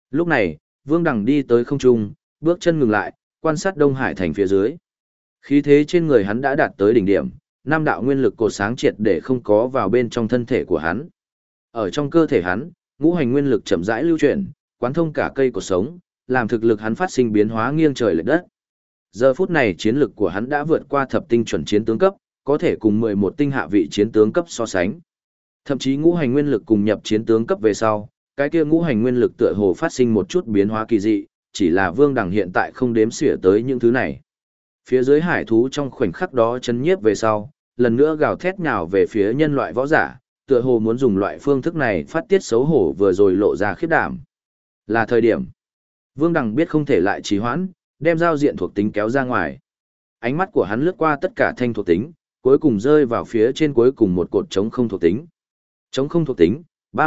Lúc này, Vương Đằng đi tới không trung, bước chân ngừng lại, quan sát Đông Hải thành phía dưới. Khí thế trên người hắn đã đạt tới đỉnh điểm, năm đạo nguyên lực cột sáng triệt để không có vào bên trong thân thể của hắn. Ở trong cơ thể hắn, ngũ hành nguyên lực chậm rãi lưu chuyển, quán thông cả cây cột sống, làm thực lực hắn phát sinh biến hóa nghiêng trời lệch đất. Giờ phút này chiến lực của hắn đã vượt qua thập tinh chuẩn chiến tướng cấp, có thể cùng 11 tinh hạ vị chiến tướng cấp so sánh. Thậm chí ngũ hành nguyên lực cùng nhập chiến tướng cấp về sau, cái kia ngũ hành nguyên lực tựa hồ phát sinh một chút biến hóa kỳ dị, chỉ là Vương Đằng hiện tại không đếm xỉa tới những thứ này. Phía dưới hải thú trong khoảnh khắc đó chấn nhiếp về sau, lần nữa gào thét nhào về phía nhân loại võ giả, tựa hồ muốn dùng loại phương thức này phát tiết xấu hổ vừa rồi lộ ra khiếp đảm. Là thời điểm. Vương Đằng biết không thể lại trì hoãn, đem giao diện thuộc tính kéo ra ngoài. Ánh mắt của hắn lướt qua tất cả thanh thuộc tính, cuối cùng rơi vào phía trên cuối cùng một cột trống không thuộc tính. Trống không thuộc tính,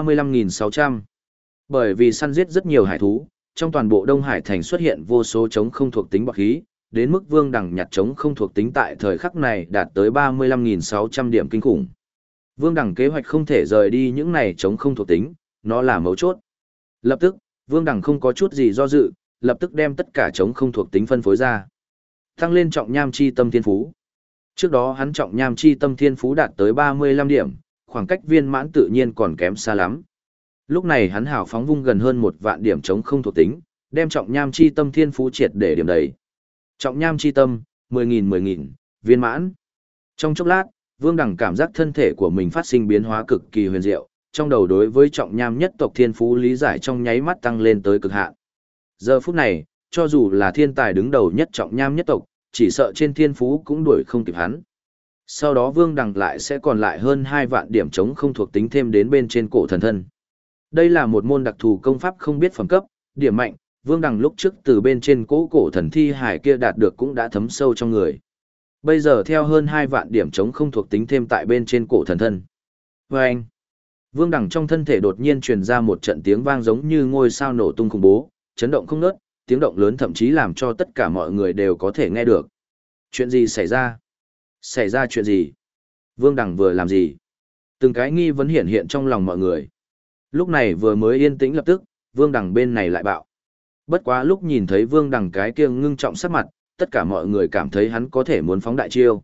35.600. Bởi vì săn giết rất nhiều hải thú, trong toàn bộ Đông Hải thành xuất hiện vô số trống không thuộc tính bạc khí, đến mức Vương Đằng nhặt trống không thuộc tính tại thời khắc này đạt tới 35.600 điểm kinh khủng. Vương Đằng kế hoạch không thể rời đi những này trống không thuộc tính, nó là mấu chốt. Lập tức, Vương Đằng không có chút gì do dự, lập tức đem tất cả trống không thuộc tính phân phối ra. Tăng lên trọng nham chi tâm thiên phú. Trước đó hắn trọng nham chi tâm thiên phú đạt tới 35 điểm, khoảng cách viên mãn tự nhiên còn kém xa lắm. Lúc này hắn hào phóng vung gần hơn 1 vạn điểm trống không thuộc tính, đem trọng nham chi tâm thiên phú triệt để điểm đầy. Trọng nham chi tâm, 10.000, viên mãn. Trong chốc lát, Vương Đằng cảm giác thân thể của mình phát sinh biến hóa cực kỳ huyền diệu, trong đầu đối với trọng nham nhất tộc thiên phú lý giải trong nháy mắt tăng lên tới cực hạn. Giờ phút này, cho dù là thiên tài đứng đầu nhất trọng nham nhất tộc, chỉ sợ trên thiên phú cũng đuổi không kịp hắn. Sau đó Vương Đằng lại sẽ còn lại hơn 2 vạn điểm trống không thuộc tính thêm đến bên trên cổ thần thân. Đây là một môn đặc thù công pháp không biết phẩm cấp, điểm mạnh, Vương Đằng lúc trước từ bên trên cổ thần thi hải kia đạt được cũng đã thấm sâu trong người. Bây giờ theo hơn 2 vạn điểm trống không thuộc tính thêm tại bên trên cổ thần thân. Vâng! Vương Đằng trong thân thể đột nhiên truyền ra một trận tiếng vang giống như ngôi sao nổ tung khủng bố, chấn động không ngớt, tiếng động lớn thậm chí làm cho tất cả mọi người đều có thể nghe được. Chuyện gì xảy ra? Xảy ra chuyện gì? Vương Đằng vừa làm gì? Từng cái nghi vấn hiện hiện trong lòng mọi người. Lúc này vừa mới yên tĩnh lập tức, Vương Đằng bên này lại bạo. Bất quá lúc nhìn thấy Vương Đằng cái kia ngưng trọng sắc mặt, tất cả mọi người cảm thấy hắn có thể muốn phóng đại chiêu.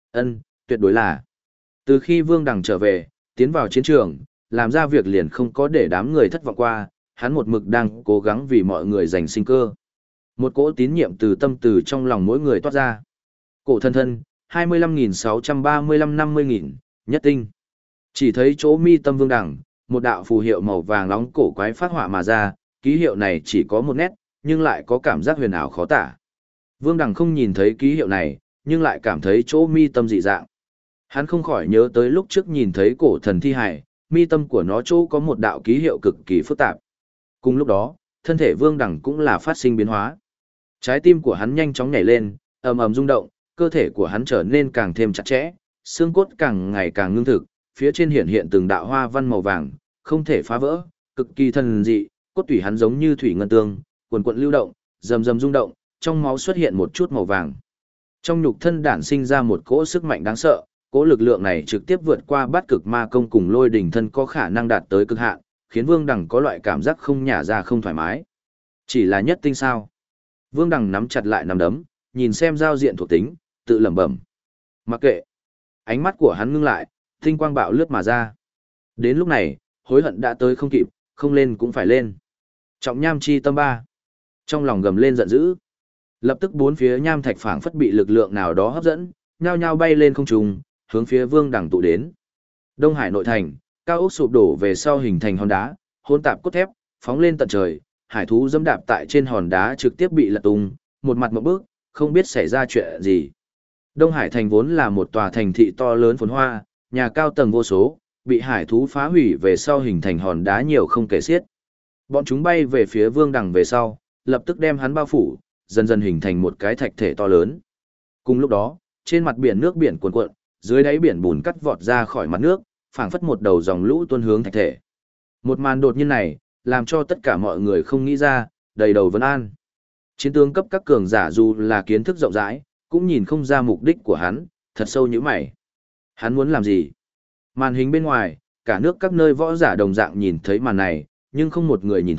Tuyệt đối là. Từ khi Vương Đằng trở về, tiến vào chiến trường, làm ra việc liền không có để đám người thất vọng qua, hắn một mực đang cố gắng vì mọi người giành sinh cơ. Một cỗ tín nhiệm từ tâm từ trong lòng mỗi người toát ra. Cổ thân thân, 25.635-50.000, nhất tinh. Chỉ thấy chỗ mi tâm Vương Đằng, một đạo phù hiệu màu vàng nóng cổ quái phát họa mà ra, ký hiệu này chỉ có một nét, nhưng lại có cảm giác huyền ảo khó tả. Vương Đằng không nhìn thấy ký hiệu này, nhưng lại cảm thấy chỗ mi tâm dị dạng. Hắn không khỏi nhớ tới lúc trước nhìn thấy cổ thần thi hải, mi tâm của nó chỗ có một đạo ký hiệu cực kỳ phức tạp. Cùng lúc đó, thân thể Vương Đằng cũng là phát sinh biến hóa. Trái tim của hắn nhanh chóng nhảy lên, ầm ầm rung động, cơ thể của hắn trở nên càng thêm chặt chẽ, xương cốt càng ngày càng ngưng thực, phía trên hiện hiện từng đạo hoa văn màu vàng, không thể phá vỡ, cực kỳ thần dị, cốt tủy hắn giống như thủy ngân tương, cuồn cuộn lưu động, rầm rầm rung động, trong máu xuất hiện một chút màu vàng. Trong nhục thân đản sinh ra một cỗ sức mạnh đáng sợ, cỗ lực lượng này trực tiếp vượt qua bát cực ma công cùng lôi đỉnh thân có khả năng đạt tới cực hạn, khiến Vương Đằng có loại cảm giác không nhả ra không thoải mái. Chỉ là nhất tinh sao? Vương Đằng nắm chặt lại nắm đấm, nhìn xem giao diện thuộc tính, tự lẩm bẩm. Mặc kệ. Ánh mắt của hắn ngưng lại, tinh quang bạo lướt mà ra. Đến lúc này, hối hận đã tới không kịp, không lên cũng phải lên. Trọng nham chi tâm 3. Trong lòng gầm lên giận dữ. Lập tức bốn phía nham thạch phảng phất bị lực lượng nào đó hấp dẫn, nhao nhao bay lên không trung, hướng phía Vương Đằng tụ đến. Đông Hải nội thành, cao ốc sụp đổ về sau hình thành hòn đá, hỗn tạp cốt thép, phóng lên tận trời, hải thú dẫm đạp tại trên hòn đá trực tiếp bị lật tung, một mặt một bước, không biết xảy ra chuyện gì. Đông Hải thành vốn là một tòa thành thị to lớn phồn hoa, nhà cao tầng vô số, bị hải thú phá hủy về sau hình thành hòn đá nhiều không kể xiết. Bọn chúng bay về phía Vương Đằng về sau, lập tức đem hắn bao phủ, dần dần hình thành một cái thạch thể to lớn. Cùng lúc đó, trên mặt biển nước biển cuồn cuộn, dưới đáy biển bùn cắt vọt ra khỏi mặt nước, phảng phất một đầu dòng lũ tuôn hướng thạch thể. Một màn đột nhiên này, làm cho tất cả mọi người không nghĩ ra, đầy đầu vấn an. Chiến tướng cấp các cường giả dù là kiến thức rộng rãi, cũng nhìn không ra mục đích của hắn, thật sâu như mày. Hắn muốn làm gì? Màn hình bên ngoài, cả nước các nơi võ giả đồng dạng nhìn thấy màn này, nhưng không một người nhìn thấu,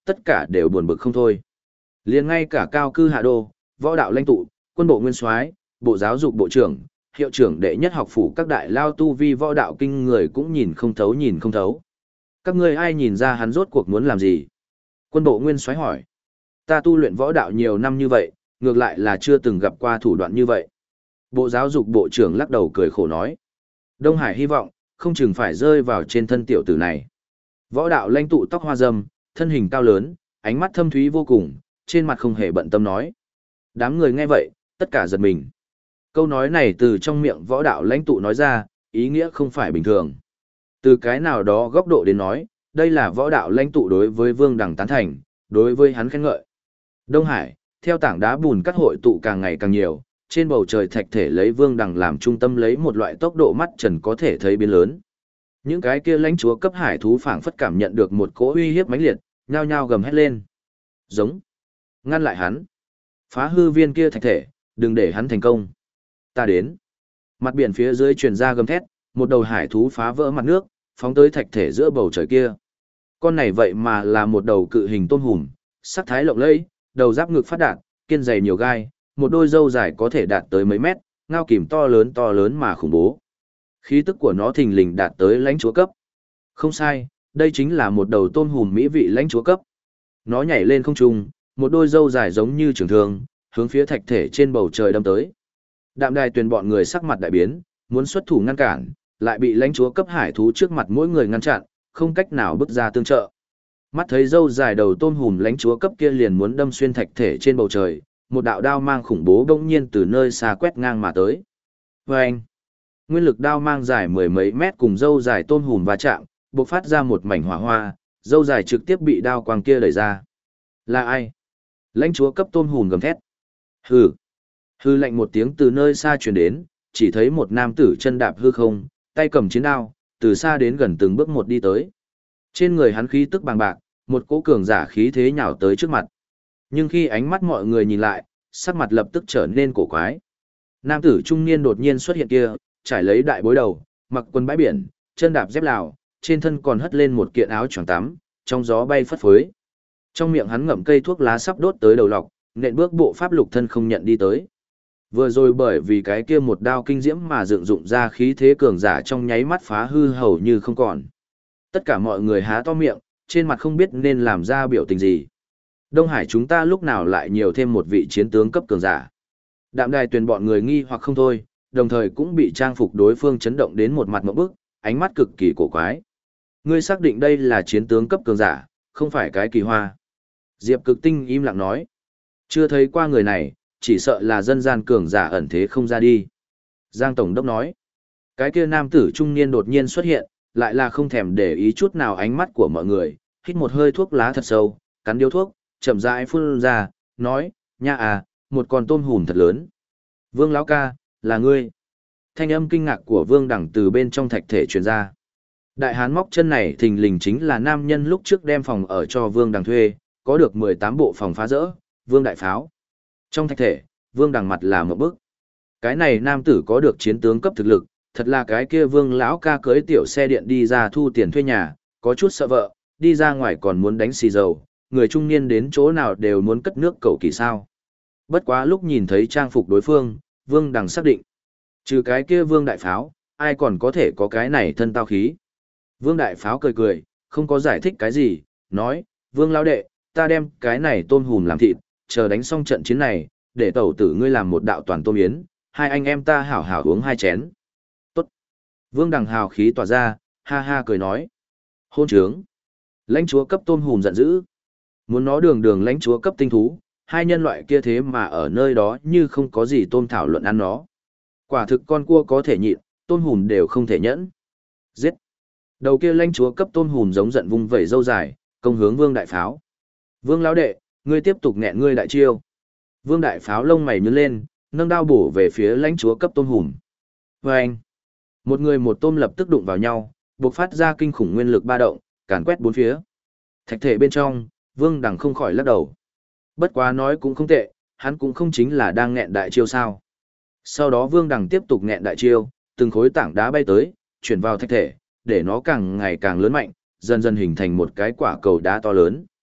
tất cả đều buồn bực không thôi. Liền ngay cả cao cư hạ đô, võ đạo lãnh tụ, quân bộ nguyên soái, bộ giáo dục bộ trưởng, hiệu trưởng đệ nhất học phủ các đại lao tu vi võ đạo kinh người cũng nhìn không thấu. Các ngươi ai nhìn ra hắn rốt cuộc muốn làm gì? Quân bộ nguyên soái hỏi. Ta tu luyện võ đạo nhiều năm như vậy, ngược lại là chưa từng gặp qua thủ đoạn như vậy. Bộ giáo dục bộ trưởng lắc đầu cười khổ nói. Đông Hải hy vọng, không chừng phải rơi vào trên thân tiểu tử này. Võ đạo lãnh tụ tóc hoa râm, thân hình cao lớn, ánh mắt thâm thúy vô cùng, trên mặt không hề bận tâm nói. Đám người nghe vậy, tất cả giật mình. Câu nói này từ trong miệng võ đạo lãnh tụ nói ra, ý nghĩa không phải bình thường. Từ cái nào đó góc độ đến nói, đây là võ đạo lãnh tụ đối với Vương Đằng tán thành, đối với hắn khen ngợi. Đông Hải, theo tảng đá bùn cắt hội tụ càng ngày càng nhiều, trên bầu trời thạch thể lấy Vương Đằng làm trung tâm lấy một loại tốc độ mắt trần có thể thấy biến lớn. Những cái kia lãnh chúa cấp hải thú phảng phất cảm nhận được một cỗ uy hiếp mãnh liệt, nhao nhao gầm hét lên. Giống. Ngăn lại hắn. Phá hư viên kia thạch thể, đừng để hắn thành công. Ta đến. Mặt biển phía dưới truyền ra gầm thét, một đầu hải thú phá vỡ mặt nước, phóng tới thạch thể giữa bầu trời kia. Con này vậy mà là một đầu cự hình tôm hùm, sắc thái lộng lẫy, đầu giáp ngực phát đạt, kiên dày nhiều gai, một đôi râu dài có thể đạt tới mấy mét, ngao kìm to lớn mà khủng bố. Khí tức của nó thình lình đạt tới lãnh chúa cấp. Không sai, đây chính là một đầu tôm hùm mỹ vị lãnh chúa cấp. Nó nhảy lên không trung, một đôi râu dài giống như trường thương, hướng phía thạch thể trên bầu trời đâm tới. Đạm Đài Tuyền bọn người sắc mặt đại biến, muốn xuất thủ ngăn cản, lại bị lãnh chúa cấp hải thú trước mặt mỗi người ngăn chặn, không cách nào bước ra tương trợ. Mắt thấy râu dài đầu tôm hùm lãnh chúa cấp kia liền muốn đâm xuyên thạch thể trên bầu trời, một đạo đao mang khủng bố bỗng nhiên từ nơi xa quét ngang mà tới. Vâng! Nguyên lực đao mang dài mười mấy mét cùng râu dài tôm hùm va chạm, bộc phát ra một mảnh hỏa hoa, râu dài trực tiếp bị đao quang kia đẩy ra. Là ai? Lãnh chúa cấp tôm hùm gầm thét. Hừ! Hư lạnh một tiếng từ nơi xa truyền đến, chỉ thấy một nam tử chân đạp hư không, tay cầm chiến đao, từ xa đến gần từng bước một đi tới. Trên người hắn khí tức bàng bạc, một cỗ cường giả khí thế nhào tới trước mặt. Nhưng khi ánh mắt mọi người nhìn lại, sắc mặt lập tức trở nên cổ quái. Nam tử trung niên đột nhiên xuất hiện kia, trải lấy đại bối đầu, mặc quần bãi biển, chân đạp dép lào, trên thân còn hất lên một kiện áo choàng tắm, trong gió bay phất phới. Trong miệng hắn ngậm cây thuốc lá sắp đốt tới đầu lọc, nện bước bộ pháp lục thân không nhận đi tới. Vừa rồi bởi vì cái kia một đao kinh diễm mà dựng dụng ra khí thế cường giả trong nháy mắt phá hư hầu như không còn. Tất cả mọi người há to miệng, trên mặt không biết nên làm ra biểu tình gì. Đông Hải chúng ta lúc nào lại nhiều thêm một vị chiến tướng cấp cường giả. Đạm Đài Tuyền bọn người nghi hoặc không thôi, đồng thời cũng bị trang phục đối phương chấn động đến một mặt ngộp bức, ánh mắt cực kỳ cổ quái. Ngươi xác định đây là chiến tướng cấp cường giả, không phải cái kỳ hoa. Diệp Cực Tinh im lặng nói. Chưa thấy qua người này, chỉ sợ là dân gian cường giả ẩn thế không ra đi. Giang Tổng Đốc nói. Cái kia nam tử trung niên đột nhiên xuất hiện, lại là không thèm để ý chút nào ánh mắt của mọi người, hít một hơi thuốc lá thật sâu, cắn điếu thuốc, chậm rãi phun ra, nói, nha à, một con tôm hùm thật lớn. Vương lão ca, là ngươi. Thanh âm kinh ngạc của Vương Đẳng từ bên trong thạch thể truyền ra. Đại hán móc chân này thình lình chính là nam nhân lúc trước đem phòng ở cho Vương Đằng thuê, có được 18 bộ phòng phá rỡ, Vương Đại Pháo. Trong thạch thể, Vương Đằng mặt là một bức. Cái này nam tử có được chiến tướng cấp thực lực, thật là cái kia Vương lão ca cưới tiểu xe điện đi ra thu tiền thuê nhà, có chút sợ vợ, đi ra ngoài còn muốn đánh xì dầu, người trung niên đến chỗ nào đều muốn cất nước cầu kỳ sao. Bất quá lúc nhìn thấy trang phục đối phương, Vương Đằng xác định. Trừ cái kia Vương Đại Pháo, ai còn có thể có cái này thân tao khí. Vương Đại Pháo cười cười, không có giải thích cái gì, nói, Vương lão đệ, ta đem cái này tôm hùm làm thịt, chờ đánh xong trận chiến này, để tẩu tử ngươi làm một đạo toàn tôm yến, hai anh em ta hảo hảo uống hai chén. Tốt. Vương Đằng hào khí tỏa ra, ha ha cười nói. Hôn trướng. Lãnh chúa cấp tôm hùm giận dữ. Muốn nó đường đường lãnh chúa cấp tinh thú, hai nhân loại kia thế mà ở nơi đó như không có gì tôm thảo luận ăn nó. Quả thực con cua có thể nhịn, tôm hùm đều không thể nhẫn. Giết. Đầu kia lãnh chúa cấp tôm hùm giống giận vung vẩy râu dài, công hướng Vương Đại Pháo. Vương lão đệ, ngươi tiếp tục nghẹn ngươi đại chiêu. Vương Đại Pháo lông mày nhướng lên, nâng đao bổ về phía lãnh chúa cấp tôm hùm. Vâng! Một người một tôm lập tức đụng vào nhau, bộc phát ra kinh khủng nguyên lực ba động, càn quét bốn phía. Thạch thể bên trong, Vương Đằng không khỏi lắc đầu. Bất quá nói cũng không tệ, hắn cũng không chính là đang nghẹn đại chiêu sao. Sau đó Vương Đằng tiếp tục nghẹn đại chiêu, từng khối tảng đá bay tới, chuyển vào thạch thể, để nó càng ngày càng lớn mạnh, dần dần hình thành một cái quả cầu đá to lớn.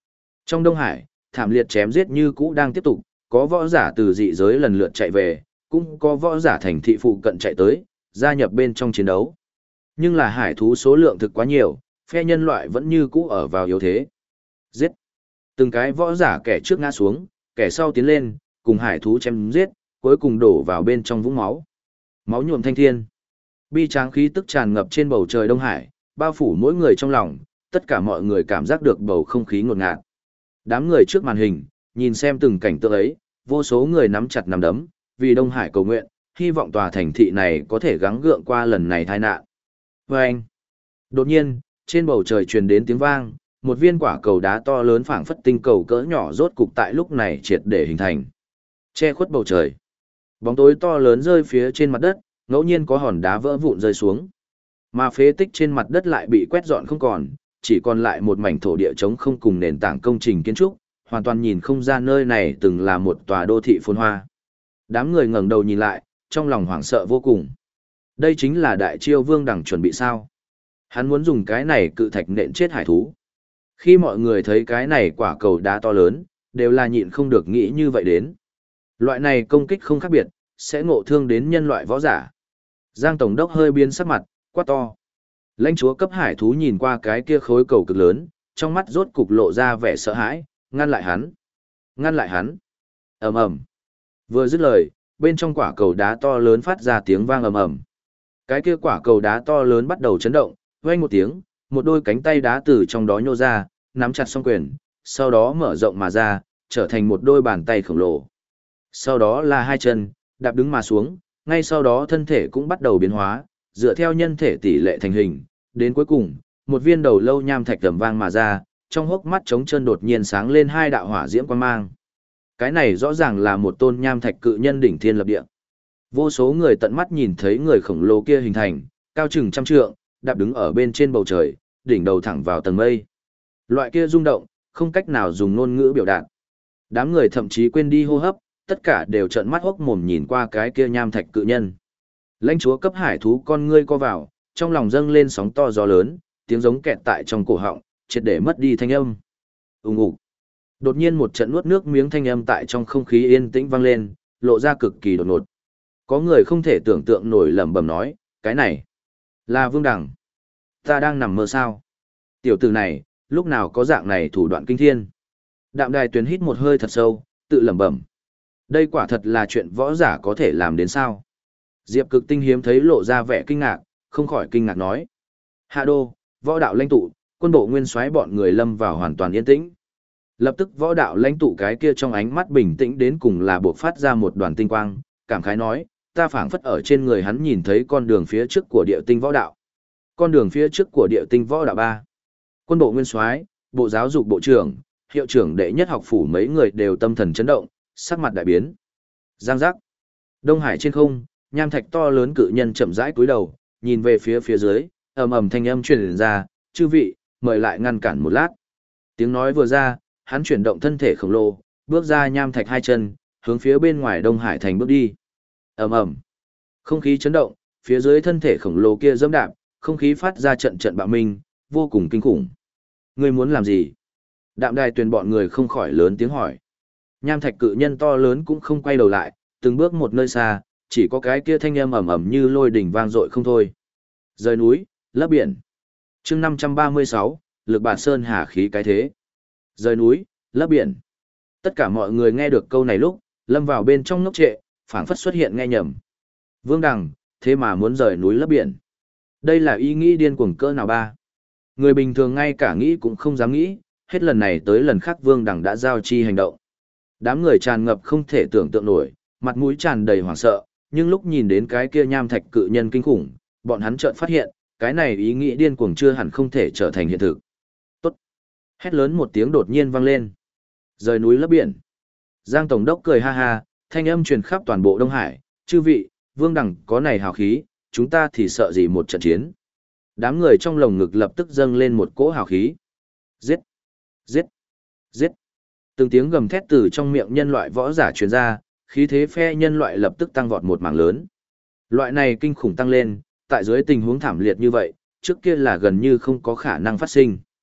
Trong Đông Hải, thảm liệt chém giết như cũ đang tiếp tục, có võ giả từ dị giới lần lượt chạy về, cũng có võ giả thành thị phụ cận chạy tới, gia nhập bên trong chiến đấu. Nhưng là hải thú số lượng thực quá nhiều, phe nhân loại vẫn như cũ ở vào yếu thế. Giết! Từng cái võ giả kẻ trước ngã xuống, kẻ sau tiến lên, cùng hải thú chém giết, cuối cùng đổ vào bên trong vũng máu. Máu nhuộm thanh thiên. Bi tráng khí tức tràn ngập trên bầu trời Đông Hải, bao phủ mỗi người trong lòng, tất cả mọi người cảm giác được bầu không khí ngột ngạt. Đám người trước màn hình, nhìn xem từng cảnh tượng ấy, vô số người nắm chặt nắm đấm, vì Đông Hải cầu nguyện, hy vọng tòa thành thị này có thể gắng gượng qua lần này tai nạn. Vâng! Đột nhiên, trên bầu trời truyền đến tiếng vang, một viên quả cầu đá to lớn phảng phất tinh cầu cỡ nhỏ rốt cục tại lúc này triệt để hình thành. Che khuất bầu trời. Bóng tối to lớn rơi phía trên mặt đất, ngẫu nhiên có hòn đá vỡ vụn rơi xuống. Mà phế tích trên mặt đất lại bị quét dọn không còn, chỉ còn lại một mảnh thổ địa trống không cùng nền tảng công trình kiến trúc, hoàn toàn nhìn không ra nơi này từng là một tòa đô thị phồn hoa. Đám người ngẩng đầu nhìn lại, trong lòng hoảng sợ vô cùng. Đây chính là Đại Chiêu Vương Đằng chuẩn bị sao? Hắn muốn dùng cái này cự thạch nện chết hải thú. Khi mọi người thấy cái này quả cầu đá to lớn, đều là nhịn không được nghĩ như vậy đến. Loại này công kích không khác biệt, sẽ ngộ thương đến nhân loại võ giả. Giang Tổng đốc hơi biến sắc mặt, quát to. Lãnh chúa cấp hải thú nhìn qua cái kia khối cầu cực lớn, trong mắt rốt cục lộ ra vẻ sợ hãi, ngăn lại hắn. Ngăn lại hắn. Ầm ầm. Vừa dứt lời, bên trong quả cầu đá to lớn phát ra tiếng vang ầm ầm. Cái kia quả cầu đá to lớn bắt đầu chấn động, vang một tiếng, một đôi cánh tay đá từ trong đó nhô ra, nắm chặt song quyền, sau đó mở rộng mà ra, trở thành một đôi bàn tay khổng lồ. Sau đó là hai chân, đạp đứng mà xuống, ngay sau đó thân thể cũng bắt đầu biến hóa, dựa theo nhân thể tỷ lệ thành hình, đến cuối cùng, một viên đầu lâu nham thạch tầm vang mà ra, trong hốc mắt trống chân đột nhiên sáng lên hai đạo hỏa diễm quang mang. Cái này rõ ràng là một tôn nham thạch cự nhân đỉnh thiên lập địa. Vô số người tận mắt nhìn thấy người khổng lồ kia hình thành, cao chừng trăm trượng, đạp đứng ở bên trên bầu trời, đỉnh đầu thẳng vào tầng mây. Loại kia rung động, không cách nào dùng ngôn ngữ biểu đạt. Đám người thậm chí quên đi hô hấp, tất cả đều trợn mắt hốc mồm nhìn qua cái kia nham thạch cự nhân. Lãnh chúa cấp hải thú con ngươi co vào, trong lòng dâng lên sóng to gió lớn, tiếng giống kẹt tại trong cổ họng, triệt để mất đi thanh âm. Ùng ục. Đột nhiên một trận nuốt nước miếng thanh âm tại trong không khí yên tĩnh vang lên, lộ ra cực kỳ đột ngột. Có người không thể tưởng tượng nổi lẩm bẩm nói, cái này là Vương Đằng. Ta đang nằm mơ sao? Tiểu tử này, lúc nào có dạng này thủ đoạn kinh thiên? Đạm Đài Tuyền hít một hơi thật sâu, tự lẩm bẩm. Đây quả thật là chuyện võ giả có thể làm đến sao? Diệp Cực Tinh hiếm thấy lộ ra vẻ kinh ngạc, không khỏi kinh ngạc nói. Hạ đô, võ đạo lãnh tụ, quân bộ nguyên soái bọn người lâm vào hoàn toàn yên tĩnh. Lập tức võ đạo lãnh tụ cái kia trong ánh mắt bình tĩnh đến cùng là buộc phát ra một đoàn tinh quang, cảm khái nói, ta phảng phất ở trên người hắn nhìn thấy con đường phía trước của địa tinh võ đạo. Con đường phía trước của địa tinh võ đạo 3. Quân bộ nguyên soái, bộ giáo dục bộ trưởng, hiệu trưởng đệ nhất học phủ mấy người đều tâm thần chấn động, sắc mặt đại biến. Giang giác. Đông Hải trên không, nham thạch to lớn cự nhân chậm rãi cúi đầu, nhìn về phía dưới, ầm ầm thanh âm truyền ra, "Chư vị, mời lại ngăn cản một lát." Tiếng nói vừa ra, hắn chuyển động thân thể khổng lồ, bước ra nham thạch hai chân, hướng phía bên ngoài Đông Hải thành bước đi. Ầm ầm. Không khí chấn động, phía dưới thân thể khổng lồ kia giẫm đạp, không khí phát ra trận trận bạo minh, vô cùng kinh khủng. Ngươi muốn làm gì? Đạm Đài Tuyền bọn người không khỏi lớn tiếng hỏi. Nham thạch cự nhân to lớn cũng không quay đầu lại, từng bước một nơi xa, chỉ có cái kia thanh âm ầm ầm như lôi đỉnh vang dội không thôi. Rời núi, lấp biển. Chương 536, lực bản sơn hà khí cái thế. Rời núi, lấp biển. Tất cả mọi người nghe được câu này lúc, lâm vào bên trong ngốc trệ, phảng phất xuất hiện nghe nhầm. Vương Đằng, thế mà muốn rời núi lấp biển. Đây là ý nghĩ điên cuồng cỡ nào ba? Người bình thường ngay cả nghĩ cũng không dám nghĩ, hết lần này tới lần khác Vương Đằng đã giao chi hành động. Đám người tràn ngập không thể tưởng tượng nổi, mặt mũi tràn đầy hoảng sợ, nhưng lúc nhìn đến cái kia nham thạch cự nhân kinh khủng, bọn hắn chợt phát hiện, cái này ý nghĩ điên cuồng chưa hẳn không thể trở thành hiện thực. Tốt! Hét lớn một tiếng đột nhiên vang lên. Rời núi lấp biển. Giang Tổng đốc cười ha ha, thanh âm truyền khắp toàn bộ Đông Hải, chư vị, Vương Đằng có này hào khí, chúng ta thì sợ gì một trận chiến. Đám người trong lồng ngực lập tức dâng lên một cỗ hào khí. Giết! Giết! Giết! Từng tiếng gầm thét từ trong miệng nhân loại võ giả truyền ra, khí thế phe nhân loại lập tức tăng vọt một mảng lớn. Loại này kinh khủng tăng lên, tại dưới tình huống thảm liệt như vậy, trước kia là gần như không có khả năng phát sinh.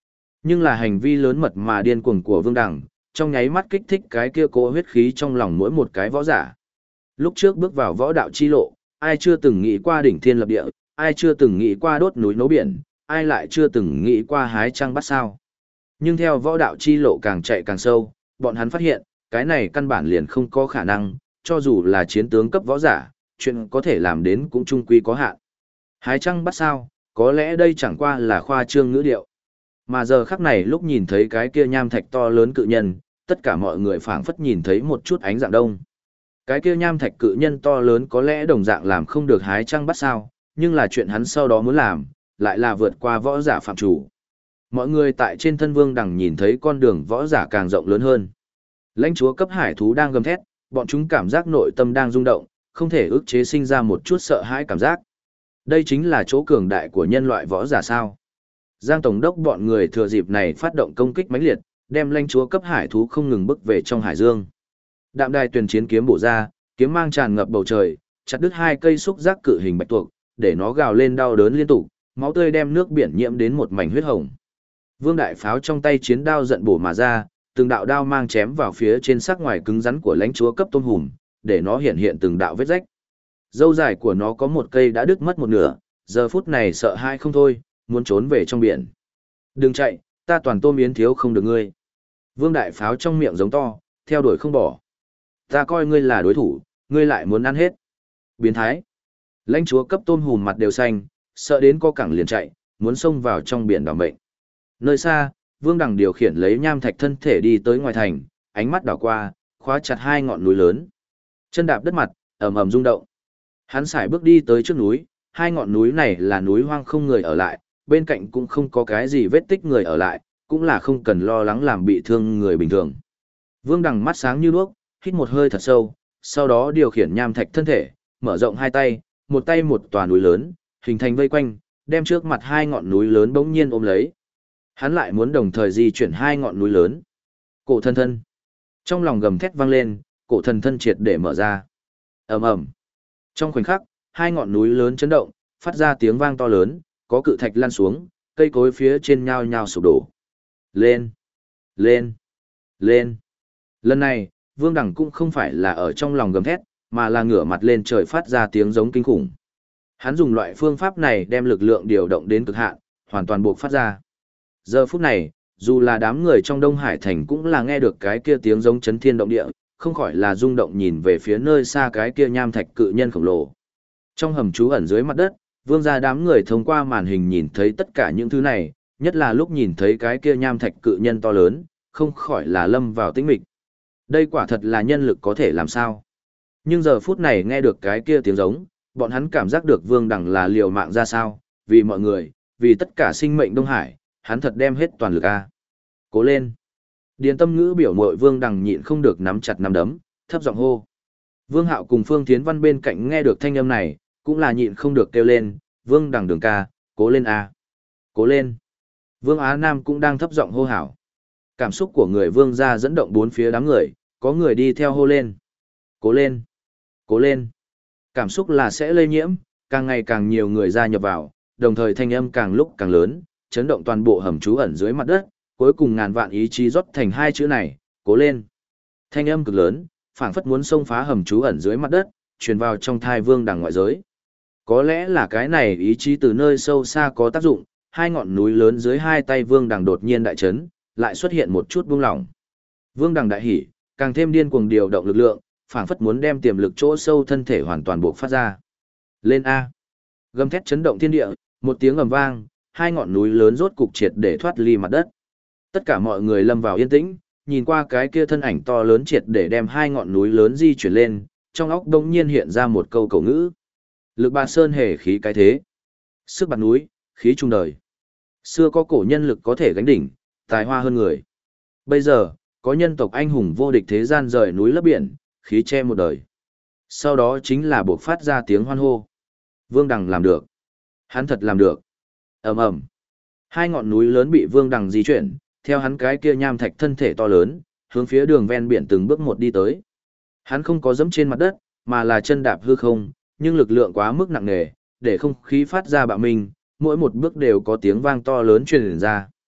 Nhưng là hành vi lớn mật mà điên cuồng của Vương Đằng, trong nháy mắt kích thích cái kia cỗ huyết khí trong lòng mỗi một cái võ giả. Lúc trước bước vào võ đạo chi lộ, ai chưa từng nghĩ qua đỉnh thiên lập địa, ai chưa từng nghĩ qua đốt núi nấu biển, ai lại chưa từng nghĩ qua hái trăng bắt sao. Nhưng theo võ đạo chi lộ càng chạy càng sâu, bọn hắn phát hiện, cái này căn bản liền không có khả năng, cho dù là chiến tướng cấp võ giả, chuyện có thể làm đến cũng chung quy có hạn. Hái trăng bắt sao, có lẽ đây chẳng qua là khoa trương ngữ điệu. Mà giờ khắc này lúc nhìn thấy cái kia nham thạch to lớn cự nhân, tất cả mọi người phảng phất nhìn thấy một chút ánh dạng đông. Cái kia nham thạch cự nhân to lớn có lẽ đồng dạng làm không được hái trăng bắt sao, nhưng là chuyện hắn sau đó muốn làm, lại là vượt qua võ giả phạm chủ. Mọi người tại trên thân Vương Đằng nhìn thấy con đường võ giả càng rộng lớn hơn. Lãnh chúa cấp hải thú đang gầm thét, bọn chúng cảm giác nội tâm đang rung động, không thể ức chế sinh ra một chút sợ hãi cảm giác. Đây chính là chỗ cường đại của nhân loại võ giả sao. Giang Tổng đốc bọn người thừa dịp này phát động công kích mãnh liệt, đem lãnh chúa cấp hải thú không ngừng bức về trong hải dương. Đạm đài tuyển chiến kiếm bổ ra, kiếm mang tràn ngập bầu trời, chặt đứt hai cây xúc giác cự hình bạch tuộc, để nó gào lên đau đớn liên tục, máu tươi đem nước biển nhiễm đến một mảnh huyết hồng. Vương đại pháo trong tay chiến đao giận bổ mà ra, từng đạo đao mang chém vào phía trên sắc ngoài cứng rắn của lãnh chúa cấp tôm hùm, để nó hiện hiện từng đạo vết rách. Dâu dài của nó có một cây đã đứt mất một nửa, giờ phút này sợ hãi không thôi, muốn trốn về trong biển. Đừng chạy, ta toàn tôm yến thiếu không được ngươi. Vương đại pháo trong miệng giống to, theo đuổi không bỏ. Ta coi ngươi là đối thủ, ngươi lại muốn ăn hết. Biến thái. Lãnh chúa cấp tôm hùm mặt đều xanh, sợ đến co cẳng liền chạy, muốn xông vào trong biển đảm mệnh. Nơi xa, Vương Đằng điều khiển lấy nham thạch thân thể đi tới ngoài thành, ánh mắt đảo qua, khóa chặt hai ngọn núi lớn. Chân đạp đất mặt, ầm ầm rung động. Hắn sải bước đi tới trước núi, hai ngọn núi này là núi hoang không người ở lại, bên cạnh cũng không có cái gì vết tích người ở lại, cũng là không cần lo lắng làm bị thương người bình thường. Vương Đằng mắt sáng như đuốc, hít một hơi thật sâu, sau đó điều khiển nham thạch thân thể, mở rộng hai tay một tòa núi lớn, hình thành vây quanh, đem trước mặt hai ngọn núi lớn bỗng nhiên ôm lấy. Hắn lại muốn đồng thời di chuyển hai ngọn núi lớn. Cổ thần thân. Trong lòng gầm thét vang lên, cổ thần thân triệt để mở ra. Ầm ầm. Trong khoảnh khắc, hai ngọn núi lớn chấn động, phát ra tiếng vang to lớn, có cự thạch lăn xuống, cây cối phía trên nhao nhao sụp đổ. Lên, lên, lên. Lần này, Vương Đằng cũng không phải là ở trong lòng gầm thét, mà là ngửa mặt lên trời phát ra tiếng giống kinh khủng. Hắn dùng loại phương pháp này đem lực lượng điều động đến cực hạn, hoàn toàn buộc phát ra. Giờ phút này, dù là đám người trong Đông Hải Thành cũng là nghe được cái kia tiếng giống chấn thiên động địa, không khỏi là rung động nhìn về phía nơi xa cái kia nham thạch cự nhân khổng lồ. Trong hầm trú ẩn dưới mặt đất, Vương gia đám người thông qua màn hình nhìn thấy tất cả những thứ này, nhất là lúc nhìn thấy cái kia nham thạch cự nhân to lớn, không khỏi là lâm vào tĩnh mịch. Đây quả thật là nhân lực có thể làm sao. Nhưng giờ phút này nghe được cái kia tiếng giống, bọn hắn cảm giác được Vương Đằng là liều mạng ra sao, vì mọi người, vì tất cả sinh mệnh Đông Hải, hắn thật đem hết toàn lực a. Cố lên. Điền Tâm Ngữ biểu mội Vương Đằng nhịn không được nắm chặt nắm đấm, thấp giọng hô. Vương Hạo cùng Phương Thiến Văn bên cạnh nghe được thanh âm này, cũng là nhịn không được kêu lên, Vương Đằng đường ca, cố lên a. Cố lên. Vương Á Nam cũng đang thấp giọng hô hào. Cảm xúc của người Vương gia dẫn động bốn phía đám người, có người đi theo hô lên. Cố lên. Cố lên. Cảm xúc là sẽ lây nhiễm, càng ngày càng nhiều người gia nhập vào, đồng thời thanh âm càng lúc càng lớn, chấn động toàn bộ hầm trú ẩn dưới mặt đất, cuối cùng ngàn vạn ý chí rót thành hai chữ này, cố lên. Thanh âm cực lớn, phảng phất muốn xông phá hầm trú ẩn dưới mặt đất, truyền vào trong thai Vương Đằng ngoại giới. Có lẽ là cái này ý chí từ nơi sâu xa có tác dụng, hai ngọn núi lớn dưới hai tay Vương Đằng đột nhiên đại chấn, lại xuất hiện một chút buông lỏng. Vương Đằng đại hỉ, càng thêm điên cuồng điều động lực lượng, phảng phất muốn đem tiềm lực chỗ sâu thân thể hoàn toàn buộc phát ra. Lên a. Gầm thét chấn động thiên địa, một tiếng ầm vang, hai ngọn núi lớn rốt cục triệt để thoát ly mặt đất. Tất cả mọi người lâm vào yên tĩnh, nhìn qua cái kia thân ảnh to lớn triệt để đem hai ngọn núi lớn di chuyển lên, trong óc đông nhiên hiện ra một câu cầu ngữ. Lực bạt sơn hề khí cái thế. Sức bạt núi, khí trung đời. Xưa có cổ nhân lực có thể gánh đỉnh, tài hoa hơn người. Bây giờ, có nhân tộc anh hùng vô địch thế gian rời núi lấp biển, khí che một đời. Sau đó chính là buộc phát ra tiếng hoan hô. Vương Đằng làm được. Hắn thật làm được. Ầm ầm. Hai ngọn núi lớn bị Vương Đằng di chuyển, theo hắn cái kia nham thạch thân thể to lớn, hướng phía đường ven biển từng bước một đi tới. Hắn không có dẫm trên mặt đất, mà là chân đạp hư không, nhưng lực lượng quá mức nặng nề, để không khí phát ra bạo minh, mỗi một bước đều có tiếng vang to lớn truyền ra.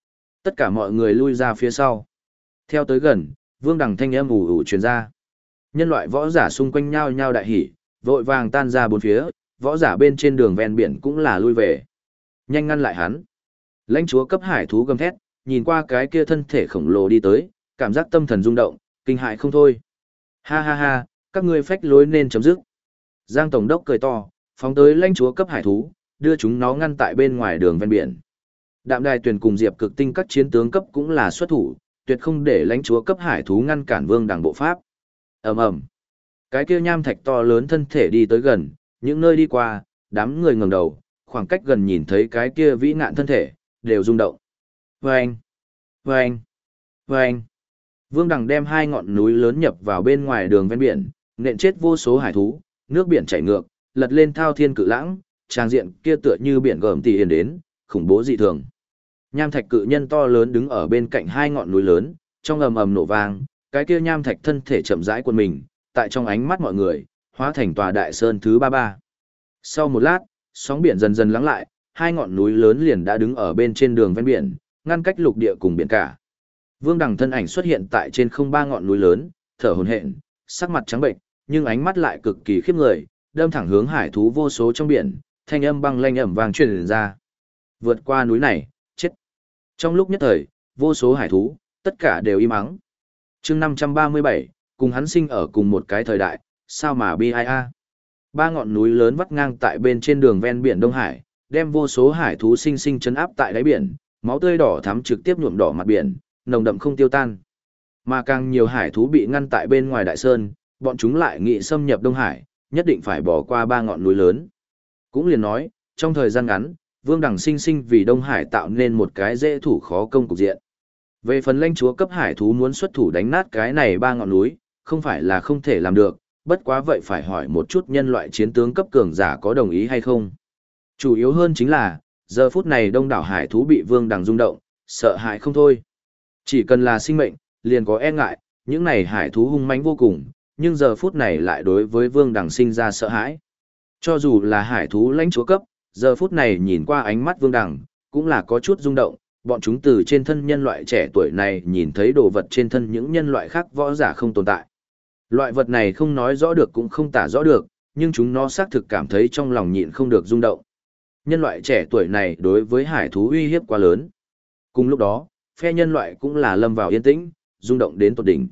Tất cả mọi người lui ra phía sau. Theo tới gần, Vương Đằng thanh âm ù ù truyền ra. Nhân loại võ giả xung quanh nhao nhao đại hỉ, vội vàng tan ra bốn phía, võ giả bên trên đường ven biển cũng là lui về. Nhanh ngăn lại hắn. Lãnh chúa cấp hải thú gầm thét, nhìn qua cái kia thân thể khổng lồ đi tới, cảm giác tâm thần rung động, kinh hại không thôi. Ha ha ha, các ngươi phách lối nên chấm dứt. Giang Tổng đốc cười to, phóng tới lãnh chúa cấp hải thú, đưa chúng nó ngăn tại bên ngoài đường ven biển. Đạm Đài Tuyền cùng Diệp Cực Tinh các chiến tướng cấp cũng là xuất thủ, tuyệt không để lãnh chúa cấp hải thú ngăn cản Vương Đằng bộ pháp. Ầm ầm. Cái kia nham thạch to lớn thân thể đi tới gần, những nơi đi qua, đám người ngẩng đầu, khoảng cách gần nhìn thấy cái kia vĩ ngạn thân thể, đều rung động. Vâng! Vâng! Vâng! Vương Đằng đem hai ngọn núi lớn nhập vào bên ngoài đường ven biển, nện chết vô số hải thú, nước biển chảy ngược, lật lên thao thiên cự lãng, trang diện kia tựa như biển gầm tỉ hiền đến, khủng bố dị thường. Nham thạch cự nhân to lớn đứng ở bên cạnh hai ngọn núi lớn, trong ầm ầm nổ vang, cái kia nham thạch thân thể chậm rãi quần mình, tại trong ánh mắt mọi người, hóa thành tòa đại sơn thứ 33. Sau một lát, sóng biển dần dần lắng lại, hai ngọn núi lớn liền đã đứng ở bên trên đường ven biển, ngăn cách lục địa cùng biển cả. Vương Đằng thân ảnh xuất hiện tại trên không ba ngọn núi lớn, thở hổn hển, sắc mặt trắng bệnh, nhưng ánh mắt lại cực kỳ khiếp người, đâm thẳng hướng hải thú vô số trong biển, thanh âm băng lanh ẩm vang truyền ra. Vượt qua núi này, chết. Trong lúc nhất thời, vô số hải thú, tất cả đều im ắng. Chương 537, cùng hắn sinh ở cùng một cái thời đại, sao mà bi ai a. Ba ngọn núi lớn vắt ngang tại bên trên đường ven biển Đông Hải, đem vô số hải thú sinh sinh chấn áp tại đáy biển, máu tươi đỏ thắm trực tiếp nhuộm đỏ mặt biển, nồng đậm không tiêu tan. Mà càng nhiều hải thú bị ngăn tại bên ngoài đại sơn, bọn chúng lại nghị xâm nhập Đông Hải, nhất định phải bỏ qua ba ngọn núi lớn. Cũng liền nói, trong thời gian ngắn, Vương Đằng sinh sinh vì Đông Hải tạo nên một cái dễ thủ khó công cục diện. Về phần lãnh chúa cấp hải thú muốn xuất thủ đánh nát cái này ba ngọn núi, không phải là không thể làm được, bất quá vậy phải hỏi một chút nhân loại chiến tướng cấp cường giả có đồng ý hay không. Chủ yếu hơn chính là, giờ phút này đông đảo hải thú bị Vương Đằng rung động, sợ hãi không thôi. Chỉ cần là sinh mệnh, liền có e ngại, những này hải thú hung mãnh vô cùng, nhưng giờ phút này lại đối với Vương Đằng sinh ra sợ hãi. Cho dù là hải thú lãnh chúa cấp, giờ phút này nhìn qua ánh mắt Vương Đằng, cũng là có chút rung động, bọn chúng từ trên thân nhân loại trẻ tuổi này nhìn thấy đồ vật trên thân những nhân loại khác võ giả không tồn tại. Loại vật này không nói rõ được cũng không tả rõ được, nhưng chúng nó xác thực cảm thấy trong lòng nhịn không được rung động. Nhân loại trẻ tuổi này đối với hải thú uy hiếp quá lớn. Cùng lúc đó, phe nhân loại cũng là lâm vào yên tĩnh, rung động đến tột đỉnh.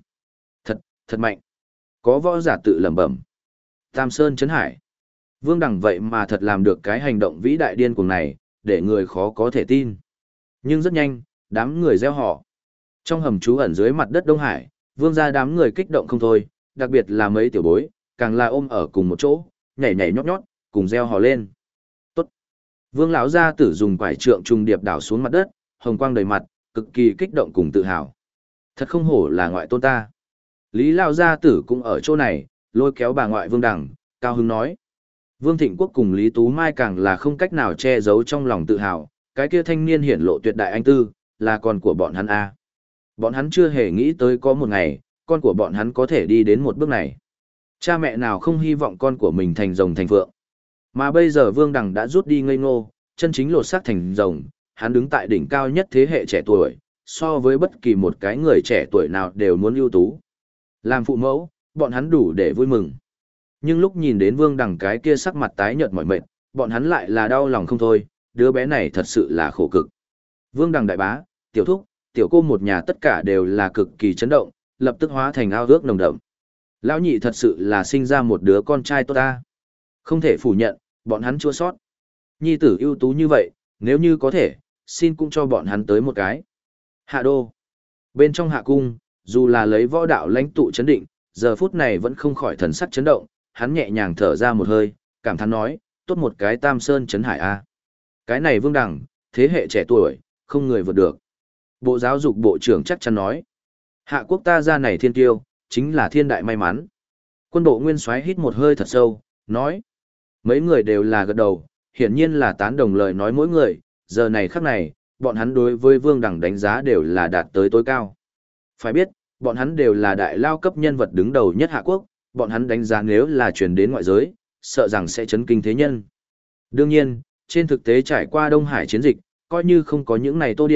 Thật mạnh. Có võ giả tự lẩm bẩm. Tam Sơn chấn hải. Vương Đằng vậy mà thật làm được cái hành động vĩ đại điên cuồng này, để người khó có thể tin. Nhưng rất nhanh, đám người reo hò. Trong hầm trú ẩn dưới mặt đất Đông Hải, Vương gia đám người kích động không thôi, đặc biệt là mấy tiểu bối, càng là ôm ở cùng một chỗ, nhảy nhảy nhót nhót, cùng reo hò lên. Tốt. Vương lão gia tử dùng quải trượng trùng điệp đảo xuống mặt đất, hồng quang đầy mặt, cực kỳ kích động cùng tự hào. Thật không hổ là ngoại tôn ta. Lý lão gia tử cũng ở chỗ này, lôi kéo bà ngoại Vương Đằng, cao hứng nói. Vương Thịnh Quốc cùng Lý Tú Mai càng là không cách nào che giấu trong lòng tự hào, cái kia thanh niên hiển lộ tuyệt đại anh tư, là con của bọn hắn a. Bọn hắn chưa hề nghĩ tới có một ngày, con của bọn hắn có thể đi đến một bước này. Cha mẹ nào không hy vọng con của mình thành rồng thành phượng. Mà bây giờ Vương Đằng đã rút đi ngây ngô, chân chính lột xác thành rồng, hắn đứng tại đỉnh cao nhất thế hệ trẻ tuổi, so với bất kỳ một cái người trẻ tuổi nào đều muốn ưu tú. Làm phụ mẫu, bọn hắn đủ để vui mừng. Nhưng lúc nhìn đến Vương Đằng cái kia sắc mặt tái nhợt mỏi mệt, bọn hắn lại là đau lòng không thôi, đứa bé này thật sự là khổ cực. Vương Đằng đại bá, tiểu thúc, tiểu cô một nhà tất cả đều là cực kỳ chấn động, lập tức hóa thành ao ước nồng đậm. Lão nhị thật sự là sinh ra một đứa con trai tốt ta. Không thể phủ nhận, bọn hắn chua sót. Nhi tử ưu tú như vậy, nếu như có thể, xin cũng cho bọn hắn tới một cái. Hạ đô. Bên trong hạ cung, dù là lấy võ đạo lãnh tụ chấn định, giờ phút này vẫn không khỏi thần sắc chấn động, hắn nhẹ nhàng thở ra một hơi, cảm thán nói, tốt một cái Tam Sơn chấn hải a. Cái này Vương Đằng, thế hệ trẻ tuổi, không người vượt được. Bộ giáo dục bộ trưởng chắc chắn nói, hạ quốc ta ra này thiên tiêu, chính là thiên đại may mắn. Quân bộ nguyên soái hít một hơi thật sâu, nói, mấy người đều là gật đầu, hiển nhiên là tán đồng lời nói mỗi người, giờ này khắc này, bọn hắn đối với Vương Đằng đánh giá đều là đạt tới tối cao. Phải biết, bọn hắn đều là đại lao cấp nhân vật đứng đầu nhất hạ quốc, bọn hắn đánh giá nếu là truyền đến ngoại giới, sợ rằng sẽ chấn kinh thế nhân. Đương nhiên, trên thực tế trải qua Đông Hải chiến dịch, coi như không có những này tô điểm,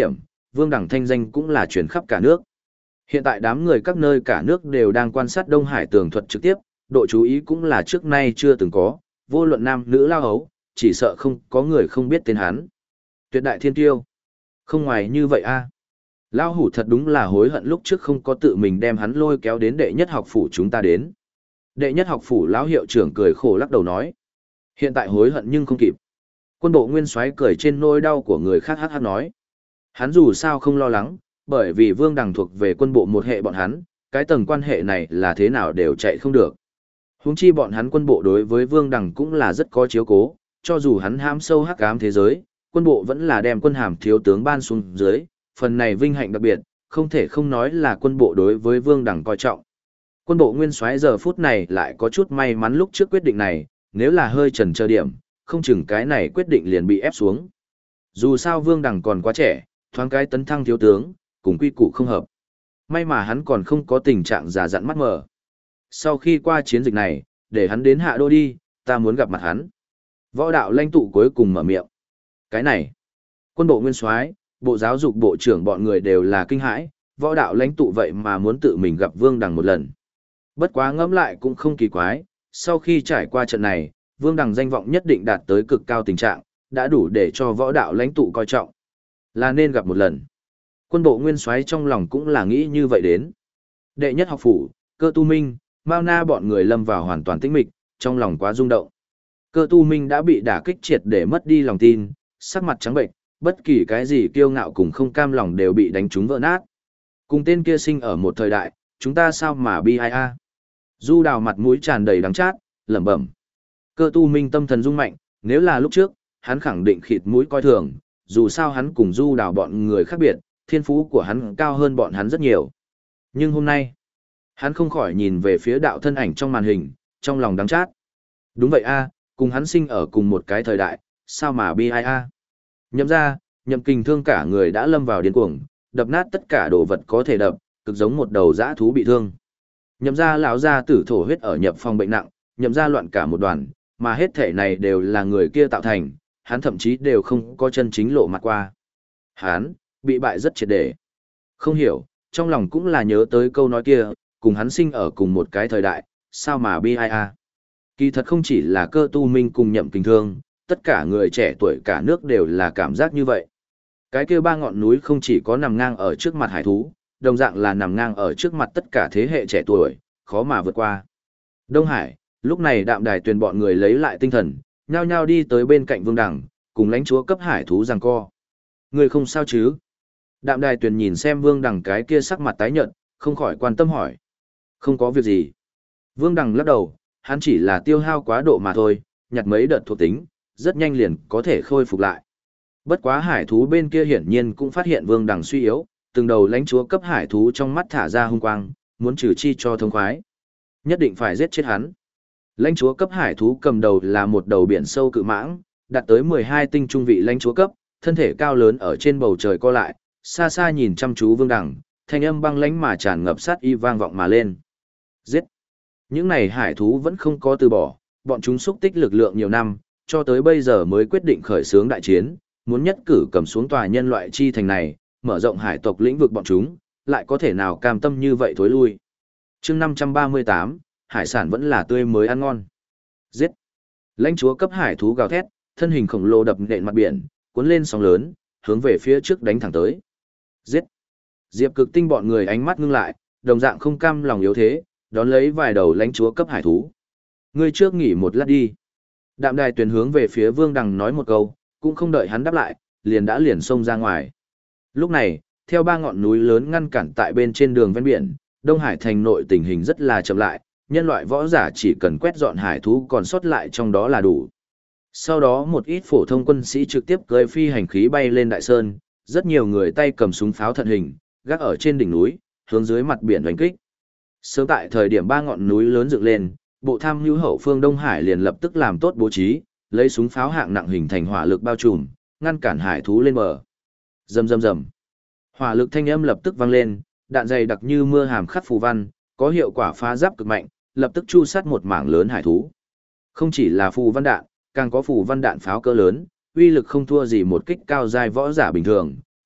Vương Đằng thanh danh cũng là truyền khắp cả nước. Hiện tại đám người các nơi cả nước đều đang quan sát Đông Hải tường thuật trực tiếp, độ chú ý cũng là trước nay chưa từng có, vô luận nam nữ lao hấu, chỉ sợ không có người không biết tên hắn. Tuyệt đại thiên tiêu. Không ngoài như vậy a. Lao hủ thật đúng là hối hận lúc trước không có tự mình đem hắn lôi kéo đến đệ nhất học phủ chúng ta đến. Đệ nhất học phủ lão hiệu trưởng cười khổ lắc đầu nói. Hiện tại hối hận nhưng không kịp. Quân bộ nguyên soái cười trên nỗi đau của người khác hát hát nói. Hắn dù sao không lo lắng, bởi vì Vương Đằng thuộc về quân bộ một hệ bọn hắn, cái tầng quan hệ này là thế nào đều chạy không được. Huống chi bọn hắn quân bộ đối với Vương Đằng cũng là rất có chiếu cố, cho dù hắn hãm sâu hắc ám thế giới, quân bộ vẫn là đem quân hàm thiếu tướng ban xuống dưới, phần này vinh hạnh đặc biệt, không thể không nói là quân bộ đối với Vương Đằng coi trọng. Quân bộ nguyên soái giờ phút này lại có chút may mắn lúc trước quyết định này, nếu là hơi chần chờ điểm, không chừng cái này quyết định liền bị ép xuống. Dù sao Vương Đằng còn quá trẻ, thoáng cái tấn thăng thiếu tướng, cùng quy củ không hợp. May mà hắn còn không có tình trạng già dặn mắt mờ. Sau khi qua chiến dịch này, để hắn đến hạ đô đi, ta muốn gặp mặt hắn. Võ đạo lãnh tụ cuối cùng mở miệng. Cái này, quân bộ nguyên soái, bộ giáo dục bộ trưởng bọn người đều là kinh hãi, võ đạo lãnh tụ vậy mà muốn tự mình gặp Vương Đằng một lần. Bất quá ngẫm lại cũng không kỳ quái, sau khi trải qua trận này, Vương Đằng danh vọng nhất định đạt tới cực cao tình trạng, đã đủ để cho võ đạo lãnh tụ coi trọng. Là nên gặp một lần. Quân bộ nguyên soái trong lòng cũng là nghĩ như vậy đến. Đệ nhất học phủ, Cơ Tu Minh, Mao Na bọn người lâm vào hoàn toàn tĩnh mịch, trong lòng quá rung động. Cơ Tu Minh đã bị đả kích triệt để mất đi lòng tin, sắc mặt trắng bệnh, bất kỳ cái gì kiêu ngạo cùng không cam lòng đều bị đánh trúng vỡ nát. Cùng tên kia sinh ở một thời đại, chúng ta sao mà bi ai a? Du Đào mặt mũi tràn đầy đắng chát, lẩm bẩm. Cơ Tu Minh tâm thần rung mạnh, nếu là lúc trước, hắn khẳng định khịt mũi coi thường, dù sao hắn cùng Du Đào bọn người khác biệt, thiên phú của hắn cao hơn bọn hắn rất nhiều. Nhưng hôm nay, hắn không khỏi nhìn về phía đạo thân ảnh trong màn hình, trong lòng đắng chát. Đúng vậy a, cùng hắn sinh ở cùng một cái thời đại, sao mà bi ai a? Nhậm ra, Nhậm Kình Thương cả người đã lâm vào điên cuồng, đập nát tất cả đồ vật có thể đập, cực giống một đầu dã thú bị thương. Nhậm ra lão gia tử thổ huyết ở nhập phòng bệnh nặng, Nhậm ra loạn cả một đoàn, mà hết thể này đều là người kia tạo thành, hắn thậm chí đều không có chân chính lộ mặt qua. Hắn bị bại rất triệt để. Không hiểu, trong lòng cũng là nhớ tới câu nói kia, cùng hắn sinh ở cùng một cái thời đại, sao mà bi ai a? Kỳ thật không chỉ là Cơ Tu Minh cùng Nhậm Kình Thương, tất cả người trẻ tuổi cả nước đều là cảm giác như vậy. Cái kia ba ngọn núi không chỉ có nằm ngang ở trước mặt hải thú, đồng dạng là nằm ngang ở trước mặt tất cả thế hệ trẻ tuổi, khó mà vượt qua. Đông Hải, lúc này Đạm Đài Tuyền bọn người lấy lại tinh thần, nhao nhao đi tới bên cạnh Vương Đằng, cùng lãnh chúa cấp hải thú giằng co. Người không sao chứ? Đạm Đài Tuyền nhìn xem Vương Đằng cái kia sắc mặt tái nhợt, không khỏi quan tâm hỏi. Không có việc gì. Vương Đằng lắc đầu, hắn chỉ là tiêu hao quá độ mà thôi, nhặt mấy đợt thuộc tính, rất nhanh liền có thể khôi phục lại. Bất quá hải thú bên kia hiển nhiên cũng phát hiện Vương Đằng suy yếu, từng đầu lãnh chúa cấp hải thú trong mắt thả ra hung quang, muốn trừ chi cho thông khoái. Nhất định phải giết chết hắn. Lãnh chúa cấp hải thú cầm đầu là một đầu biển sâu cự mãng, đạt tới 12 tinh trung vị lãnh chúa cấp, thân thể cao lớn ở trên bầu trời co lại, xa xa nhìn chăm chú Vương Đằng, thanh âm băng lãnh mà tràn ngập sát y vang vọng mà lên. Giết! Những này hải thú vẫn không có từ bỏ, bọn chúng xúc tích lực lượng nhiều năm, cho tới bây giờ mới quyết định khởi xướng đại chiến, muốn nhất cử cầm xuống tòa nhân loại chi thành này, mở rộng hải tộc lĩnh vực bọn chúng, lại có thể nào cam tâm như vậy thối lui. Chương 538, hải sản vẫn là tươi mới ăn ngon. Giết! Lãnh chúa cấp hải thú gào thét, thân hình khổng lồ đập nện mặt biển, cuốn lên sóng lớn, hướng về phía trước đánh thẳng tới. Giết! Diệp Cực Tinh bọn người ánh mắt ngưng lại, đồng dạng không cam lòng yếu thế, đón lấy vài đầu lãnh chúa cấp hải thú. Ngươi trước nghỉ một lát đi. Đạm Đài Tuyền hướng về phía Vương Đằng nói một câu, cũng không đợi hắn đáp lại, liền xông ra ngoài. Lúc này, theo ba ngọn núi lớn ngăn cản tại bên trên đường ven biển, Đông Hải thành nội tình hình rất là chậm lại, nhân loại võ giả chỉ cần quét dọn hải thú còn sót lại trong đó là đủ. Sau đó một ít phổ thông quân sĩ trực tiếp cưỡi phi hành khí bay lên đại sơn, rất nhiều người tay cầm súng pháo thận hình, gác ở trên đỉnh núi, hướng dưới mặt biển đánh kích. Sớm tại thời điểm ba ngọn núi lớn dựng lên, bộ tham mưu hậu phương Đông Hải liền lập tức làm tốt bố trí, lấy súng pháo hạng nặng hình thành hỏa lực bao trùm, ngăn cản hải thú lên bờ. Rầm rầm rầm. Hỏa lực thanh âm lập tức vang lên, đạn dày đặc như mưa hàm khắc phù văn, có hiệu quả phá giáp cực mạnh, lập tức chu sát một mảng lớn hải thú. Không chỉ là phù văn đạn, càng có phù văn đạn pháo cỡ lớn, uy lực không thua gì một kích cao giai võ giả bình thường,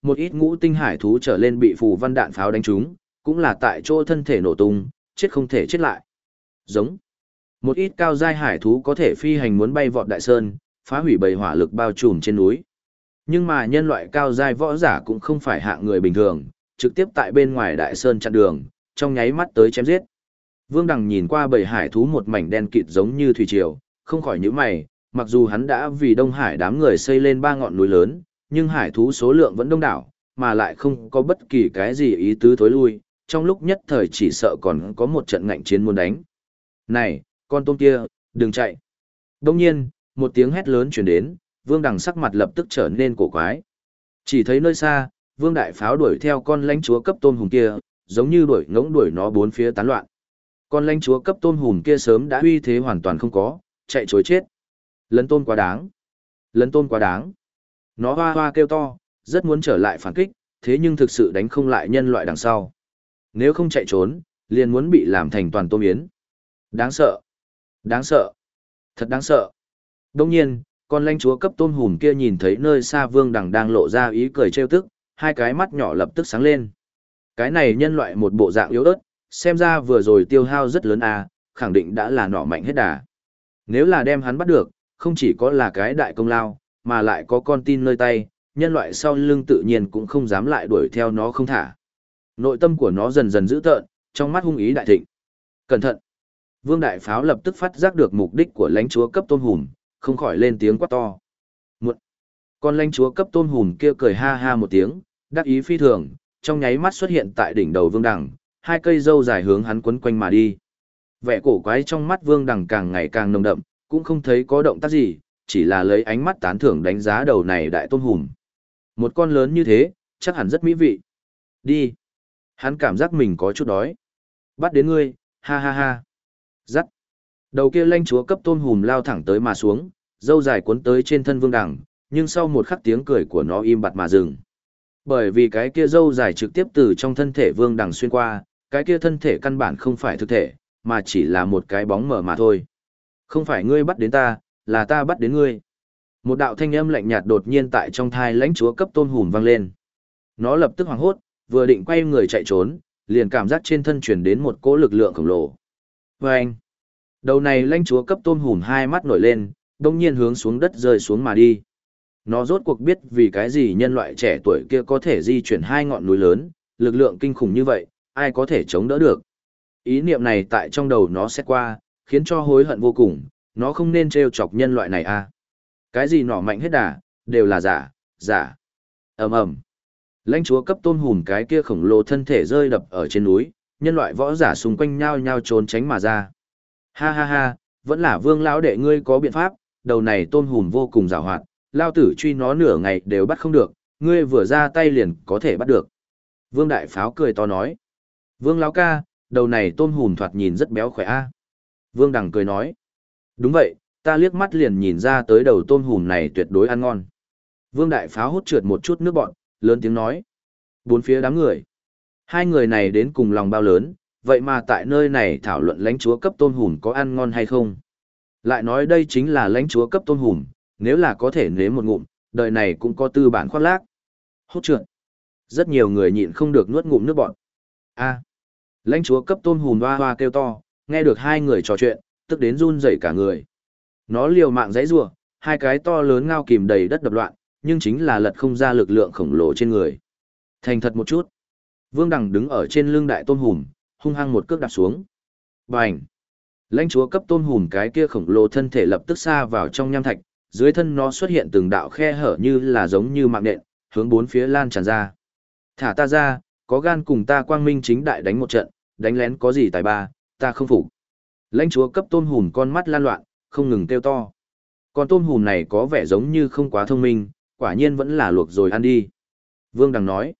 một ít ngũ tinh hải thú trở lên bị phù văn đạn pháo đánh trúng, cũng là tại chỗ thân thể nổ tung, chết không thể chết lại. Giống. Một ít cao giai hải thú có thể phi hành muốn bay vọt đại sơn, phá hủy bầy hỏa lực bao trùm trên núi. Nhưng mà nhân loại cao giai võ giả cũng không phải hạng người bình thường, trực tiếp tại bên ngoài đại sơn chặn đường, trong nháy mắt tới chém giết. Vương Đằng nhìn qua bầy hải thú một mảnh đen kịt giống như thủy triều, không khỏi nhíu mày, mặc dù hắn đã vì Đông Hải đám người xây lên 3 ngọn núi lớn, nhưng hải thú số lượng vẫn đông đảo, mà lại không có bất kỳ cái gì ý tứ thối lui, trong lúc nhất thời chỉ sợ còn có một trận ngạnh chiến muốn đánh. Này, con tôm kia, đừng chạy. Đông nhiên, một tiếng hét lớn truyền đến, Vương Đằng sắc mặt lập tức trở nên cổ quái. Chỉ thấy nơi xa, Vương Đại Pháo đuổi theo con lãnh chúa cấp tôm hùm kia, giống như đuổi ngỗng đuổi nó bốn phía tán loạn. Con lãnh chúa cấp tôm hùm kia sớm đã uy thế hoàn toàn không có, chạy trối chết. Lấn tôn quá đáng. Lấn tôn quá đáng. Nó hoa hoa kêu to, rất muốn trở lại phản kích, thế nhưng thực sự đánh không lại nhân loại đằng sau. Nếu không chạy trốn, liền muốn bị làm thành toàn tôm yến. Đáng sợ. Đáng sợ. Thật đáng sợ. Đông nhiên, con lãnh chúa cấp tôm hùm kia nhìn thấy nơi xa Vương Đằng đang lộ ra ý cười trêu tức, hai cái mắt nhỏ lập tức sáng lên. Cái này nhân loại một bộ dạng yếu ớt, xem ra vừa rồi tiêu hao rất lớn à, khẳng định đã là nỏ mạnh hết đà. Nếu là đem hắn bắt được, không chỉ có là cái đại công lao, mà lại có con tin nơi tay, nhân loại sau lưng tự nhiên cũng không dám lại đuổi theo nó không thả. Nội tâm của nó dần dần dữ tợn, trong mắt hung ý đại thịnh. Cẩn thận! Vương Đại Pháo lập tức phát giác được mục đích của lãnh chúa cấp tôm hùm, không khỏi lên tiếng quát to. Muộn! Con lãnh chúa cấp tôm hùm kia cười ha ha một tiếng, đắc ý phi thường, trong nháy mắt xuất hiện tại đỉnh đầu Vương Đằng, hai cây râu dài hướng hắn quấn quanh mà đi. Vẻ cổ quái trong mắt Vương Đằng càng ngày càng nồng đậm, cũng không thấy có động tác gì, chỉ là lấy ánh mắt tán thưởng đánh giá đầu này đại tôm hùm. Một con lớn như thế, chắc hẳn rất mỹ vị. Đi. Hắn cảm giác mình có chút đói. Bắt đến ngươi, ha ha ha. Dắt. Đầu kia lãnh chúa cấp tôm hùm lao thẳng tới mà xuống, râu dài cuốn tới trên thân Vương Đằng, nhưng sau một khắc tiếng cười của nó im bặt mà dừng. Bởi vì cái kia râu dài trực tiếp từ trong thân thể Vương Đằng xuyên qua, cái kia thân thể căn bản không phải thực thể, mà chỉ là một cái bóng mờ mà thôi. Không phải ngươi bắt đến ta, là ta bắt đến ngươi. Một đạo thanh âm lạnh nhạt đột nhiên tại trong thai lãnh chúa cấp tôm hùm vang lên. Nó lập tức hoảng hốt, vừa định quay người chạy trốn, liền cảm giác trên thân truyền đến một cỗ lực lượng khổng lồ. Vâng! Đầu này lãnh chúa cấp tôm hùm hai mắt nổi lên, đông nhiên hướng xuống đất rơi xuống mà đi. Nó rốt cuộc biết vì cái gì nhân loại trẻ tuổi kia có thể di chuyển 2 ngọn núi lớn, lực lượng kinh khủng như vậy, ai có thể chống đỡ được. Ý niệm này tại trong đầu nó xét qua, khiến cho hối hận vô cùng, nó không nên trêu chọc nhân loại này à. Cái gì nỏ mạnh hết đà, đều là giả, giả. Ầm ầm. Lãnh chúa cấp tôm hùm cái kia khổng lồ thân thể rơi đập ở trên núi, nhân loại võ giả xung quanh nhao nhao trốn tránh mà ra. Ha ha ha, vẫn là Vương lão đệ ngươi có biện pháp, đầu này tôm hùm vô cùng giàu hoạt, lao tử truy nó nửa ngày đều bắt không được, ngươi vừa ra tay liền có thể bắt được. Vương Đại Pháo cười to nói. Vương lão ca, đầu này tôm hùm thoạt nhìn rất béo khỏe a. Vương Đằng cười nói. Đúng vậy, ta liếc mắt liền nhìn ra tới đầu tôm hùm này tuyệt đối ăn ngon. Vương Đại Pháo hút trượt một chút nước bọn, lớn tiếng nói. Bốn phía đám người. Hai người này đến cùng lòng bao lớn, vậy mà tại nơi này thảo luận lãnh chúa cấp tôm hùm có ăn ngon hay không. Lại nói đây chính là lãnh chúa cấp tôm hùm, nếu là có thể nếm một ngụm, đời này cũng có tư bản khoác lác. Hút trượt. Rất nhiều người nhịn không được nuốt ngụm nước bọn. A. Lãnh chúa cấp tôm hùm hoa hoa kêu to, nghe được hai người trò chuyện, tức đến run rẩy cả người. Nó liều mạng giãy giụa, hai cái to lớn ngao kìm đầy đất đập loạn, nhưng chính là lật không ra lực lượng khổng lồ trên người. Thành thật một chút. Vương Đằng đứng ở trên lưng đại tôm hùm, hung hăng một cước đạp xuống. Bành! Lãnh chúa cấp tôm hùm cái kia khổng lồ thân thể lập tức xa vào trong nham thạch, dưới thân nó xuất hiện từng đạo khe hở như là giống như mạng nện, hướng bốn phía lan tràn ra. Thả ta ra, có gan cùng ta quang minh chính đại đánh một trận, đánh lén có gì tài ba, ta không phục. Lãnh chúa cấp tôm hùm con mắt lan loạn, không ngừng kêu to. Con tôm hùm này có vẻ giống như không quá thông minh, quả nhiên vẫn là luộc rồi ăn đi. Vương Đằng nói.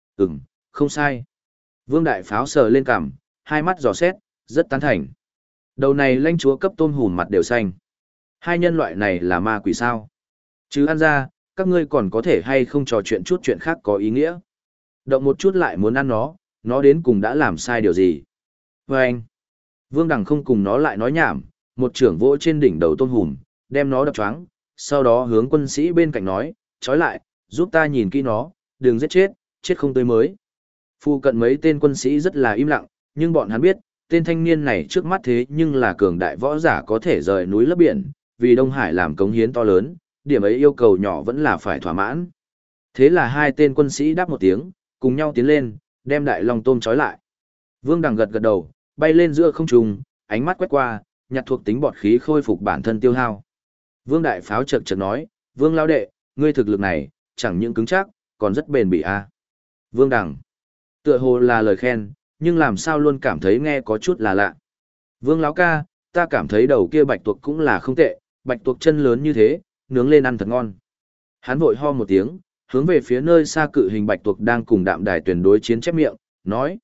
Không sai. Vương Đại Pháo sờ lên cằm, hai mắt dò xét, rất tán thành. Đầu này lãnh chúa cấp tôm hùm mặt đều xanh. Hai nhân loại này là ma quỷ sao? Chứ ăn ra, các ngươi còn có thể hay không trò chuyện chút chuyện khác có ý nghĩa. Động một chút lại muốn ăn nó đến cùng đã làm sai điều gì? Và anh, Vương Đằng không cùng nó lại nói nhảm, một trưởng vỗ trên đỉnh đầu tôm hùm, đem nó đập choáng, sau đó hướng quân sĩ bên cạnh nói, trói lại, giúp ta nhìn kỹ nó, đừng giết chết, chết không tươi mới. Phu cận mấy tên quân sĩ rất là im lặng, nhưng bọn hắn biết, tên thanh niên này trước mắt thế nhưng là cường đại võ giả có thể rời núi lấp biển, vì Đông Hải làm cống hiến to lớn, điểm ấy yêu cầu nhỏ vẫn là phải thỏa mãn. Thế là hai tên quân sĩ đáp một tiếng, cùng nhau tiến lên, đem đại long tôm trói lại. Vương Đằng gật gật đầu, bay lên giữa không trung, ánh mắt quét qua, nhặt thuộc tính bọt khí khôi phục bản thân tiêu hao. Vương Đại Pháo chợt chợt nói, Vương Lão Đệ, ngươi thực lực này, chẳng những cứng chắc, còn rất bền bỉ a. Vương Đằng, tựa hồ là lời khen, nhưng làm sao luôn cảm thấy nghe có chút là lạ. Vương Lão ca, ta cảm thấy đầu kia bạch tuộc cũng là không tệ, bạch tuộc chân lớn như thế, nướng lên ăn thật ngon. Hắn vội ho một tiếng, hướng về phía nơi xa cự hình bạch tuộc đang cùng Đạm Đài Tuyền đối chiến chép miệng, nói: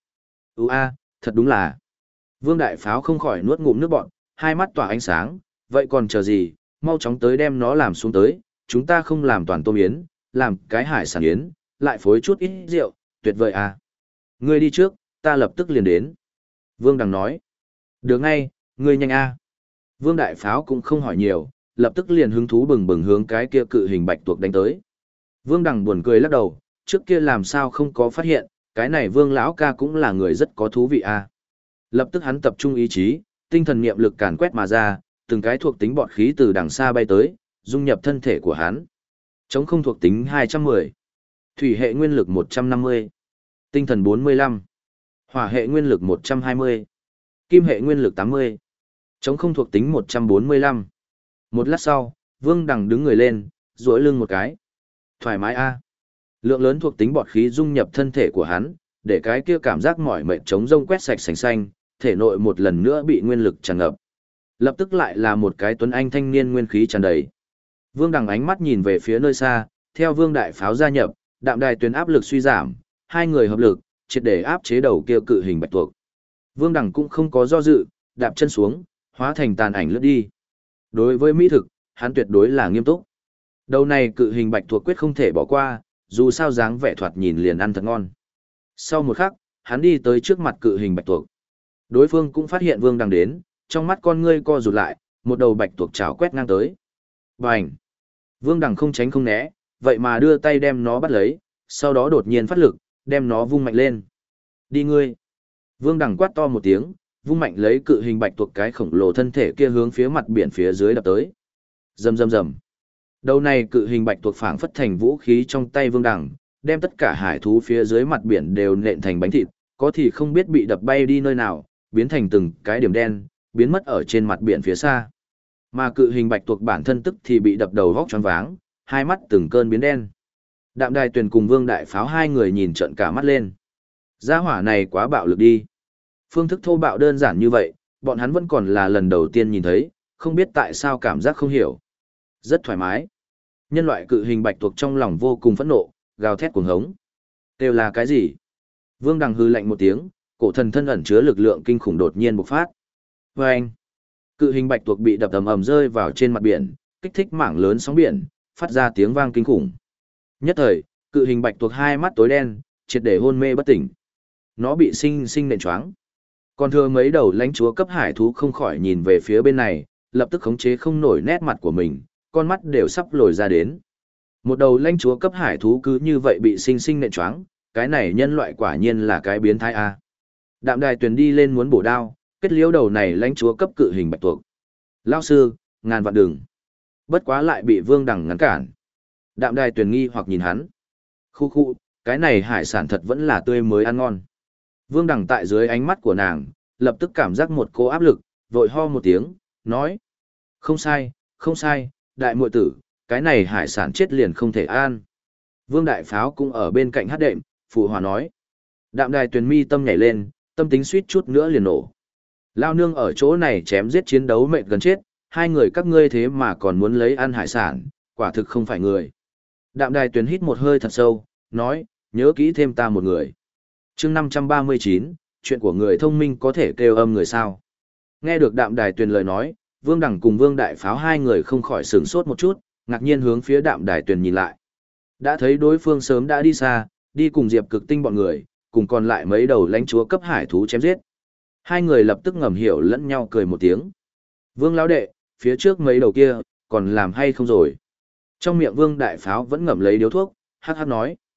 thật đúng là. Vương Đại Pháo không khỏi nuốt ngụm nước bọt, hai mắt tỏa ánh sáng, vậy còn chờ gì, mau chóng tới đem nó làm xuống tới, chúng ta không làm toàn tôm yến, làm cái hải sản yến, lại phối chút ít rượu, tuyệt vời à. Ngươi đi trước, ta lập tức liền đến. Vương Đằng nói: được ngay, ngươi nhanh a. Vương Đại Pháo cũng không hỏi nhiều, lập tức liền hứng thú bừng bừng hướng cái kia cự hình bạch tuộc đánh tới. Vương Đằng buồn cười lắc đầu, trước kia làm sao không có phát hiện, cái này Vương lão ca cũng là người rất có thú vị a. Lập tức hắn tập trung ý chí, tinh thần niệm lực càn quét mà ra, từng cái thuộc tính bọt khí từ đằng xa bay tới, dung nhập thân thể của hắn. Chống không thuộc tính 210, thủy hệ nguyên lực 150, tinh thần 45, hỏa hệ nguyên lực 120, kim hệ nguyên lực 80, chống không thuộc tính 145. Một lát sau, Vương Đằng đứng người lên, duỗi lưng một cái. Thoải mái a. Lượng lớn thuộc tính bọt khí dung nhập thân thể của hắn, để cái kia cảm giác mỏi mệt trống rông quét sạch sành xanh, thể nội một lần nữa bị nguyên lực tràn ngập. Lập tức lại là một cái tuấn anh thanh niên nguyên khí tràn đầy. Vương Đằng ánh mắt nhìn về phía nơi xa, theo Vương Đại Pháo gia nhập, Đạm Đài Tuyền áp lực suy giảm, hai người hợp lực, triệt để áp chế đầu kia cự hình bạch tuộc. Vương Đằng cũng không có do dự, đạp chân xuống, hóa thành tàn ảnh lướt đi. Đối với mỹ thực, hắn tuyệt đối là nghiêm túc. Đầu này cự hình bạch tuộc quyết không thể bỏ qua, dù sao dáng vẻ thoạt nhìn liền ăn thật ngon. Sau một khắc, hắn đi tới trước mặt cự hình bạch tuộc. Đối phương cũng phát hiện Vương Đằng đến, trong mắt con ngươi co rụt lại, một đầu bạch tuộc chảo quét ngang tới. Bành! Vương Đằng không tránh không né, vậy mà đưa tay đem nó bắt lấy, sau đó đột nhiên phát lực, đem nó vung mạnh lên. Đi ngươi! Vương Đằng quát to một tiếng, vung mạnh lấy cự hình bạch tuộc cái khổng lồ thân thể kia hướng phía mặt biển phía dưới đập tới. Rầm rầm rầm. Đầu này cự hình bạch tuộc phảng phất thành vũ khí trong tay Vương Đằng, đem tất cả hải thú phía dưới mặt biển đều nện thành bánh thịt, có thì không biết bị đập bay đi nơi nào, biến thành từng cái điểm đen, biến mất ở trên mặt biển phía xa. Mà cự hình bạch tuộc bản thân tức thì bị đập đầu vóc choáng váng, hai mắt từng cơn biến đen. Đạm Đài Tuyền cùng Vương Đại Pháo hai người nhìn trợn cả mắt lên. Gia hỏa này quá bạo lực đi. Phương thức thô bạo đơn giản như vậy, bọn hắn vẫn còn là lần đầu tiên nhìn thấy, không biết tại sao cảm giác không hiểu. Rất thoải mái. Nhân loại cự hình bạch tuộc trong lòng vô cùng phẫn nộ, gào thét cuồng hống. Đều là cái gì? Vương Đằng hư lạnh một tiếng, cổ thần thân ẩn chứa lực lượng kinh khủng đột nhiên bộc phát. Và anh, cự hình bạch tuộc bị đập ầm ầm rơi vào trên mặt biển, kích thích mảng lớn sóng biển, phát ra tiếng vang kinh khủng. Nhất thời, cự hình bạch tuộc hai mắt tối đen, triệt để hôn mê bất tỉnh. Nó bị sinh sinh nện choáng. Còn thừa mấy đầu lãnh chúa cấp hải thú không khỏi nhìn về phía bên này, lập tức khống chế không nổi nét mặt của mình, con mắt đều sắp lồi ra đến. Một đầu lãnh chúa cấp hải thú cứ như vậy bị sinh sinh nện choáng, cái này nhân loại quả nhiên là cái biến thái a. Đạm Đài Tuyền đi lên muốn bổ đao, kết liễu đầu này lãnh chúa cấp cự hình bạch tuộc. Lao sư, ngàn vạn đừng. Bất quá lại bị Vương Đằng ngăn cản. Đạm Đài Tuyền nghi hoặc nhìn hắn. Khu khu, cái này hải sản thật vẫn là tươi mới ăn ngon. Vương Đằng tại dưới ánh mắt của nàng, lập tức cảm giác một cô áp lực, vội ho một tiếng, nói. Không sai, không sai, đại muội tử, cái này hải sản chết liền không thể ăn. Vương Đại Pháo cũng ở bên cạnh hát đệm, phụ hòa nói. Đạm Đài Tuyền mi tâm nhảy lên, tâm tính suýt chút nữa liền nổ. Lao nương ở chỗ này chém giết chiến đấu mệt gần chết, hai người các ngươi thế mà còn muốn lấy ăn hải sản, quả thực không phải người. Đạm Đài Tuyền hít một hơi thật sâu, nói, nhớ kỹ thêm ta một người. chương 539, chuyện của người thông minh có thể kêu âm người sao. Nghe được Đạm Đài Tuyền lời nói, Vương Đằng cùng Vương Đại Pháo hai người không khỏi sửng sốt một chút, ngạc nhiên hướng phía Đạm Đài Tuyền nhìn lại. Đã thấy đối phương sớm đã đi xa, đi cùng Diệp Cực Tinh bọn người, cùng còn lại mấy đầu lãnh chúa cấp hải thú chém giết. Hai người lập tức ngầm hiểu lẫn nhau cười một tiếng. Vương lão đệ, phía trước mấy đầu kia, còn làm hay không rồi? Trong miệng Vương Đại Pháo vẫn ngậm lấy điếu thuốc, hắc hắc nói.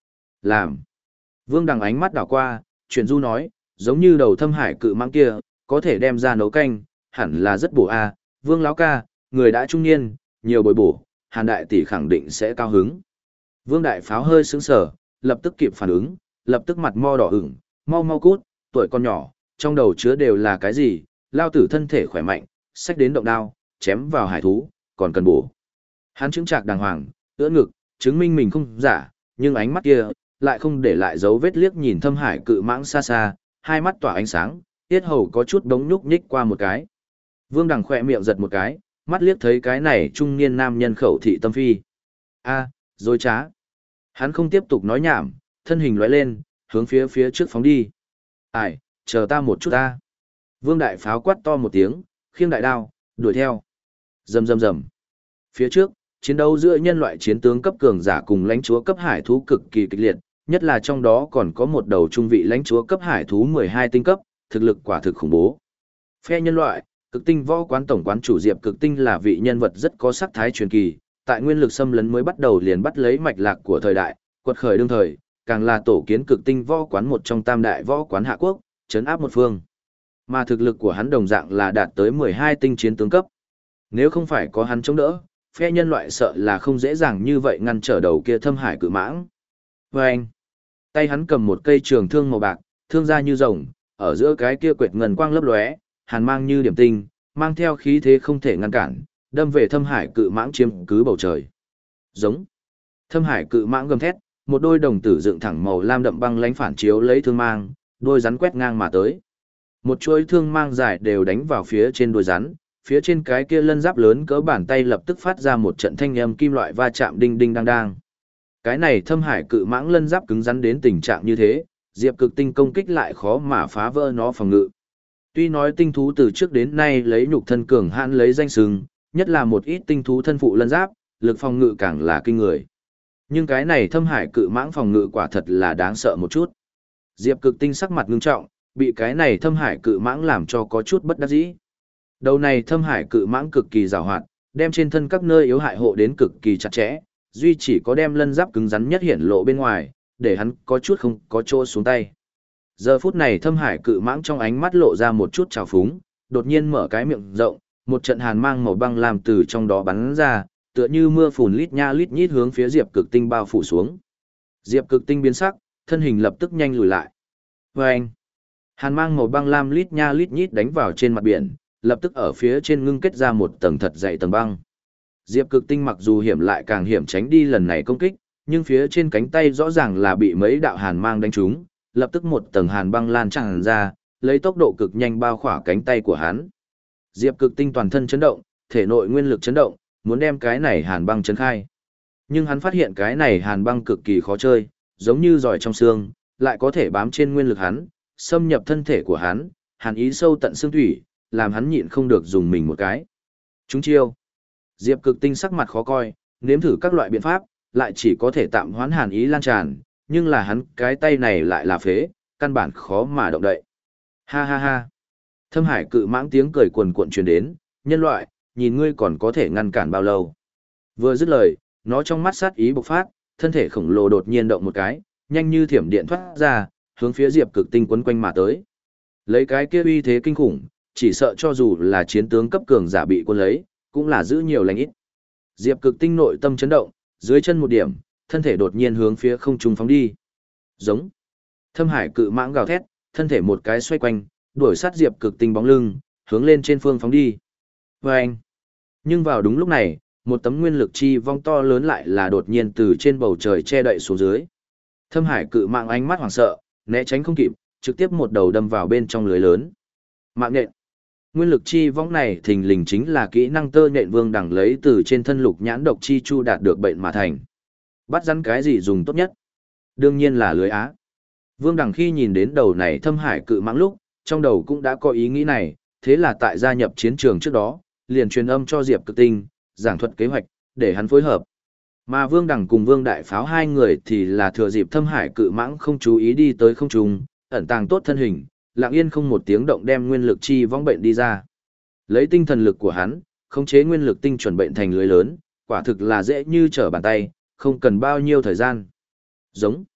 Làm. Vương Đằng ánh mắt đảo qua, chuyển du nói, giống như đầu thâm hải cự mãng kia, có thể đem ra nấu canh, hẳn là rất bổ a. Vương lão ca, người đã trung niên, nhiều bồi bổ, Hàn đại tỷ khẳng định sẽ cao hứng. Vương đại pháo hơi sững sờ, lập tức kịp phản ứng, lập tức mặt mo đỏ ửng, mau mau cút, tuổi con nhỏ, trong đầu chứa đều là cái gì, lao tử thân thể khỏe mạnh, xách đến động đao, chém vào hải thú, còn cần bổ. Hắn chứng trạc đàng hoàng, ưỡn ngực, chứng minh mình không giả, nhưng ánh mắt kia, lại không để lại dấu vết liếc nhìn thâm hải cự mãng xa xa, hai mắt tỏa ánh sáng, tiết hầu có chút đống nhúc nhích qua một cái. Vương Đằng khỏe miệng giật một cái, mắt liếc thấy cái này trung niên nam nhân khẩu thị tâm phi. A, dối trá. Hắn không tiếp tục nói nhảm, thân hình lóe lên, hướng phía trước phóng đi. Ai, chờ ta một chút ta. Vương đại pháo quát to một tiếng, khiêng đại đao, đuổi theo. Rầm rầm rầm. Phía trước, chiến đấu giữa nhân loại chiến tướng cấp cường giả cùng lãnh chúa cấp hải thú cực kỳ kịch liệt, nhất là trong đó còn có một đầu trung vị lãnh chúa cấp hải thú 12 tinh cấp, thực lực quả thực khủng bố. Phe nhân loại, Cực Tinh Võ Quán tổng quán chủ Diệp Cực Tinh là vị nhân vật rất có sắc thái truyền kỳ, tại nguyên lực xâm lấn mới bắt đầu liền bắt lấy mạch lạc của thời đại, quật khởi đương thời, càng là tổ kiến Cực Tinh Võ Quán một trong tam đại võ quán hạ quốc, trấn áp một phương. Mà thực lực của hắn đồng dạng là đạt tới 12 tinh chiến tướng cấp. Nếu không phải có hắn chống đỡ, phe nhân loại sợ là không dễ dàng như vậy ngăn trở đầu kia thâm hải cự mãng. Vâng! Tay hắn cầm một cây trường thương màu bạc, thương ra như rồng, ở giữa cái kia quệt ngần quang lấp lóe, hàn mang như điểm tinh, mang theo khí thế không thể ngăn cản, đâm về thâm hải cự mãng chiếm cứ bầu trời. Giống. Thâm hải cự mãng gầm thét, một đôi đồng tử dựng thẳng màu lam đậm băng lánh phản chiếu lấy thương mang, đôi rắn quét ngang mà tới. Một chuỗi thương mang dài đều đánh vào phía trên đuôi rắn, phía trên cái kia lân giáp lớn cỡ bàn tay lập tức phát ra một trận thanh âm kim loại va chạm đinh đinh đang đang. Cái này thâm hải cự mãng lân giáp cứng rắn đến tình trạng như thế, Diệp Cực Tinh công kích lại khó mà phá vỡ nó phòng ngự. Tuy nói tinh thú từ trước đến nay lấy nhục thân cường hãn lấy danh xưng, nhất là một ít tinh thú thân phụ lân giáp, lực phòng ngự càng là kinh người. Nhưng cái này thâm hải cự mãng phòng ngự quả thật là đáng sợ một chút. Diệp Cực Tinh sắc mặt ngưng trọng, bị cái này thâm hải cự mãng làm cho có chút bất đắc dĩ. Đầu này thâm hải cự mãng cực kỳ giàu hoạt, đem trên thân các nơi yếu hại hộ đến cực kỳ chặt chẽ, duy chỉ có đem lân giáp cứng rắn nhất hiện lộ bên ngoài, để hắn có chút không có chỗ xuống tay. Giờ phút này thâm hải cự mãng trong ánh mắt lộ ra một chút trào phúng, đột nhiên mở cái miệng rộng, một trận hàn mang màu băng làm từ trong đó bắn ra, tựa như mưa phùn lít nha lít nhít hướng phía Diệp Cực Tinh bao phủ xuống. Diệp Cực Tinh biến sắc, thân hình lập tức nhanh lùi lại. Vâng! Hàn mang màu băng lam lít nha lít nhít đánh vào trên mặt biển, lập tức ở phía trên ngưng kết ra một tầng thật dày tầng băng. Diệp Cực Tinh mặc dù hiểm lại càng hiểm tránh đi lần này công kích, nhưng phía trên cánh tay rõ ràng là bị mấy đạo hàn mang đánh trúng, lập tức một tầng hàn băng lan tràn ra, lấy tốc độ cực nhanh bao khỏa cánh tay của hắn. Diệp Cực Tinh toàn thân chấn động, thể nội nguyên lực chấn động, muốn đem cái này hàn băng chấn khai. Nhưng hắn phát hiện cái này hàn băng cực kỳ khó chơi, giống như giỏi trong xương, lại có thể bám trên nguyên lực hắn, xâm nhập thân thể của hắn, hàn ý sâu tận xương thủy, làm hắn nhịn không được dùng mình một cái. Chúng chiêu. Diệp Cực Tinh sắc mặt khó coi, nếm thử các loại biện pháp, lại chỉ có thể tạm hoãn hàn ý lan tràn, nhưng là hắn cái tay này lại là phế, căn bản khó mà động đậy. Ha ha ha. Thâm hải cự mãng tiếng cười cuồn cuộn truyền đến, nhân loại, nhìn ngươi còn có thể ngăn cản bao lâu. Vừa dứt lời, nó trong mắt sát ý bộc phát, thân thể khổng lồ đột nhiên động một cái, nhanh như thiểm điện thoát ra, hướng phía Diệp Cực Tinh quấn quanh mà tới. Lấy cái kia uy thế kinh khủng, chỉ sợ cho dù là chiến tướng cấp cường giả bị quân lấy, cũng là giữ nhiều lành ít. Diệp Cực Tinh nội tâm chấn động, dưới chân một điểm, thân thể đột nhiên hướng phía không trung phóng đi. Giống. Thâm hải cự mãng gào thét, thân thể một cái xoay quanh, đuổi sát Diệp Cực Tinh bóng lưng, hướng lên trên phương phóng đi. Vâng. Nhưng vào đúng lúc này, một tấm nguyên lực chi vong to lớn lại là đột nhiên từ trên bầu trời che đậy xuống dưới. Thâm hải cự mãng ánh mắt hoảng sợ, né tránh không kịp, trực tiếp một đầu đâm vào bên trong lưới lớn. Mạng nhện. Nguyên lực chi vong này thình lình chính là kỹ năng tơ nhện Vương Đằng lấy từ trên thân lục nhãn độc chi chu đạt được bệnh mà thành. Bắt rắn cái gì dùng tốt nhất? Đương nhiên là lưới á. Vương Đằng khi nhìn đến đầu này thâm hải cự mãng lúc, trong đầu cũng đã có ý nghĩ này, thế là tại gia nhập chiến trường trước đó, liền truyền âm cho Diệp Cực Tinh, giảng thuật kế hoạch, để hắn phối hợp. Mà Vương Đằng cùng Vương Đại Pháo hai người thì là thừa dịp thâm hải cự mãng không chú ý đi tới không trung, ẩn tàng tốt thân hình, lặng yên không một tiếng động đem nguyên lực chi vong bệnh đi ra. Lấy tinh thần lực của hắn, khống chế nguyên lực tinh chuẩn bệnh thành lưới lớn, quả thực là dễ như trở bàn tay, không cần bao nhiêu thời gian. Giống.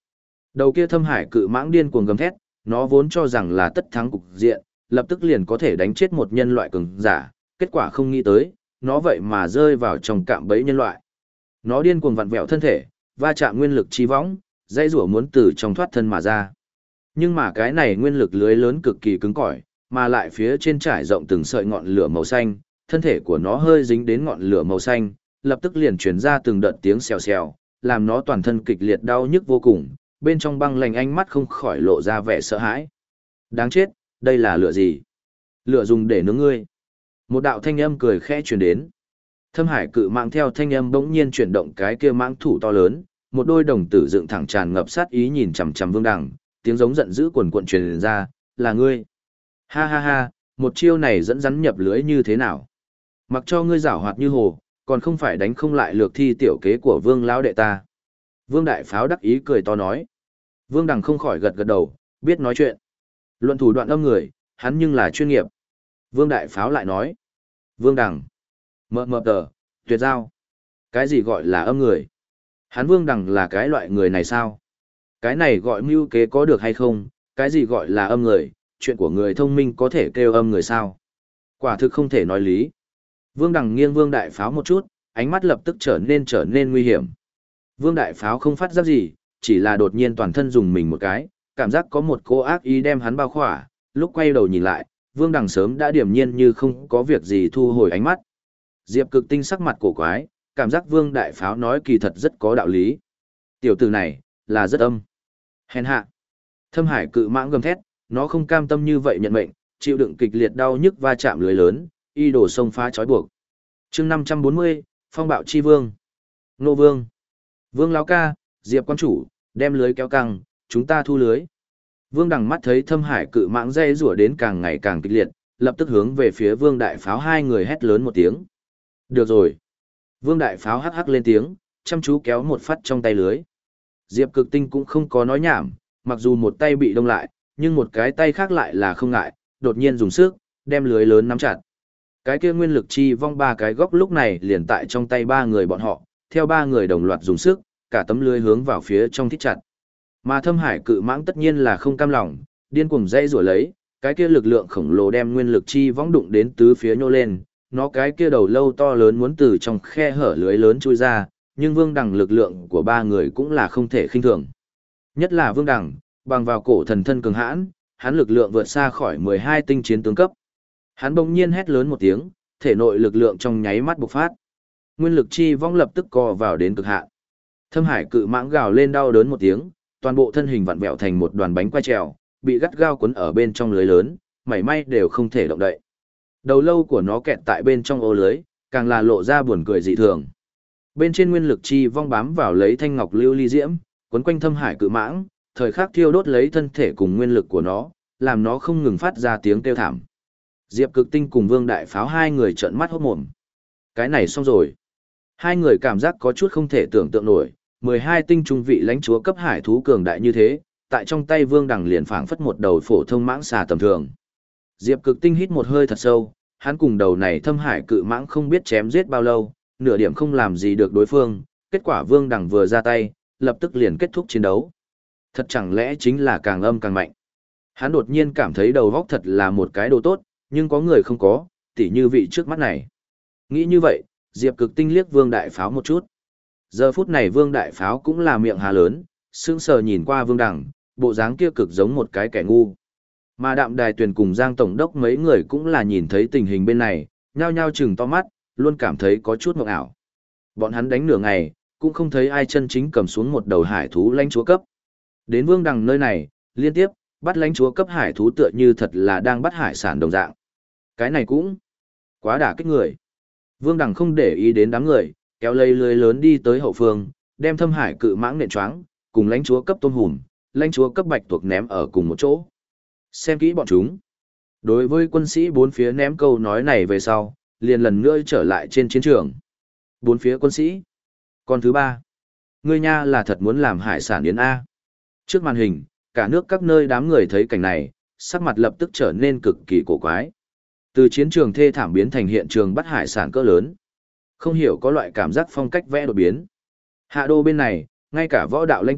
Đầu kia thâm hải cự mãng điên cuồng gầm thét, nó vốn cho rằng là tất thắng cục diện, lập tức liền có thể đánh chết một nhân loại cường giả, kết quả không nghĩ tới, nó vậy mà rơi vào trong cạm bẫy nhân loại. Nó điên cuồng vặn vẹo thân thể, va chạm nguyên lực chi võng, dây rủa muốn từ trong thoát thân mà ra. Nhưng mà cái này nguyên lực lưới lớn cực kỳ cứng cỏi, mà lại phía trên trải rộng từng sợi ngọn lửa màu xanh, thân thể của nó hơi dính đến ngọn lửa màu xanh, lập tức liền truyền ra từng đợt tiếng xèo xèo, làm nó toàn thân kịch liệt đau nhức vô cùng, bên trong băng lạnh ánh mắt không khỏi lộ ra vẻ sợ hãi. Đáng chết, đây là lửa gì? Lửa dùng để nướng ngươi. Một đạo thanh âm cười khẽ truyền đến. Thâm hải cự mãng theo thanh âm bỗng nhiên chuyển động cái kia mãng thủ to lớn, một đôi đồng tử dựng thẳng tràn ngập sát ý nhìn chằm chằm Vương Đằng, tiếng giống giận dữ quần quận truyền ra, là ngươi. Ha ha ha, một chiêu này dẫn rắn nhập lưới như thế nào? Mặc cho ngươi giảo hoạt như hồ, còn không phải đánh không lại lược thi tiểu kế của Vương lão đệ ta. Vương Đại Pháo đắc ý cười to nói. Vương Đằng không khỏi gật gật đầu, biết nói chuyện. Luận thủ đoạn âm người, hắn nhưng là chuyên nghiệp. Vương Đại Pháo lại nói. Vương Đằng. Mờ tờ, tuyệt giao. Cái gì gọi là âm người? Hắn Vương Đằng là cái loại người này sao? Cái này gọi mưu kế có được hay không? Cái gì gọi là âm người? Chuyện của người thông minh có thể kêu âm người sao? Quả thực không thể nói lý. Vương Đằng nghiêng Vương Đại Pháo một chút, ánh mắt lập tức trở nên nguy hiểm. Vương Đại Pháo không phát giác gì, chỉ là đột nhiên toàn thân dùng mình một cái, cảm giác có một cô ác ý đem hắn bao khỏa, lúc quay đầu nhìn lại, Vương Đằng sớm đã điềm nhiên như không có việc gì thu hồi ánh mắt. Diệp Cực Tinh sắc mặt cổ quái, cảm giác Vương Đại Pháo nói kỳ thật rất có đạo lý. Tiểu tử này, là rất âm. Hèn hạ. Thâm hải cự mãng gầm thét, nó không cam tâm như vậy nhận mệnh, chịu đựng kịch liệt đau nhức va chạm lưới lớn, y đổ sông phá trói buộc. Chương 540, Phong bạo chi vương. Nô vương. Vương lão ca, Diệp quan chủ, đem lưới kéo căng, chúng ta thu lưới. Vương Đằng mắt thấy thâm hải cự mãng dây rủa đến càng ngày càng kịch liệt, lập tức hướng về phía Vương Đại Pháo hai người hét lớn một tiếng. Được rồi. Vương Đại Pháo hắc hắc lên tiếng, chăm chú kéo một phát trong tay lưới. Diệp Cực Tinh cũng không có nói nhảm, mặc dù một tay bị đông lại, nhưng một cái tay khác lại là không ngại, đột nhiên dùng sức, đem lưới lớn nắm chặt. Cái kia nguyên lực chi vong ba cái góc lúc này liền tại trong tay ba người bọn họ, theo ba người đồng loạt dùng sức, cả tấm lưới hướng vào phía trong thít chặt. Mà thâm hải cự mãng tất nhiên là không cam lòng, điên cuồng dây rủa lấy, cái kia lực lượng khổng lồ đem nguyên lực chi vong đụng đến tứ phía nhô lên, nó cái kia đầu lâu to lớn muốn từ trong khe hở lưới lớn chui ra, nhưng Vương Đằng lực lượng của ba người cũng là không thể khinh thường. Nhất là Vương Đằng, bằng vào cổ thần thân cường hãn, hắn lực lượng vượt xa khỏi 12 tinh chiến tướng cấp. Hắn bỗng nhiên hét lớn một tiếng, thể nội lực lượng trong nháy mắt bộc phát. Nguyên lực chi vong lập tức co vào đến cực hạn. Thâm hải cự mãng gào lên đau đớn một tiếng, toàn bộ thân hình vặn vẹo thành một đoàn bánh quay trèo, bị gắt gao cuốn ở bên trong lưới lớn, mảy may đều không thể động đậy. Đầu lâu của nó kẹt tại bên trong ô lưới, càng là lộ ra buồn cười dị thường. Bên trên nguyên lực chi vong bám vào lấy thanh ngọc lưu ly diễm, quấn quanh thâm hải cự mãng, thời khắc thiêu đốt lấy thân thể cùng nguyên lực của nó, làm nó không ngừng phát ra tiếng kêu thảm. Diệp Cực Tinh cùng Vương Đại Pháo hai người trợn mắt hốt mồm. Cái này xong rồi. Hai người cảm giác có chút không thể tưởng tượng nổi, 12 tinh trung vị lãnh chúa cấp hải thú cường đại như thế, tại trong tay Vương Đằng liền phảng phất một đầu phổ thông mãng xà tầm thường. Diệp Cực Tinh hít một hơi thật sâu, hắn cùng đầu này thâm hải cự mãng không biết chém giết bao lâu, nửa điểm không làm gì được đối phương, kết quả Vương Đằng vừa ra tay, lập tức liền kết thúc chiến đấu. Thật chẳng lẽ chính là càng âm càng mạnh. Hắn đột nhiên cảm thấy đầu óc thật là một cái đồ tốt, nhưng có người không có, tỉ như vị trước mắt này. Nghĩ như vậy, Diệp Cực Tinh liếc Vương Đại Pháo một chút. Giờ phút này Vương Đại Pháo cũng là miệng hà lớn, sững sờ nhìn qua Vương Đằng, bộ dáng kia cực giống một cái kẻ ngu. Mà Đạm Đài Tuyền cùng Giang Tổng đốc mấy người cũng là nhìn thấy tình hình bên này, nhao nhao chừng to mắt, luôn cảm thấy có chút mộng ảo. Bọn hắn đánh nửa ngày, cũng không thấy ai chân chính cầm xuống một đầu hải thú lãnh chúa cấp. Đến Vương Đằng nơi này, liên tiếp, bắt lãnh chúa cấp hải thú tựa như thật là đang bắt hải sản đồng dạng. Cái này cũng quá đả kích người. Vương Đằng không để ý đến đám người, kéo lấy lưới lớn đi tới hậu phương, đem thâm hải cự mãng nện choáng, cùng lãnh chúa cấp tôm hùm, lãnh chúa cấp bạch tuộc ném ở cùng một chỗ. Xem kỹ bọn chúng. Đối với quân sĩ bốn phía ném câu nói này về sau, liền lần nữa trở lại trên chiến trường. Bốn phía quân sĩ. Con thứ ba. Ngươi nha là thật muốn làm hải sản yến A. Trước màn hình, cả nước các nơi đám người thấy cảnh này, sắc mặt lập tức trở nên cực kỳ cổ quái. Từ chiến trường thê thảm biến thành hiện trường bắt hải sản cỡ lớn. Không hiểu có loại cảm giác phong cách vẽ đột biến. Hạ đô bên này, ngay cả võ đạo lãnh tụ,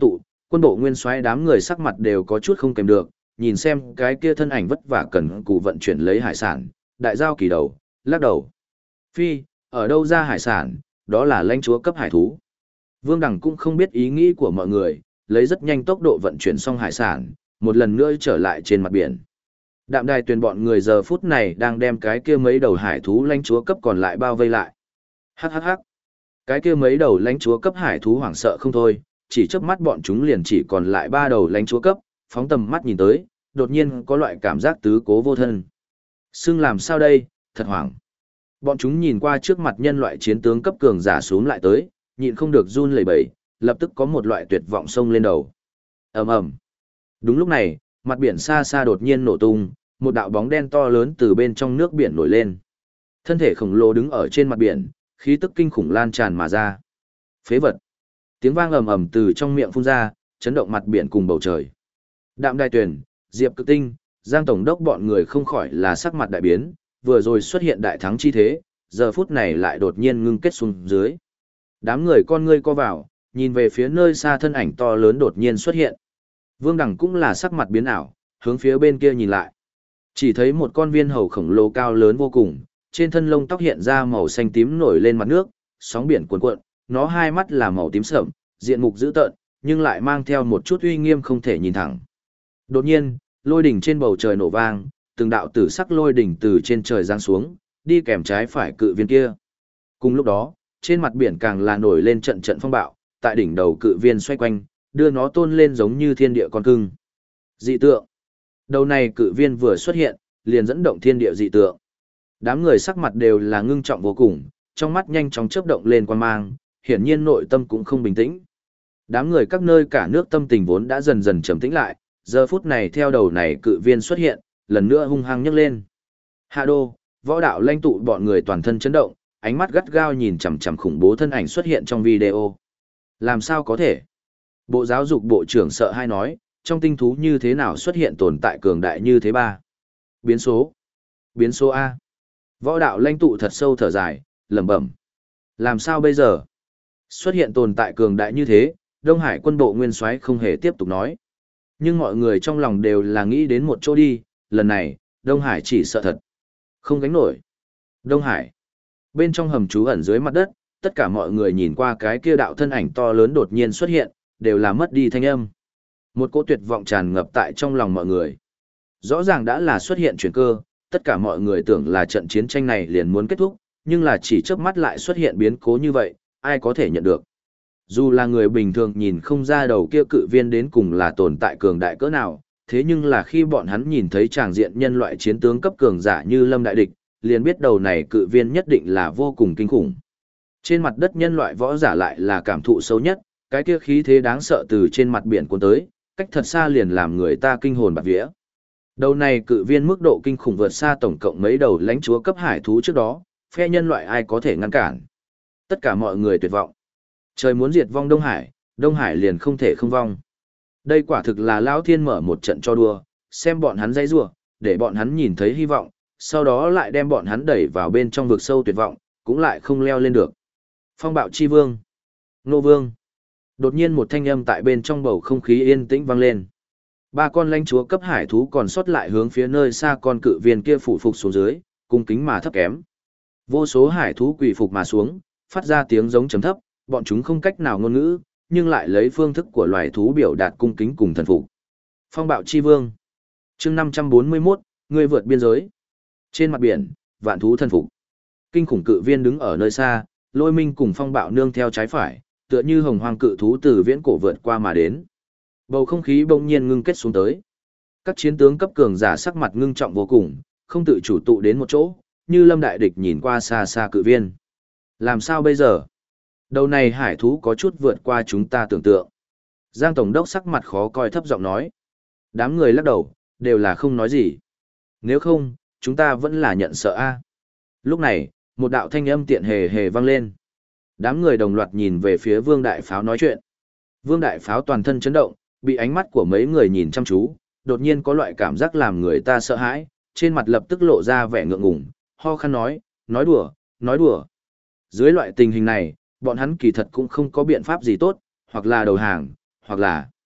Quân bộ nguyên soái đám người sắc mặt đều có chút không kèm được, nhìn xem cái kia thân ảnh vất vả cần cù vận chuyển lấy hải sản, đại giao kỳ đầu, lắc đầu. Phi, ở đâu ra hải sản, đó là lãnh chúa cấp hải thú. Vương Đằng cũng không biết ý nghĩ của mọi người, lấy rất nhanh tốc độ vận chuyển xong hải sản, một lần nữa trở lại trên mặt biển. Đạm Đài Tuyền bọn người giờ phút này đang đem cái kia mấy đầu hải thú lãnh chúa cấp còn lại bao vây lại. Hắc hắc hắc. Cái kia mấy đầu lãnh chúa cấp hải thú hoảng sợ không thôi, chỉ chớp mắt bọn chúng liền chỉ còn lại 3 đầu lãnh chúa cấp, phóng tầm mắt nhìn tới, đột nhiên có loại cảm giác tứ cố vô thân. Xưng làm sao đây, thật hoảng. Bọn chúng nhìn qua trước mặt nhân loại chiến tướng cấp cường giả xuống lại tới, nhịn không được run lẩy bẩy, lập tức có một loại tuyệt vọng xông lên đầu. Ầm ầm. Đúng lúc này, mặt biển xa xa đột nhiên nổ tung, một đạo bóng đen to lớn từ bên trong nước biển nổi lên. Thân thể khổng lồ đứng ở trên mặt biển, khí tức kinh khủng lan tràn mà ra. Phế vật. Tiếng vang ầm ầm từ trong miệng phun ra, chấn động mặt biển cùng bầu trời. Đạm Đài Tuyền, Diệp Cực Tinh, Giang Tổng đốc bọn người không khỏi là sắc mặt đại biến, vừa rồi xuất hiện đại thắng chi thế, giờ phút này lại đột nhiên ngưng kết xuống dưới. Đám người con ngươi co vào, nhìn về phía nơi xa thân ảnh to lớn đột nhiên xuất hiện. Vương Đằng cũng là sắc mặt biến ảo, hướng phía bên kia nhìn lại. Chỉ thấy một con viên hầu khổng lồ cao lớn vô cùng, trên thân lông tóc hiện ra màu xanh tím nổi lên mặt nước, sóng biển cuồn cuộn, nó hai mắt là màu tím sẫm, diện mục dữ tợn, nhưng lại mang theo một chút uy nghiêm không thể nhìn thẳng. Đột nhiên, lôi đỉnh trên bầu trời nổ vang, từng đạo tử sắc lôi đỉnh từ trên trời giáng xuống, đi kèm trái phải cự viên kia. Cùng lúc đó, trên mặt biển càng là nổi lên trận trận phong bạo, tại đỉnh đầu cự viên xoay quanh, đưa nó tôn lên giống như thiên địa con cưng. Dị tượng. Đầu này cự viên vừa xuất hiện, liền dẫn động thiên địa dị tượng. Đám người sắc mặt đều là ngưng trọng vô cùng, trong mắt nhanh chóng chớp động lên quan mang, hiển nhiên nội tâm cũng không bình tĩnh. Đám người các nơi cả nước tâm tình vốn đã dần dần trầm tĩnh lại, giờ phút này theo đầu này cự viên xuất hiện, lần nữa hung hăng nhấc lên. Hạ đô, võ đạo lãnh tụ bọn người toàn thân chấn động, ánh mắt gắt gao nhìn chằm chằm khủng bố thân ảnh xuất hiện trong video. Làm sao có thể? Bộ giáo dục bộ trưởng sợ hai nói, trong tinh thú như thế nào xuất hiện tồn tại cường đại như thế ba? Biến số. Biến số A. Võ đạo lãnh tụ thật sâu thở dài, lẩm bẩm. Làm sao bây giờ? Xuất hiện tồn tại cường đại như thế, Đông Hải quân bộ nguyên soái không hề tiếp tục nói. Nhưng mọi người trong lòng đều là nghĩ đến một chỗ đi, lần này, Đông Hải chỉ sợ thật. Không gánh nổi. Đông Hải. Bên trong hầm trú ẩn dưới mặt đất, tất cả mọi người nhìn qua cái kia đạo thân ảnh to lớn đột nhiên xuất hiện, đều là mất đi thanh âm. Một cỗ tuyệt vọng tràn ngập tại trong lòng mọi người. Rõ ràng đã là xuất hiện chuyển cơ, tất cả mọi người tưởng là trận chiến tranh này liền muốn kết thúc, nhưng là chỉ chớp mắt lại xuất hiện biến cố như vậy, ai có thể nhận được. Dù là người bình thường nhìn không ra đầu kia cự viên đến cùng là tồn tại cường đại cỡ nào, thế nhưng là khi bọn hắn nhìn thấy tràng diện nhân loại chiến tướng cấp cường giả như Lâm Đại Địch, liền biết đầu này cự viên nhất định là vô cùng kinh khủng. Trên mặt đất nhân loại võ giả lại là cảm thụ xấu nhất, cái kia khí thế đáng sợ từ trên mặt biển cuốn tới, cách thật xa liền làm người ta kinh hồn bạt vía. Đầu này cự viên mức độ kinh khủng vượt xa tổng cộng mấy đầu lãnh chúa cấp hải thú trước đó, phe nhân loại ai có thể ngăn cản. Tất cả mọi người tuyệt vọng. Trời muốn diệt vong Đông Hải liền không thể không vong. Đây quả thực là Lão Thiên mở một trận cho đùa, xem bọn hắn dãy rủa, để bọn hắn nhìn thấy hy vọng, sau đó lại đem bọn hắn đẩy vào bên trong vực sâu tuyệt vọng, cũng lại không leo lên được. Phong bạo chi vương. Nô vương. Đột nhiên một thanh âm tại bên trong bầu không khí yên tĩnh vang lên. 3 con lãnh chúa cấp hải thú còn sót lại hướng phía nơi xa con cự viên kia phủ phục xuống dưới, cung kính mà thấp kém. Vô số hải thú quỳ phục mà xuống, phát ra tiếng giống trầm thấp, bọn chúng không cách nào ngôn ngữ, nhưng lại lấy phương thức của loài thú biểu đạt cung kính cùng thần phục. Phong bạo chi vương. Chương 541, người vượt biên giới. Trên mặt biển, vạn thú thần phục. Kinh khủng cự viên đứng ở nơi xa, Lôi Minh cùng phong bạo nương theo trái phải, tựa như hồng hoang cự thú từ viễn cổ vượt qua mà đến. Bầu không khí bỗng nhiên ngưng kết xuống tới. Các chiến tướng cấp cường giả sắc mặt ngưng trọng vô cùng, không tự chủ tụ đến một chỗ, như Lâm Đại Địch nhìn qua xa xa cự viên. Làm sao bây giờ? Đầu này hải thú có chút vượt qua chúng ta tưởng tượng. Giang Tổng đốc sắc mặt khó coi thấp giọng nói. Đám người lắc đầu, đều là không nói gì. Nếu không, chúng ta vẫn là nhận sợ a. Lúc này, một đạo thanh âm tiện hề hề vang lên. Đám người đồng loạt nhìn về phía Vương Đại Pháo nói chuyện. Vương Đại Pháo toàn thân chấn động, bị ánh mắt của mấy người nhìn chăm chú, đột nhiên có loại cảm giác làm người ta sợ hãi, trên mặt lập tức lộ ra vẻ ngượng ngùng, ho khan nói đùa, nói đùa. Dưới loại tình hình này, bọn hắn kỳ thật cũng không có biện pháp gì tốt, hoặc là đầu hàng, hoặc là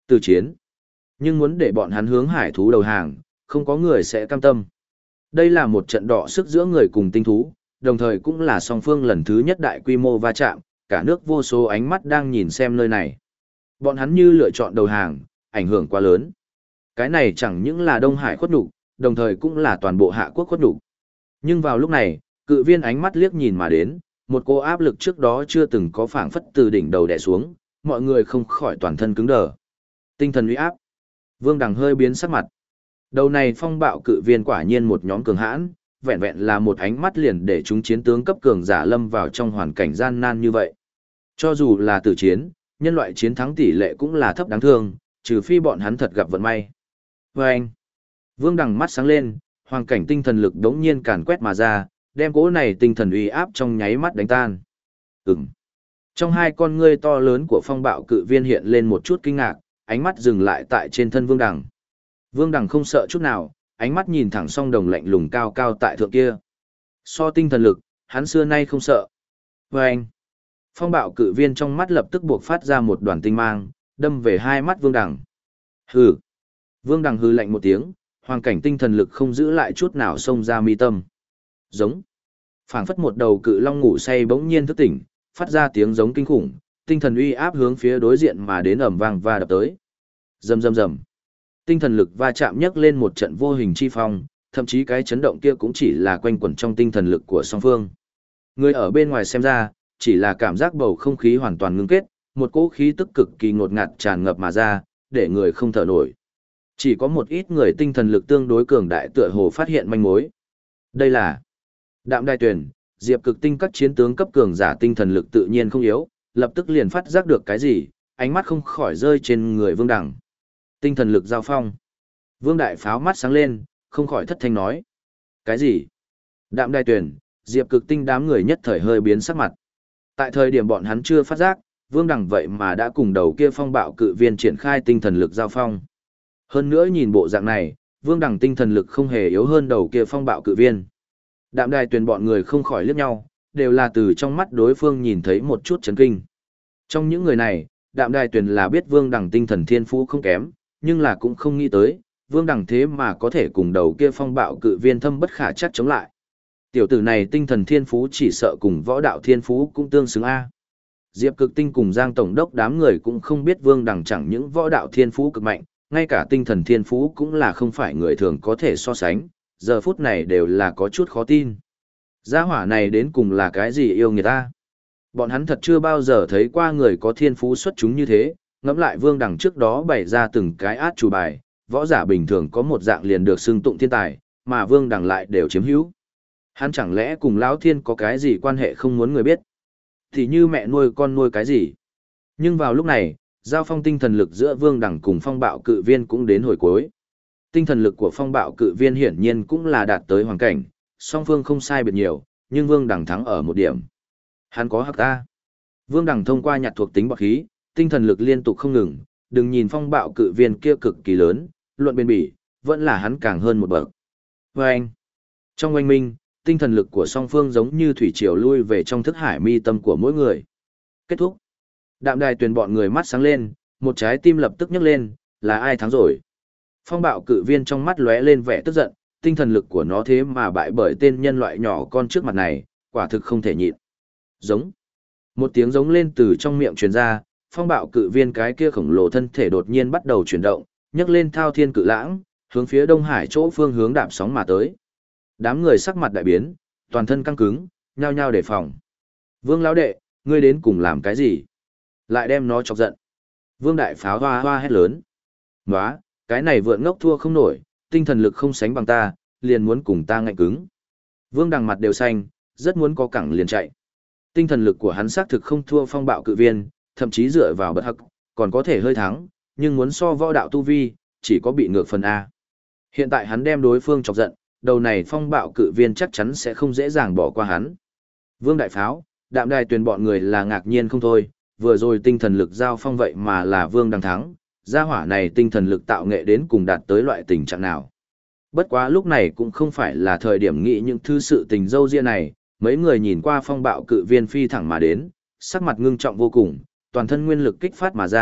Từ chiến. Nhưng muốn để bọn hắn hướng hải thú đầu hàng, không có người sẽ cam tâm. Đây là một trận đọ sức giữa người cùng tinh thú, đồng thời cũng là song phương lần thứ nhất đại quy mô va chạm, cả nước vô số ánh mắt đang nhìn xem nơi này. Bọn hắn như lựa chọn đầu hàng, ảnh hưởng quá lớn. Cái này chẳng những là Đông Hải khuất nhục, đồng thời cũng là toàn bộ Hạ Quốc khuất nhục. Nhưng vào lúc này, cự viên ánh mắt liếc nhìn mà đến, một cô áp lực trước đó chưa từng có phảng phất từ đỉnh đầu đè xuống, mọi người không khỏi toàn thân cứng đờ. Tinh thần uy áp. Vương Đằng hơi biến sắc mặt. Đầu này phong bạo cự viên quả nhiên một nhóm cường hãn, vẹn vẹn là một ánh mắt liền để chúng chiến tướng cấp cường giả lâm vào trong hoàn cảnh gian nan như vậy. Cho dù là tử chiến, nhân loại chiến thắng tỷ lệ cũng là thấp đáng thương, trừ phi bọn hắn thật gặp vận may. Vâng! Vương Đằng mắt sáng lên, hoàn cảnh tinh thần lực đống nhiên càn quét mà ra, đem cỗ này tinh thần uy áp trong nháy mắt đánh tan. Ừm! Trong hai con ngươi to lớn của phong bạo cự viên hiện lên một chút kinh ngạc, ánh mắt dừng lại tại trên thân Vương Đằng. Vương Đằng không sợ chút nào, ánh mắt nhìn thẳng song đồng lạnh lùng cao cao tại thượng kia. So tinh thần lực, hắn xưa nay không sợ. Vâng! Phong bạo cự viên trong mắt lập tức buộc phát ra một đoàn tinh mang, đâm về hai mắt Vương Đằng. Hừ! Vương Đằng hừ lạnh một tiếng, hoàn cảnh tinh thần lực không giữ lại chút nào xông ra mi tâm. Giống. Phảng phất một đầu cự long ngủ say bỗng nhiên thức tỉnh, phát ra tiếng giống kinh khủng, tinh thần uy áp hướng phía đối diện mà đến ầm vang và đập tới. Rầm rầm rầm. Tinh thần lực va chạm nhấc lên một trận vô hình chi phong, thậm chí cái chấn động kia cũng chỉ là quanh quẩn trong tinh thần lực của song phương. Người ở bên ngoài xem ra, chỉ là cảm giác bầu không khí hoàn toàn ngưng kết, một cỗ khí tức cực kỳ ngột ngạt tràn ngập mà ra, để người không thở nổi. Chỉ có một ít người tinh thần lực tương đối cường đại tựa hồ phát hiện manh mối. Đây là Đạm Đài Tuyền, Diệp Cực Tinh các chiến tướng cấp cường giả tinh thần lực tự nhiên không yếu, lập tức liền phát giác được cái gì, ánh mắt không khỏi rơi trên người Vương Đằng. Tinh thần lực giao phong. Vương Đại Pháo mắt sáng lên, không khỏi thất thanh nói. Cái gì? Đạm Đài Tuyền, Diệp Cực Tinh đám người nhất thời hơi biến sắc mặt. Tại thời điểm bọn hắn chưa phát giác, Vương Đằng vậy mà đã cùng đầu kia phong bạo cự viên triển khai tinh thần lực giao phong. Hơn nữa nhìn bộ dạng này, Vương Đằng tinh thần lực không hề yếu hơn đầu kia phong bạo cự viên. Đạm Đài Tuyền bọn người không khỏi liếc nhau, đều là từ trong mắt đối phương nhìn thấy một chút chấn kinh. Trong những người này, Đạm Đài Tuyền là biết Vương Đằng tinh thần thiên phú không kém, nhưng là cũng không nghĩ tới, Vương Đằng thế mà có thể cùng đầu kia phong bạo cự viên thâm bất khả chắc chống lại. Tiểu tử này tinh thần thiên phú chỉ sợ cùng võ đạo thiên phú cũng tương xứng a. Diệp Cực Tinh cùng Giang Tổng đốc đám người cũng không biết Vương Đằng chẳng những võ đạo thiên phú cực mạnh, ngay cả tinh thần thiên phú cũng là không phải người thường có thể so sánh, giờ phút này đều là có chút khó tin. Gia hỏa này đến cùng là cái gì yêu người ta? Bọn hắn thật chưa bao giờ thấy qua người có thiên phú xuất chúng như thế, ngẫm lại Vương Đằng trước đó bày ra từng cái át chủ bài, võ giả bình thường có một dạng liền được xưng tụng thiên tài, mà Vương Đằng lại đều chiếm hữu. Hắn chẳng lẽ cùng Lão Thiên có cái gì quan hệ không muốn người biết? Thì như mẹ nuôi con nuôi cái gì? Nhưng vào lúc này, giao phong tinh thần lực giữa Vương Đằng cùng phong bạo cự viên cũng đến hồi cuối. Tinh thần lực của phong bạo cự viên hiển nhiên cũng là đạt tới hoàn cảnh, song phương không sai biệt nhiều, nhưng Vương Đằng thắng ở một điểm. Hắn có hắc ta. Vương Đằng thông qua nhặt thuộc tính bạc khí, tinh thần lực liên tục không ngừng, đừng nhìn phong bạo cự viên kia cực kỳ lớn, luận bên bỉ, vẫn là hắn càng hơn một bậc. Vâng! Trong oanh minh, tinh thần lực của song phương giống như thủy triều lui về trong thức hải mi tâm của mỗi người. Kết thúc. Đạm Đài Tuyền bọn người mắt sáng lên, một trái tim lập tức nhấc lên, là ai thắng rồi? Phong bạo cự viên trong mắt lóe lên vẻ tức giận, tinh thần lực của nó thế mà bại bởi tên nhân loại nhỏ con trước mặt này, quả thực không thể nhịn. Giống. Một tiếng giống lên từ trong miệng truyền ra, phong bạo cự viên cái kia khổng lồ thân thể đột nhiên bắt đầu chuyển động, nhấc lên thao thiên cự lãng, hướng phía Đông Hải chỗ phương hướng đạp sóng mà tới. Đám người sắc mặt đại biến, toàn thân căng cứng, nhao nhao đề phòng. Vương lão đệ, ngươi đến cùng làm cái gì? Lại đem nó chọc giận. Vương Đại Pháo hoa hoa hét lớn. Nóa, cái này vượn ngốc thua không nổi, tinh thần lực không sánh bằng ta, liền muốn cùng ta ngạnh cứng. Vương Đằng mặt đều xanh, rất muốn có cẳng liền chạy. Tinh thần lực của hắn xác thực không thua phong bạo cự viên, thậm chí dựa vào bật hắc, còn có thể hơi thắng, nhưng muốn so võ đạo tu vi, chỉ có bị ngược phần A. Hiện tại hắn đem đối phương chọc giận, đầu này phong bạo cự viên chắc chắn sẽ không dễ dàng bỏ qua hắn. Vương Đại Pháo, Đạm Đài Tuyền bọn người là ngạc nhiên không thôi, vừa rồi tinh thần lực giao phong vậy mà là Vương Đằng thắng, gia hỏa này tinh thần lực tạo nghệ đến cùng đạt tới loại tình trạng nào. Bất quá lúc này cũng không phải là thời điểm nghĩ những thứ sự tình dâu ria này, mấy người nhìn qua phong bạo cự viên phi thẳng mà đến, sắc mặt ngưng trọng vô cùng, toàn thân nguyên lực kích phát mà ra,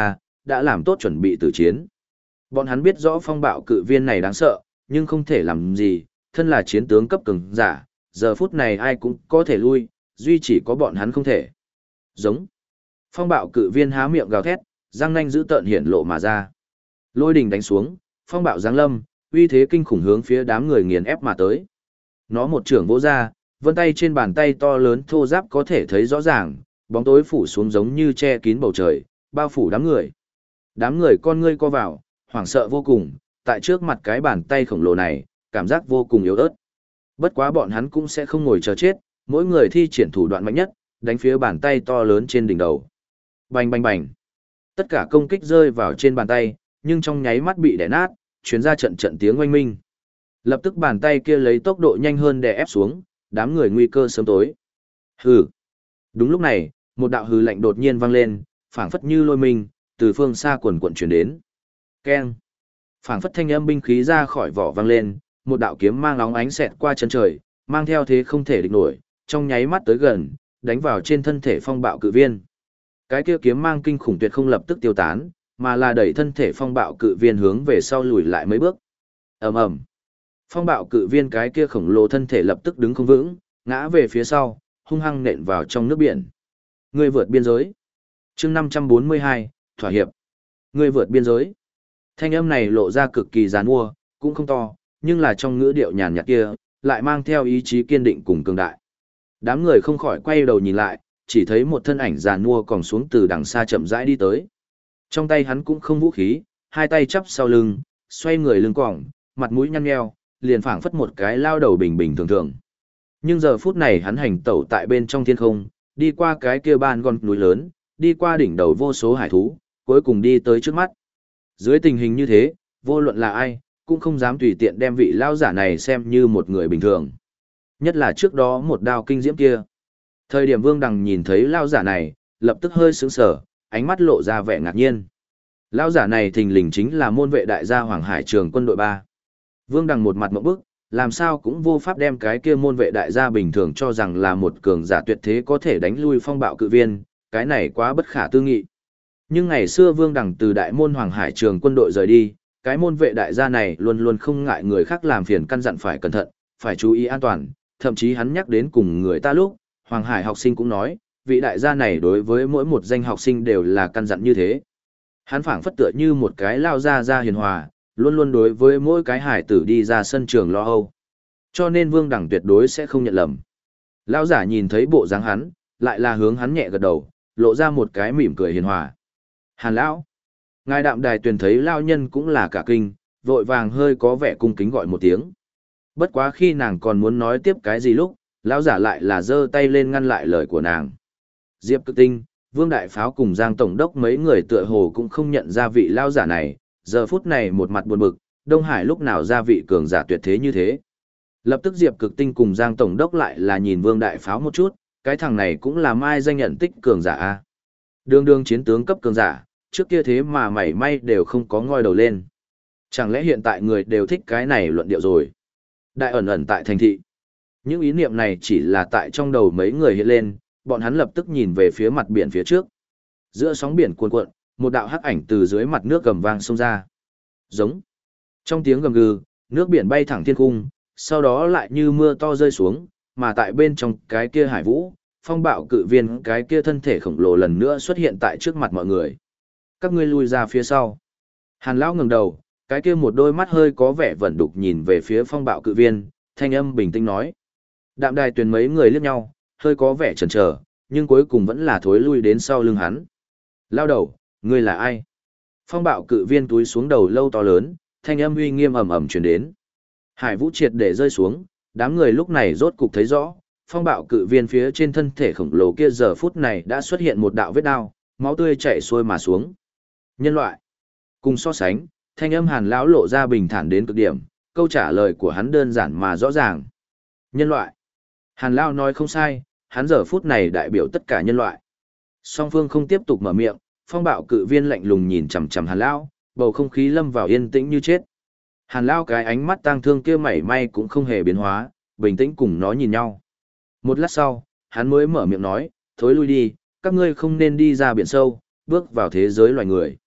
đã làm tốt chuẩn bị tử chiến. Bọn hắn biết rõ phong bạo cự viên này đáng sợ, nhưng không thể làm gì, thân là chiến tướng cấp cường giả, giờ phút này ai cũng có thể lui, duy chỉ có bọn hắn không thể. Giống. Phong bạo cự viên há miệng gào thét, răng nanh dữ tợn hiển lộ mà ra. Lôi đình đánh xuống, phong bạo giáng lâm, uy thế kinh khủng hướng phía đám người nghiền ép mà tới. Nó một trưởng vỗ ra, vân tay trên bàn tay to lớn thô ráp có thể thấy rõ ràng, bóng tối phủ xuống giống như che kín bầu trời, bao phủ đám người. Đám người con ngươi co vào, hoảng sợ vô cùng, tại trước mặt cái bàn tay khổng lồ này, cảm giác vô cùng yếu ớt. Bất quá bọn hắn cũng sẽ không ngồi chờ chết, mỗi người thi triển thủ đoạn mạnh nhất, đánh phía bàn tay to lớn trên đỉnh đầu. Bành bành bành. Tất cả công kích rơi vào trên bàn tay, nhưng trong nháy mắt bị đè nát, truyền ra trận trận tiếng oanh minh. Lập tức bàn tay kia lấy tốc độ nhanh hơn đè ép xuống, đám người nguy cơ sớm tối. Hừ. Đúng lúc này, một đạo hừ lạnh đột nhiên vang lên, phảng phất như lôi minh, từ phương xa quần quần truyền đến. Keng. Phảng phất thanh âm binh khí ra khỏi vỏ vang lên, một đạo kiếm mang óng ánh xẹt qua chân trời, mang theo thế không thể địch nổi, trong nháy mắt tới gần, đánh vào trên thân thể phong bạo cự viên. Cái kia kiếm mang kinh khủng tuyệt không lập tức tiêu tán, mà là đẩy thân thể phong bạo cự viên hướng về sau lùi lại mấy bước. Ầm ầm. Phong bạo cự viên cái kia khổng lồ thân thể lập tức đứng không vững, ngã về phía sau, hung hăng nện vào trong nước biển. Người vượt biên giới. Chương 542, thỏa hiệp. Người vượt biên giới. Thanh âm này lộ ra cực kỳ giàn mua, cũng không to, nhưng là trong ngữ điệu nhàn nhạt kia, lại mang theo ý chí kiên định cùng cường đại. Đám người không khỏi quay đầu nhìn lại, chỉ thấy một thân ảnh giàn mua còn xuống từ đằng xa chậm rãi đi tới. Trong tay hắn cũng không vũ khí, hai tay chắp sau lưng, xoay người lưng quòng, mặt mũi nhăn nheo, liền phảng phất một cái lao đầu bình bình thường thường. Nhưng giờ phút này hắn hành tẩu tại bên trong thiên không, đi qua cái kia ban con núi lớn, đi qua đỉnh đầu vô số hải thú, cuối cùng đi tới trước mắt. Dưới tình hình như thế, vô luận là ai, cũng không dám tùy tiện đem vị lao giả này xem như một người bình thường. Nhất là trước đó một đao kinh diễm kia. Thời điểm Vương Đằng nhìn thấy lao giả này, lập tức hơi sững sờ, ánh mắt lộ ra vẻ ngạc nhiên. Lao giả này thình lình chính là môn vệ đại gia Hoàng Hải Trường quân đội 3. Vương Đằng một mặt ngộp bức, làm sao cũng vô pháp đem cái kia môn vệ đại gia bình thường cho rằng là một cường giả tuyệt thế có thể đánh lui phong bạo cự viên, cái này quá bất khả tư nghị. Nhưng ngày xưa Vương Đằng từ đại môn Hoàng Hải Trường quân đội rời đi, cái môn vệ đại gia này luôn luôn không ngại người khác làm phiền căn dặn phải cẩn thận, phải chú ý an toàn, thậm chí hắn nhắc đến cùng người ta lúc, Hoàng Hải học sinh cũng nói, vị đại gia này đối với mỗi một danh học sinh đều là căn dặn như thế. Hắn phảng phất tựa như một cái lao gia hiền hòa, luôn luôn đối với mỗi cái hải tử đi ra sân trường lo âu. Cho nên Vương Đằng tuyệt đối sẽ không nhận lầm. Lão giả nhìn thấy bộ dáng hắn, lại là hướng hắn nhẹ gật đầu, lộ ra một cái mỉm cười hiền hòa. Hàn lão, ngài Đạm Đài Tuyền thấy lao nhân cũng là cả kinh, vội vàng hơi có vẻ cung kính gọi một tiếng. Bất quá khi nàng còn muốn nói tiếp cái gì lúc, lão giả lại là giơ tay lên ngăn lại lời của nàng. Diệp Cực Tinh, Vương Đại Pháo cùng Giang Tổng đốc mấy người tựa hồ cũng không nhận ra vị lão giả này, giờ phút này một mặt buồn bực, Đông Hải lúc nào ra vị cường giả tuyệt thế như thế. Lập tức Diệp Cực Tinh cùng Giang Tổng đốc lại là nhìn Vương Đại Pháo một chút, cái thằng này cũng là mai danh nhận tích cường giả a. Đương đương chiến tướng cấp cường giả, trước kia thế mà mảy may đều không có ngoi đầu lên. Chẳng lẽ hiện tại người đều thích cái này luận điệu rồi? Đại ẩn ẩn tại thành thị. Những ý niệm này chỉ là tại trong đầu mấy người hiện lên, bọn hắn lập tức nhìn về phía mặt biển phía trước. Giữa sóng biển cuồn cuộn, một đạo hắc ảnh từ dưới mặt nước gầm vang xông ra. Giống. Trong tiếng gầm gừ, nước biển bay thẳng thiên cung, sau đó lại như mưa to rơi xuống, mà tại bên trong cái kia hải vũ, phong bạo cự viên cái kia thân thể khổng lồ lần nữa xuất hiện tại trước mặt mọi người. Các ngươi lui ra phía sau. Hàn lão ngẩng đầu, cái kia một đôi mắt hơi có vẻ vẩn đục nhìn về phía phong bạo cự viên, thanh âm bình tĩnh nói. Đạm Đài Tuyền mấy người liếc nhau, hơi có vẻ chần chờ, nhưng cuối cùng vẫn là thối lui đến sau lưng hắn. Lao đầu, ngươi là ai? Phong bạo cự viên túi xuống đầu lâu to lớn, thanh âm uy nghiêm ầm ầm truyền đến. Hải vũ triệt để rơi xuống, đám người lúc này rốt cục thấy rõ, phong bạo cự viên phía trên thân thể khổng lồ kia giờ phút này đã xuất hiện một đạo vết đao, máu tươi chảy xuôi mà xuống. Nhân loại. Cùng so sánh, thanh âm Hàn lão lộ ra bình thản đến cực điểm, câu trả lời của hắn đơn giản mà rõ ràng. Nhân loại. Hàn lão nói không sai, hắn giờ phút này đại biểu tất cả nhân loại. Song phương không tiếp tục mở miệng, phong bạo cự viên lạnh lùng nhìn chằm chằm Hàn lão, bầu không khí lâm vào yên tĩnh như chết. Hàn lão cái ánh mắt tang thương kia mảy may cũng không hề biến hóa, bình tĩnh cùng nó nhìn nhau. Một lát sau, hắn mới mở miệng nói, thối lui đi, các ngươi không nên đi ra biển sâu, bước vào thế giới loài người.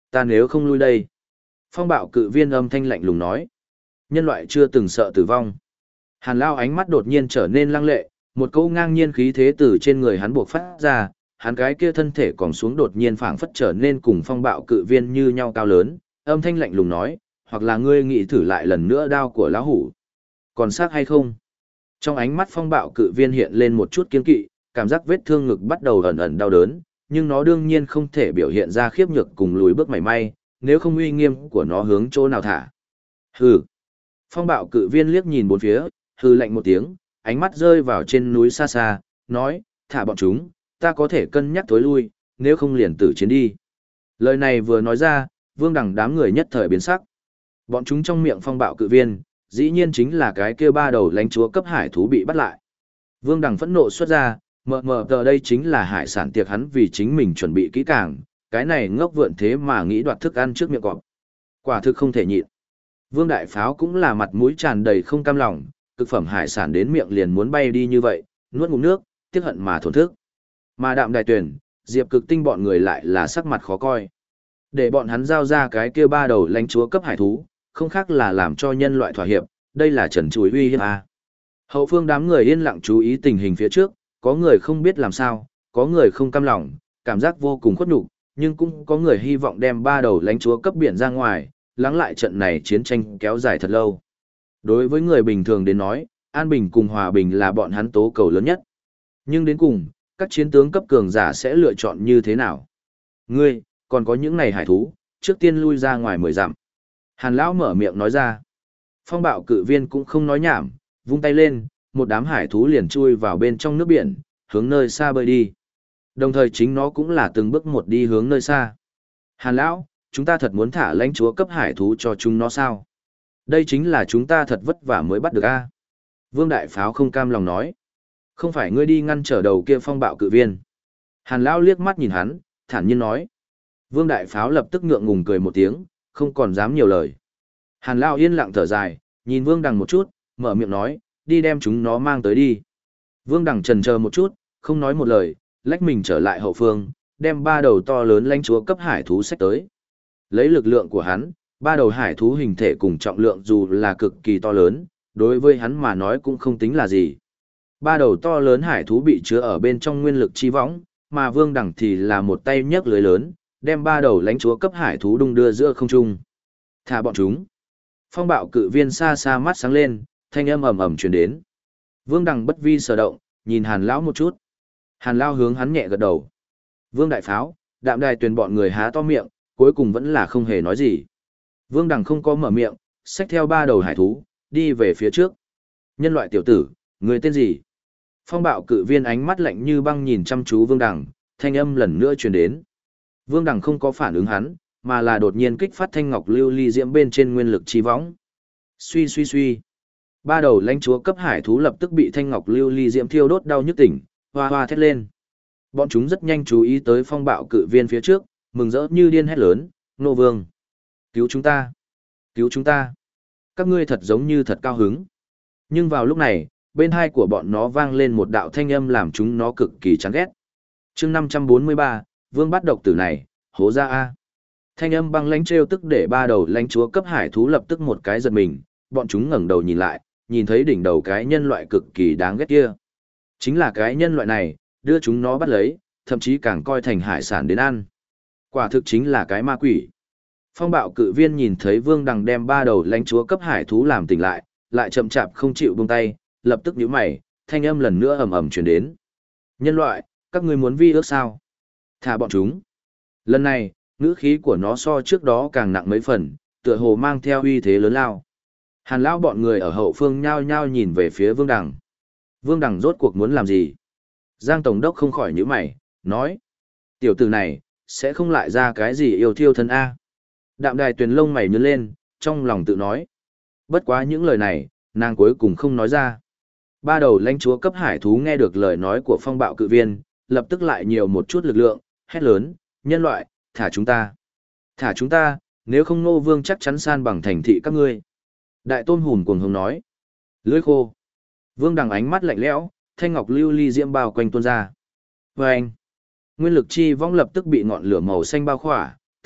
Ta nếu không lui đây. Phong bạo cự viên âm thanh lạnh lùng nói. Nhân loại chưa từng sợ tử vong. Hàn Lao ánh mắt đột nhiên trở nên lăng lệ, một câu ngang nhiên khí thế từ trên người hắn buộc phát ra, hắn cái kia thân thể còn xuống đột nhiên phảng phất trở nên cùng phong bạo cự viên như nhau cao lớn, âm thanh lạnh lùng nói, hoặc là ngươi nghĩ thử lại lần nữa đao của lão hủ. Còn xác hay không? Trong ánh mắt phong bạo cự viên hiện lên một chút kiên kỵ, cảm giác vết thương ngực bắt đầu ẩn ẩn đau đớn, nhưng nó đương nhiên không thể biểu hiện ra khiếp nhược cùng lùi bước mảy may, nếu không uy nghiêm của nó hướng chỗ nào thả. Hừ. Phong bạo cự viên liếc nhìn bốn phía, hừ lạnh một tiếng, ánh mắt rơi vào trên núi xa xa, nói, thả bọn chúng, ta có thể cân nhắc tối lui, nếu không liền tử chiến đi. Lời này vừa nói ra, Vương Đằng đám người nhất thời biến sắc. Bọn chúng trong miệng phong bạo cự viên, dĩ nhiên chính là cái kia ba đầu lãnh chúa cấp hải thú bị bắt lại. Vương Đằng phẫn nộ xuất ra, mờ tờ đây chính là hải sản tiệc hắn vì chính mình chuẩn bị kỹ càng, cái này ngốc vượn thế mà nghĩ đoạt thức ăn trước miệng cọp. Quả thực không thể nhịn. Vương Đại Pháo cũng là mặt mũi tràn đầy không cam lòng, cực phẩm hải sản đến miệng liền muốn bay đi như vậy, nuốt ngụm nước, tiếc hận mà thổn thức. Mà Đạm Đài Tuyển, Diệp Cực Tinh bọn người lại là sắc mặt khó coi. Để bọn hắn giao ra cái kia ba đầu lãnh chúa cấp hải thú, không khác là làm cho nhân loại thỏa hiệp, đây là trần trùi uy hiếp à. Hậu phương đám người yên lặng chú ý tình hình phía trước, có người không biết làm sao, có người không cam lòng, cảm giác vô cùng khuất nhục, nhưng cũng có người hy vọng đem ba đầu lãnh chúa cấp biển ra ngoài, lắng lại trận này chiến tranh kéo dài thật lâu. Đối với người bình thường đến nói, an bình cùng hòa bình là bọn hắn tố cầu lớn nhất. Nhưng đến cùng, các chiến tướng cấp cường giả sẽ lựa chọn như thế nào? Ngươi, còn có những này hải thú, trước tiên lui ra ngoài 10 dặm. Hàn Lão mở miệng nói ra. Phong bạo cự viên cũng không nói nhảm, vung tay lên, một đám hải thú liền chui vào bên trong nước biển, hướng nơi xa bơi đi. Đồng thời chính nó cũng là từng bước một đi hướng nơi xa. Hàn Lão, chúng ta thật muốn thả lãnh chúa cấp hải thú cho chúng nó sao? Đây chính là chúng ta thật vất vả mới bắt được a. Vương Đại Pháo không cam lòng nói. Không phải ngươi đi ngăn trở đầu kia phong bạo cự viên. Hàn Lão liếc mắt nhìn hắn, thản nhiên nói. Vương Đại Pháo lập tức ngượng ngùng cười một tiếng, không còn dám nhiều lời. Hàn Lão yên lặng thở dài, nhìn Vương Đằng một chút, mở miệng nói, đi đem chúng nó mang tới đi. Vương Đằng chần chờ một chút, không nói một lời, lách mình trở lại hậu phương, đem ba đầu to lớn lãnh chúa cấp hải thú xách tới. Lấy lực lượng của hắn, ba đầu hải thú hình thể cùng trọng lượng dù là cực kỳ to lớn, đối với hắn mà nói cũng không tính là gì. Ba đầu to lớn hải thú bị chứa ở bên trong nguyên lực chi võng, mà Vương Đằng thì là một tay nhấc lưới lớn, đem ba đầu lãnh chúa cấp hải thú đung đưa giữa không trung. Thả bọn chúng. Phong bạo cự viên xa xa mắt sáng lên, thanh âm ầm ầm truyền đến. Vương Đằng bất vi sở động, nhìn Hàn Lão một chút. Hàn Lão hướng hắn nhẹ gật đầu. Vương Đại Pháo, Đạm Đài Tuyền bọn người há to miệng, cuối cùng vẫn là không hề nói gì. Vương Đằng không có mở miệng, xách theo ba đầu hải thú, đi về phía trước. Nhân loại tiểu tử, người tên gì? Phong bạo cự viên ánh mắt lạnh như băng nhìn chăm chú Vương Đằng, thanh âm lần nữa truyền đến. Vương Đằng không có phản ứng hắn, mà là đột nhiên kích phát thanh ngọc lưu ly diễm bên trên nguyên lực chi võng. Suy suy suy. Ba đầu lãnh chúa cấp hải thú lập tức bị thanh ngọc lưu ly diễm thiêu đốt đau nhức tỉnh, hoa hoa thét lên. Bọn chúng rất nhanh chú ý tới phong bạo cự viên phía trước, mừng rỡ như điên hét lớn, Nô Vương. Cứu chúng ta! Cứu chúng ta! Các ngươi thật giống như thật cao hứng. Nhưng vào lúc này, bên hai của bọn nó vang lên một đạo thanh âm làm chúng nó cực kỳ chán ghét. chương 543, Vương bắt độc tử này, hố ra A. Thanh âm băng lãnh trêu tức để ba đầu lãnh chúa cấp hải thú lập tức một cái giật mình, bọn chúng ngẩng đầu nhìn lại, nhìn thấy đỉnh đầu cái nhân loại cực kỳ đáng ghét kia. Chính là cái nhân loại này, đưa chúng nó bắt lấy, thậm chí càng coi thành hải sản đến ăn. Quả thực chính là cái ma quỷ. Phong bạo cự viên nhìn thấy Vương Đằng đem ba đầu lãnh chúa cấp hải thú làm tỉnh lại, lại chậm chạp không chịu buông tay, lập tức nhíu mày, thanh âm lần nữa ầm ầm truyền đến. Nhân loại, các ngươi muốn vi ước sao? Thả bọn chúng. Lần này, ngữ khí của nó so trước đó càng nặng mấy phần, tựa hồ mang theo uy thế lớn lao. Hàn Lão bọn người ở hậu phương nhao nhao nhìn về phía Vương Đằng. Vương Đằng rốt cuộc muốn làm gì? Giang Tổng đốc không khỏi nhíu mày, nói. Tiểu tử này, sẽ không lại ra cái gì yêu thiêu thân A. Đạm Đài Tuyền lông mày nhướng lên, trong lòng tự nói. Bất quá những lời này, nàng cuối cùng không nói ra. Ba đầu lãnh chúa cấp hải thú nghe được lời nói của phong bạo cự viên, lập tức lại nhiều một chút lực lượng, hét lớn, nhân loại, thả chúng ta. Thả chúng ta, nếu không Nô Vương chắc chắn san bằng thành thị các ngươi. Đại Tôn Hùn cuồng hống nói. Lưỡi khô. Vương Đằng ánh mắt lạnh lẽo, thanh ngọc lưu ly diễm bao quanh tuôn ra. Và anh, nguyên lực chi vong lập tức bị ngọn lửa màu xanh bao khỏa,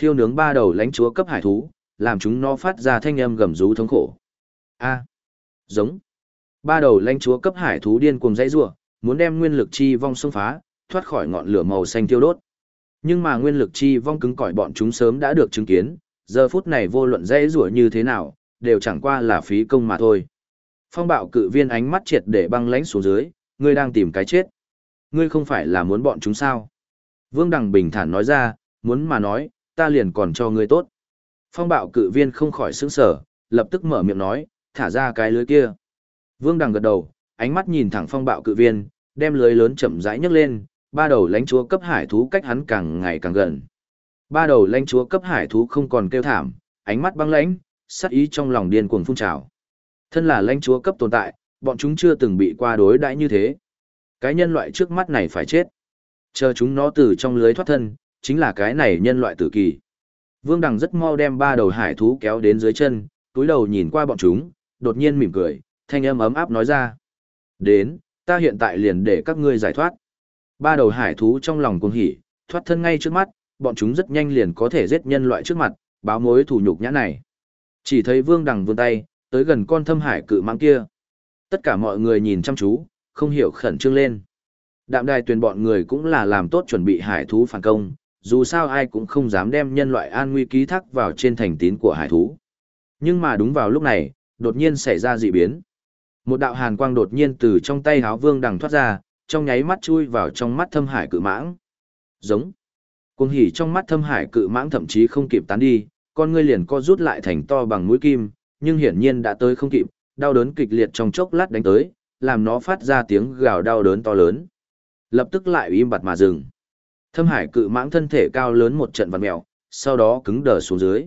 thiêu nướng ba đầu lãnh chúa cấp hải thú, làm chúng nó phát ra thanh âm gầm rú thống khổ. A, giống. Ba đầu lãnh chúa cấp hải thú điên cuồng dãy rủa, muốn đem nguyên lực chi vong xông phá, thoát khỏi ngọn lửa màu xanh thiêu đốt. Nhưng mà nguyên lực chi vong cứng cỏi bọn chúng sớm đã được chứng kiến, giờ phút này vô luận dãy rủa như thế nào, đều chẳng qua là phí công mà thôi. Phong bạo cự viên ánh mắt triệt để băng lãnh xuống dưới, ngươi đang tìm cái chết. Ngươi không phải là muốn bọn chúng sao? Vương Đằng bình thản nói ra, muốn mà nói, ta liền còn cho ngươi tốt. Phong bạo cự viên không khỏi sững sờ, lập tức mở miệng nói, thả ra cái lưới kia. Vương Đằng gật đầu, ánh mắt nhìn thẳng phong bạo cự viên, đem lưới lớn chậm rãi nhấc lên, ba đầu lãnh chúa cấp hải thú cách hắn càng ngày càng gần. Ba đầu lãnh chúa cấp hải thú không còn kêu thảm, ánh mắt băng lãnh, sát ý trong lòng điên cuồng phun trào. Thân là lãnh chúa cấp tồn tại, bọn chúng chưa từng bị qua đối đãi như thế. Cái nhân loại trước mắt này phải chết. Chờ chúng nó từ trong lưới thoát thân, chính là cái này nhân loại tử kỳ. Vương Đằng rất mau đem ba đầu hải thú kéo đến dưới chân, túi đầu nhìn qua bọn chúng, đột nhiên mỉm cười, thanh âm ấm áp nói ra. Đến, ta hiện tại liền để các ngươi giải thoát. Ba đầu hải thú trong lòng cuồng hỉ, thoát thân ngay trước mắt, bọn chúng rất nhanh liền có thể giết nhân loại trước mặt, báo mối thù nhục nhã này. Chỉ thấy Vương Đằng vươn tay, tới gần con thâm hải cự mãng kia. Tất cả mọi người nhìn chăm chú, không hiểu khẩn trương lên. Đạm Đài Tuyền bọn người cũng là làm tốt chuẩn bị hải thú phản công, dù sao ai cũng không dám đem nhân loại an nguy ký thác vào trên thành tín của hải thú. Nhưng mà đúng vào lúc này, đột nhiên xảy ra dị biến. Một đạo hàn quang đột nhiên từ trong tay háo Vương Đằng thoát ra, trong nháy mắt chui vào trong mắt thâm hải cự mãng. Giống. Cuồng hỉ trong mắt thâm hải cự mãng thậm chí không kịp tán đi, con ngươi liền co rút lại thành to bằng mũi kim, nhưng hiển nhiên đã tới không kịp, đau đớn kịch liệt trong chốc lát đánh tới, làm nó phát ra tiếng gào đau đớn to lớn. Lập tức lại im bặt mà dừng. Thâm hải cự mãng thân thể cao lớn một trận vặn mèo, sau đó cứng đờ xuống dưới.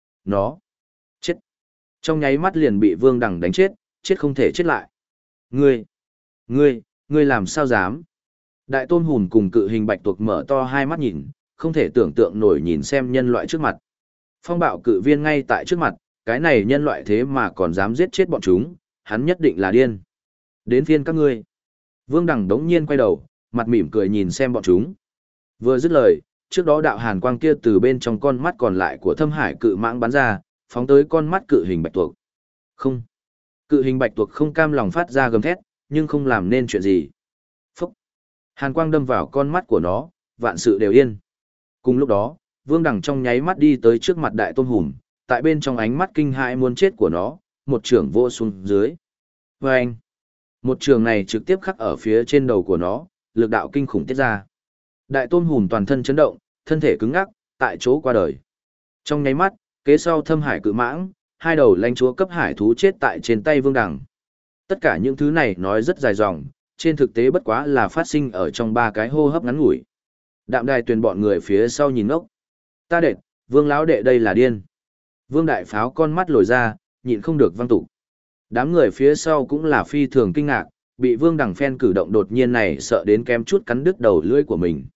Nó chết. Trong nháy mắt liền bị Vương Đằng đánh chết, chết không thể chết lại. Ngươi làm sao dám? Đại tôn hùn cùng cự hình bạch tuộc mở to hai mắt nhìn, không thể tưởng tượng nổi nhìn xem nhân loại trước mặt. Phong bạo cự viên ngay tại trước mặt, cái này nhân loại thế mà còn dám giết chết bọn chúng, hắn nhất định là điên. Đến phiên các ngươi. Vương Đằng đống nhiên quay đầu, mặt mỉm cười nhìn xem bọn chúng. Vừa dứt lời, trước đó đạo hàn quang kia từ bên trong con mắt còn lại của thâm hải cự mãng bắn ra, phóng tới con mắt cự hình bạch tuộc. Không. Cự hình bạch tuộc không cam lòng phát ra gầm thét, nhưng không làm nên chuyện gì. Phúc. Hàn quang đâm vào con mắt của nó, vạn sự đều yên. Cùng lúc đó, Vương Đằng trong nháy mắt đi tới trước mặt đại tôn hùm, tại bên trong ánh mắt kinh hãi muốn chết của nó, một trường vô xuống dưới. Vâng! Một trường này trực tiếp khắc ở phía trên đầu của nó, lực đạo kinh khủng tiết ra. Đại tôn hùm toàn thân chấn động, thân thể cứng ngắc, tại chỗ qua đời. Trong nháy mắt, kế sau thâm hải cự mãng, hai đầu lãnh chúa cấp hải thú chết tại trên tay Vương Đằng. Tất cả những thứ này nói rất dài dòng, trên thực tế bất quá là phát sinh ở trong ba cái hô hấp ngắn ngủi. Đạm Đài Tuyền bọn người phía sau nhìn ngốc. Ta đệt, Vương lão đệ đây là điên. Vương đại pháo con mắt lồi ra, nhịn không được văng tục. Đám người phía sau cũng là phi thường kinh ngạc, bị Vương Đằng phen cử động đột nhiên này sợ đến kém chút cắn đứt đầu lưỡi của mình.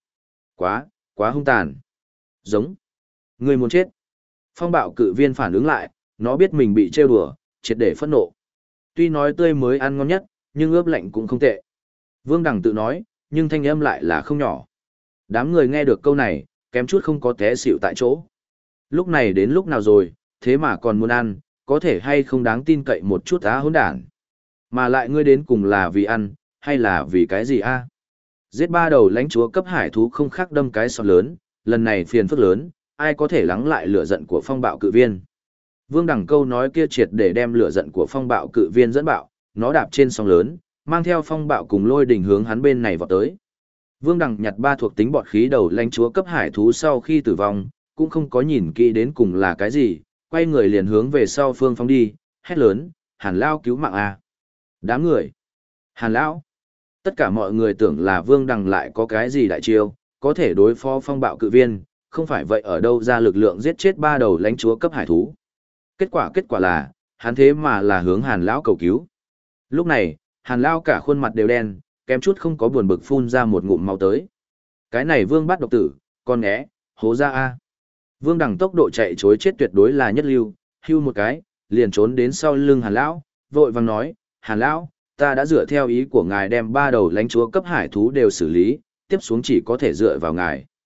Quá hung tàn. Giống. Người muốn chết. Phong bạo cự viên phản ứng lại, nó biết mình bị trêu đùa, triệt để phẫn nộ. Tuy nói tươi mới ăn ngon nhất, nhưng ướp lạnh cũng không tệ. Vương Đằng tự nói, nhưng thanh âm lại là không nhỏ. Đám người nghe được câu này, kém chút không có té xỉu tại chỗ. Lúc này đến lúc nào rồi, thế mà còn muốn ăn, có thể hay không đáng tin cậy một chút á hỗn đản. Mà lại ngươi đến cùng là vì ăn, hay là vì cái gì a? Giết ba đầu lãnh chúa cấp hải thú không khác đâm cái sọt lớn, lần này phiền phức lớn, ai có thể lắng lại lửa giận của phong bạo cự viên. Vương Đằng câu nói kia triệt để đem lửa giận của phong bạo cự viên dẫn bạo, nó đạp trên sóng lớn, mang theo phong bạo cùng lôi đỉnh hướng hắn bên này vọt tới. Vương Đằng nhặt ba thuộc tính bọt khí đầu lãnh chúa cấp hải thú sau khi tử vong, cũng không có nhìn kỹ đến cùng là cái gì, quay người liền hướng về sau phương phóng đi, hét lớn, Hàn Lao cứu mạng a! Đám người! Hàn Lão! Tất cả mọi người tưởng là Vương Đằng lại có cái gì đại chiêu, có thể đối phó phong bạo cự viên, không phải vậy ở đâu ra lực lượng giết chết ba đầu lãnh chúa cấp hải thú. Kết quả là, hắn thế mà là hướng Hàn Lão cầu cứu. Lúc này, Hàn Lão cả khuôn mặt đều đen, kém chút không có buồn bực phun ra một ngụm máu tới. Cái này Vương bắt độc tử, con nghé, hố ra a. Vương Đằng tốc độ chạy chối chết tuyệt đối là nhất lưu, hưu một cái, liền trốn đến sau lưng Hàn Lão, vội vàng nói, Hàn Lão, ta đã dựa theo ý của ngài đem ba đầu lãnh chúa cấp hải thú đều xử lý, tiếp xuống chỉ có thể dựa vào ngài.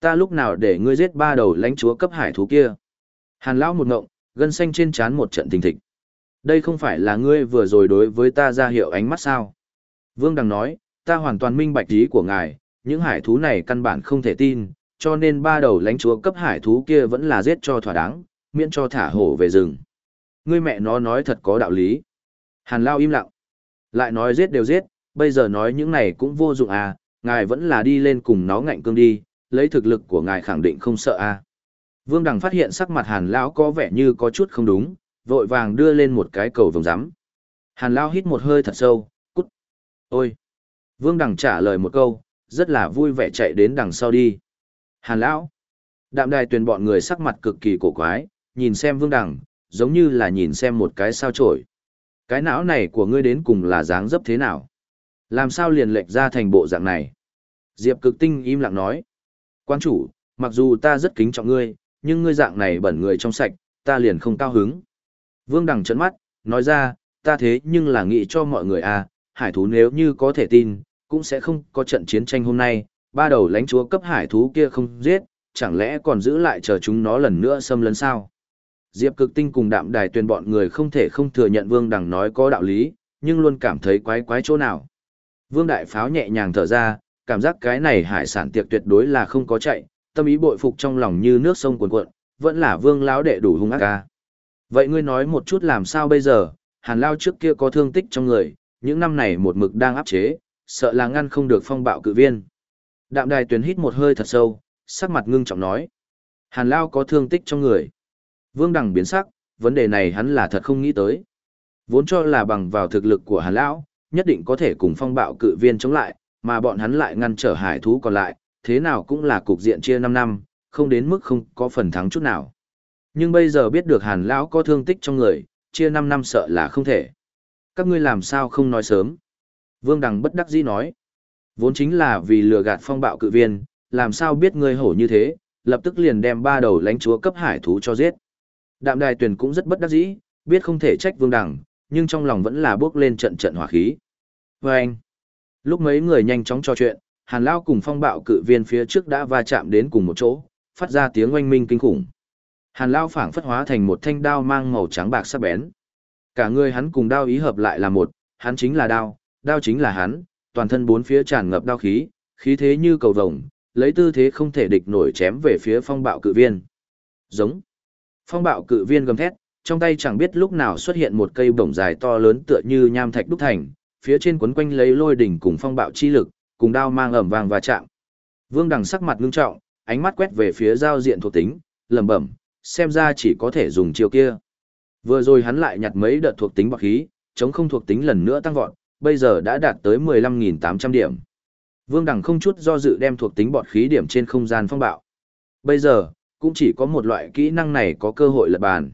Ta lúc nào để ngươi giết ba đầu lãnh chúa cấp hải thú kia? Hàn lão một ngộng, gân xanh trên trán một trận thình thịch. Đây không phải là ngươi vừa rồi đối với ta ra hiệu ánh mắt sao? Vương Đằng nói, ta hoàn toàn minh bạch ý của ngài, những hải thú này căn bản không thể tin, cho nên ba đầu lãnh chúa cấp hải thú kia vẫn là giết cho thỏa đáng, miễn cho thả hổ về rừng. Ngươi mẹ nó nói thật có đạo lý. Hàn Lao im lặng. Lại nói giết đều giết, bây giờ nói những này cũng vô dụng à, ngài vẫn là đi lên cùng nó ngạnh cương đi, lấy thực lực của ngài khẳng định không sợ à. Vương Đằng phát hiện sắc mặt Hàn Lão có vẻ như có chút không đúng, vội vàng đưa lên một cái cầu vồng rắm. Hàn Lão hít một hơi thật sâu, cút. Ôi! Vương Đằng trả lời một câu, rất là vui vẻ chạy đến đằng sau đi. Hàn Lão! Đạm Đài Tuyền bọn người sắc mặt cực kỳ cổ quái, nhìn xem Vương Đằng, giống như là nhìn xem một cái sao chổi. Cái não này của ngươi đến cùng là dáng dấp thế nào? Làm sao liền lệch ra thành bộ dạng này? Diệp Cực Tinh im lặng nói. Quan chủ, mặc dù ta rất kính trọng ngươi, nhưng ngươi dạng này bẩn người trong sạch, ta liền không cao hứng. Vương Đằng trợn mắt, nói ra, ta thế nhưng là nghĩ cho mọi người à, hải thú nếu như có thể tin, cũng sẽ không có trận chiến tranh hôm nay, ba đầu lãnh chúa cấp hải thú kia không giết, chẳng lẽ còn giữ lại chờ chúng nó lần nữa xâm lấn sao? Diệp Cực Tinh cùng Đạm Đài Tuyền bọn người không thể không thừa nhận Vương Đằng nói có đạo lý, nhưng luôn cảm thấy quái quái chỗ nào. Vương Đại Pháo nhẹ nhàng thở ra, cảm giác cái này hải sản tiệc tuyệt đối là không có chạy, tâm ý bội phục trong lòng như nước sông cuồn cuộn, vẫn là Vương lão đệ đủ hung ác ca. Vậy ngươi nói một chút làm sao bây giờ, Hàn Lao trước kia có thương tích trong người, những năm này một mực đang áp chế, sợ là ngăn không được phong bạo cự viên. Đạm Đài Tuyền hít một hơi thật sâu, sắc mặt ngưng trọng nói. Hàn Lao có thương tích trong người. Vương Đằng biến sắc, vấn đề này hắn là thật không nghĩ tới. Vốn cho là bằng vào thực lực của Hàn Lão, nhất định có thể cùng phong bạo cự viên chống lại, mà bọn hắn lại ngăn trở hải thú còn lại, thế nào cũng là cục diện chia 5 năm, không đến mức không có phần thắng chút nào. Nhưng bây giờ biết được Hàn Lão có thương tích trong người, chia 5 năm sợ là không thể. Các ngươi làm sao không nói sớm? Vương Đằng bất đắc dĩ nói. Vốn chính là vì lừa gạt phong bạo cự viên, làm sao biết ngươi hổ như thế, lập tức liền đem ba đầu lãnh chúa cấp hải thú cho giết. Đạm Đài Tuyền cũng rất bất đắc dĩ, biết không thể trách Vương Đằng, nhưng trong lòng vẫn là bước lên trận trận hỏa khí. Và anh, lúc mấy người nhanh chóng trò chuyện, Hàn Lao cùng phong bạo cự viên phía trước đã va chạm đến cùng một chỗ, phát ra tiếng oanh minh kinh khủng. Hàn Lao phảng phất hóa thành một thanh đao mang màu trắng bạc sắc bén. Cả người hắn cùng đao ý hợp lại là một, hắn chính là đao, đao chính là hắn, toàn thân bốn phía tràn ngập đao khí, khí thế như cầu vồng, lấy tư thế không thể địch nổi chém về phía phong bạo cự viên. Giống. Phong bạo cự viên gầm thét, trong tay chẳng biết lúc nào xuất hiện một cây bổng dài to lớn tựa như nham thạch đúc thành, phía trên quấn quanh lấy lôi đỉnh cùng phong bạo chi lực, cùng đao mang ầm vang va chạm. Vương Đằng sắc mặt ngưng trọng, ánh mắt quét về phía giao diện thuộc tính, lẩm bẩm, xem ra chỉ có thể dùng chiêu kia. Vừa rồi hắn lại nhặt mấy đợt thuộc tính bạc khí, chống không thuộc tính lần nữa tăng vọt, bây giờ đã đạt tới 15.800 điểm. Vương Đằng không chút do dự đem thuộc tính bọt khí điểm trên không gian phong bạo. Bây giờ, cũng chỉ có một loại kỹ năng này có cơ hội lật bàn.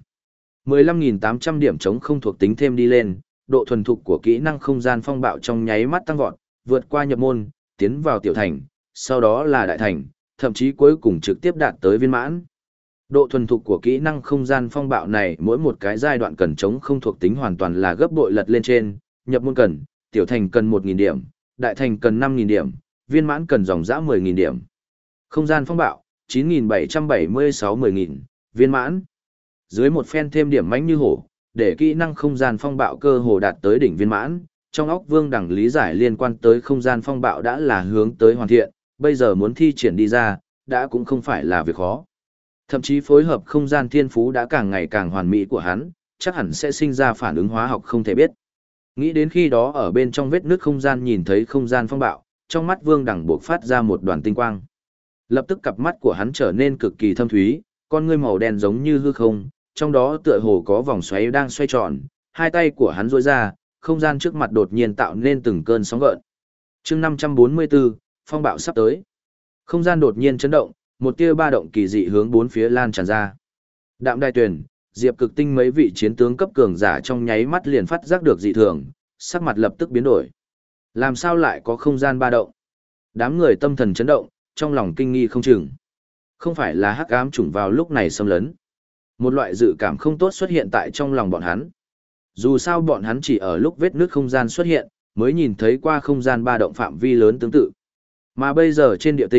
15.800 điểm chống không thuộc tính thêm đi lên, độ thuần thục của kỹ năng không gian phong bạo trong nháy mắt tăng vọt, vượt qua nhập môn, tiến vào tiểu thành, sau đó là đại thành, thậm chí cuối cùng trực tiếp đạt tới viên mãn. Độ thuần thục của kỹ năng không gian phong bạo này mỗi một cái giai đoạn cần chống không thuộc tính hoàn toàn là gấp bội lật lên trên, nhập môn cần, tiểu thành cần 1.000 điểm, đại thành cần 5.000 điểm, viên mãn cần dòng dã 10.000 điểm. Không gian phong bạo, 9.776 10.000, viên mãn. Dưới một phen thêm điểm mãnh như hổ, để kỹ năng không gian phong bạo cơ hồ đạt tới đỉnh viên mãn, trong óc Vương Đằng lý giải liên quan tới không gian phong bạo đã là hướng tới hoàn thiện, bây giờ muốn thi triển đi ra, đã cũng không phải là việc khó. Thậm chí phối hợp không gian thiên phú đã càng ngày càng hoàn mỹ của hắn, chắc hẳn sẽ sinh ra phản ứng hóa học không thể biết. Nghĩ đến khi đó ở bên trong vết nứt không gian nhìn thấy không gian phong bạo, trong mắt Vương Đằng buộc phát ra một đoàn tinh quang. Lập tức cặp mắt của hắn trở nên cực kỳ thâm thúy, con ngươi màu đen giống như hư không, trong đó tựa hồ có vòng xoáy đang xoay tròn, hai tay của hắn duỗi ra, không gian trước mặt đột nhiên tạo nên từng cơn sóng gợn. Chương 544, phong bạo sắp tới. Không gian đột nhiên chấn động, một tia ba động kỳ dị hướng bốn phía lan tràn ra. Đạm Đài Tuyền, Diệp Cực Tinh mấy vị chiến tướng cấp cường giả trong nháy mắt liền phát giác được dị thường, sắc mặt lập tức biến đổi. Làm sao lại có không gian ba động? Đám người tâm thần chấn động, trong lòng kinh nghi không chừng. Không phải là hắc ám chủng vào lúc này xâm lấn. Một loại dự cảm không tốt xuất hiện tại trong lòng bọn hắn. Dù sao bọn hắn chỉ ở lúc vết nứt không gian xuất hiện, mới nhìn thấy qua không gian ba động phạm vi lớn tương tự. Mà bây giờ trên địa tinh,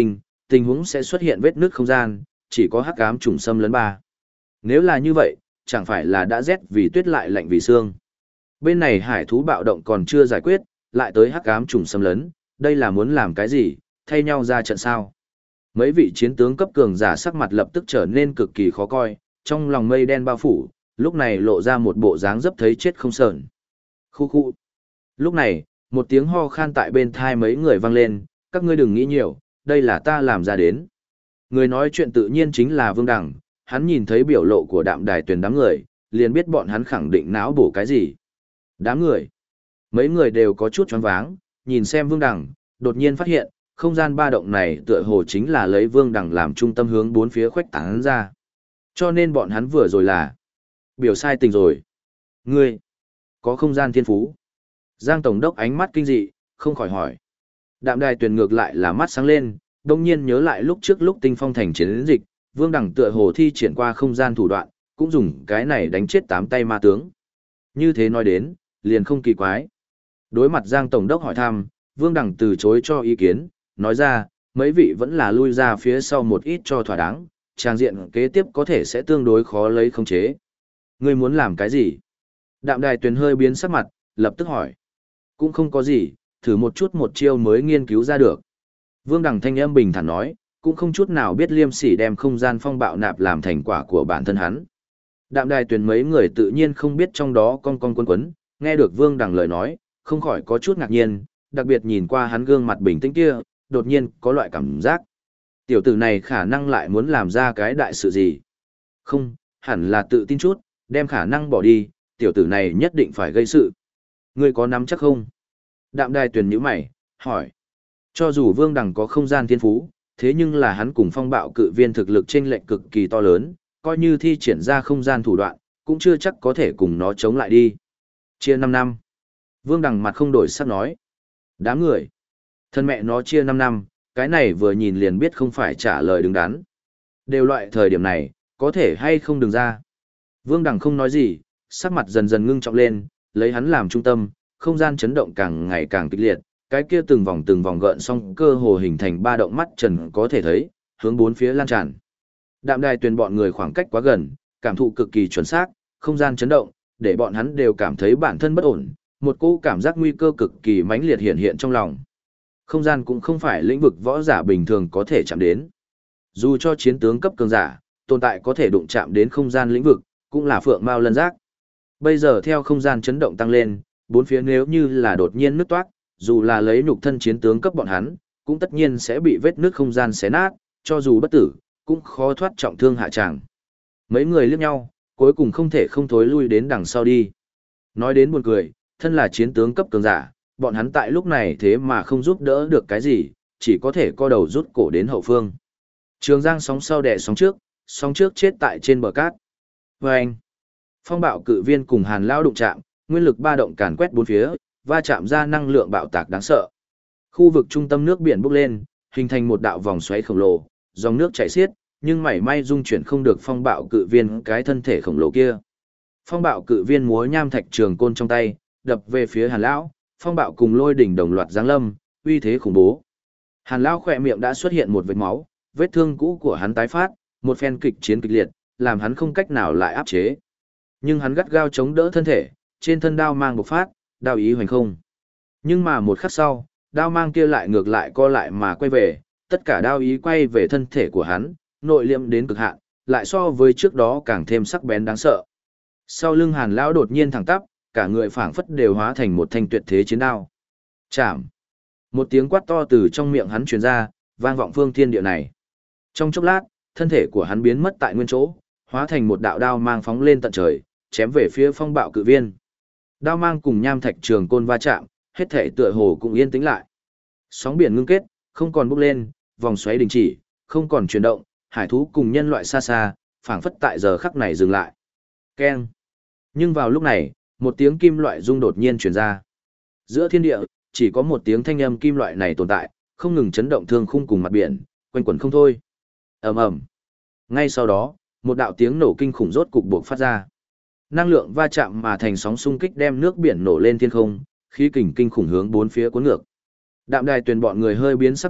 tình huống sẽ xuất hiện vết nứt không gian, chỉ có hắc ám trùng xâm lấn ba. Nếu là như vậy, chẳng phải là đã rét vì tuyết lại lạnh vì xương. Bên này hải thú bạo động còn chưa giải quyết, lại tới hắc ám trùng xâm lấn, đây là muốn làm cái gì, thay nhau ra trận sao? Mấy vị chiến tướng cấp cường giả sắc mặt lập tức trở nên cực kỳ khó coi, trong lòng mây đen bao phủ, lúc này lộ ra một bộ dáng dấp thấy chết không sờn. Khu khu. Lúc này, một tiếng ho khan tại bên thai mấy người vang lên, các ngươi đừng nghĩ nhiều, đây là ta làm ra đến. Người nói chuyện tự nhiên chính là Vương Đằng, hắn nhìn thấy biểu lộ của Đạm Đài Tuyền đám người, liền biết bọn hắn khẳng định não bổ cái gì. Đám người. Mấy người đều có chút choáng váng, nhìn xem Vương Đằng, đột nhiên phát hiện, không gian ba động này tựa hồ chính là lấy Vương Đằng làm trung tâm hướng bốn phía khuếch tán ra. Cho nên bọn hắn vừa rồi là biểu sai tình rồi. Ngươi, có không gian thiên phú. Giang Tổng đốc ánh mắt kinh dị, không khỏi hỏi. Đạm Đài Tuyền ngược lại là mắt sáng lên, đông nhiên nhớ lại lúc trước lúc Tinh Phong thành chiến dịch, Vương Đằng tựa hồ thi triển qua không gian thủ đoạn, cũng dùng cái này đánh chết 8 tay ma tướng. Như thế nói đến, liền không kỳ quái. Đối mặt Giang Tổng đốc hỏi thăm, Vương Đằng từ chối cho ý kiến, nói ra, mấy vị vẫn là lui ra phía sau một ít cho thỏa đáng, trang diện kế tiếp có thể sẽ tương đối khó lấy khống chế. Ngươi muốn làm cái gì? Đạm Đài Tuyền hơi biến sắc mặt, lập tức hỏi. Cũng không có gì, thử một chút một chiêu mới nghiên cứu ra được. Vương Đằng thanh âm bình thản nói, cũng không chút nào biết liêm sỉ đem không gian phong bạo nạp làm thành quả của bản thân hắn. Đạm Đài Tuyền mấy người tự nhiên không biết trong đó con quấn, nghe được Vương Đằng lời nói, không khỏi có chút ngạc nhiên, đặc biệt nhìn qua hắn gương mặt bình tĩnh kia, đột nhiên có loại cảm giác. Tiểu tử này khả năng lại muốn làm ra cái đại sự gì. Không, hẳn là tự tin chút, đem khả năng bỏ đi, tiểu tử này nhất định phải gây sự. Ngươi có nắm chắc không? Đạm Đài Tuyền nhíu mày, hỏi. Cho dù Vương Đằng có không gian thiên phú, thế nhưng là hắn cùng phong bạo cự viên thực lực chênh lệch cực kỳ to lớn, coi như thi triển ra không gian thủ đoạn, cũng chưa chắc có thể cùng nó chống lại đi. Chia 5 năm. Vương Đằng mặt không đổi sắc nói. Đám người. Thân mẹ nó chia 5 năm, cái này vừa nhìn liền biết không phải trả lời đứng đắn. Đều loại thời điểm này, có thể hay không đừng ra. Vương Đằng không nói gì, sắc mặt dần dần ngưng trọng lên, lấy hắn làm trung tâm, không gian chấn động càng ngày càng kịch liệt, cái kia từng vòng gợn xong cơ hồ hình thành ba động mắt trần có thể thấy, hướng bốn phía lan tràn. Đạm Đài Tuyền bọn người khoảng cách quá gần, cảm thụ cực kỳ chuẩn xác, không gian chấn động, để bọn hắn đều cảm thấy bản thân bất ổn, một cỗ cảm giác nguy cơ cực kỳ mãnh liệt hiện hiện trong lòng. Không gian cũng không phải lĩnh vực võ giả bình thường có thể chạm đến. Dù cho chiến tướng cấp cường giả, tồn tại có thể đụng chạm đến không gian lĩnh vực, cũng là phượng mao lân giác. Bây giờ theo không gian chấn động tăng lên, bốn phía nếu như là đột nhiên nứt toát, dù là lấy nhục thân chiến tướng cấp bọn hắn, cũng tất nhiên sẽ bị vết nứt không gian xé nát, cho dù bất tử, cũng khó thoát trọng thương hạ tràng. Mấy người liếc nhau, cuối cùng không thể không thối lui đến đằng sau đi. Nói đến buồn cười, thân là chiến tướng cấp cường giả, bọn hắn tại lúc này thế mà không giúp đỡ được cái gì, chỉ có thể co đầu rút cổ đến hậu phương. Trường Giang sóng sau đè sóng trước chết tại trên bờ cát. Vâng! Phong bạo cự viên cùng Hàn Lao đụng chạm, nguyên lực ba động càn quét bốn phía, va chạm ra năng lượng bạo tạc đáng sợ. Khu vực trung tâm nước biển bốc lên, hình thành một đạo vòng xoáy khổng lồ, dòng nước chảy xiết, nhưng mảy may dung chuyển không được phong bạo cự viên cái thân thể khổng lồ kia. Phong bạo cự viên múa nham thạch trường côn trong tay, đập về phía Hàn Lão, phong bạo cùng lôi đỉnh đồng loạt giáng lâm, uy thế khủng bố. Hàn Lão khỏe miệng đã xuất hiện một vết máu, vết thương cũ của hắn tái phát, một phen kịch chiến kịch liệt, làm hắn không cách nào lại áp chế. Nhưng hắn gắt gao chống đỡ thân thể, trên thân đao mang bộc phát, đao ý hoành không. Nhưng mà một khắc sau, đao mang kia lại ngược lại co lại mà quay về, tất cả đao ý quay về thân thể của hắn, nội liệm đến cực hạn, lại so với trước đó càng thêm sắc bén đáng sợ. Sau lưng Hàn Lão đột nhiên thẳng tắp, cả người phảng phất đều hóa thành một thanh tuyệt thế chiến đao. Chạm. Một tiếng quát to từ trong miệng hắn truyền ra, vang vọng phương thiên địa này. Trong chốc lát, thân thể của hắn biến mất tại nguyên chỗ, hóa thành một đạo đao mang phóng lên tận trời, chém về phía phong bạo cự viên. Đao mang cùng nham thạch trường côn va chạm, hết thể tựa hồ cũng yên tĩnh lại. Sóng biển ngưng kết, không còn bốc lên, vòng xoáy đình chỉ, không còn chuyển động, hải thú cùng nhân loại xa xa, phảng phất tại giờ khắc này dừng lại. Keng. Nhưng vào lúc này, một tiếng kim loại rung đột nhiên truyền ra. Giữa thiên địa, chỉ có một tiếng thanh âm kim loại này tồn tại, không ngừng chấn động thương khung cùng mặt biển, quanh quẩn không thôi. Ầm ầm. Ngay sau đó, một đạo tiếng nổ kinh khủng rốt cục buộc phát ra. Năng lượng va chạm mà thành sóng xung kích đem nước biển nổ lên thiên không, khí kình kinh khủng hướng bốn phía cuốn ngược. Đạm Đài Tuyền bọn người hơi biến sắc mặt,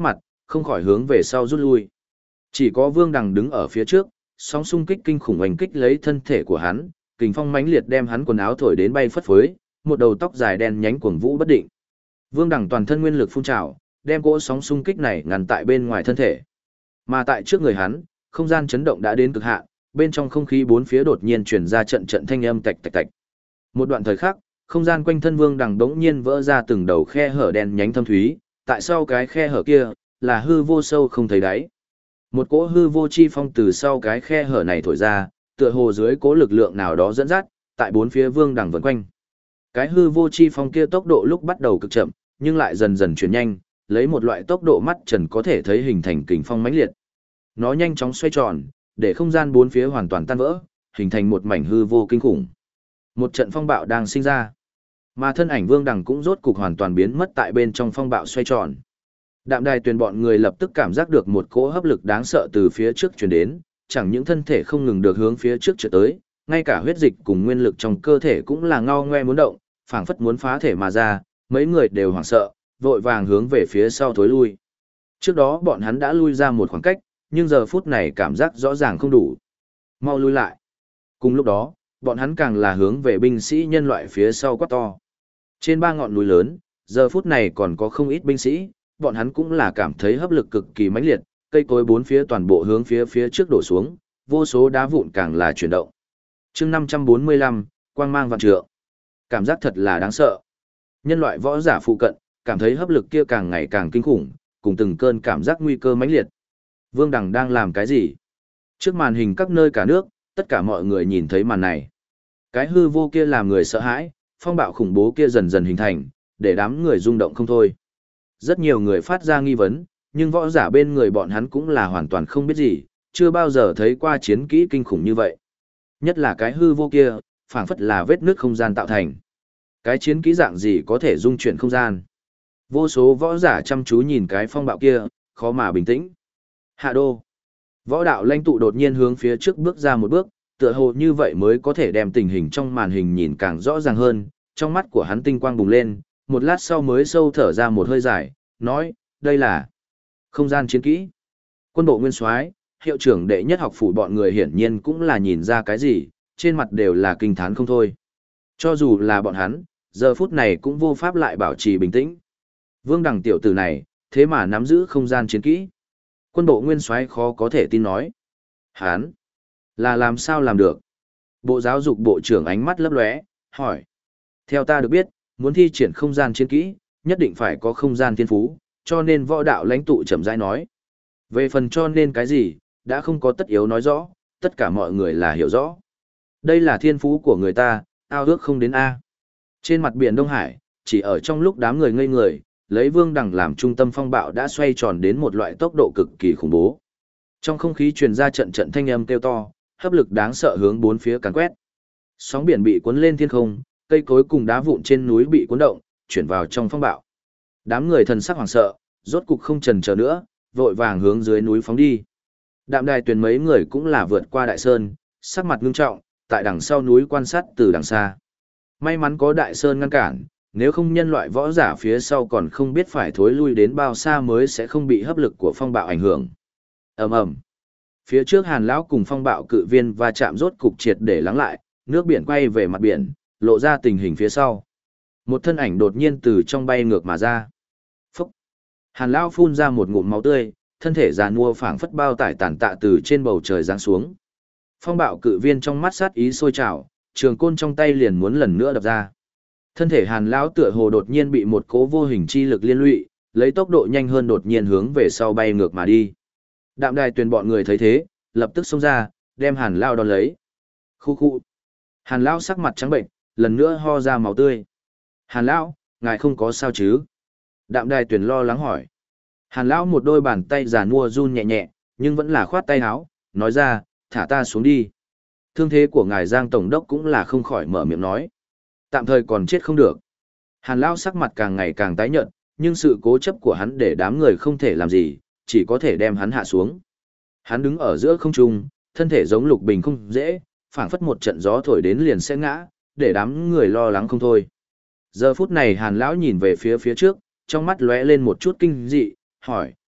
không khỏi hướng về sau rút lui. Chỉ có Vương Đằng đứng ở phía trước, sóng xung kích kinh khủng oanh kích lấy thân thể của hắn, kình phong mãnh liệt đem hắn quần áo thổi đến bay phất phới, một đầu tóc dài đen nhánh cuồng vũ bất định. Vương Đằng toàn thân nguyên lực phun trào, đem cỗ sóng xung kích này ngăn tại bên ngoài thân thể. Mà tại trước người hắn, không gian chấn động đã đến cực hạn, bên trong không khí bốn phía đột nhiên truyền ra trận trận thanh âm tạch tạch tạch. Một đoạn thời khắc, không gian quanh thân Vương Đằng đống nhiên vỡ ra từng đầu khe hở đen nhánh thâm thúy, tại sau cái khe hở kia là hư vô sâu không thấy đáy. Một cỗ hư vô chi phong từ sau cái khe hở này thổi ra, tựa hồ dưới cỗ lực lượng nào đó dẫn dắt, tại bốn phía Vương Đằng vần quanh. Cái hư vô chi phong kia tốc độ lúc bắt đầu cực chậm, nhưng lại dần dần chuyển nhanh, lấy một loại tốc độ mắt trần có thể thấy hình thành kình phong mãnh liệt. Nó nhanh chóng xoay tròn, để không gian bốn phía hoàn toàn tan vỡ, hình thành một mảnh hư vô kinh khủng. Một trận phong bạo đang sinh ra, mà thân ảnh Vương Đằng cũng rốt cục hoàn toàn biến mất tại bên trong phong bạo xoay tròn. Đạm Đài Tuyền bọn người lập tức cảm giác được một cỗ hấp lực đáng sợ từ phía trước truyền đến, chẳng những thân thể không ngừng được hướng phía trước trượt tới, ngay cả huyết dịch cùng nguyên lực trong cơ thể cũng là ngao ngoe muốn động, phảng phất muốn phá thể mà ra, mấy người đều hoảng sợ, vội vàng hướng về phía sau thối lui. Trước đó bọn hắn đã lui ra một khoảng cách, nhưng giờ phút này cảm giác rõ ràng không đủ. Mau lui lại. Cùng lúc đó, bọn hắn càng là hướng về binh sĩ nhân loại phía sau quát to. Trên ba ngọn núi lớn, giờ phút này còn có không ít binh sĩ, bọn hắn cũng là cảm thấy hấp lực cực kỳ mãnh liệt, cây cối bốn phía toàn bộ hướng phía trước đổ xuống, vô số đá vụn càng là chuyển động. Chương 545, quang mang vạn trượng. Cảm giác thật là đáng sợ. Nhân loại võ giả phụ cận, cảm thấy hấp lực kia càng ngày càng kinh khủng, cùng từng cơn cảm giác nguy cơ mãnh liệt. Vương Đằng đang làm cái gì? Trước màn hình các nơi cả nước, tất cả mọi người nhìn thấy màn này. Cái hư vô kia làm người sợ hãi, phong bạo khủng bố kia dần dần hình thành, để đám người rung động không thôi. Rất nhiều người phát ra nghi vấn, nhưng võ giả bên người bọn hắn cũng là hoàn toàn không biết gì, chưa bao giờ thấy qua chiến kỹ kinh khủng như vậy. Nhất là cái hư vô kia, phảng phất là vết nứt không gian tạo thành. Cái chiến kỹ dạng gì có thể dung chuyển không gian? Vô số võ giả chăm chú nhìn cái phong bạo kia, khó mà bình tĩnh. Hạ đô. Võ đạo lãnh tụ đột nhiên hướng phía trước bước ra một bước, tựa hồ như vậy mới có thể đem tình hình trong màn hình nhìn càng rõ ràng hơn, trong mắt của hắn tinh quang bùng lên, một lát sau mới sâu thở ra một hơi dài, nói, đây là không gian chiến kỹ. Quân bộ nguyên soái, hiệu trưởng đệ nhất học phủ bọn người hiển nhiên cũng là nhìn ra cái gì, trên mặt đều là kinh thán không thôi. Cho dù là bọn hắn, giờ phút này cũng vô pháp lại bảo trì bình tĩnh. Vương Đằng tiểu tử này, thế mà nắm giữ không gian chiến kỹ. Quân bộ nguyên soái khó có thể tin nói. Hắn là làm sao làm được? Bộ giáo dục bộ trưởng ánh mắt lấp lóe, hỏi. Theo ta được biết, muốn thi triển không gian chiến kỹ, nhất định phải có không gian thiên phú, cho nên võ đạo lãnh tụ chậm rãi nói. Về phần cho nên cái gì, đã không có tất yếu nói rõ, tất cả mọi người là hiểu rõ. Đây là thiên phú của người ta, ao ước không đến A. Trên mặt biển Đông Hải, chỉ ở trong lúc đám người ngây người, lấy Vương Đằng làm trung tâm phong bạo đã xoay tròn đến một loại tốc độ cực kỳ khủng bố. Trong không khí truyền ra trận trận thanh âm kêu to, hấp lực đáng sợ hướng bốn phía càn quét. Sóng biển bị cuốn lên thiên không, cây cối cùng đá vụn trên núi bị cuốn động, chuyển vào trong phong bạo. Đám người thần sắc hoảng sợ, rốt cục không chần chờ nữa, vội vàng hướng dưới núi phóng đi. Đạm Đài Tuyền mấy người cũng là vượt qua đại sơn, sắc mặt ngưng trọng, tại đằng sau núi quan sát từ đằng xa. May mắn có đại sơn ngăn cản, nếu không nhân loại võ giả phía sau còn không biết phải thối lui đến bao xa mới sẽ không bị hấp lực của phong bạo ảnh hưởng. Ầm ầm. Phía trước Hàn lão cùng phong bạo cự viên va chạm rốt cục triệt để lắng lại, nước biển quay về mặt biển, lộ ra tình hình phía sau. Một thân ảnh đột nhiên từ trong bay ngược mà ra. Phúc. Hàn lão phun ra một ngụm máu tươi, thân thể già nua phảng phất bao tải tàn tạ từ trên bầu trời giáng xuống. Phong bạo cự viên trong mắt sát ý sôi trào, trường côn trong tay liền muốn lần nữa đập ra. Thân thể Hàn lão tựa hồ đột nhiên bị một cỗ vô hình chi lực liên lụy, lấy tốc độ nhanh hơn đột nhiên hướng về sau bay ngược mà đi. Đạm Đài Tuyền bọn người thấy thế, lập tức xông ra, đem Hàn lão đón lấy. Khu khu. Hàn lão sắc mặt trắng bệnh, lần nữa ho ra máu tươi. Hàn lão, ngài không có sao chứ? Đạm Đài Tuyền lo lắng hỏi. Hàn lão một đôi bàn tay già nua run nhẹ nhẹ, nhưng vẫn là khoát tay áo, nói ra, thả ta xuống đi. Thương thế của ngài Giang Tổng đốc cũng là không khỏi mở miệng nói. Tạm thời còn chết không được. Hàn lão sắc mặt càng ngày càng tái nhợt, nhưng sự cố chấp của hắn để đám người không thể làm gì, chỉ có thể đem hắn hạ xuống. Hắn đứng ở giữa không trung, thân thể giống lục bình không dễ, phảng phất một trận gió thổi đến liền sẽ ngã, để đám người lo lắng không thôi. Giờ phút này Hàn lão nhìn về phía trước, trong mắt lóe lên một chút kinh dị, hỏi,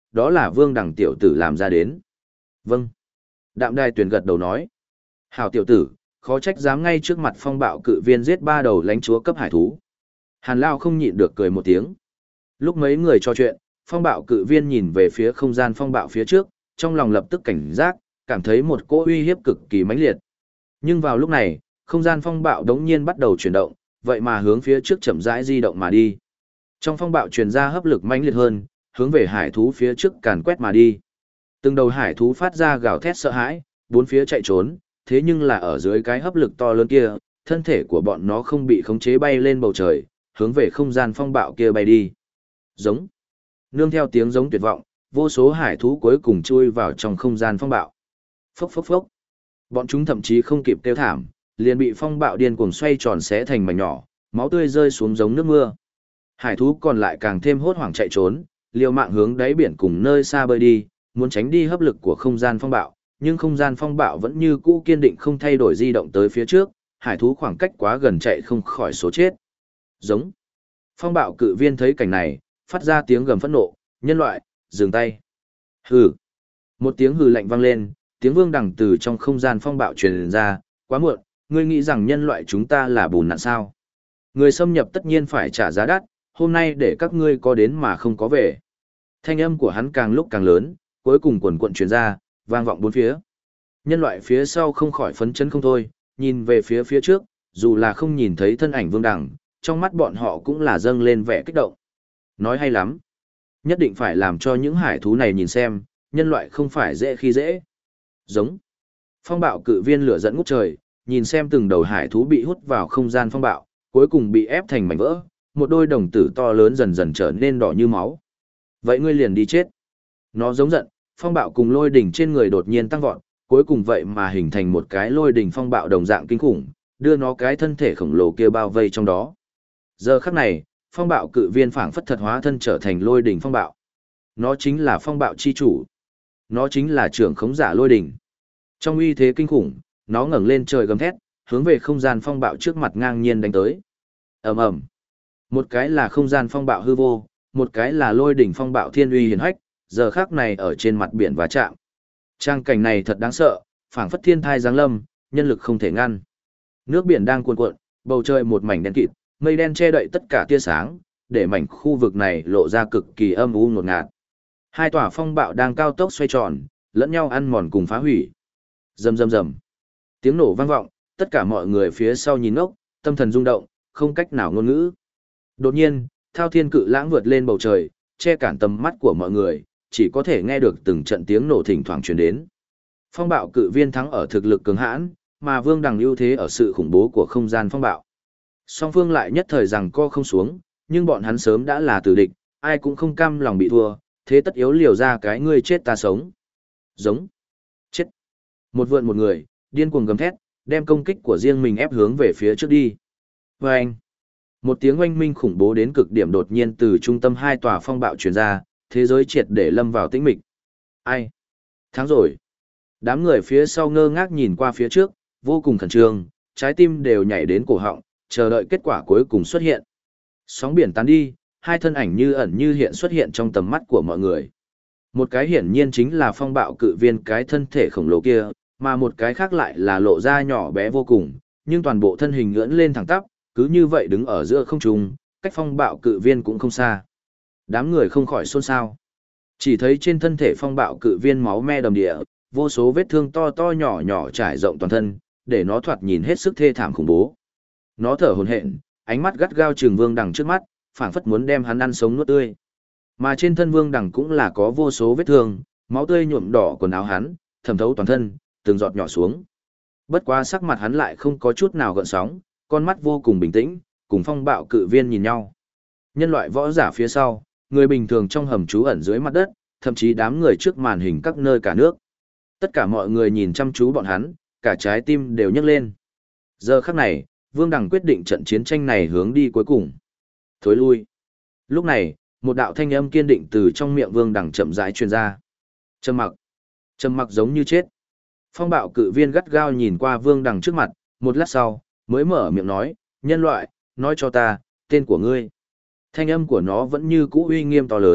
đó là Vương Đằng tiểu tử làm ra đến. Vâng. Đạm Đài Tuyền gật đầu nói. Hảo tiểu tử, khó trách dám ngay trước mặt phong bạo cự viên giết 3 đầu lãnh chúa cấp hải thú. Hàn Lao không nhịn được cười một tiếng. Lúc mấy người trò chuyện, phong bạo cự viên nhìn về phía không gian phong bạo phía trước, trong lòng lập tức cảnh giác, cảm thấy một cỗ uy hiếp cực kỳ mãnh liệt. Nhưng vào lúc này, không gian phong bạo đống nhiên bắt đầu chuyển động, vậy mà hướng phía trước chậm rãi di động mà đi. Trong phong bạo truyền ra hấp lực mãnh liệt hơn, hướng về hải thú phía trước càn quét mà đi. Từng đầu hải thú phát ra gào thét sợ hãi, bốn phía chạy trốn, thế nhưng là ở dưới cái hấp lực to lớn kia, thân thể của bọn nó không bị khống chế bay lên bầu trời, hướng về không gian phong bạo kia bay đi. Giống. Nương theo tiếng giống tuyệt vọng, vô số hải thú cuối cùng chui vào trong không gian phong bạo. Phốc phốc phốc. Bọn chúng thậm chí không kịp kêu thảm, liền bị phong bạo điên cuồng xoay tròn xé thành mảnh nhỏ, máu tươi rơi xuống giống nước mưa. Hải thú còn lại càng thêm hốt hoảng chạy trốn, liều mạng hướng đáy biển cùng nơi xa bơi đi, muốn tránh đi hấp lực của không gian phong bạo, nhưng không gian phong bạo vẫn như cũ kiên định không thay đổi di động tới phía trước, hải thú khoảng cách quá gần chạy không khỏi số chết. Giống. Phong bạo cự viên thấy cảnh này, phát ra tiếng gầm phẫn nộ, nhân loại, dừng tay. Hừ. Một tiếng hừ lạnh vang lên, tiếng Vương Đằng từ trong không gian phong bạo truyền ra, quá muộn, ngươi nghĩ rằng nhân loại chúng ta là bùn nạn sao? Người xâm nhập tất nhiên phải trả giá đắt, hôm nay để các ngươi có đến mà không có về. Thanh âm của hắn càng lúc càng lớn, cuối cùng quần quận truyền ra, vang vọng bốn phía. Nhân loại phía sau không khỏi phấn chấn không thôi, nhìn về phía trước, dù là không nhìn thấy thân ảnh Vương Đằng, trong mắt bọn họ cũng là dâng lên vẻ kích động. Nói hay lắm. Nhất định phải làm cho những hải thú này nhìn xem, nhân loại không phải dễ khi dễ. Giống. Phong bạo cự viên lửa dẫn ngút trời, nhìn xem từng đầu hải thú bị hút vào không gian phong bạo, cuối cùng bị ép thành mảnh vỡ, một đôi đồng tử to lớn dần dần trở nên đỏ như máu. Vậy ngươi liền đi chết. Nó giống giận, phong bạo cùng lôi đỉnh trên người đột nhiên tăng vọt, cuối cùng vậy mà hình thành một cái lôi đỉnh phong bạo đồng dạng kinh khủng, đưa nó cái thân thể khổng lồ kia bao vây trong đó. Giờ khắc này, phong bạo cự viên phảng phất thật hóa thân trở thành lôi đỉnh phong bạo. Nó chính là phong bạo chi chủ. Nó chính là trưởng khống giả lôi đỉnh. Trong uy thế kinh khủng, nó ngẩng lên trời gầm thét, hướng về không gian phong bạo trước mặt ngang nhiên đánh tới. Ầm ầm. Một cái là không gian phong bạo hư vô, một cái là lôi đỉnh phong bạo thiên uy hiển hách, giờ khắc này ở trên mặt biển va chạm. Trang cảnh này thật đáng sợ, phảng phất thiên thai giáng lâm, nhân lực không thể ngăn. Nước biển đang cuồn cuộn, bầu trời một mảnh đen kịt, mây đen che đậy tất cả tia sáng, để mảnh khu vực này lộ ra cực kỳ âm u ngột ngạt. Hai tòa phong bạo đang cao tốc xoay tròn, lẫn nhau ăn mòn cùng phá hủy. Rầm rầm rầm. Tiếng nổ vang vọng, tất cả mọi người phía sau nhìn ngốc, tâm thần rung động, không cách nào ngôn ngữ. Đột nhiên, thao thiên cự lãng vượt lên bầu trời, che cản tầm mắt của mọi người, chỉ có thể nghe được từng trận tiếng nổ thỉnh thoảng truyền đến. Phong bạo cự viên thắng ở thực lực cường hãn, mà Vương Đằng ưu thế ở sự khủng bố của không gian phong bạo. Song phương lại nhất thời rằng co không xuống, nhưng bọn hắn sớm đã là tử địch, ai cũng không cam lòng bị thua, thế tất yếu liều ra cái ngươi chết ta sống. Giống. Chết. Một vượn một người, điên cuồng gầm thét, đem công kích của riêng mình ép hướng về phía trước đi. Và anh. Một tiếng oanh minh khủng bố đến cực điểm đột nhiên từ trung tâm hai tòa phong bạo truyền ra, thế giới triệt để lâm vào tĩnh mịch. Ai? Thắng rồi. Đám người phía sau ngơ ngác nhìn qua phía trước, vô cùng khẩn trương, trái tim đều nhảy đến cổ họng, chờ đợi kết quả cuối cùng xuất hiện. Sóng biển tán đi, hai thân ảnh như ẩn như hiện xuất hiện trong tầm mắt của mọi người. Một cái hiển nhiên chính là phong bạo cự viên cái thân thể khổng lồ kia, mà một cái khác lại là lộ ra nhỏ bé vô cùng, nhưng toàn bộ thân hình ưỡn lên thẳng tắp, cứ như vậy đứng ở giữa không trung, cách phong bạo cự viên cũng không xa. Đám người không khỏi xôn xao. Chỉ thấy trên thân thể phong bạo cự viên máu me đầm địa, vô số vết thương to to nhỏ nhỏ trải rộng toàn thân, để nó thoạt nhìn hết sức thê thảm khủng bố. Nó thở hổn hển, ánh mắt gắt gao trừng Vương Đằng trước mắt, phảng phất muốn đem hắn ăn sống nuốt tươi. Mà trên thân Vương Đằng cũng là có vô số vết thương, máu tươi nhuộm đỏ quần áo hắn, thẩm thấu toàn thân, từng giọt nhỏ xuống. Bất quá sắc mặt hắn lại không có chút nào gợn sóng, con mắt vô cùng bình tĩnh, cùng phong bạo cự viên nhìn nhau. Nhân loại võ giả phía sau, người bình thường trong hầm trú ẩn dưới mặt đất, thậm chí đám người trước màn hình các nơi cả nước. Tất cả mọi người nhìn chăm chú bọn hắn, cả trái tim đều nhấc lên. Giờ khắc này, Vương Đằng quyết định trận chiến tranh này hướng đi cuối cùng. Thối lui. Lúc này, một đạo thanh âm kiên định từ trong miệng Vương Đằng chậm rãi truyền ra. Trầm mặc. Trầm mặc giống như chết. Phong bạo cự viên gắt gao nhìn qua Vương Đằng trước mặt, một lát sau, mới mở miệng nói, nhân loại, nói cho ta, tên của ngươi. Thanh âm của nó vẫn như cũ uy nghiêm to lớn,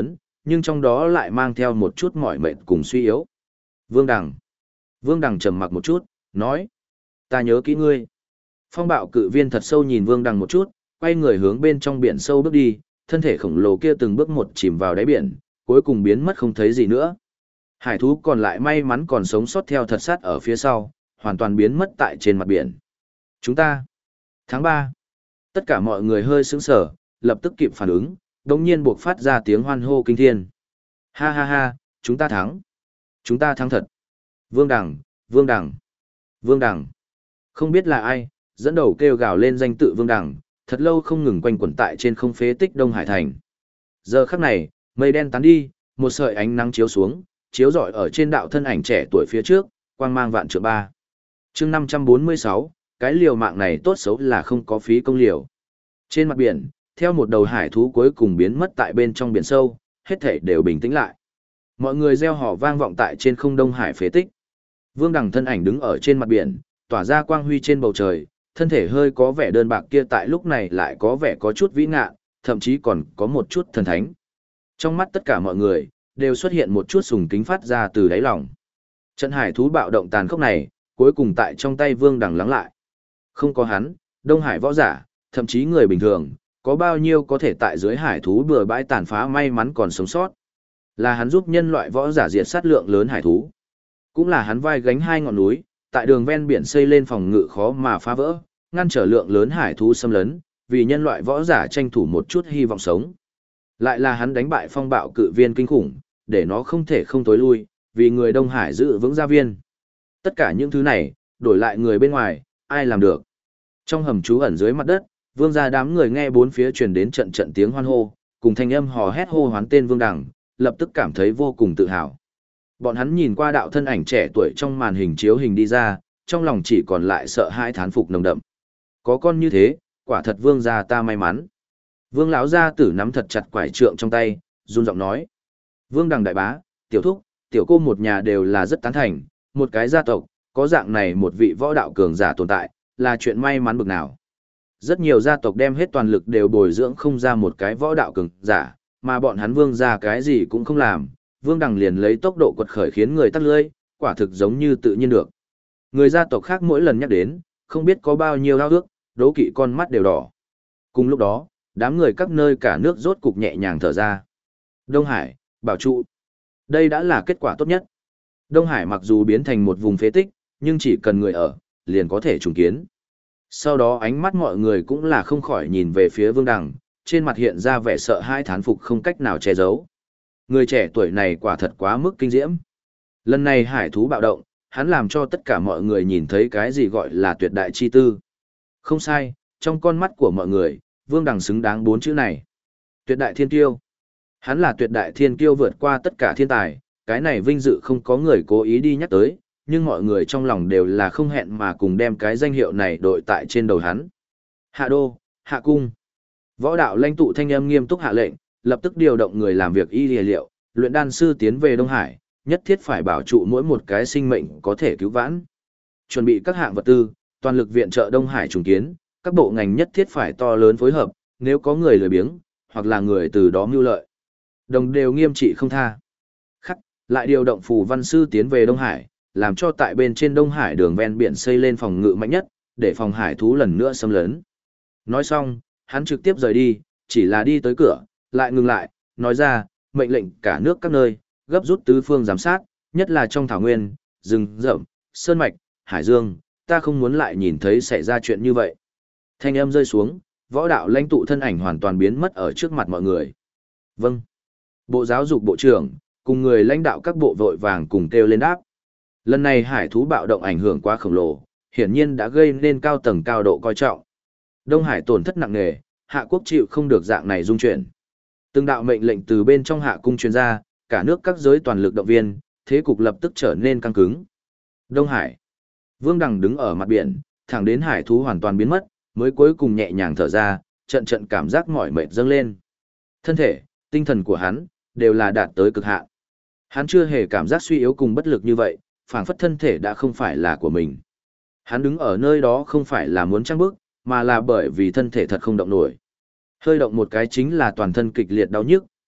nhưng trong đó lại mang theo một chút mỏi mệt cùng suy yếu. Vương Đằng. Vương Đằng trầm mặc một chút, nói. Ta nhớ kỹ ngươi. Phong bạo cự viên thật sâu nhìn Vương Đằng một chút, quay người hướng bên trong biển sâu bước đi, thân thể khổng lồ kia từng bước một chìm vào đáy biển, cuối cùng biến mất không thấy gì nữa. Hải thú còn lại may mắn còn sống sót theo thật sát ở phía sau, hoàn toàn biến mất tại trên mặt biển. Chúng ta. Tháng 3. Tất cả mọi người hơi sững sờ, lập tức kịp phản ứng, đồng nhiên buộc phát ra tiếng hoan hô kinh thiên. Ha ha ha, chúng ta thắng. Chúng ta thắng thật. Vương Đằng, Vương Đằng, Vương Đằng. Không biết là ai, dẫn đầu kêu gào lên danh tự Vương Đằng, thật lâu không ngừng quanh quẩn tại trên không phế tích Đông Hải Thành. Giờ khắc này, mây đen tán đi, một sợi ánh nắng chiếu xuống, chiếu rọi ở trên đạo thân ảnh trẻ tuổi phía trước, quang mang vạn trượng ba. Chương 546, cái liều mạng này tốt xấu là không có phí công liều. Trên mặt biển, theo một đầu hải thú cuối cùng biến mất tại bên trong biển sâu, hết thảy đều bình tĩnh lại. Mọi người reo hò vang vọng tại trên không Đông Hải phế tích. Vương Đằng thân ảnh đứng ở trên mặt biển, tỏa ra quang huy trên bầu trời, thân thể hơi có vẻ đơn bạc kia tại lúc này lại có vẻ có chút vĩ ngạn, thậm chí còn có một chút thần thánh. Trong mắt tất cả mọi người, đều xuất hiện một chút sùng kính phát ra từ đáy lòng. Trận hải thú bạo động tàn khốc này, cuối cùng tại trong tay Vương Đằng lắng lại. Không có hắn, Đông Hải võ giả, thậm chí người bình thường, có bao nhiêu có thể tại dưới hải thú bừa bãi tàn phá may mắn còn sống sót. Là hắn giúp nhân loại võ giả diệt sát lượng lớn hải thú. Cũng là hắn vai gánh hai ngọn núi, tại đường ven biển xây lên phòng ngự khó mà phá vỡ, ngăn trở lượng lớn hải thú xâm lấn, vì nhân loại võ giả tranh thủ một chút hy vọng sống. Lại là hắn đánh bại phong bạo cự viên kinh khủng, để nó không thể không tối lui, vì người Đông Hải giữ vững gia viên. Tất cả những thứ này, đổi lại người bên ngoài, ai làm được. Trong hầm trú ẩn dưới mặt đất, Vương gia đám người nghe bốn phía truyền đến trận trận tiếng hoan hô, cùng thanh âm hò hét hô hoán tên Vương Đằng, lập tức cảm thấy vô cùng tự hào. Bọn hắn nhìn qua đạo thân ảnh trẻ tuổi trong màn hình chiếu hình đi ra, trong lòng chỉ còn lại sợ hãi thán phục nồng đậm. Có con như thế, quả thật Vương gia ta may mắn. Vương lão gia tử nắm thật chặt quải trượng trong tay, run giọng nói: Vương Đằng đại bá, tiểu thúc, tiểu cô một nhà đều là rất tán thành, một cái gia tộc, có dạng này một vị võ đạo cường giả tồn tại, là chuyện may mắn bực nào. Rất nhiều gia tộc đem hết toàn lực đều bồi dưỡng không ra một cái võ đạo cường giả, mà bọn hắn Vương gia cái gì cũng không làm, Vương Đằng liền lấy tốc độ quật khởi khiến người tắt lưỡi, quả thực giống như tự nhiên được. Người gia tộc khác mỗi lần nhắc đến, không biết có bao nhiêu ao ước, đố kỵ con mắt đều đỏ. Cùng lúc đó, đám người các nơi cả nước rốt cục nhẹ nhàng thở ra. Đông Hải, bảo trụ. Đây đã là kết quả tốt nhất. Đông Hải mặc dù biến thành một vùng phế tích, nhưng chỉ cần người ở, liền có thể trùng kiến. Sau đó ánh mắt mọi người cũng là không khỏi nhìn về phía Vương Đằng, trên mặt hiện ra vẻ sợ hãi thán phục không cách nào che giấu. Người trẻ tuổi này quả thật quá mức kinh diễm. Lần này hải thú bạo động, hắn làm cho tất cả mọi người nhìn thấy cái gì gọi là tuyệt đại chi tư. Không sai, trong con mắt của mọi người, Vương Đằng xứng đáng 4 chữ này. Tuyệt đại thiên kiêu. Hắn là tuyệt đại thiên kiêu vượt qua tất cả thiên tài, cái này vinh dự không có người cố ý đi nhắc tới, nhưng mọi người trong lòng đều là không hẹn mà cùng đem cái danh hiệu này đội tại trên đầu hắn. Hạ đô, hạ cung. Võ đạo lãnh tụ thanh âm nghiêm túc hạ lệnh, lập tức điều động người làm việc y liệu, luyện đan sư tiến về Đông Hải, nhất thiết phải bảo trụ mỗi một cái sinh mệnh có thể cứu vãn. Chuẩn bị các hạng vật tư, toàn lực viện trợ Đông Hải trùng kiến, các bộ ngành nhất thiết phải to lớn phối hợp, nếu có người lười biếng, hoặc là người từ đó mưu lợi. Đồng đều nghiêm trị không tha. Khắc, lại điều động phù văn sư tiến về Đông Hải, làm cho tại bên trên Đông Hải đường ven biển xây lên phòng ngự mạnh nhất, để phòng hải thú lần nữa xâm lấn. Nói xong, hắn trực tiếp rời đi, chỉ là đi tới cửa, lại ngừng lại, nói ra, mệnh lệnh cả nước các nơi, gấp rút tứ phương giám sát, nhất là trong thảo nguyên, rừng rậm, sơn mạch, hải dương, ta không muốn lại nhìn thấy xảy ra chuyện như vậy. Thanh âm rơi xuống, võ đạo lãnh tụ thân ảnh hoàn toàn biến mất ở trước mặt mọi người. Vâng. Bộ giáo dục bộ trưởng, cùng người lãnh đạo các bộ vội vàng cùng kêu lên đáp. Lần này hải thú bạo động ảnh hưởng quá khổng lồ, hiển nhiên đã gây nên cao tầng cao độ coi trọng. Đông Hải tổn thất nặng nề, hạ quốc chịu không được dạng này dung chuyển. Từng đạo mệnh lệnh từ bên trong hạ cung truyền ra, cả nước các giới toàn lực động viên, thế cục lập tức trở nên căng cứng. Đông Hải. Vương Đằng đứng ở mặt biển, thẳng đến hải thú hoàn toàn biến mất, mới cuối cùng nhẹ nhàng thở ra, trận trận cảm giác mỏi mệt dâng lên. Thân thể, tinh thần của hắn, đều là đạt tới cực hạn. Hắn chưa hề cảm giác suy yếu cùng bất lực như vậy, phảng phất thân thể đã không phải là của mình. Hắn đứng ở nơi đó không phải là muốn trăng bước, mà là bởi vì thân thể thật không động nổi. Hơi động một cái chính là toàn thân kịch liệt đau nhức,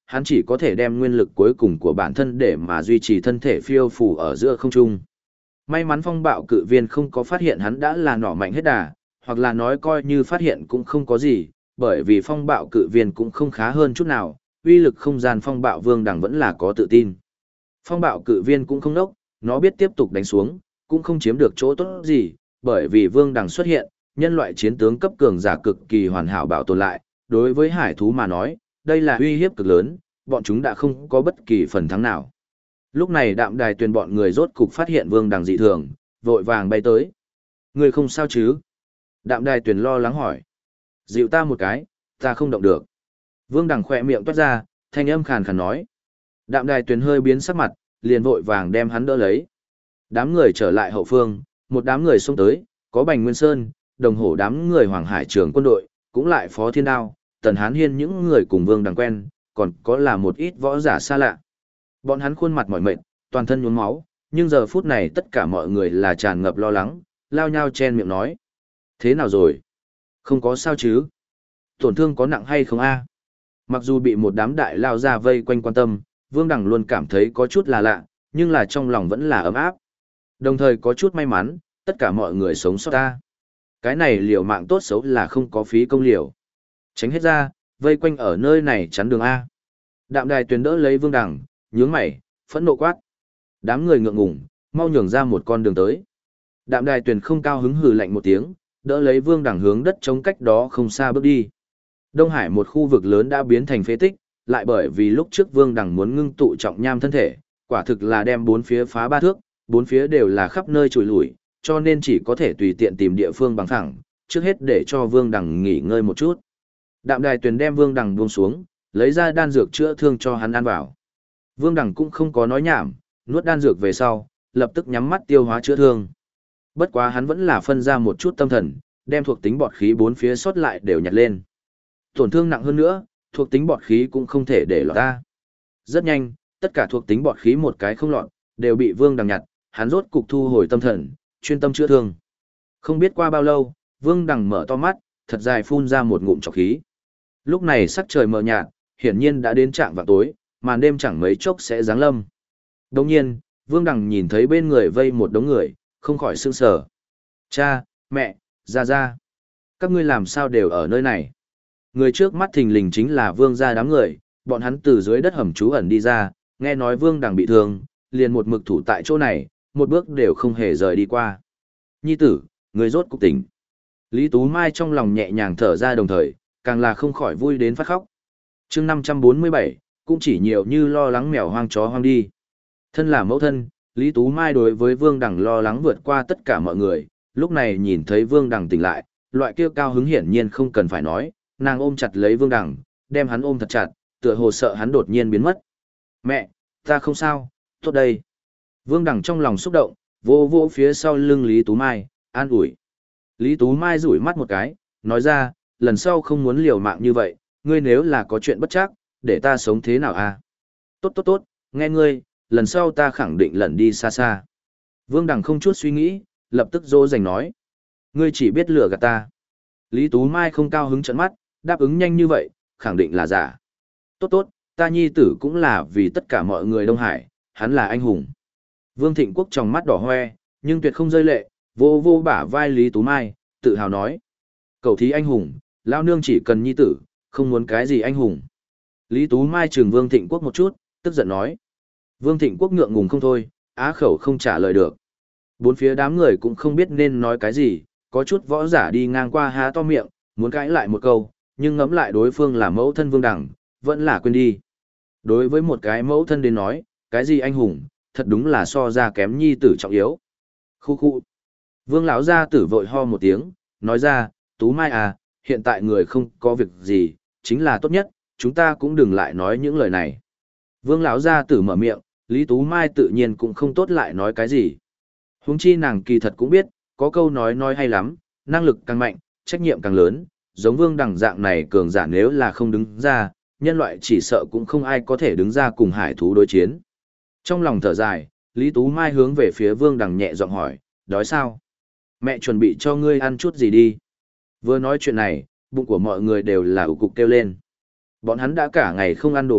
hắn chỉ có thể đem nguyên lực cuối cùng của bản thân để mà duy trì thân thể phiêu phù ở giữa không trung. May mắn phong bạo cự viên không có phát hiện hắn đã là nỏ mạnh hết đà, hoặc là nói coi như phát hiện cũng không có gì, bởi vì phong bạo cự viên cũng không khá hơn chút nào, uy lực không gian phong bạo vương đằng vẫn là có tự tin. Phong bạo cự viên cũng không nốc, nó biết tiếp tục đánh xuống, cũng không chiếm được chỗ tốt gì, bởi vì vương đằng xuất hiện, nhân loại chiến tướng cấp cường giả cực kỳ hoàn hảo bảo tồn lại, đối với hải thú mà nói, đây là uy hiếp cực lớn, bọn chúng đã không có bất kỳ phần thắng nào. Lúc này Đạm Đài Tuyền bọn người rốt cục phát hiện vương đằng dị thường, vội vàng bay tới. Người không sao chứ? Đạm Đài Tuyền lo lắng hỏi. Dịu ta một cái, ta không động được. Vương đằng khỏe miệng toát ra, thanh âm khàn khàn nói. Đạm Đài Tuyền hơi biến sắc mặt, liền vội vàng đem hắn đỡ lấy. Đám người trở lại hậu phương, một đám người xông tới, có Bành Nguyên Sơn, đồng hổ đám người Hoàng Hải trưởng quân đội, cũng lại Phó Thiên Đao, Tần Hán Hiên những người cùng Vương đằng quen, còn có là một ít võ giả xa lạ. Bọn hắn khuôn mặt mỏi mệt, toàn thân nhuốm máu, nhưng giờ phút này tất cả mọi người là tràn ngập lo lắng, lao nhau chen miệng nói. Thế nào rồi? Không có sao chứ? Tổn thương có nặng hay không a? Mặc dù bị một đám đại lao ra vây quanh quan tâm, Vương Đằng luôn cảm thấy có chút là lạ, nhưng là trong lòng vẫn là ấm áp. Đồng thời có chút may mắn, tất cả mọi người sống sót ta. Cái này liều mạng tốt xấu là không có phí công liều. Tránh hết ra, vây quanh ở nơi này chắn đường A. Đạm Đài Tuyền đỡ lấy Vương Đằng, nhướng mày, phẫn nộ quát. Đám người ngượng ngùng, mau nhường ra một con đường tới. Đạm Đài Tuyền không cao hứng hừ lạnh một tiếng, đỡ lấy Vương Đằng hướng đất trống cách đó không xa bước đi. Đông Hải một khu vực lớn đã biến thành phế tích, lại bởi vì lúc trước Vương Đằng muốn ngưng tụ trọng nham thân thể, quả thực là đem bốn phía phá ba thước, bốn phía đều là khắp nơi trùi lủi, cho nên chỉ có thể tùy tiện tìm địa phương bằng phẳng, trước hết để cho Vương Đằng nghỉ ngơi một chút. Đạm Đài Tuyền đem Vương Đằng buông xuống, lấy ra đan dược chữa thương cho hắn ăn vào. Vương Đằng cũng không có nói nhảm, nuốt đan dược về sau, lập tức nhắm mắt tiêu hóa chữa thương. Bất quá hắn vẫn là phân ra một chút tâm thần, đem thuộc tính bọt khí bốn phía sót lại đều nhặt lên. Tổn thương nặng hơn nữa, thuộc tính bọt khí cũng không thể để lọt ra. Rất nhanh, tất cả thuộc tính bọt khí một cái không lọt, đều bị Vương Đằng nhặt, hắn rốt cục thu hồi tâm thần, chuyên tâm chữa thương. Không biết qua bao lâu, Vương Đằng mở to mắt, thật dài phun ra một ngụm trọc khí. Lúc này sắc trời mờ nhạt, hiển nhiên đã đến trạm vào tối, màn đêm chẳng mấy chốc sẽ giáng lâm. Đồng nhiên, Vương Đằng nhìn thấy bên người vây một đống người, không khỏi sững sờ. Cha, mẹ, ra. Các ngươi làm sao đều ở nơi này? Người trước mắt thình lình chính là Vương gia đám người, bọn hắn từ dưới đất hầm trú ẩn đi ra, nghe nói Vương Đằng bị thương, liền một mực thủ tại chỗ này, một bước đều không hề rời đi qua. Nhi tử, người rốt cục tỉnh. Lý Tú Mai trong lòng nhẹ nhàng thở ra đồng thời, càng là không khỏi vui đến phát khóc. chương 547, cũng chỉ nhiều như lo lắng mèo hoang chó hoang đi. Thân là mẫu thân, Lý Tú Mai đối với Vương Đằng lo lắng vượt qua tất cả mọi người, lúc này nhìn thấy Vương Đằng tỉnh lại, loại kia cao hứng hiển nhiên không cần phải nói, nàng ôm chặt lấy Vương Đằng, đem hắn ôm thật chặt, tựa hồ sợ hắn đột nhiên biến mất. Mẹ, ta không sao, tốt đây. Vương Đằng trong lòng xúc động, vô vô phía sau lưng Lý Tú Mai, an ủi. Lý Tú Mai rủi mắt một cái, nói ra, lần sau không muốn liều mạng như vậy, ngươi nếu là có chuyện bất chắc, để ta sống thế nào à? Tốt, nghe ngươi, lần sau ta khẳng định lẩn đi xa xa. Vương Đằng không chút suy nghĩ, lập tức dỗ dành nói. Ngươi chỉ biết lừa gạt ta. Lý Tú Mai không cao hứng trợn mắt, đáp ứng nhanh như vậy, khẳng định là giả. Tốt, ta nhi tử cũng là vì tất cả mọi người Đông Hải, hắn là anh hùng. Vương Thịnh Quốc trong mắt đỏ hoe, nhưng tuyệt không rơi lệ, vô bả vai Lý Tú Mai, tự hào nói. Cầu thí anh hùng, lao nương chỉ cần nhi tử, không muốn cái gì anh hùng. Lý Tú Mai trừng Vương Thịnh Quốc một chút, tức giận nói. Vương Thịnh Quốc ngượng ngùng không thôi, á khẩu không trả lời được. Bốn phía đám người cũng không biết nên nói cái gì, có chút võ giả đi ngang qua há to miệng, muốn cãi lại một câu, nhưng ngẫm lại đối phương là mẫu thân Vương Đằng, vẫn là quên đi. Đối với một cái mẫu thân đến nói, cái gì anh hùng, thật đúng là so ra kém nhi tử trọng yếu. Khu. Vương lão gia tử vội ho một tiếng, nói ra, Tú Mai à, hiện tại người không có việc gì, chính là tốt nhất, chúng ta cũng đừng lại nói những lời này. Vương lão gia tử mở miệng, Lý Tú Mai tự nhiên cũng không tốt lại nói cái gì. Huống chi nàng kỳ thật cũng biết, có câu nói hay lắm, năng lực càng mạnh, trách nhiệm càng lớn, giống Vương Đằng dạng này cường giả nếu là không đứng ra, nhân loại chỉ sợ cũng không ai có thể đứng ra cùng hải thú đối chiến. Trong lòng thở dài, Lý Tú Mai hướng về phía Vương Đằng nhẹ giọng hỏi, đói sao? Mẹ chuẩn bị cho ngươi ăn chút gì đi. Vừa nói chuyện này, bụng của mọi người đều là ủ cục kêu lên. Bọn hắn đã cả ngày không ăn đồ vật,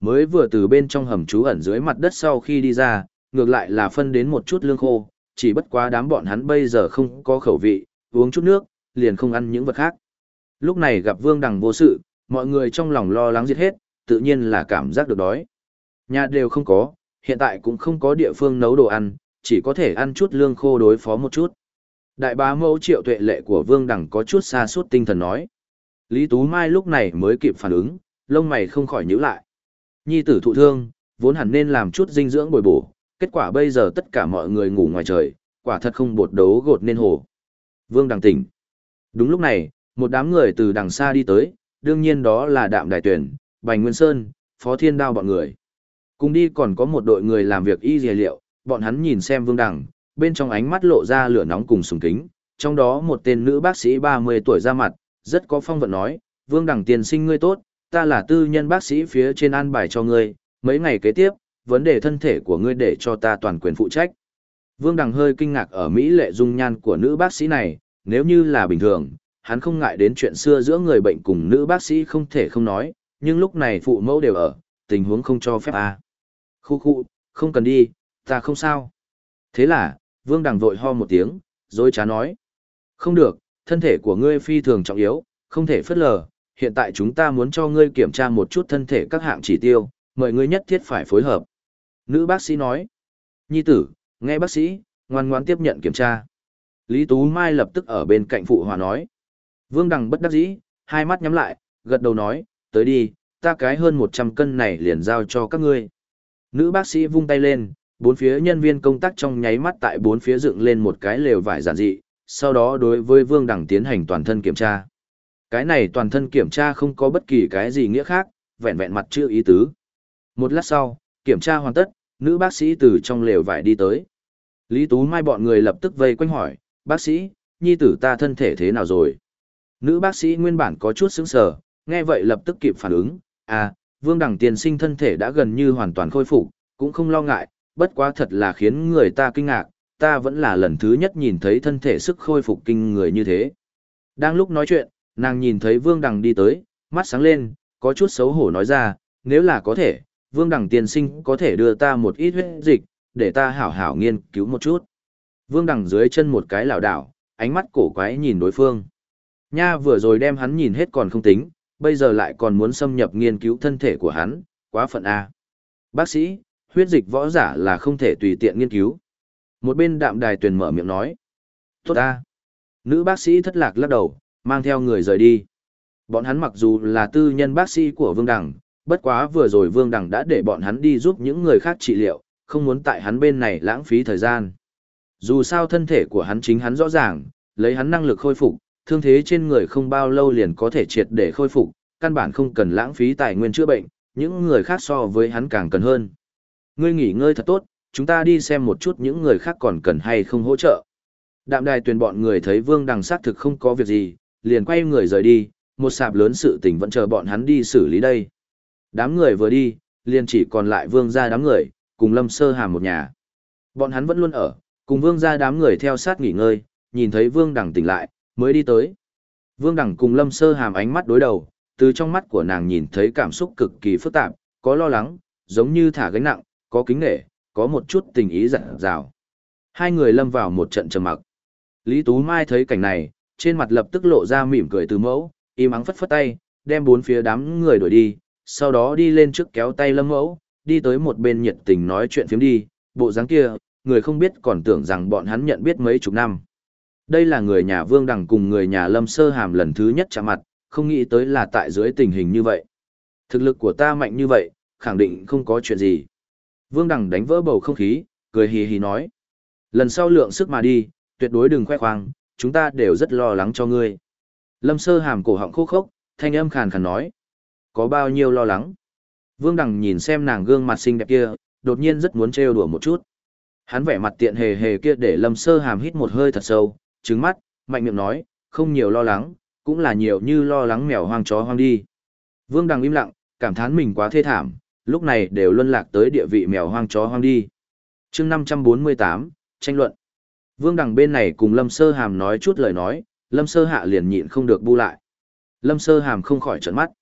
mới vừa từ bên trong hầm trú ẩn dưới mặt đất sau khi đi ra, ngược lại là phân đến một chút lương khô, chỉ bất quá đám bọn hắn bây giờ không có khẩu vị, uống chút nước, liền không ăn những vật khác. Lúc này gặp Vương Đằng vô sự, mọi người trong lòng lo lắng giết hết, tự nhiên là cảm giác được đói. Nhà đều không có, hiện tại cũng không có địa phương nấu đồ ăn, chỉ có thể ăn chút lương khô đối phó một chút. Đại bá mẫu Triệu Tuệ Lệ của Vương Đằng có chút sa sút tinh thần nói. Lý Tú Mai lúc này mới kịp phản ứng, lông mày không khỏi nhíu lại. Nhi tử thụ thương, vốn hẳn nên làm chút dinh dưỡng bồi bổ, kết quả bây giờ tất cả mọi người ngủ ngoài trời, quả thật không bột đấu gột nên hồ. Vương Đằng tỉnh. Đúng lúc này, một đám người từ đằng xa đi tới, đương nhiên đó là Đạm Đài Tuyển, Bành Nguyên Sơn, Phó Thiên Đao bọn người. Cùng đi còn có một đội người làm việc y dề liệu, bọn hắn nhìn xem Vương Đằng, bên trong ánh mắt lộ ra lửa nóng cùng sùng kính, trong đó một tên nữ bác sĩ 30 tuổi ra mặt, rất có phong vận nói, Vương Đằng tiên sinh ngươi tốt, ta là tư nhân bác sĩ phía trên an bài cho ngươi, mấy ngày kế tiếp, vấn đề thân thể của ngươi để cho ta toàn quyền phụ trách. Vương Đằng hơi kinh ngạc ở Mỹ lệ dung nhan của nữ bác sĩ này, nếu như là bình thường, hắn không ngại đến chuyện xưa giữa người bệnh cùng nữ bác sĩ không thể không nói, nhưng lúc này phụ mẫu đều ở, tình huống không cho phép à. Khu, không cần đi, ta không sao. Thế là, Vương Đằng vội ho một tiếng, rồi trá nói. Không được, thân thể của ngươi phi thường trọng yếu, không thể phớt lờ, hiện tại chúng ta muốn cho ngươi kiểm tra một chút thân thể các hạng chỉ tiêu, mời ngươi nhất thiết phải phối hợp. Nữ bác sĩ nói. Nhi tử, nghe bác sĩ, ngoan ngoãn tiếp nhận kiểm tra. Lý Tú Mai lập tức ở bên cạnh phụ hòa nói. Vương Đằng bất đắc dĩ, hai mắt nhắm lại, gật đầu nói, tới đi, ta cái hơn 100 cân này liền giao cho các ngươi. Nữ bác sĩ vung tay lên, bốn phía nhân viên công tác trong nháy mắt tại bốn phía dựng lên một cái lều vải giản dị, sau đó đối với Vương Đằng tiến hành toàn thân kiểm tra. Cái này toàn thân kiểm tra không có bất kỳ cái gì nghĩa khác, vẹn vẹn mặt chưa ý tứ. Một lát sau, kiểm tra hoàn tất, nữ bác sĩ từ trong lều vải đi tới. Lý Tú Mai bọn người lập tức vây quanh hỏi, bác sĩ, nhi tử ta thân thể thế nào rồi? Nữ bác sĩ nguyên bản có chút sững sờ, nghe vậy lập tức kịp phản ứng, à, Vương Đằng tiên sinh thân thể đã gần như hoàn toàn khôi phục, cũng không lo ngại, bất quá thật là khiến người ta kinh ngạc, ta vẫn là lần thứ nhất nhìn thấy thân thể sức khôi phục kinh người như thế. Đang lúc nói chuyện, nàng nhìn thấy Vương Đằng đi tới, mắt sáng lên, có chút xấu hổ nói ra, nếu là có thể, Vương Đằng tiên sinh có thể đưa ta một ít huyết dịch, để ta hảo hảo nghiên cứu một chút. Vương Đằng dưới chân một cái lảo đảo, ánh mắt cổ quái nhìn đối phương. Nha vừa rồi đem hắn nhìn hết còn không tính, bây giờ lại còn muốn xâm nhập nghiên cứu thân thể của hắn, quá phận A. Bác sĩ, huyết dịch võ giả là không thể tùy tiện nghiên cứu. Một bên Đạm Đài Tuyền mở miệng nói. Tốt A. Nữ bác sĩ thất lạc lắc đầu, mang theo người rời đi. Bọn hắn mặc dù là tư nhân bác sĩ của Vương Đằng, bất quá vừa rồi Vương Đằng đã để bọn hắn đi giúp những người khác trị liệu, không muốn tại hắn bên này lãng phí thời gian. Dù sao thân thể của hắn chính hắn rõ ràng, lấy hắn năng lực khôi phục, thương thế trên người không bao lâu liền có thể triệt để khôi phục, căn bản không cần lãng phí tài nguyên chữa bệnh, những người khác so với hắn càng cần hơn. Ngươi nghỉ ngơi thật tốt, chúng ta đi xem một chút những người khác còn cần hay không hỗ trợ. Đạm Đài Tuyền bọn người thấy Vương Đằng xác thực không có việc gì, liền quay người rời đi, một sạp lớn sự tình vẫn chờ bọn hắn đi xử lý đây. Đám người vừa đi, liền chỉ còn lại Vương gia đám người, cùng Lâm Sơ Hàm một nhà. Bọn hắn vẫn luôn ở, cùng Vương gia đám người theo sát nghỉ ngơi, nhìn thấy Vương Đằng tỉnh lại, mới đi tới. Vương Đằng cùng Lâm Sơ Hàm ánh mắt đối đầu, từ trong mắt của nàng nhìn thấy cảm xúc cực kỳ phức tạp, có lo lắng, giống như thả gánh nặng, có kính nể, có một chút tình ý dặn dào. Hai người lâm vào một trận trầm mặc. Lý Tú Mai thấy cảnh này, trên mặt lập tức lộ ra mỉm cười từ mẫu, im ắng phất phất tay, đem bốn phía đám người đuổi đi, sau đó đi lên trước kéo tay Lâm mẫu, đi tới một bên nhiệt tình nói chuyện phiếm đi, bộ dáng kia, người không biết còn tưởng rằng bọn hắn nhận biết mấy chục năm. Đây là người nhà Vương Đằng cùng người nhà Lâm Sơ Hàm lần thứ nhất chạm mặt, không nghĩ tới là tại dưới tình hình như vậy. Thực lực của ta mạnh như vậy, khẳng định không có chuyện gì. Vương Đằng đánh vỡ bầu không khí, cười hì hì nói. Lần sau lượng sức mà đi, tuyệt đối đừng khoe khoang, chúng ta đều rất lo lắng cho ngươi. Lâm Sơ Hàm cổ họng khô khốc, thanh âm khàn khàn nói. Có bao nhiêu lo lắng? Vương Đằng nhìn xem nàng gương mặt xinh đẹp kia, đột nhiên rất muốn trêu đùa một chút. Hắn vẻ mặt tiện hề hề kia để Lâm Sơ Hàm hít một hơi thật sâu, trừng mắt, mạnh miệng nói, không nhiều lo lắng, cũng là nhiều như lo lắng mèo hoang chó hoang đi. Vương Đằng im lặng, cảm thán mình quá thê thảm, lúc này đều luân lạc tới địa vị mèo hoang chó hoang đi. Chương 548, tranh luận. Vương Đằng bên này cùng Lâm Sơ Hàm nói chút lời nói, Lâm Sơ Hạ liền nhịn không được bu lại. Lâm Sơ Hàm không khỏi trợn mắt.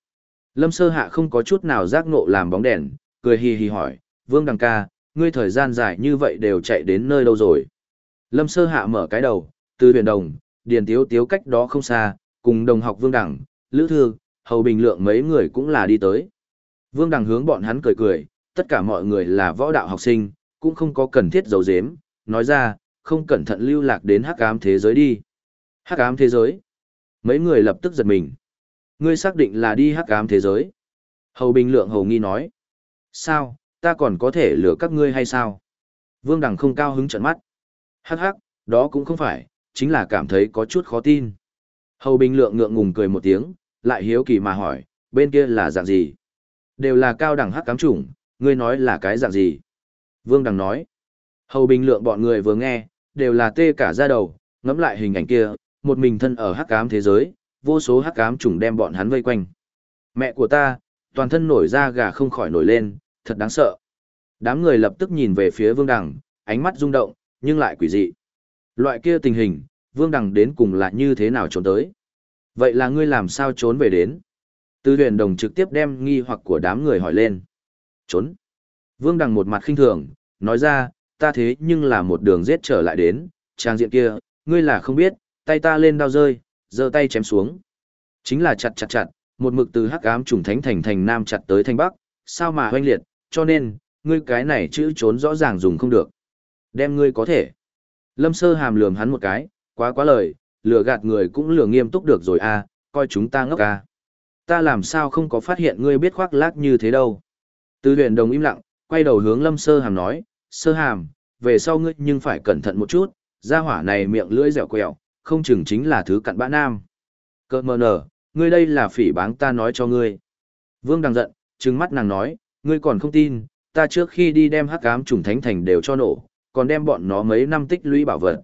Lâm Sơ Hạ không có chút nào giác ngộ làm bóng đèn, cười hì hì hỏi, Vương Đằng ca, ngươi thời gian dài như vậy đều chạy đến nơi đâu rồi? Lâm Sơ Hạ mở cái đầu, từ huyền đồng, Điền Tiếu Tiếu cách đó không xa, cùng đồng học Vương Đằng, Lữ Thư, Hầu Bình Lượng mấy người cũng là đi tới. Vương Đằng hướng bọn hắn cười cười, tất cả mọi người là võ đạo học sinh, cũng không có cần thiết giấu giếm, nói ra, không cẩn thận lưu lạc đến hắc ám thế giới đi. Hắc ám thế giới? Mấy người lập tức giật mình. Ngươi xác định là đi hắc ám thế giới? Hầu Bình Lượng hầu nghi nói. Sao, ta còn có thể lừa các ngươi hay sao? Vương Đằng không cao hứng trợn mắt. Hắc hắc, đó cũng không phải, chính là cảm thấy có chút khó tin. Hầu Bình Lượng ngượng ngùng cười một tiếng, lại hiếu kỳ mà hỏi, bên kia là dạng gì? Đều là cao đẳng hắc ám chủng, ngươi nói là cái dạng gì? Vương Đằng nói. Hầu Bình Lượng bọn người vừa nghe, đều là tê cả da đầu, ngẫm lại hình ảnh kia, một mình thân ở hắc ám thế giới, vô số hắc ám chủng đem bọn hắn vây quanh. Mẹ của ta, toàn thân nổi da gà không khỏi nổi lên, thật đáng sợ. Đám người lập tức nhìn về phía Vương Đằng, ánh mắt rung động, nhưng lại quỷ dị. Loại kia tình hình, Vương Đằng đến cùng là như thế nào trốn tới? Vậy là ngươi làm sao trốn về đến? Tư huyền đồng trực tiếp đem nghi hoặc của đám người hỏi lên. Trốn. Vương Đằng một mặt khinh thường, nói ra, ta thế nhưng là một đường giết trở lại đến, trang diện kia, ngươi là không biết, tay ta lên đao rơi, giơ tay chém xuống. Chính là chặt chặt chặt, một mực từ hắc ám trùng thánh thành nam chặt tới thành bắc, sao mà hoanh liệt, cho nên, ngươi cái này chữ trốn rõ ràng dùng không được. Đem ngươi có thể. Lâm Sơ Hàm lườm hắn một cái, quá lời, lừa gạt người cũng lừa nghiêm túc được rồi à, coi chúng ta ngốc à. Ta làm sao không có phát hiện ngươi biết khoác lác như thế đâu. Từ huyền đồng im lặng, quay đầu hướng Lâm Sơ Hàm nói, Sơ Hàm, về sau ngươi nhưng phải cẩn thận một chút, gia hỏa này miệng lưỡi dẻo quẹo, không chừng chính là thứ cặn bã nam. Cơ mờ nở, ngươi đây là phỉ báng ta nói cho ngươi. Vương Đằng giận, trừng mắt nàng nói, ngươi còn không tin, ta trước khi đi đem hắc ám trùng thánh thành đều cho nổ, còn đem bọn nó mấy năm tích lũy bảo vật.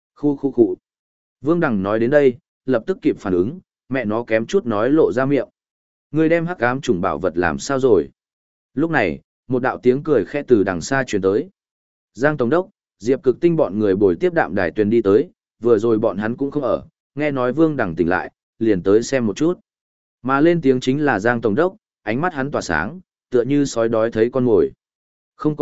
Khu. Vương Đằng nói đến đây, lập tức kịp phản ứng, mẹ nó kém chút nói lộ ra miệng. Ngươi đem hắc ám trùng bảo vật làm sao rồi? Lúc này, một đạo tiếng cười khẽ từ đằng xa truyền tới. Giang Tổng đốc, Diệp Cực Tinh bọn người bồi tiếp Đạm Đài Tuyền đi tới, vừa rồi bọn hắn cũng không ở, nghe nói Vương Đằng tỉnh lại, liền tới xem một chút. Mà lên tiếng chính là Giang Tổng đốc, ánh mắt hắn tỏa sáng, tựa như sói đói thấy con mồi. Không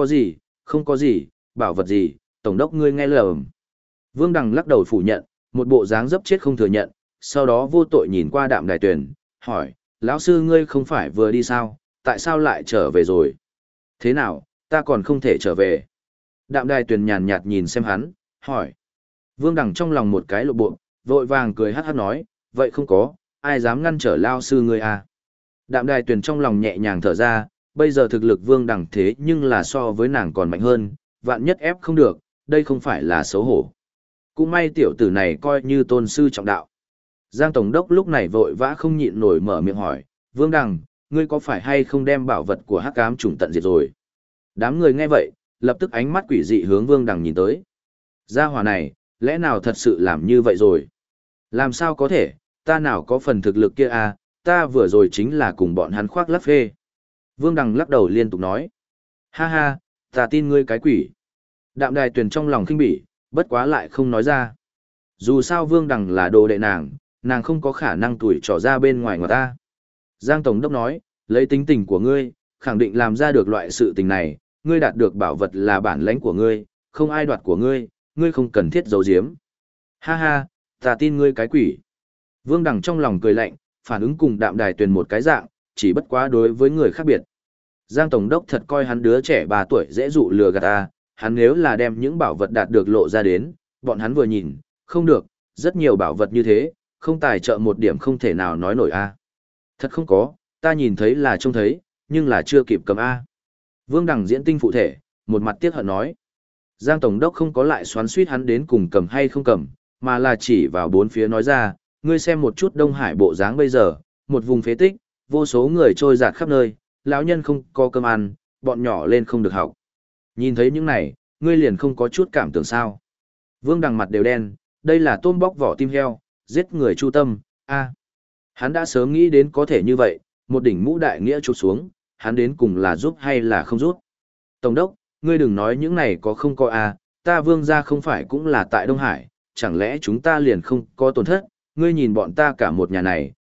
có gì, bảo vật gì, Tổng đốc ngươi nghe lầm. Vương Đằng lắc đầu phủ nhận, một bộ dáng dấp chết không thừa nhận, sau đó vô tội nhìn qua Đạm Đài Tuyền, hỏi, lão sư ngươi không phải vừa đi sao, tại sao lại trở về rồi? Thế nào, ta còn không thể trở về. Đạm Đài Tuyền nhàn nhạt nhìn xem hắn, hỏi. Vương Đằng trong lòng một cái lộ bộ, vội vàng cười hát hát nói, vậy không có, ai dám ngăn trở lao sư ngươi à. Đạm Đài Tuyền trong lòng nhẹ nhàng thở ra, bây giờ thực lực Vương Đằng thế nhưng là so với nàng còn mạnh hơn, vạn nhất ép không được, đây không phải là xấu hổ. Cũng may tiểu tử này coi như tôn sư trọng đạo. Giang Tổng đốc lúc này vội vã không nhịn nổi mở miệng hỏi, Vương Đằng, ngươi có phải hay không đem bảo vật của hắc ám trùng tận diệt rồi? Đám người nghe vậy, lập tức ánh mắt quỷ dị hướng Vương Đằng nhìn tới. Gia hỏa này, lẽ nào thật sự làm như vậy rồi? Làm sao có thể, ta nào có phần thực lực kia à, ta vừa rồi chính là cùng bọn hắn khoác lác phê. Vương Đằng lắc đầu liên tục nói. Ha ha, ta tin ngươi cái quỷ. Đạm Đài Tuyền trong lòng khinh bỉ, bất quá lại không nói ra. Dù sao Vương Đằng là đồ đệ nàng không có khả năng tuổi trỏ ra bên ngoài ngoài ta. Giang Tổng đốc nói, lấy tính tình của ngươi, khẳng định làm ra được loại sự tình này, ngươi đạt được bảo vật là bản lãnh của ngươi, không ai đoạt của ngươi, ngươi không cần thiết giấu giếm. Ha ha, ta tin ngươi cái quỷ. Vương Đằng trong lòng cười lạnh, phản ứng cùng Đạm Đài Tuyền một cái dạng, chỉ bất quá đối với người khác biệt. Giang Tổng đốc thật coi hắn đứa trẻ 3 tuổi dễ dụ lừa gạt ta, hắn nếu là đem những bảo vật đạt được lộ ra đến, bọn hắn vừa nhìn, không được, rất nhiều bảo vật như thế, không tài trợ một điểm không thể nào nói nổi a. Thật không có, ta nhìn thấy là trông thấy, nhưng là chưa kịp cầm a. Vương Đằng diễn tinh phụ thể, một mặt tiếc hận nói. Giang Tổng đốc không có lại xoắn suýt hắn đến cùng cầm hay không cầm, mà là chỉ vào bốn phía nói ra, ngươi xem một chút Đông Hải bộ dáng bây giờ, một vùng phế tích, vô số người trôi dạt khắp nơi, lão nhân không có cơm ăn, bọn nhỏ lên không được học. Nhìn thấy những này, ngươi liền không có chút cảm tưởng sao. Vương Đằng mặt đều đen, đây là tôm bóc vỏ tim heo, giết người chu tâm, a. Hắn đã sớm nghĩ đến có thể như vậy, một đỉnh mũ đại nghĩa chụp xuống, hắn đến cùng là giúp hay là không giúp. Tổng đốc, ngươi đừng nói những này có không có a, ta Vương gia không phải cũng là tại Đông Hải, chẳng lẽ chúng ta liền không có tổn thất, ngươi nhìn bọn ta cả một nhà này,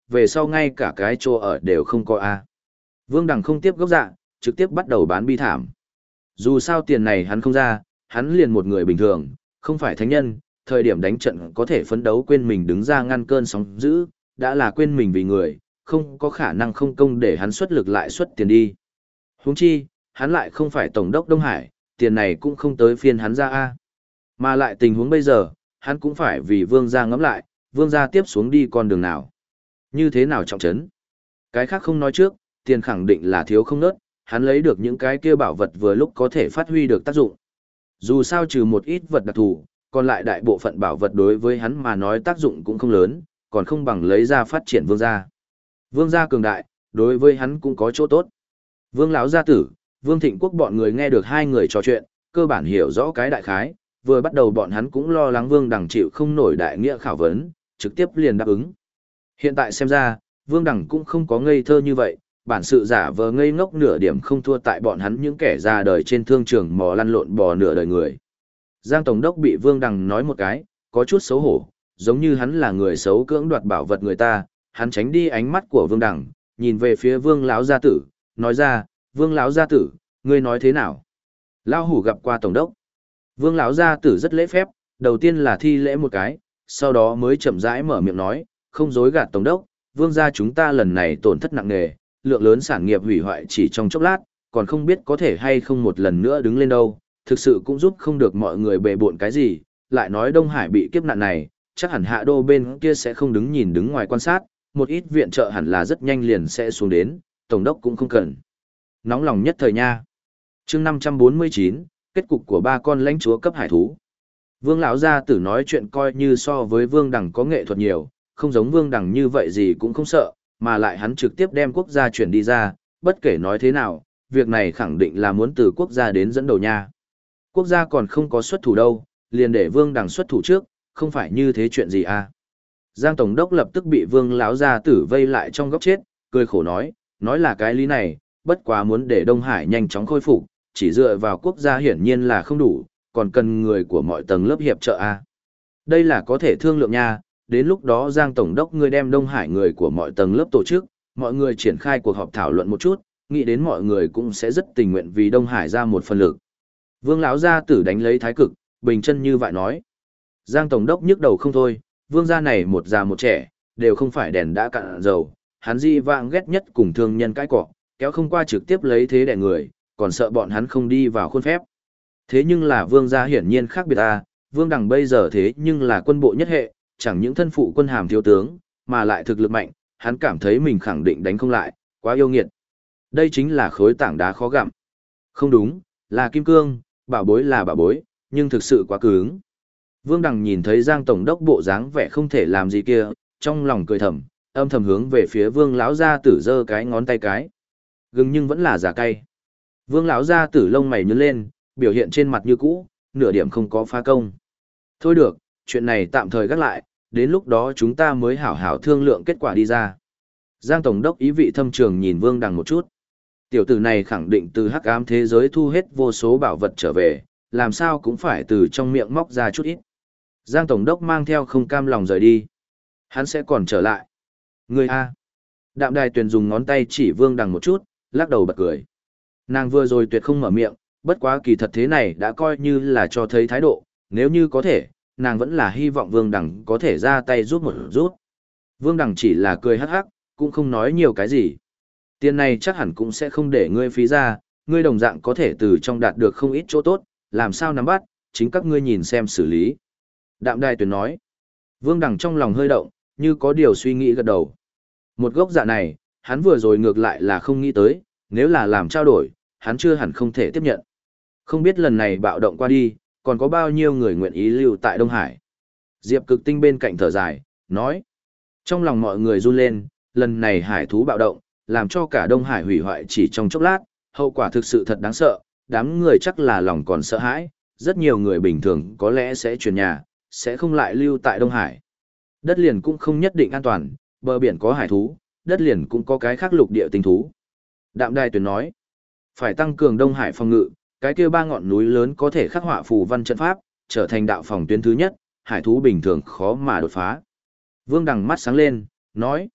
về sau ngay cả cái chỗ ở đều không có a. Vương Đằng không tiếp gốc dạ, trực tiếp bắt đầu bán bi thảm. Dù sao tiền này hắn không ra, hắn liền một người bình thường, không phải thánh nhân, thời điểm đánh trận có thể phấn đấu quên mình đứng ra ngăn cơn sóng dữ, đã là quên mình vì người, không có khả năng không công để hắn xuất lực lại xuất tiền đi. Huống chi, hắn lại không phải tổng đốc Đông Hải, tiền này cũng không tới phiên hắn ra a. Mà lại tình huống bây giờ, hắn cũng phải vì vương gia ngẫm lại, vương gia tiếp xuống đi con đường nào. Như thế nào trọng trấn. Cái khác không nói trước, tiền khẳng định là thiếu không nớt, hắn lấy được những cái kia bảo vật vừa lúc có thể phát huy được tác dụng. Dù sao trừ một ít vật đặc thù, còn lại đại bộ phận bảo vật đối với hắn mà nói tác dụng cũng không lớn, còn không bằng lấy ra phát triển vương gia. Vương gia cường đại, đối với hắn cũng có chỗ tốt. Vương lão gia tử, Vương Thịnh Quốc bọn người nghe được hai người trò chuyện, cơ bản hiểu rõ cái đại khái, vừa bắt đầu bọn hắn cũng lo lắng Vương Đằng chịu không nổi đại nghĩa khảo vấn, trực tiếp liền đáp ứng. Hiện tại xem ra, Vương Đằng cũng không có ngây thơ như vậy, bản sự giả vờ ngây ngốc nửa điểm không thua tại bọn hắn những kẻ già đời trên thương trường mò lăn lộn bò nửa đời người. Giang Tổng đốc bị Vương Đằng nói một cái, có chút xấu hổ, giống như hắn là người xấu cưỡng đoạt bảo vật người ta, hắn tránh đi ánh mắt của Vương Đằng, nhìn về phía Vương lão gia tử, nói ra, Vương lão gia tử, ngươi nói thế nào? Lão hủ gặp qua Tổng đốc. Vương lão gia tử rất lễ phép, đầu tiên là thi lễ một cái, sau đó mới chậm rãi mở miệng nói, không dối gạt Tổng đốc, Vương gia chúng ta lần này tổn thất nặng nề, lượng lớn sản nghiệp hủy hoại chỉ trong chốc lát, còn không biết có thể hay không một lần nữa đứng lên đâu, thực sự cũng giúp không được mọi người bề bộn cái gì, lại nói Đông Hải bị kiếp nạn này, chắc hẳn hạ đô bên kia sẽ không đứng nhìn đứng ngoài quan sát, một ít viện trợ hẳn là rất nhanh liền sẽ xuống đến, Tổng đốc cũng không cần. Nóng lòng nhất thời nha. Chương 549, kết cục của ba con lãnh chúa cấp hải thú. Vương lão gia tử nói chuyện coi như so với Vương Đằng có nghệ thuật nhiều, không giống Vương Đằng như vậy gì cũng không sợ, mà lại hắn trực tiếp đem quốc gia chuyển đi ra, bất kể nói thế nào, việc này khẳng định là muốn từ quốc gia đến dẫn đầu nha. Quốc gia còn không có xuất thủ đâu, liền để Vương Đằng xuất thủ trước, không phải như thế chuyện gì à. Giang Tổng đốc lập tức bị Vương lão gia tử vây lại trong góc chết, cười khổ nói là cái lý này, bất quá muốn để Đông Hải nhanh chóng khôi phục, chỉ dựa vào quốc gia hiển nhiên là không đủ, còn cần người của mọi tầng lớp hiệp trợ a. Đây là có thể thương lượng nha, đến lúc đó Giang Tổng đốc ngươi đem Đông Hải người của mọi tầng lớp tổ chức, mọi người triển khai cuộc họp thảo luận một chút, nghĩ đến mọi người cũng sẽ rất tình nguyện vì Đông Hải ra một phần lực. Vương lão gia tử đánh lấy thái cực, bình chân như vậy nói. Giang Tổng đốc nhức đầu không thôi, Vương gia này một già một trẻ, đều không phải đèn đã cạn dầu, hắn di vãng ghét nhất cùng thương nhân cãi cọ, kéo không qua trực tiếp lấy thế đè người, còn sợ bọn hắn không đi vào khuôn phép. Thế nhưng là Vương gia hiển nhiên khác biệt à, Vương Đằng bây giờ thế nhưng là quân bộ nhất hệ, chẳng những thân phụ quân hàm thiếu tướng, mà lại thực lực mạnh, hắn cảm thấy mình khẳng định đánh không lại, quá yêu nghiệt. Đây chính là khối tảng đá khó gặm. Không đúng, là kim cương, bảo bối là bảo bối, nhưng thực sự quá cứng. Vương Đằng nhìn thấy Giang Tổng đốc bộ dáng vẻ không thể làm gì kia, trong lòng cười thầm, âm thầm hướng về phía Vương lão gia tử giơ cái ngón tay cái. Gừng nhưng vẫn là giả cay. Vương lão gia tử lông mày nhướng lên, biểu hiện trên mặt như cũ, nửa điểm không có phá công. Thôi được, chuyện này tạm thời gác lại, đến lúc đó chúng ta mới hảo hảo thương lượng kết quả đi ra. Giang Tổng đốc ý vị thâm trường nhìn Vương Đằng một chút. Tiểu tử này khẳng định từ hắc ám thế giới thu hết vô số bảo vật trở về, làm sao cũng phải từ trong miệng móc ra chút ít. Giang Tổng đốc mang theo không cam lòng rời đi. Hắn sẽ còn trở lại. Người A. Đạm Đài Tuyền dùng ngón tay chỉ Vương Đằng một chút, lắc đầu bật cười. Nàng vừa rồi tuyệt không mở miệng, bất quá kỳ thật thế này đã coi như là cho thấy thái độ, nếu như có thể, nàng vẫn là hy vọng Vương Đằng có thể ra tay giúp một rút. Vương Đằng chỉ là cười hắc hắc, cũng không nói nhiều cái gì. Tiền này chắc hẳn cũng sẽ không để ngươi phí ra, ngươi đồng dạng có thể từ trong đạt được không ít chỗ tốt, làm sao nắm bắt, chính các ngươi nhìn xem xử lý. Đạm Đài Tuyền nói. Vương Đằng trong lòng hơi động, như có điều suy nghĩ gật đầu. Một gốc dạ này, hắn vừa rồi ngược lại là không nghĩ tới, nếu là làm trao đổi, hắn chưa hẳn không thể tiếp nhận. Không biết lần này bạo động qua đi, còn có bao nhiêu người nguyện ý lưu tại Đông Hải. Diệp Cực Tinh bên cạnh thở dài, nói. Trong lòng mọi người run lên, lần này hải thú bạo động, làm cho cả Đông Hải hủy hoại chỉ trong chốc lát, hậu quả thực sự thật đáng sợ, đám người chắc là lòng còn sợ hãi, rất nhiều người bình thường có lẽ sẽ chuyển nhà, sẽ không lại lưu tại Đông Hải. Đất liền cũng không nhất định an toàn, bờ biển có hải thú, đất liền cũng có cái khác lục địa tinh thú. Đạm Đài Tuyền nói, phải tăng cường Đông Hải phòng ngự, cái kia ba ngọn núi lớn có thể khắc họa phù văn trận pháp, trở thành đạo phòng tuyến thứ nhất, hải thú bình thường khó mà đột phá. Vương Đằng mắt sáng lên, nói,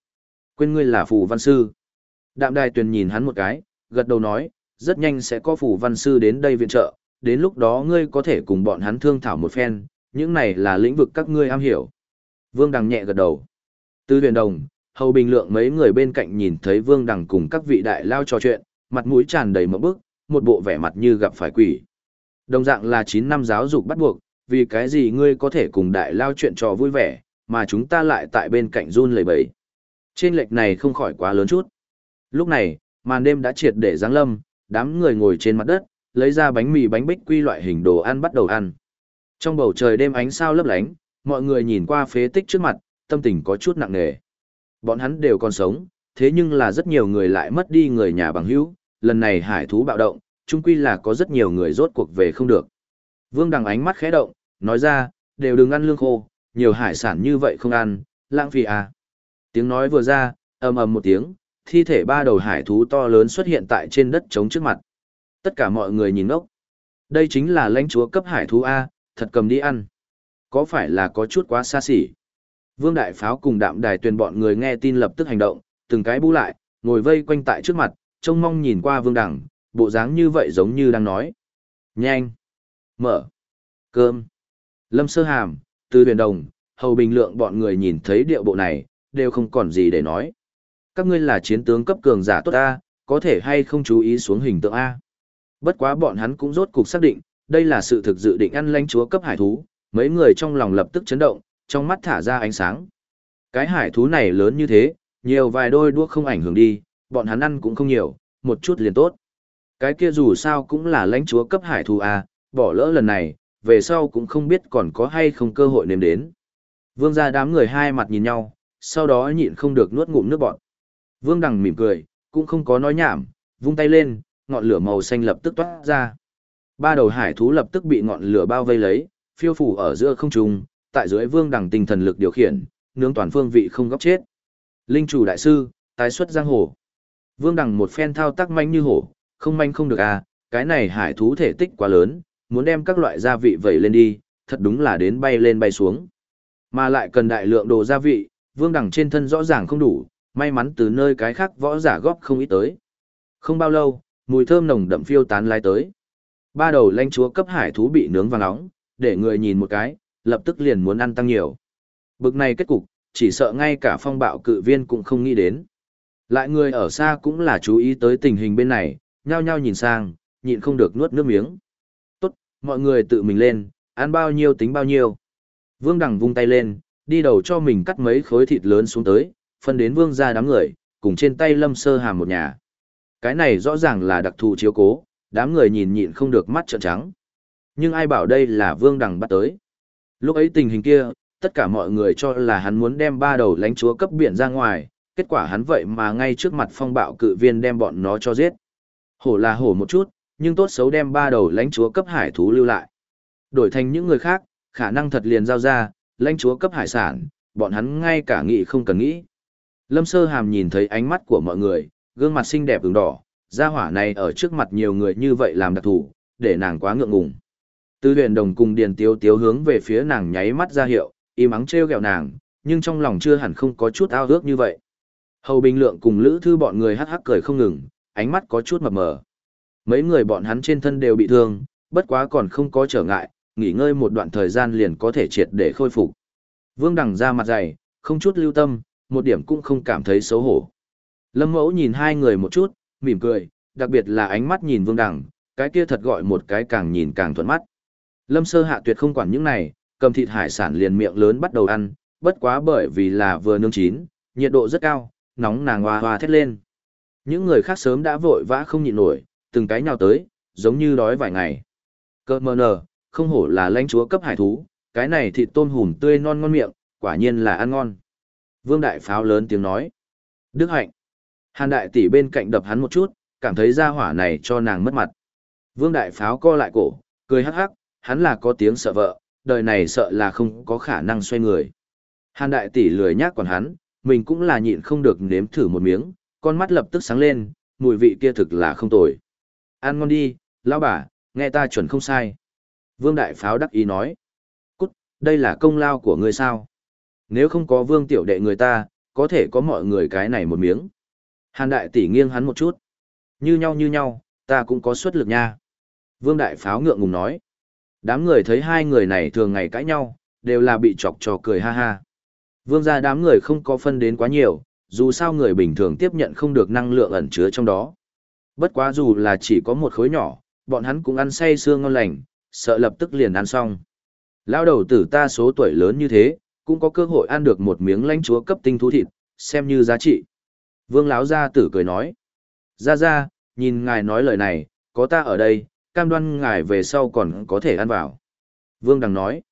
Quên ngươi là phù văn sư. Đạm Đài Tuyền nhìn hắn một cái, gật đầu nói, rất nhanh sẽ có phù văn sư đến đây viện trợ, đến lúc đó ngươi có thể cùng bọn hắn thương thảo một phen, những này là lĩnh vực các ngươi am hiểu. Vương Đằng nhẹ gật đầu. Từ huyền đồng, Hầu Bình Lượng mấy người bên cạnh nhìn thấy Vương Đằng cùng các vị đại lao trò chuyện, mặt mũi tràn đầy mộng bức, một bộ vẻ mặt như gặp phải quỷ. Đồng dạng là 9 năm giáo dục bắt buộc, vì cái gì ngươi có thể cùng đại lao chuyện trò vui vẻ, mà chúng ta lại tại bên cạnh run lẩy bẩy. Trên lệch này không khỏi quá lớn chút. Lúc này, màn đêm đã triệt để giáng lâm, đám người ngồi trên mặt đất, lấy ra bánh mì bánh bích quy loại hình đồ ăn bắt đầu ăn. Trong bầu trời đêm ánh sao lấp lánh, mọi người nhìn qua phế tích trước mặt, tâm tình có chút nặng nề. Bọn hắn đều còn sống, thế nhưng là rất nhiều người lại mất đi người nhà bằng hữu, lần này hải thú bạo động, chung quy là có rất nhiều người rốt cuộc về không được. Vương Đằng ánh mắt khẽ động, nói ra, đều đừng ăn lương khô, nhiều hải sản như vậy không ăn, lãng phí à. Tiếng nói vừa ra, ầm ầm một tiếng, thi thể 3 đầu hải thú to lớn xuất hiện tại trên đất trống trước mặt. Tất cả mọi người nhìn ngốc. Đây chính là lãnh chúa cấp hải thú A, thật cầm đi ăn. Có phải là có chút quá xa xỉ? Vương Đại Pháo cùng Đạm Đài Tuyền bọn người nghe tin lập tức hành động, từng cái bu lại, ngồi vây quanh tại trước mặt, trông mong nhìn qua Vương Đằng, bộ dáng như vậy giống như đang nói. Nhanh! Mở! Cơm! Lâm Sơ Hàm, Từ Huyền Đồng, Hầu Bình Lượng bọn người nhìn thấy điệu bộ này, đều không còn gì để nói. Các ngươi là chiến tướng cấp cường giả tốt A, có thể hay không chú ý xuống hình tượng A. Bất quá bọn hắn cũng rốt cục xác định, đây là sự thực dự định ăn lãnh chúa cấp hải thú, mấy người trong lòng lập tức chấn động, trong mắt thả ra ánh sáng. Cái hải thú này lớn như thế, nhiều vài đôi đuốc không ảnh hưởng đi, bọn hắn ăn cũng không nhiều, một chút liền tốt. Cái kia dù sao cũng là lãnh chúa cấp hải thú A, bỏ lỡ lần này, về sau cũng không biết còn có hay không cơ hội nếm đến. Vương gia đám người hai mặt nhìn nhau, sau đó nhịn không được nuốt ngụm nước bọt. Vương Đằng mỉm cười, cũng không có nói nhảm, vung tay lên, ngọn lửa màu xanh lập tức toát ra. 3 đầu hải thú lập tức bị ngọn lửa bao vây lấy, phiêu phủ ở giữa không trung, tại dưới Vương Đằng tinh thần lực điều khiển, nướng toàn phương vị không góc chết. Linh chủ đại sư, tái xuất giang hồ. Vương Đằng một phen thao tác manh như hổ, không manh không được à, cái này hải thú thể tích quá lớn, muốn đem các loại gia vị vẩy lên đi, thật đúng là đến bay lên bay xuống. Mà lại cần đại lượng đồ gia vị, Vương Đằng trên thân rõ ràng không đủ, may mắn từ nơi cái khác võ giả góp không ít tới. Không bao lâu, mùi thơm nồng đậm phiêu tán lai tới. 3 đầu lãnh chúa cấp hải thú bị nướng vàng nóng, để người nhìn một cái, lập tức liền muốn ăn tăng nhiều. Bực này kết cục, chỉ sợ ngay cả phong bạo cự viên cũng không nghĩ đến. Lại người ở xa cũng là chú ý tới tình hình bên này, nhao nhao nhìn sang, nhịn không được nuốt nước miếng. Tốt, mọi người tự mình lên, ăn bao nhiêu tính bao nhiêu. Vương Đằng vung tay lên, đi đầu cho mình cắt mấy khối thịt lớn xuống tới, phân đến Vương gia đám người, cùng trên tay Lâm Sơ Hàm một nhà. Cái này rõ ràng là đặc thù chiếu cố, đám người nhìn nhịn không được mắt trợn trắng. Nhưng ai bảo đây là Vương Đằng bắt tới. Lúc ấy tình hình kia, tất cả mọi người cho là hắn muốn đem 3 đầu lãnh chúa cấp biển ra ngoài, kết quả hắn vậy mà ngay trước mặt phong bạo cự viên đem bọn nó cho giết. Hổ là hổ một chút, nhưng tốt xấu đem 3 đầu lãnh chúa cấp hải thú lưu lại. Đổi thành những người khác, khả năng thật liền giao ra, lãnh chúa cấp hải sản, bọn hắn ngay cả nghĩ không cần nghĩ. Lâm Sơ Hàm nhìn thấy ánh mắt của mọi người, gương mặt xinh đẹp ửng đỏ, gia hỏa này ở trước mặt nhiều người như vậy làm đặc thủ, để nàng quá ngượng ngùng. Từ Huyền Đồng cùng Điền Tiếu Tiếu hướng về phía nàng nháy mắt ra hiệu, im ắng trêu ghẹo nàng, nhưng trong lòng chưa hẳn không có chút ao ước như vậy. Hầu Bình Lượng cùng Lữ Thư bọn người hắc hắc cười không ngừng, ánh mắt có chút mập mờ. Mấy người bọn hắn trên thân đều bị thương, bất quá còn không có trở ngại, nghỉ ngơi một đoạn thời gian liền có thể triệt để khôi phục. Vương Đằng ra mặt dày, không chút lưu tâm, một điểm cũng không cảm thấy xấu hổ. Lâm Mẫu nhìn hai người một chút, mỉm cười, đặc biệt là ánh mắt nhìn Vương Đằng, cái kia thật gọi một cái càng nhìn càng thuận mắt. Lâm Sơ Hạ tuyệt không quản những này, cầm thịt hải sản liền miệng lớn bắt đầu ăn, bất quá bởi vì là vừa nướng chín, nhiệt độ rất cao, nóng nàng hoa hoa thét lên. Những người khác sớm đã vội vã không nhịn nổi, từng cái nhào tới, giống như đói vài ngày. Cơ mờ nờ, không hổ là lãnh chúa cấp hải thú, cái này thịt tôm hùm tươi non ngon miệng, quả nhiên là ăn ngon. Vương Đại Pháo lớn tiếng nói. Đức Hạnh. Hàn Đại Tỷ bên cạnh đập hắn một chút, cảm thấy gia hỏa này cho nàng mất mặt. Vương Đại Pháo co lại cổ, cười hắc hắc, hắn là có tiếng sợ vợ, đời này sợ là không có khả năng xoay người. Hàn Đại Tỷ lười nhác còn hắn, mình cũng là nhịn không được nếm thử một miếng, con mắt lập tức sáng lên, mùi vị kia thực là không tồi. Ăn ngon đi, lão bà, nghe ta chuẩn không sai. Vương Đại Pháo đắc ý nói. Cút, đây là công lao của ngươi sao? Nếu không có Vương tiểu đệ người ta, có thể có mọi người cái này một miếng. Hàn đại tỷ nghiêng hắn một chút. Như nhau, ta cũng có suất lực nha. Vương Đại Pháo ngượng ngùng nói. Đám người thấy hai người này thường ngày cãi nhau, đều là bị chọc trò cười ha ha. Vương gia đám người không có phân đến quá nhiều, dù sao người bình thường tiếp nhận không được năng lượng ẩn chứa trong đó. Bất quá dù là chỉ có một khối nhỏ, bọn hắn cũng ăn say sưa ngon lành, sợ lập tức liền ăn xong. Lão đầu tử ta số tuổi lớn như thế, cũng có cơ hội ăn được một miếng lãnh chúa cấp tinh thú thịt, xem như giá trị. Vương lão gia tử cười nói. Ra, nhìn ngài nói lời này, có ta ở đây, cam đoan ngài về sau còn có thể ăn vào. Vương Đằng nói.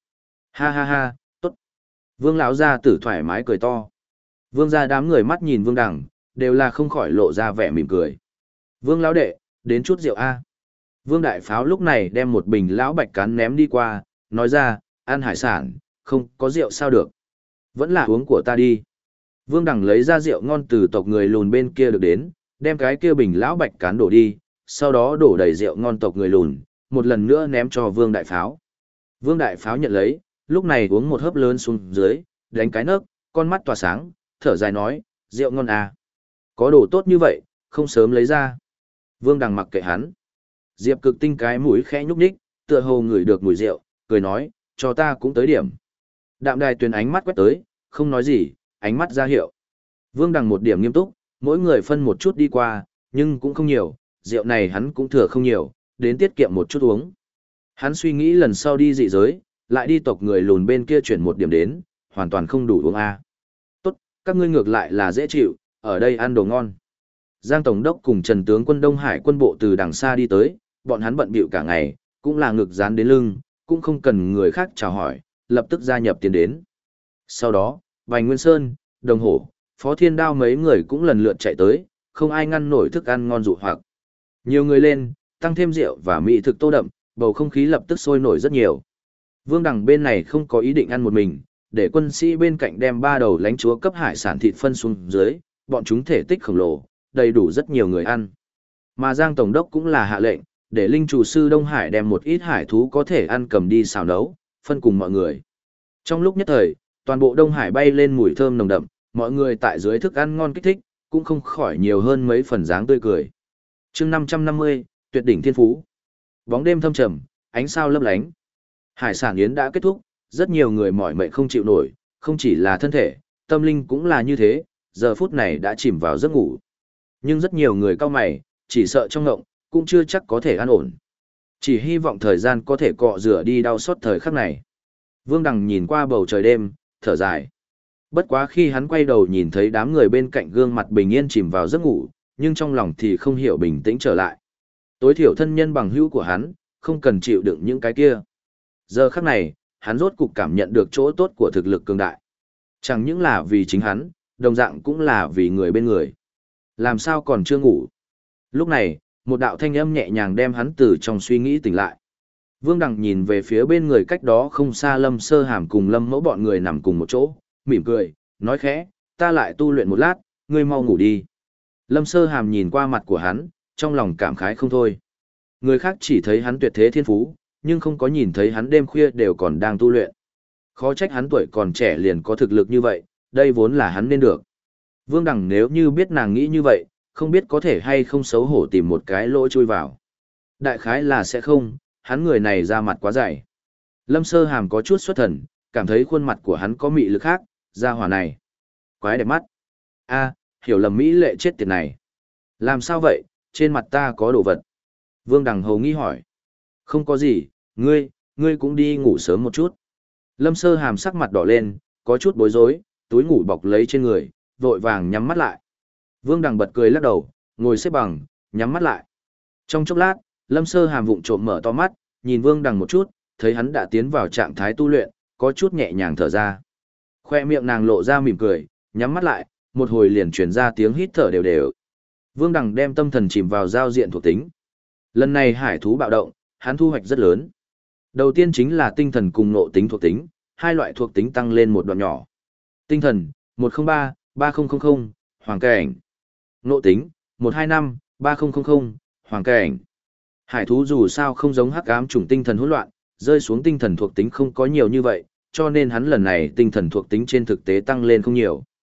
Ha, tốt. Vương lão gia tử thoải mái cười to. Vương gia đám người mắt nhìn Vương Đằng, đều là không khỏi lộ ra vẻ mỉm cười. Vương lão đệ, đến chút rượu a. Vương Đại Pháo lúc này đem một bình lão bạch cán ném đi qua, nói ra, ăn hải sản, không có rượu sao được. Vẫn là uống của ta đi. Vương Đằng lấy ra rượu ngon từ tộc người lùn bên kia được đến, đem cái kia bình lão bạch cán đổ đi, sau đó đổ đầy rượu ngon tộc người lùn, một lần nữa ném cho Vương Đại Pháo. Vương Đại Pháo nhận lấy, lúc này uống một hớp lớn xuống dưới, đánh cái nấc, con mắt tỏa sáng, thở dài nói, rượu ngon à. Có đồ tốt như vậy, không sớm lấy ra. Vương Đằng mặc kệ hắn. Diệp Cực Tinh cái mũi khẽ nhúc nhích, tựa hồ ngửi được mùi rượu, cười nói, cho ta cũng tới điểm. Đạm Đài Tuyền ánh mắt quét tới, không nói gì, ánh mắt ra hiệu. Vương Đằng một điểm nghiêm túc, mỗi người phân một chút đi qua, nhưng cũng không nhiều, rượu này hắn cũng thừa không nhiều, đến tiết kiệm một chút uống. Hắn suy nghĩ lần sau đi dị giới, lại đi tộc người lùn bên kia chuyển một điểm đến, hoàn toàn không đủ uống a. Tốt, các ngươi ngược lại là dễ chịu, ở đây ăn đồ ngon. Giang Tổng đốc cùng Trần tướng quân Đông Hải quân bộ từ đằng xa đi tới, bọn hắn bận bịu cả ngày, cũng là ngực dán đến lưng, cũng không cần người khác chào hỏi, lập tức gia nhập tiến đến. Sau đó, Vành Nguyên Sơn, Đồng Hổ, Phó Thiên Đao mấy người cũng lần lượt chạy tới, không ai ngăn nổi thức ăn ngon dụ hoặc. Nhiều người lên, tăng thêm rượu và mỹ thực tô đậm, bầu không khí lập tức sôi nổi rất nhiều. Vương Đằng bên này không có ý định ăn một mình, để quân sĩ bên cạnh đem 3 đầu lãnh chúa cấp hải sản thịt phân xuống dưới, bọn chúng thể tích khổng lồ, đầy đủ rất nhiều người ăn. Mà Giang Tổng đốc cũng là hạ lệnh, để linh chủ sư Đông Hải đem một ít hải thú có thể ăn cầm đi xào nấu, phân cùng mọi người. Trong lúc nhất thời, toàn bộ Đông Hải bay lên mùi thơm nồng đậm, mọi người tại dưới thức ăn ngon kích thích, cũng không khỏi nhiều hơn mấy phần dáng tươi cười. Chương 550, tuyệt đỉnh thiên phú. Bóng đêm thâm trầm, ánh sao lấp lánh. Hải sản yến đã kết thúc, rất nhiều người mỏi mệt không chịu nổi, không chỉ là thân thể, tâm linh cũng là như thế, giờ phút này đã chìm vào giấc ngủ. Nhưng rất nhiều người cau mày, chỉ sợ trong ngộng, cũng chưa chắc có thể an ổn. Chỉ hy vọng thời gian có thể cọ rửa đi đau xót thời khắc này. Vương Đằng nhìn qua bầu trời đêm, thở dài. Bất quá khi hắn quay đầu nhìn thấy đám người bên cạnh gương mặt bình yên chìm vào giấc ngủ, nhưng trong lòng thì không hiểu bình tĩnh trở lại. Tối thiểu thân nhân bằng hữu của hắn, không cần chịu đựng những cái kia. Giờ khắc này, hắn rốt cục cảm nhận được chỗ tốt của thực lực cường đại. Chẳng những là vì chính hắn, đồng dạng cũng là vì người bên người. Làm sao còn chưa ngủ? Lúc này, một đạo thanh âm nhẹ nhàng đem hắn từ trong suy nghĩ tỉnh lại. Vương Đằng nhìn về phía bên người cách đó không xa Lâm Sơ Hàm cùng Lâm Mẫu bọn người nằm cùng một chỗ, mỉm cười, nói khẽ, ta lại tu luyện một lát, ngươi mau ngủ đi. Lâm Sơ Hàm nhìn qua mặt của hắn, trong lòng cảm khái không thôi. Người khác chỉ thấy hắn tuyệt thế thiên phú, nhưng không có nhìn thấy hắn đêm khuya đều còn đang tu luyện. Khó trách hắn tuổi còn trẻ liền có thực lực như vậy, đây vốn là hắn nên được. Vương Đằng nếu như biết nàng nghĩ như vậy, không biết có thể hay không xấu hổ tìm một cái lỗ chui vào. Đại khái là sẽ không, hắn người này ra mặt quá dày. Lâm Sơ Hàm có chút xuất thần, cảm thấy khuôn mặt của hắn có mị lực khác, ra hỏa này. Quái đẹp mắt. A, hiểu lầm mỹ lệ chết tiệt này. Làm sao vậy, trên mặt ta có đồ vật. Vương Đằng hầu nghi hỏi. Không có gì, ngươi cũng đi ngủ sớm một chút. Lâm Sơ Hàm sắc mặt đỏ lên, có chút bối rối, túi ngủ bọc lấy trên người, vội vàng nhắm mắt lại. Vương Đằng bật cười lắc đầu, ngồi xếp bằng, nhắm mắt lại. Trong chốc lát, Lâm Sơ Hàm vụng trộm mở to mắt, nhìn Vương Đằng một chút, thấy hắn đã tiến vào trạng thái tu luyện, có chút nhẹ nhàng thở ra. Khoe miệng nàng lộ ra mỉm cười, nhắm mắt lại, một hồi liền truyền ra tiếng hít thở đều đều. Vương Đằng đem tâm thần chìm vào giao diện thuộc tính. Lần này hải thú bạo động, hắn thu hoạch rất lớn. Đầu tiên chính là tinh thần cùng nộ tính thuộc tính, hai loại thuộc tính tăng lên một đoạn nhỏ. Tinh thần, 103, 3000, hoàng cảnh. Nộ tính, 125, 3000, hoàng cảnh. Hải thú dù sao không giống hắc ám chủng tinh thần hỗn loạn, rơi xuống tinh thần thuộc tính không có nhiều như vậy, cho nên hắn lần này tinh thần thuộc tính trên thực tế tăng lên không nhiều.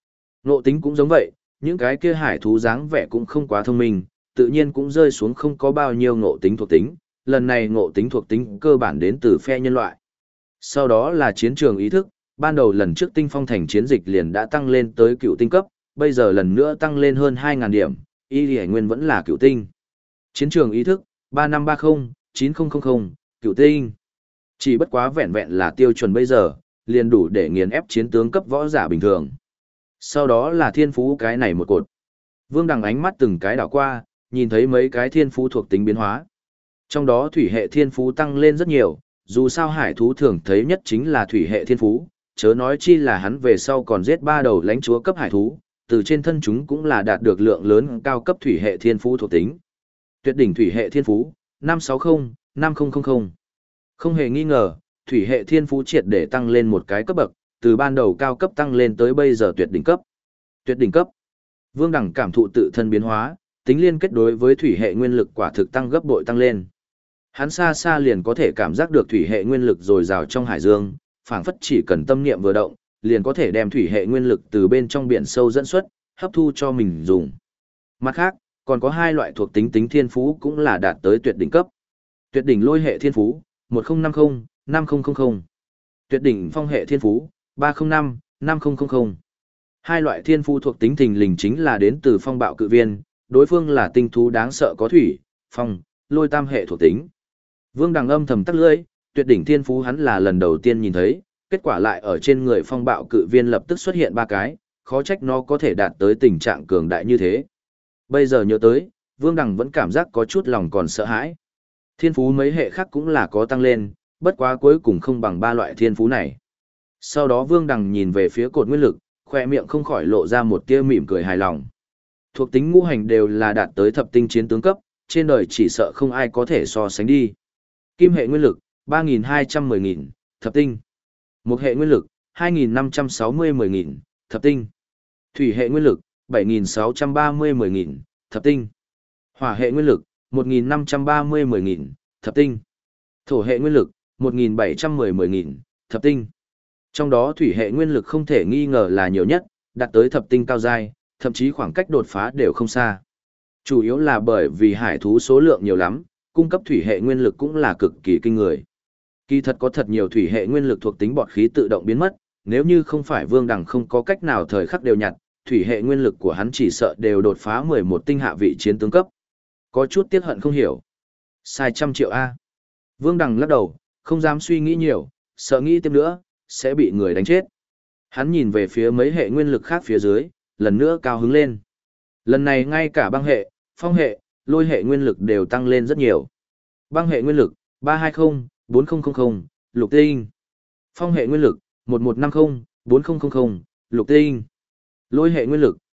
Ngộ tính cũng giống vậy, những cái kia hải thú dáng vẻ cũng không quá thông minh, tự nhiên cũng rơi xuống không có bao nhiêu ngộ tính thuộc tính, lần này ngộ tính thuộc tính cơ bản đến từ phe nhân loại. Sau đó là chiến trường ý thức, ban đầu lần trước tinh phong thành chiến dịch liền đã tăng lên tới cựu tinh cấp, bây giờ lần nữa tăng lên hơn 2.000 điểm, y lì nguyên vẫn là cựu tinh. Chiến trường ý thức, 3530-9000, cựu tinh. Chỉ bất quá vẹn vẹn là tiêu chuẩn bây giờ, liền đủ để nghiền ép chiến tướng cấp võ giả bình thường. Sau đó là thiên phú cái này một cột. Vương Đằng ánh mắt từng cái đảo qua, nhìn thấy mấy cái thiên phú thuộc tính biến hóa. Trong đó thủy hệ thiên phú tăng lên rất nhiều, dù sao hải thú thường thấy nhất chính là thủy hệ thiên phú, chớ nói chi là hắn về sau còn giết 3 đầu lãnh chúa cấp hải thú, từ trên thân chúng cũng là đạt được lượng lớn cao cấp thủy hệ thiên phú thuộc tính. Tuyệt đỉnh thủy hệ thiên phú, 560-5000. Không hề nghi ngờ, thủy hệ thiên phú triệt để tăng lên một cái cấp bậc, từ ban đầu cao cấp tăng lên tới bây giờ tuyệt đỉnh cấp. Tuyệt đỉnh cấp. Vương Đẳng cảm thụ tự thân biến hóa, tính liên kết đối với thủy hệ nguyên lực quả thực tăng gấp bội tăng lên. Hắn xa xa liền có thể cảm giác được thủy hệ nguyên lực dồi dào trong hải dương, phảng phất chỉ cần tâm niệm vừa động, liền có thể đem thủy hệ nguyên lực từ bên trong biển sâu dẫn xuất, hấp thu cho mình dùng. Mặt khác, còn có 2 loại thuộc tính tính thiên phú cũng là đạt tới tuyệt đỉnh cấp. Tuyệt đỉnh lôi hệ thiên phú, 1050-5000. Tuyệt đỉnh phong hệ thiên phú, 305-5000. 2 loại thiên phú thuộc tính thình lình chính là đến từ phong bạo cự viên, đối phương là tinh thú đáng sợ có thủy, phong, lôi tam hệ thuộc tính. Vương Đằng âm thầm tắc lưỡi, tuyệt đỉnh thiên phú hắn là lần đầu tiên nhìn thấy, kết quả lại ở trên người phong bạo cự viên lập tức xuất hiện 3 cái, khó trách nó có thể đạt tới tình trạng cường đại như thế. Bây giờ nhớ tới, Vương Đằng vẫn cảm giác có chút lòng còn sợ hãi. Thiên phú mấy hệ khác cũng là có tăng lên, bất quá cuối cùng không bằng 3 loại thiên phú này. Sau đó Vương Đằng nhìn về phía cột nguyên lực, khoe miệng không khỏi lộ ra một tia mỉm cười hài lòng. Thuộc tính ngũ hành đều là đạt tới thập tinh chiến tướng cấp, trên đời chỉ sợ không ai có thể so sánh đi. Kim hệ nguyên lực, 3.210.000, thập tinh. Mộc hệ nguyên lực, 2.560-10.000, thập tinh. Thủy hệ nguyên lực, 7.630-10.000, thập tinh. Hỏa hệ nguyên lực, 1.530-10.000, thập tinh. Thổ hệ nguyên lực, 1.710-10.000, thập tinh. Trong đó thủy hệ nguyên lực không thể nghi ngờ là nhiều nhất, đạt tới thập tinh cao giai, thậm chí khoảng cách đột phá đều không xa. Chủ yếu là bởi vì hải thú số lượng nhiều lắm, cung cấp thủy hệ nguyên lực cũng là cực kỳ kinh người. Kỳ thật có thật nhiều thủy hệ nguyên lực thuộc tính bọt khí tự động biến mất, nếu như không phải Vương Đằng không có cách nào thời khắc đều nhặt, thủy hệ nguyên lực của hắn chỉ sợ đều đột phá 11 tinh hạ vị chiến tướng cấp. Có chút tiếc hận không hiểu. Sai 100 triệu A. Vương Đằng lắc đầu, không dám suy nghĩ nhiều, sợ nghĩ tiếp nữa, sẽ bị người đánh chết. Hắn nhìn về phía mấy hệ nguyên lực khác phía dưới, lần nữa cao hứng lên. Lần này ngay cả băng hệ, phong hệ, lôi hệ nguyên lực đều tăng lên rất nhiều. Băng hệ nguyên lực, 320-4000, lục tinh. Phong hệ nguyên lực, 1150-4000, lục tinh. Lôi hệ nguyên lực,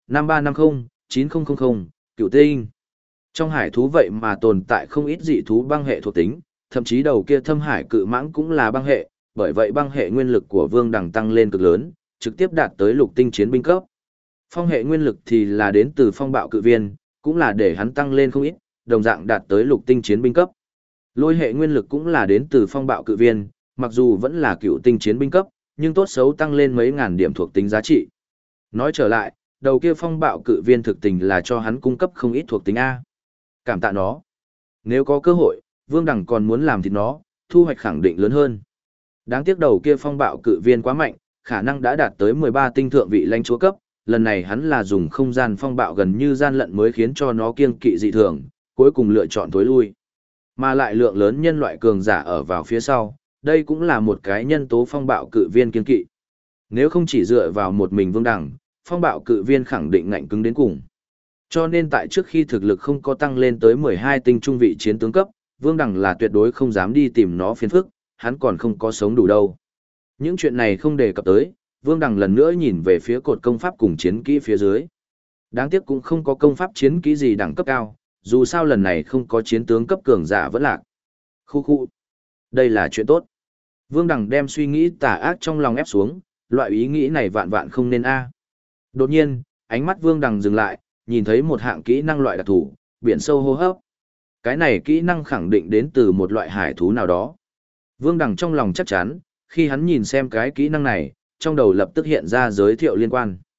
5350-9000, cửu tinh. Trong hải thú vậy mà tồn tại không ít dị thú băng hệ thuộc tính, thậm chí đầu kia thâm hải cự mãng cũng là băng hệ, bởi vậy băng hệ nguyên lực của Vương Đằng tăng lên cực lớn, trực tiếp đạt tới lục tinh chiến binh cấp. Phong hệ nguyên lực thì là đến từ phong bạo cự viên, cũng là để hắn tăng lên không ít, đồng dạng đạt tới lục tinh chiến binh cấp. Lôi hệ nguyên lực cũng là đến từ phong bạo cự viên, mặc dù vẫn là cựu tinh chiến binh cấp, nhưng tốt xấu tăng lên mấy ngàn điểm thuộc tính giá trị. Nói trở lại, đầu kia phong bạo cự viên thực tình là cho hắn cung cấp không ít thuộc tính A. Cảm tạ nó. Nếu có cơ hội, Vương Đằng còn muốn làm thịt nó, thu hoạch khẳng định lớn hơn. Đáng tiếc đầu kia phong bạo cự viên quá mạnh, khả năng đã đạt tới 13 tinh thượng vị lãnh chúa cấp, lần này hắn là dùng không gian phong bạo gần như gian lận mới khiến cho nó kiêng kỵ dị thường, cuối cùng lựa chọn tối lui. Mà lại lượng lớn nhân loại cường giả ở vào phía sau, đây cũng là một cái nhân tố phong bạo cự viên kiêng kỵ. Nếu không chỉ dựa vào một mình Vương Đằng, phong bạo cự viên khẳng định ngạnh cứng đến cùng. Cho nên tại trước khi thực lực không có tăng lên tới 12 tinh trung vị chiến tướng cấp, Vương Đằng là tuyệt đối không dám đi tìm nó phiền phức, hắn còn không có sống đủ đâu. Những chuyện này không đề cập tới, Vương Đằng lần nữa nhìn về phía cột công pháp cùng chiến kỹ phía dưới. Đáng tiếc cũng không có công pháp chiến kỹ gì đẳng cấp cao, dù sao lần này không có chiến tướng cấp cường giả vẫn lạc. Khu khu. Đây là chuyện tốt. Vương Đằng đem suy nghĩ tà ác trong lòng ép xuống, loại ý nghĩ này vạn vạn không nên a. Đột nhiên, ánh mắt Vương Đằng dừng lại, nhìn thấy một hạng kỹ năng loại đặc thù, biển sâu hô hấp. Cái này kỹ năng khẳng định đến từ một loại hải thú nào đó. Vương Đằng trong lòng chắc chắn, khi hắn nhìn xem cái kỹ năng này, trong đầu lập tức hiện ra giới thiệu liên quan.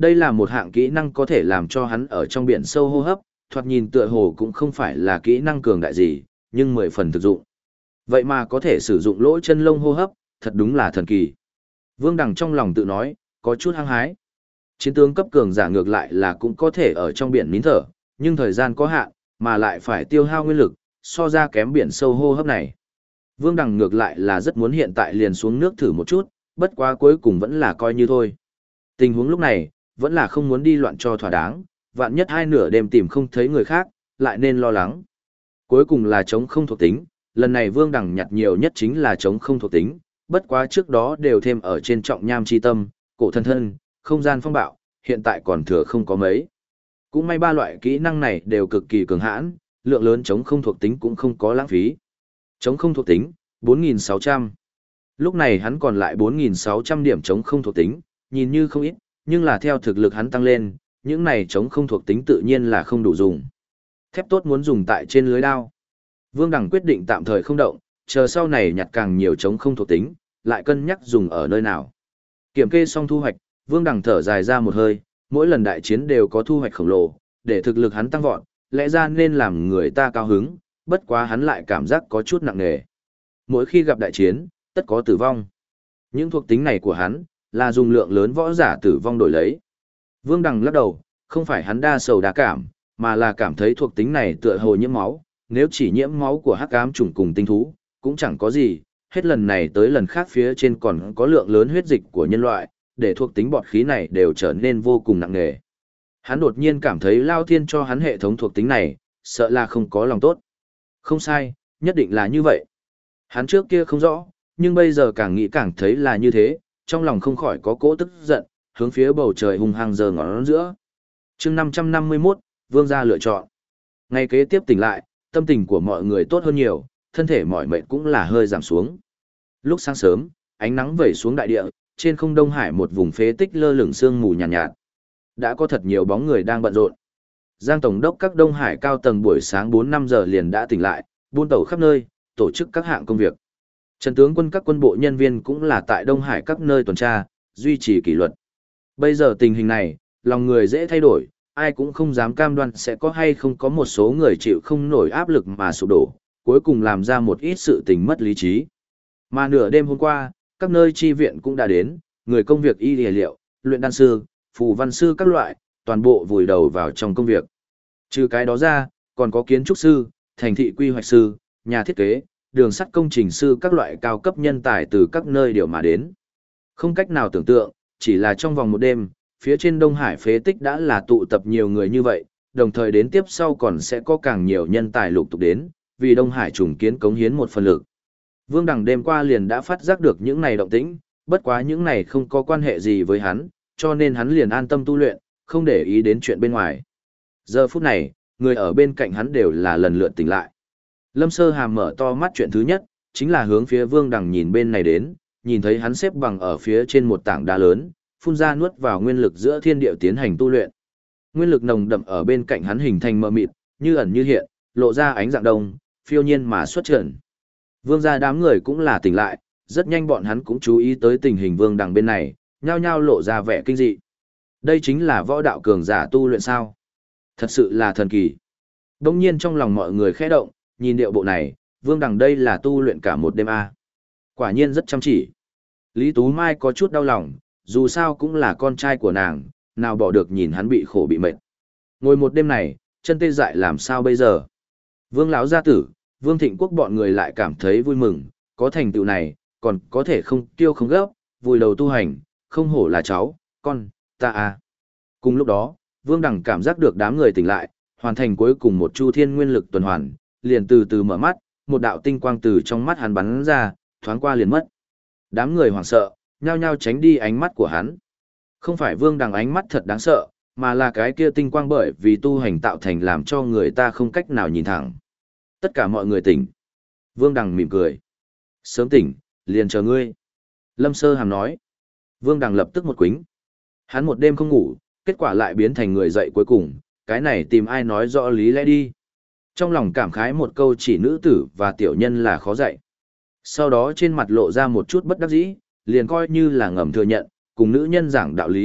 Đây là một hạng kỹ năng có thể làm cho hắn ở trong biển sâu hô hấp, thoạt nhìn tựa hồ cũng không phải là kỹ năng cường đại gì, nhưng 10 phần thực dụng. Vậy mà có thể sử dụng lỗ chân lông hô hấp, thật đúng là thần kỳ. Vương Đằng trong lòng tự nói, có chút hăng hái. Chiến tướng cấp cường giả ngược lại là cũng có thể ở trong biển nín thở, nhưng thời gian có hạn, mà lại phải tiêu hao nguyên lực, so ra kém biển sâu hô hấp này. Vương Đằng ngược lại là rất muốn hiện tại liền xuống nước thử một chút, bất quá cuối cùng vẫn là coi như thôi. Tình huống lúc này, vẫn là không muốn đi loạn cho thỏa đáng, vạn nhất 2 nửa đêm tìm không thấy người khác, lại nên lo lắng. Cuối cùng là chống không thuộc tính, lần này Vương Đằng nhặt nhiều nhất chính là chống không thuộc tính, bất quá trước đó đều thêm ở trên trọng nham chi tâm, cổ thân thân, không gian phong bạo, hiện tại còn thừa không có mấy. Cũng may 3 loại kỹ năng này đều cực kỳ cường hãn, lượng lớn chống không thuộc tính cũng không có lãng phí. Chống không thuộc tính, 4.600. Lúc này hắn còn lại 4.600 điểm chống không thuộc tính, nhìn như không ít, nhưng là theo thực lực hắn tăng lên, những này chống không thuộc tính tự nhiên là không đủ dùng. Thép tốt muốn dùng tại trên lưới đao. Vương Đằng quyết định tạm thời không động, chờ sau này nhặt càng nhiều chống không thuộc tính, lại cân nhắc dùng ở nơi nào. Kiểm kê xong thu hoạch, Vương Đằng thở dài ra một hơi, mỗi lần đại chiến đều có thu hoạch khổng lồ, để thực lực hắn tăng vọt, lẽ ra nên làm người ta cao hứng, bất quá hắn lại cảm giác có chút nặng nề. Mỗi khi gặp đại chiến, tất có tử vong. Những thuộc tính này của hắn, là dùng lượng lớn võ giả tử vong đổi lấy. Vương Đằng lắc đầu, không phải hắn đa sầu đa cảm, mà là cảm thấy thuộc tính này tựa hồ nhiễm máu, nếu chỉ nhiễm máu của hắc ám trùng cùng tinh thú, cũng chẳng có gì, hết lần này tới lần khác phía trên còn có lượng lớn huyết dịch của nhân loại, để thuộc tính bọt khí này đều trở nên vô cùng nặng nề. Hắn đột nhiên cảm thấy Lao Thiên cho hắn hệ thống thuộc tính này, sợ là không có lòng tốt. Không sai, nhất định là như vậy. Hắn trước kia không rõ, nhưng bây giờ càng nghĩ càng thấy là như thế, trong lòng không khỏi có cỗ tức giận, hướng phía bầu trời hung hăng giơ ngón giữa. Chương 551, Vương gia lựa chọn. Ngày kế tiếp tỉnh lại, tâm tình của mọi người tốt hơn nhiều, thân thể mỏi mệt cũng là hơi giảm xuống. Lúc sáng sớm, ánh nắng vẩy xuống đại địa, trên không Đông Hải một vùng phế tích lơ lửng sương mù nhàn nhạt. Đã có thật nhiều bóng người đang bận rộn. Giang tổng đốc các Đông Hải cao tầng buổi sáng 4-5 giờ liền đã tỉnh lại, buôn tẩu khắp nơi, tổ chức các hạng công việc. Trần tướng quân các quân bộ nhân viên cũng là tại Đông Hải các nơi tuần tra, duy trì kỷ luật. Bây giờ tình hình này, lòng người dễ thay đổi, ai cũng không dám cam đoan sẽ có hay không có một số người chịu không nổi áp lực mà sụp đổ, cuối cùng làm ra một ít sự tình mất lý trí. Mà nửa đêm hôm qua, các nơi chi viện cũng đã đến, người công việc y liệu, luyện đan sư, phù văn sư các loại, toàn bộ vùi đầu vào trong công việc. Trừ cái đó ra, còn có kiến trúc sư, thành thị quy hoạch sư, nhà thiết kế, đường sắt công trình sư các loại cao cấp nhân tài từ các nơi đều mà đến. Không cách nào tưởng tượng, chỉ là trong vòng một đêm, phía trên Đông Hải phế tích đã là tụ tập nhiều người như vậy, đồng thời đến tiếp sau còn sẽ có càng nhiều nhân tài lục tục đến, vì Đông Hải trùng kiến cống hiến một phần lực. Vương Đằng đêm qua liền đã phát giác được những này động tĩnh, bất quá những này không có quan hệ gì với hắn, cho nên hắn liền an tâm tu luyện, không để ý đến chuyện bên ngoài. Giờ phút này, người ở bên cạnh hắn đều là lần lượt tỉnh lại. Lâm Sơ Hàm mở to mắt, chuyện thứ nhất, chính là hướng phía Vương Đằng nhìn bên này đến, nhìn thấy hắn xếp bằng ở phía trên một tảng đá lớn, phun ra nuốt vào nguyên lực giữa thiên địa tiến hành tu luyện. Nguyên lực nồng đậm ở bên cạnh hắn hình thành mờ mịt, như ẩn như hiện, lộ ra ánh dạng đông, phiêu nhiên mà xuất trần. Vương gia đám người cũng là tỉnh lại, rất nhanh bọn hắn cũng chú ý tới tình hình Vương Đằng bên này, nhao nhao lộ ra vẻ kinh dị. Đây chính là võ đạo cường giả tu luyện sao? Thật sự là thần kỳ. Đông nhiên trong lòng mọi người khẽ động, nhìn điệu bộ này, Vương Đằng đây là tu luyện cả một đêm a. Quả nhiên rất chăm chỉ. Lý Tú Mai có chút đau lòng, dù sao cũng là con trai của nàng, nào bỏ được nhìn hắn bị khổ bị mệt. Ngồi một đêm này, chân tê dại làm sao bây giờ? Vương lão gia tử, Vương Thịnh Quốc bọn người lại cảm thấy vui mừng, có thành tựu này, còn có thể không tiêu không gấp, vùi đầu tu hành, không hổ là cháu, con, ta à. Cùng lúc đó, Vương Đằng cảm giác được đám người tỉnh lại, hoàn thành cuối cùng một chu thiên nguyên lực tuần hoàn, liền từ từ mở mắt, một đạo tinh quang từ trong mắt hắn bắn ra, thoáng qua liền mất. Đám người hoảng sợ, nhao nhao tránh đi ánh mắt của hắn. Không phải Vương Đằng ánh mắt thật đáng sợ, mà là cái kia tinh quang bởi vì tu hành tạo thành làm cho người ta không cách nào nhìn thẳng. Tất cả mọi người tỉnh. Vương Đằng mỉm cười. Sớm tỉnh, liền chờ ngươi. Lâm Sơ Hàm nói. Vương Đằng lập tức một quính. Hắn một đêm không ngủ, kết quả lại biến thành người dậy cuối cùng, cái này tìm ai nói rõ lý lẽ đi. Trong lòng cảm khái một câu chỉ nữ tử và tiểu nhân là khó dạy. Sau đó trên mặt lộ ra một chút bất đắc dĩ, liền coi như là ngầm thừa nhận, cùng nữ nhân giảng đạo lý,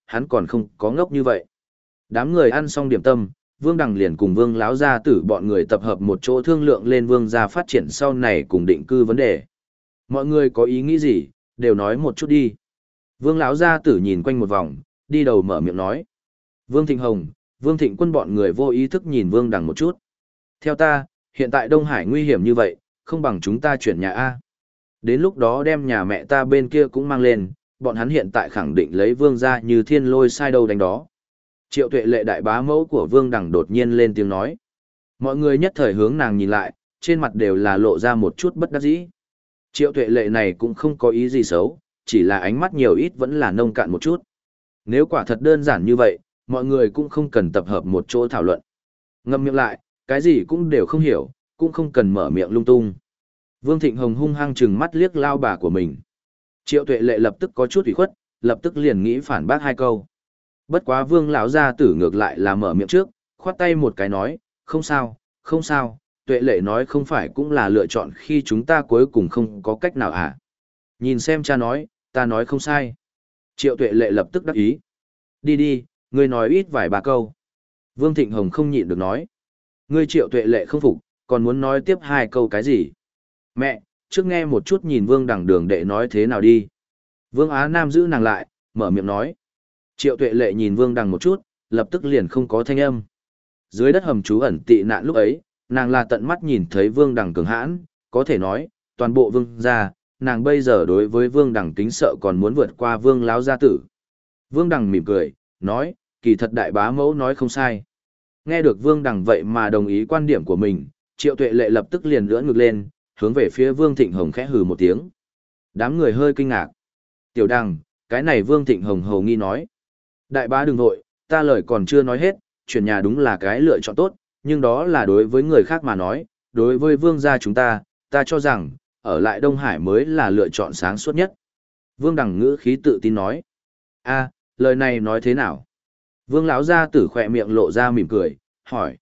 hắn còn không có ngốc như vậy. Đám người ăn xong điểm tâm, Vương Đằng liền cùng Vương Láo Gia Tử bọn người tập hợp một chỗ thương lượng lên Vương gia phát triển sau này cùng định cư vấn đề. Mọi người có ý nghĩ gì, đều nói một chút đi. Vương Láo Gia Tử nhìn quanh một vòng, đi đầu mở miệng nói. Vương Thịnh Hồng, Vương Thịnh Quân bọn người vô ý thức nhìn Vương Đằng một chút. Theo ta, hiện tại Đông Hải nguy hiểm như vậy, không bằng chúng ta chuyển nhà A. Đến lúc đó đem nhà mẹ ta bên kia cũng mang lên, bọn hắn hiện tại khẳng định lấy Vương gia như thiên lôi sai đâu đánh đó. Triệu Tuệ Lệ đại bá mẫu của Vương Đằng đột nhiên lên tiếng nói. Mọi người nhất thời hướng nàng nhìn lại, trên mặt đều là lộ ra một chút bất đắc dĩ. Triệu Tuệ Lệ này cũng không có ý gì xấu, chỉ là ánh mắt nhiều ít vẫn là nông cạn một chút. Nếu quả thật đơn giản như vậy, mọi người cũng không cần tập hợp một chỗ thảo luận. Ngậm miệng lại, cái gì cũng đều không hiểu, cũng không cần mở miệng lung tung. Vương Thịnh Hồng hung hăng trừng mắt liếc lao bà của mình. Triệu Tuệ Lệ lập tức có chút ủy khuất, lập tức liền nghĩ phản bác hai câu. Bất quá Vương lão gia tử ngược lại là mở miệng trước, khoát tay một cái nói, không sao, không sao, Tuệ Lệ nói không phải cũng là lựa chọn khi chúng ta cuối cùng không có cách nào à. Nhìn xem cha nói, ta nói không sai. Triệu Tuệ Lệ lập tức đắc ý. Đi đi, ngươi nói ít vài ba câu. Vương Thịnh Hồng không nhịn được nói. Ngươi Triệu Tuệ Lệ không phục, còn muốn nói tiếp hai câu cái gì? Mẹ, trước nghe một chút nhìn Vương Đằng Đường đệ nói thế nào đi. Vương Á Nam giữ nàng lại, mở miệng nói. Triệu Tuệ Lệ nhìn Vương Đằng một chút, lập tức liền không có thanh âm. Dưới đất hầm trú ẩn tị nạn lúc ấy, nàng là tận mắt nhìn thấy Vương Đằng cường hãn, có thể nói, toàn bộ Vương gia, nàng bây giờ đối với Vương Đằng kính sợ còn muốn vượt qua Vương Láo gia tử. Vương Đằng mỉm cười, nói, kỳ thật đại bá mẫu nói không sai. Nghe được Vương Đằng vậy mà đồng ý quan điểm của mình, Triệu Tuệ Lệ lập tức liền ưỡn ngực lên, hướng về phía Vương Thịnh Hồng khẽ hừ một tiếng. Đám người hơi kinh ngạc. Tiểu Đằng, cái này Vương Thịnh Hồng hầu nghi nói. Đại bá đừng vội, ta lời còn chưa nói hết, chuyển nhà đúng là cái lựa chọn tốt, nhưng đó là đối với người khác mà nói, đối với Vương gia chúng ta cho rằng, ở lại Đông Hải mới là lựa chọn sáng suốt nhất. Vương Đằng ngữ khí tự tin nói. A, lời này nói thế nào? Vương lão gia tử khỏe miệng lộ ra mỉm cười, hỏi.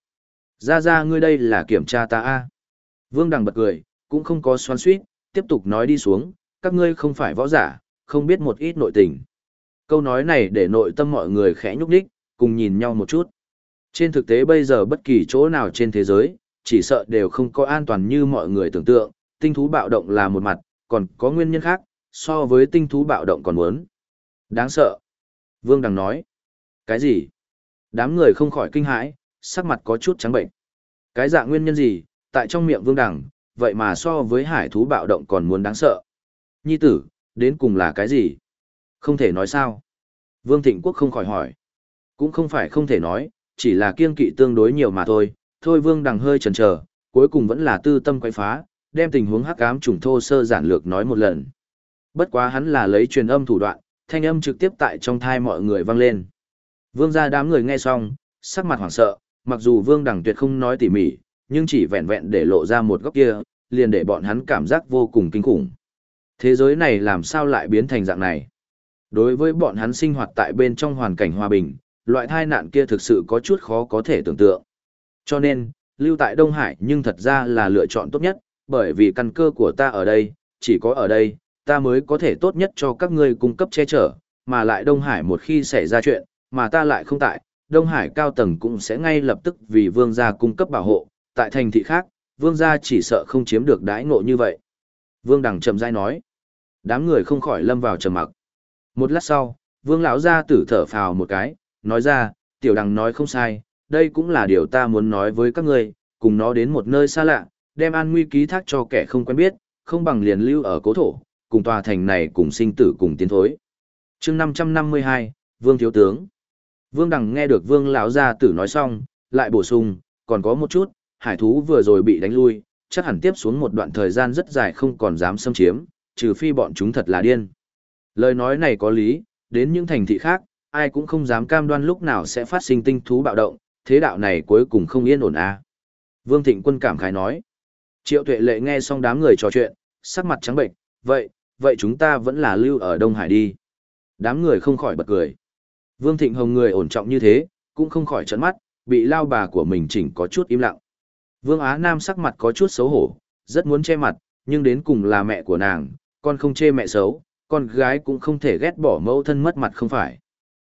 Ra ngươi đây là kiểm tra ta a? Vương Đằng bật cười, cũng không có xoắn xuýt, tiếp tục nói đi xuống, các ngươi không phải võ giả, không biết một ít nội tình. Câu nói này để nội tâm mọi người khẽ nhúc nhích, cùng nhìn nhau một chút. Trên thực tế bây giờ bất kỳ chỗ nào trên thế giới, chỉ sợ đều không có an toàn như mọi người tưởng tượng, tinh thú bạo động là một mặt, còn có nguyên nhân khác, so với tinh thú bạo động còn muốn. Đáng sợ. Vương Đằng nói. Cái gì? Đám người không khỏi kinh hãi, sắc mặt có chút trắng bệnh. Cái dạng nguyên nhân gì, tại trong miệng Vương Đằng, vậy mà so với hải thú bạo động còn muốn đáng sợ. Nhi tử, đến cùng là cái gì? Không thể nói sao? Vương Thịnh Quốc không khỏi hỏi. Cũng không phải không thể nói, chỉ là kiêng kỵ tương đối nhiều mà thôi. Thôi Vương Đằng hơi chần chờ, cuối cùng vẫn là tư tâm quay phá, đem tình huống hắc ám trùng thô sơ giản lược nói một lần. Bất quá hắn là lấy truyền âm thủ đoạn, thanh âm trực tiếp tại trong thai mọi người vang lên. Vương gia đám người nghe xong, sắc mặt hoảng sợ, mặc dù Vương Đằng tuyệt không nói tỉ mỉ, nhưng chỉ vẹn vẹn để lộ ra một góc kia, liền để bọn hắn cảm giác vô cùng kinh khủng. Thế giới này làm sao lại biến thành dạng này? Đối với bọn hắn sinh hoạt tại bên trong hoàn cảnh hòa bình, loại tai nạn kia thực sự có chút khó có thể tưởng tượng. Cho nên, lưu tại Đông Hải nhưng thật ra là lựa chọn tốt nhất, bởi vì căn cơ của ta ở đây, chỉ có ở đây, ta mới có thể tốt nhất cho các ngươi cung cấp che chở, mà lại Đông Hải một khi xảy ra chuyện, mà ta lại không tại, Đông Hải cao tầng cũng sẽ ngay lập tức vì vương gia cung cấp bảo hộ, tại thành thị khác, vương gia chỉ sợ không chiếm được đãi ngộ như vậy. Vương Đằng chậm rãi nói. Đám người không khỏi lâm vào trầm mặc. Một lát sau, Vương lão gia tử thở phào một cái, nói ra, Tiểu Đằng nói không sai, đây cũng là điều ta muốn nói với các ngươi, cùng nó đến một nơi xa lạ, đem an nguy ký thác cho kẻ không quen biết, không bằng liền lưu ở cố thổ, cùng tòa thành này cùng sinh tử cùng tiến thối. Chương 552, Vương thiếu tướng. Vương Đằng nghe được Vương lão gia tử nói xong, lại bổ sung, còn có một chút, hải thú vừa rồi bị đánh lui, chắc hẳn tiếp xuống một đoạn thời gian rất dài không còn dám xâm chiếm, trừ phi bọn chúng thật là điên. Lời nói này có lý, đến những thành thị khác, ai cũng không dám cam đoan lúc nào sẽ phát sinh tinh thú bạo động, thế đạo này cuối cùng không yên ổn à. Vương Thịnh Quân cảm khái nói. Triệu Tuệ Lệ nghe xong đám người trò chuyện, sắc mặt trắng bệnh, vậy chúng ta vẫn là lưu ở Đông Hải đi. Đám người không khỏi bật cười. Vương Thịnh Hồng người ổn trọng như thế, cũng không khỏi trợn mắt, bị lao bà của mình chỉnh có chút im lặng. Vương Á Nam sắc mặt có chút xấu hổ, rất muốn che mặt, nhưng đến cùng là mẹ của nàng, con không chê mẹ xấu, con gái cũng không thể ghét bỏ mẫu thân mất mặt không phải.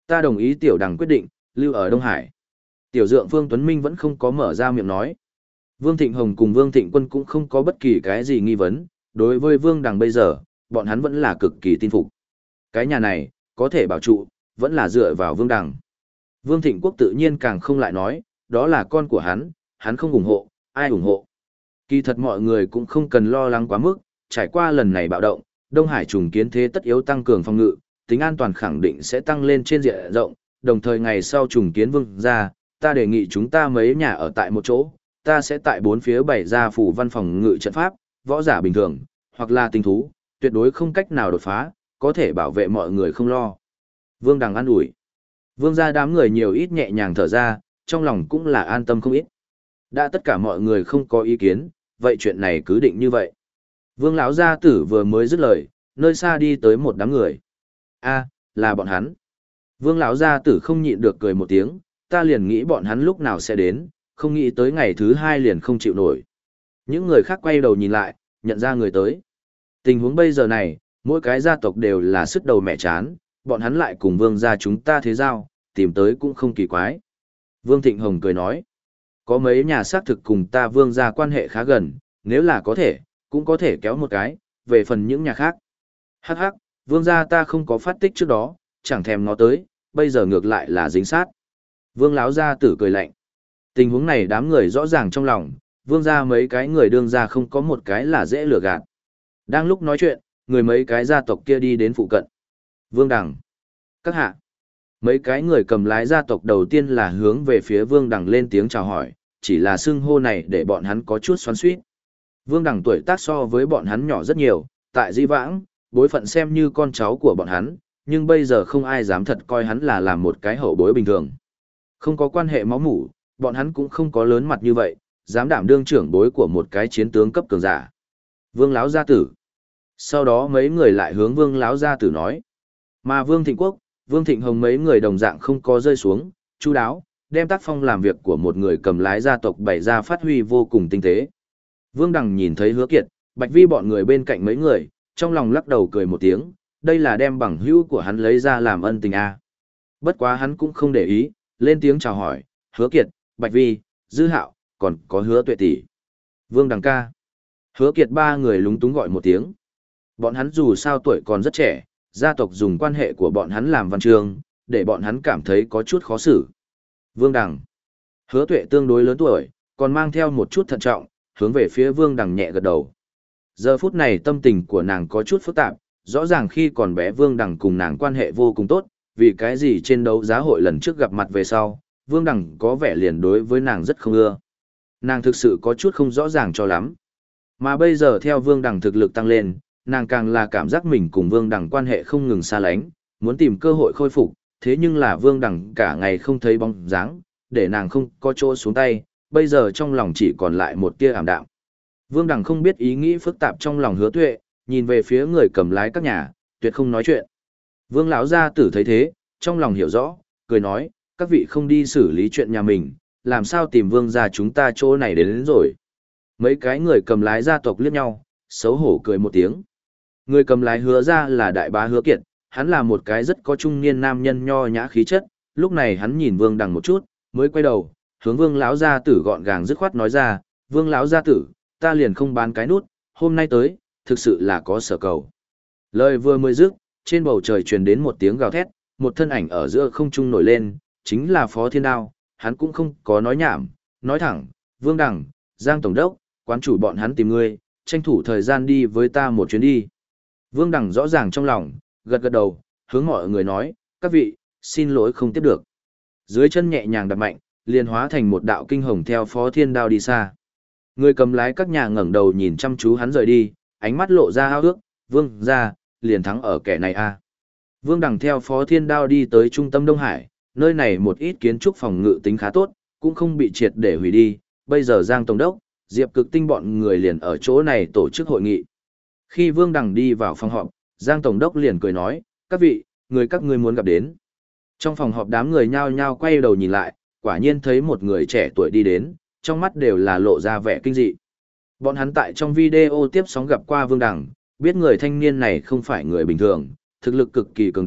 Ta đồng ý Tiểu Đằng quyết định, lưu ở Đông Hải. Tiểu Dượng Vương Tuấn Minh vẫn không có mở ra miệng nói. Vương Thịnh Hồng cùng Vương Thịnh Quân cũng không có bất kỳ cái gì nghi vấn, đối với Vương Đằng bây giờ, bọn hắn vẫn là cực kỳ tin phục. Cái nhà này, có thể bảo trụ, vẫn là dựa vào Vương Đằng. Vương Thịnh Quốc tự nhiên càng không lại nói, đó là con của hắn không ủng hộ, ai ủng hộ. Kỳ thật mọi người cũng không cần lo lắng quá mức, trải qua lần này bạo động, Đông Hải trùng kiến thế tất yếu tăng cường phòng ngự, tính an toàn khẳng định sẽ tăng lên trên diện rộng, đồng thời ngày sau trùng kiến Vương gia, ta đề nghị chúng ta mấy nhà ở tại một chỗ, ta sẽ tại bốn phía bày ra phủ văn phòng ngự trận pháp, võ giả bình thường, hoặc là tinh thú, tuyệt đối không cách nào đột phá, có thể bảo vệ mọi người không lo. Vương Đằng an ủi. Vương gia đám người nhiều ít nhẹ nhàng thở ra, trong lòng cũng là an tâm không ít. Đã tất cả mọi người không có ý kiến, vậy chuyện này cứ định như vậy. Vương lão gia tử vừa mới dứt lời, nơi xa đi tới một đám người. A, là bọn hắn. Vương lão gia tử không nhịn được cười một tiếng, ta liền nghĩ bọn hắn lúc nào sẽ đến, không nghĩ tới ngày thứ hai liền không chịu nổi. Những người khác quay đầu nhìn lại, nhận ra người tới. Tình huống bây giờ này, mỗi cái gia tộc đều là sức đầu mẹ chán, bọn hắn lại cùng vương gia chúng ta thế giao, tìm tới cũng không kỳ quái. Vương Thịnh Hồng cười nói, có mấy nhà xác thực cùng ta vương gia quan hệ khá gần, nếu là có thể, cũng có thể kéo một cái, về phần những nhà khác. Hắc hắc, vương gia ta không có phát tích trước đó, chẳng thèm ngó tới, bây giờ ngược lại là dính sát. Vương lão gia tử cười lạnh. Tình huống này đám người rõ ràng trong lòng, vương gia mấy cái người đương gia không có một cái là dễ lừa gạt. Đang lúc nói chuyện, người mấy cái gia tộc kia đi đến phụ cận. Vương Đằng. Các hạ. Mấy cái người cầm lái gia tộc đầu tiên là hướng về phía Vương Đằng lên tiếng chào hỏi, chỉ là xưng hô này để bọn hắn có chút xoắn xuýt. Vương Đằng tuổi tác so với bọn hắn nhỏ rất nhiều, tại Di Vãng, bối phận xem như con cháu của bọn hắn, nhưng bây giờ không ai dám thật coi hắn là làm một cái hậu bối bình thường. Không có quan hệ máu mủ, bọn hắn cũng không có lớn mặt như vậy, dám đảm đương trưởng bối của một cái chiến tướng cấp cường giả. Vương lão gia tử. Sau đó mấy người lại hướng Vương lão gia tử nói, mà Vương Thịnh Quốc, Vương Thịnh Hồng mấy người đồng dạng không có rơi xuống, chu đáo, đem tác phong làm việc của một người cầm lái gia tộc bày ra phát huy vô cùng tinh tế. Vương Đằng nhìn thấy Hứa Kiệt, Bạch Vi bọn người bên cạnh mấy người, trong lòng lắc đầu cười một tiếng, đây là đem bằng hữu của hắn lấy ra làm ân tình a. Bất quá hắn cũng không để ý, lên tiếng chào hỏi, Hứa Kiệt, Bạch Vi, Dư Hạo, còn có Hứa Tuệ tỷ. Vương Đằng ca. Hứa Kiệt ba người lúng túng gọi một tiếng. Bọn hắn dù sao tuổi còn rất trẻ, gia tộc dùng quan hệ của bọn hắn làm văn chương, để bọn hắn cảm thấy có chút khó xử. Vương Đằng. Hứa Tuệ tương đối lớn tuổi, còn mang theo một chút thận trọng, hướng về phía Vương Đằng nhẹ gật đầu. Giờ phút này tâm tình của nàng có chút phức tạp, rõ ràng khi còn bé Vương Đằng cùng nàng quan hệ vô cùng tốt, vì cái gì trên đấu giá hội lần trước gặp mặt về sau, Vương Đằng có vẻ liền đối với nàng rất không ưa. Nàng thực sự có chút không rõ ràng cho lắm. Mà bây giờ theo Vương Đằng thực lực tăng lên, nàng càng là cảm giác mình cùng Vương Đằng quan hệ không ngừng xa lánh, muốn tìm cơ hội khôi phục, thế nhưng là Vương Đằng cả ngày không thấy bóng dáng, để nàng không có chỗ xuống tay, bây giờ trong lòng chỉ còn lại một tia ảm đạm. Vương Đằng không biết ý nghĩ phức tạp trong lòng Hứa Tuệ, nhìn về phía người cầm lái các nhà, tuyệt không nói chuyện. Vương lão gia tử thấy thế, trong lòng hiểu rõ, cười nói, các vị không đi xử lý chuyện nhà mình, làm sao tìm Vương gia chúng ta chỗ này đến rồi. Mấy cái người cầm lái gia tộc liếc nhau, xấu hổ cười một tiếng. Người cầm lái Hứa ra là đại bá Hứa Kiệt, hắn là một cái rất có trung niên nam nhân nho nhã khí chất, lúc này hắn nhìn Vương Đằng một chút, mới quay đầu, hướng Vương lão gia tử gọn gàng dứt khoát nói ra, Vương lão gia tử, ta liền không bán cái nút, hôm nay tới, thực sự là có sở cầu. Lời vừa mới dứt, trên bầu trời truyền đến một tiếng gào thét, một thân ảnh ở giữa không trung nổi lên, chính là Phó Thiên Đao, hắn cũng không có nói nhảm, nói thẳng, Vương Đằng, Giang Tổng đốc, quán chủ bọn hắn tìm ngươi, tranh thủ thời gian đi với ta một chuyến đi. Vương Đằng rõ ràng trong lòng, gật gật đầu, hướng mọi người nói, các vị, xin lỗi không tiếp được. Dưới chân nhẹ nhàng đập mạnh, liền hóa thành một đạo kinh hồng theo Phó Thiên Đao đi xa. Người cầm lái các nhà ngẩng đầu nhìn chăm chú hắn rời đi, ánh mắt lộ ra hao ước, Vương ra, liền thắng ở kẻ này a. Vương Đằng theo Phó Thiên Đao đi tới trung tâm Đông Hải, nơi này một ít kiến trúc phòng ngự tính khá tốt, cũng không bị triệt để hủy đi, bây giờ Giang Tổng đốc, Diệp Cực Tinh bọn người liền ở chỗ này tổ chức hội nghị. Khi Vương Đằng đi vào phòng họp, Giang Tổng đốc liền cười nói, các vị, người các ngươi muốn gặp đến. Trong phòng họp đám người nhao nhao quay đầu nhìn lại, quả nhiên thấy một người trẻ tuổi đi đến, trong mắt đều là lộ ra vẻ kinh dị. Bọn hắn tại trong video tiếp sóng gặp qua Vương Đằng, biết người thanh niên này không phải người bình thường, thực lực cực kỳ cường đại,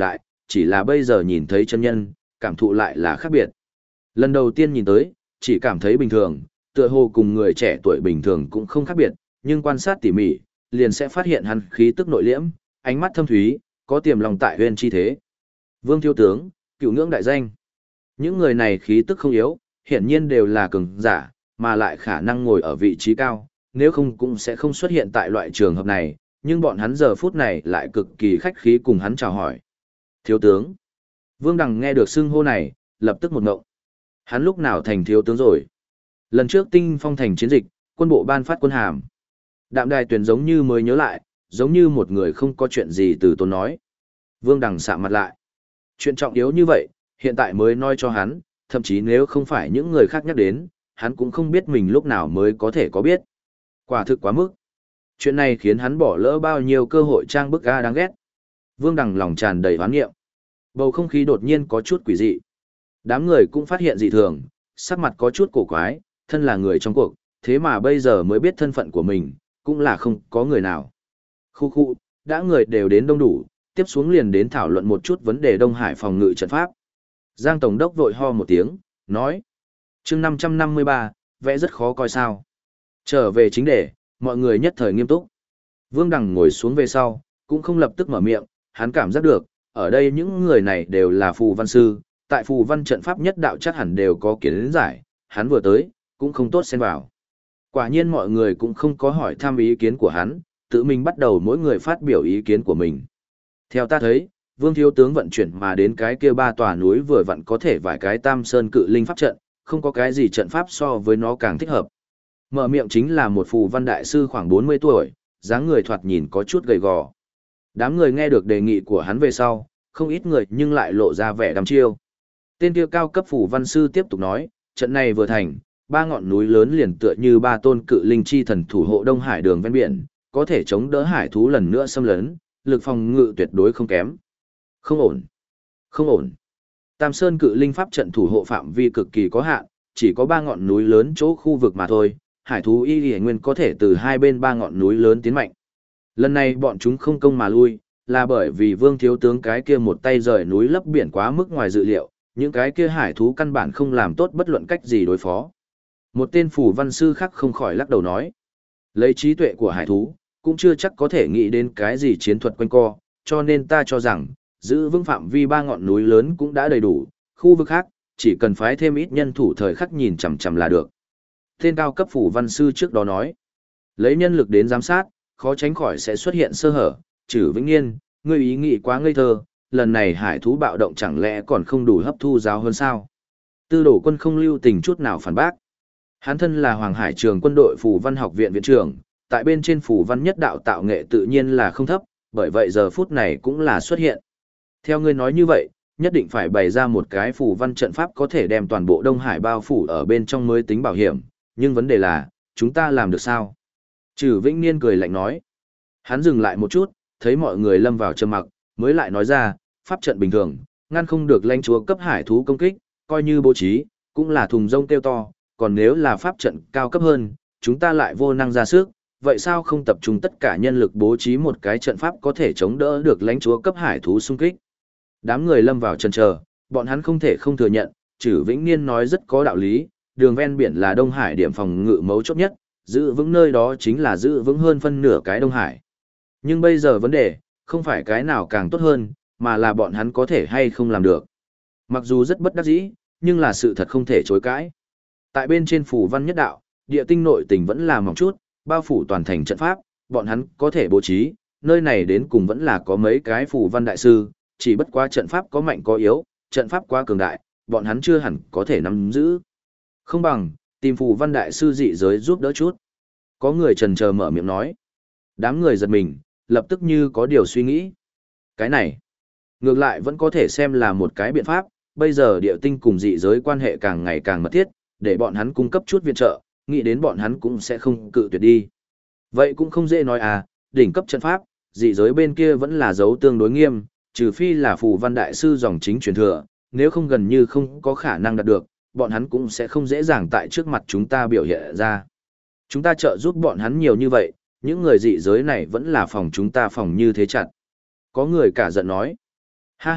chỉ là bây giờ nhìn thấy chân nhân, cảm thụ lại là khác biệt. Lần đầu tiên nhìn tới, chỉ cảm thấy bình thường, tựa hồ cùng người trẻ tuổi bình thường cũng không khác biệt, nhưng quan sát tỉ mỉ, liền sẽ phát hiện hắn khí tức nội liễm, ánh mắt thâm thúy, có tiềm lòng tại huyên chi thế. Vương thiếu tướng, cựu ngưỡng đại danh. Những người này khí tức không yếu, hiển nhiên đều là cường giả, mà lại khả năng ngồi ở vị trí cao, nếu không cũng sẽ không xuất hiện tại loại trường hợp này, nhưng bọn hắn giờ phút này lại cực kỳ khách khí cùng hắn chào hỏi. Thiếu tướng. Vương Đằng nghe được xưng hô này, lập tức một ngộng. Hắn lúc nào thành thiếu tướng rồi? Lần trước Tinh Phong thành chiến dịch, quân bộ ban phát quân hàm. Đạm Đài Tuyền giống như mới nhớ lại, giống như một người không có chuyện gì từ tốn nói. Vương Đằng sạm mặt lại. Chuyện trọng yếu như vậy, hiện tại mới nói cho hắn, thậm chí nếu không phải những người khác nhắc đến, hắn cũng không biết mình lúc nào mới có thể có biết. Quả thực quá mức. Chuyện này khiến hắn bỏ lỡ bao nhiêu cơ hội trang bức ga đáng ghét. Vương Đằng lòng tràn đầy hoán nghiệm. Bầu không khí đột nhiên có chút quỷ dị. Đám người cũng phát hiện dị thường, sắc mặt có chút cổ quái, thân là người trong cuộc, thế mà bây giờ mới biết thân phận của mình, cũng là không có người nào. Khu khu, đã người đều đến đông đủ, tiếp xuống liền đến thảo luận một chút vấn đề Đông Hải phòng ngự trận pháp. Giang Tổng đốc vội ho một tiếng, nói. Chương 553, vẽ rất khó coi sao. Trở về chính đề, mọi người nhất thời nghiêm túc. Vương Đằng ngồi xuống về sau, cũng không lập tức mở miệng, hắn cảm giác được, ở đây những người này đều là phù văn sư, tại phù văn trận pháp nhất đạo chắc hẳn đều có kiến giải, hắn vừa tới, cũng không tốt xen vào. Quả nhiên mọi người cũng không có hỏi thăm ý kiến của hắn, tự mình bắt đầu mỗi người phát biểu ý kiến của mình. Theo ta thấy, Vương thiếu tướng vận chuyển mà đến cái kia ba tòa núi vừa vặn có thể vài cái Tam Sơn Cự Linh pháp trận, không có cái gì trận pháp so với nó càng thích hợp. Mở miệng chính là một phù văn đại sư khoảng 40 tuổi, dáng người thoạt nhìn có chút gầy gò. Đám người nghe được đề nghị của hắn về sau, không ít người nhưng lại lộ ra vẻ đăm chiêu. Tên kia cao cấp phù văn sư tiếp tục nói, trận này vừa thành, ba ngọn núi lớn liền tựa như ba tôn cự linh chi thần thủ hộ Đông Hải đường ven biển, có thể chống đỡ hải thú lần nữa xâm lấn, lực phòng ngự tuyệt đối không kém. Không ổn. Không ổn. Tam Sơn Cự Linh pháp trận thủ hộ phạm vi cực kỳ có hạn, chỉ có ba ngọn núi lớn chỗ khu vực mà thôi, hải thú y lìa nguyên có thể từ hai bên ba ngọn núi lớn tiến mạnh. Lần này bọn chúng không công mà lui, là bởi vì Vương thiếu tướng cái kia một tay rời núi lấp biển quá mức ngoài dự liệu, những cái kia hải thú căn bản không làm tốt bất luận cách gì đối phó. Một tên phù văn sư khác không khỏi lắc đầu nói, lấy trí tuệ của hải thú, cũng chưa chắc có thể nghĩ đến cái gì chiến thuật quanh co, cho nên ta cho rằng, giữ vững phạm vi ba ngọn núi lớn cũng đã đầy đủ, khu vực khác, chỉ cần phái thêm ít nhân thủ thời khắc nhìn chằm chằm là được. Tên cao cấp phủ văn sư trước đó nói, lấy nhân lực đến giám sát, khó tránh khỏi sẽ xuất hiện sơ hở, Trử Vĩnh Niên, ngươi ý nghĩ quá ngây thơ, lần này hải thú bạo động chẳng lẽ còn không đủ hấp thu giáo hơn sao? Tư Đổ Quân không lưu tình chút nào phản bác. Hắn thân là Hoàng Hải Trường Quân đội Phù Văn Học viện viện trưởng, tại bên trên Phù Văn nhất đạo tạo nghệ tự nhiên là không thấp, bởi vậy giờ phút này cũng là xuất hiện. Theo ngươi nói như vậy, nhất định phải bày ra một cái phù văn trận pháp có thể đem toàn bộ Đông Hải bao phủ ở bên trong mới tính bảo hiểm, nhưng vấn đề là, chúng ta làm được sao? Trử Vĩnh Niên cười lạnh nói. Hắn dừng lại một chút, thấy mọi người lâm vào trầm mặc, mới lại nói ra, pháp trận bình thường, ngăn không được lãnh chúa cấp hải thú công kích, coi như bố trí, cũng là thùng rông kêu to, còn nếu là pháp trận cao cấp hơn, chúng ta lại vô năng ra sức, vậy sao không tập trung tất cả nhân lực bố trí một cái trận pháp có thể chống đỡ được lãnh chúa cấp hải thú xung kích? Đám người lâm vào chần chờ, bọn hắn không thể không thừa nhận, Trử Vĩnh Niên nói rất có đạo lý, đường ven biển là Đông Hải điểm phòng ngự mấu chốt nhất, giữ vững nơi đó chính là giữ vững hơn phân nửa cái Đông Hải. Nhưng bây giờ vấn đề, không phải cái nào càng tốt hơn, mà là bọn hắn có thể hay không làm được. Mặc dù rất bất đắc dĩ, nhưng là sự thật không thể chối cãi. Tại bên trên Phù Văn nhất đạo, địa tinh nội tình vẫn là mỏng chút, bao phủ toàn thành trận pháp, bọn hắn có thể bố trí, nơi này đến cùng vẫn là có mấy cái Phù Văn đại sư, chỉ bất quá trận pháp có mạnh có yếu, trận pháp quá cường đại, bọn hắn chưa hẳn có thể nắm giữ. Không bằng, tìm Phù Văn đại sư dị giới giúp đỡ chút. Có người chần chờ mở miệng nói. Đám người giật mình, lập tức như có điều suy nghĩ. Cái này, ngược lại vẫn có thể xem là một cái biện pháp, bây giờ địa tinh cùng dị giới quan hệ càng ngày càng mật thiết, để bọn hắn cung cấp chút viện trợ, nghĩ đến bọn hắn cũng sẽ không cự tuyệt đi. Vậy cũng không dễ nói à, đỉnh cấp trận pháp, dị giới bên kia vẫn là dấu tương đối nghiêm, trừ phi là Phù Văn đại sư dòng chính truyền thừa, nếu không gần như không có khả năng đạt được, bọn hắn cũng sẽ không dễ dàng tại trước mặt chúng ta biểu hiện ra. Chúng ta trợ giúp bọn hắn nhiều như vậy, những người dị giới này vẫn là phòng chúng ta phòng như thế chặt. Có người cả giận nói, ha ha,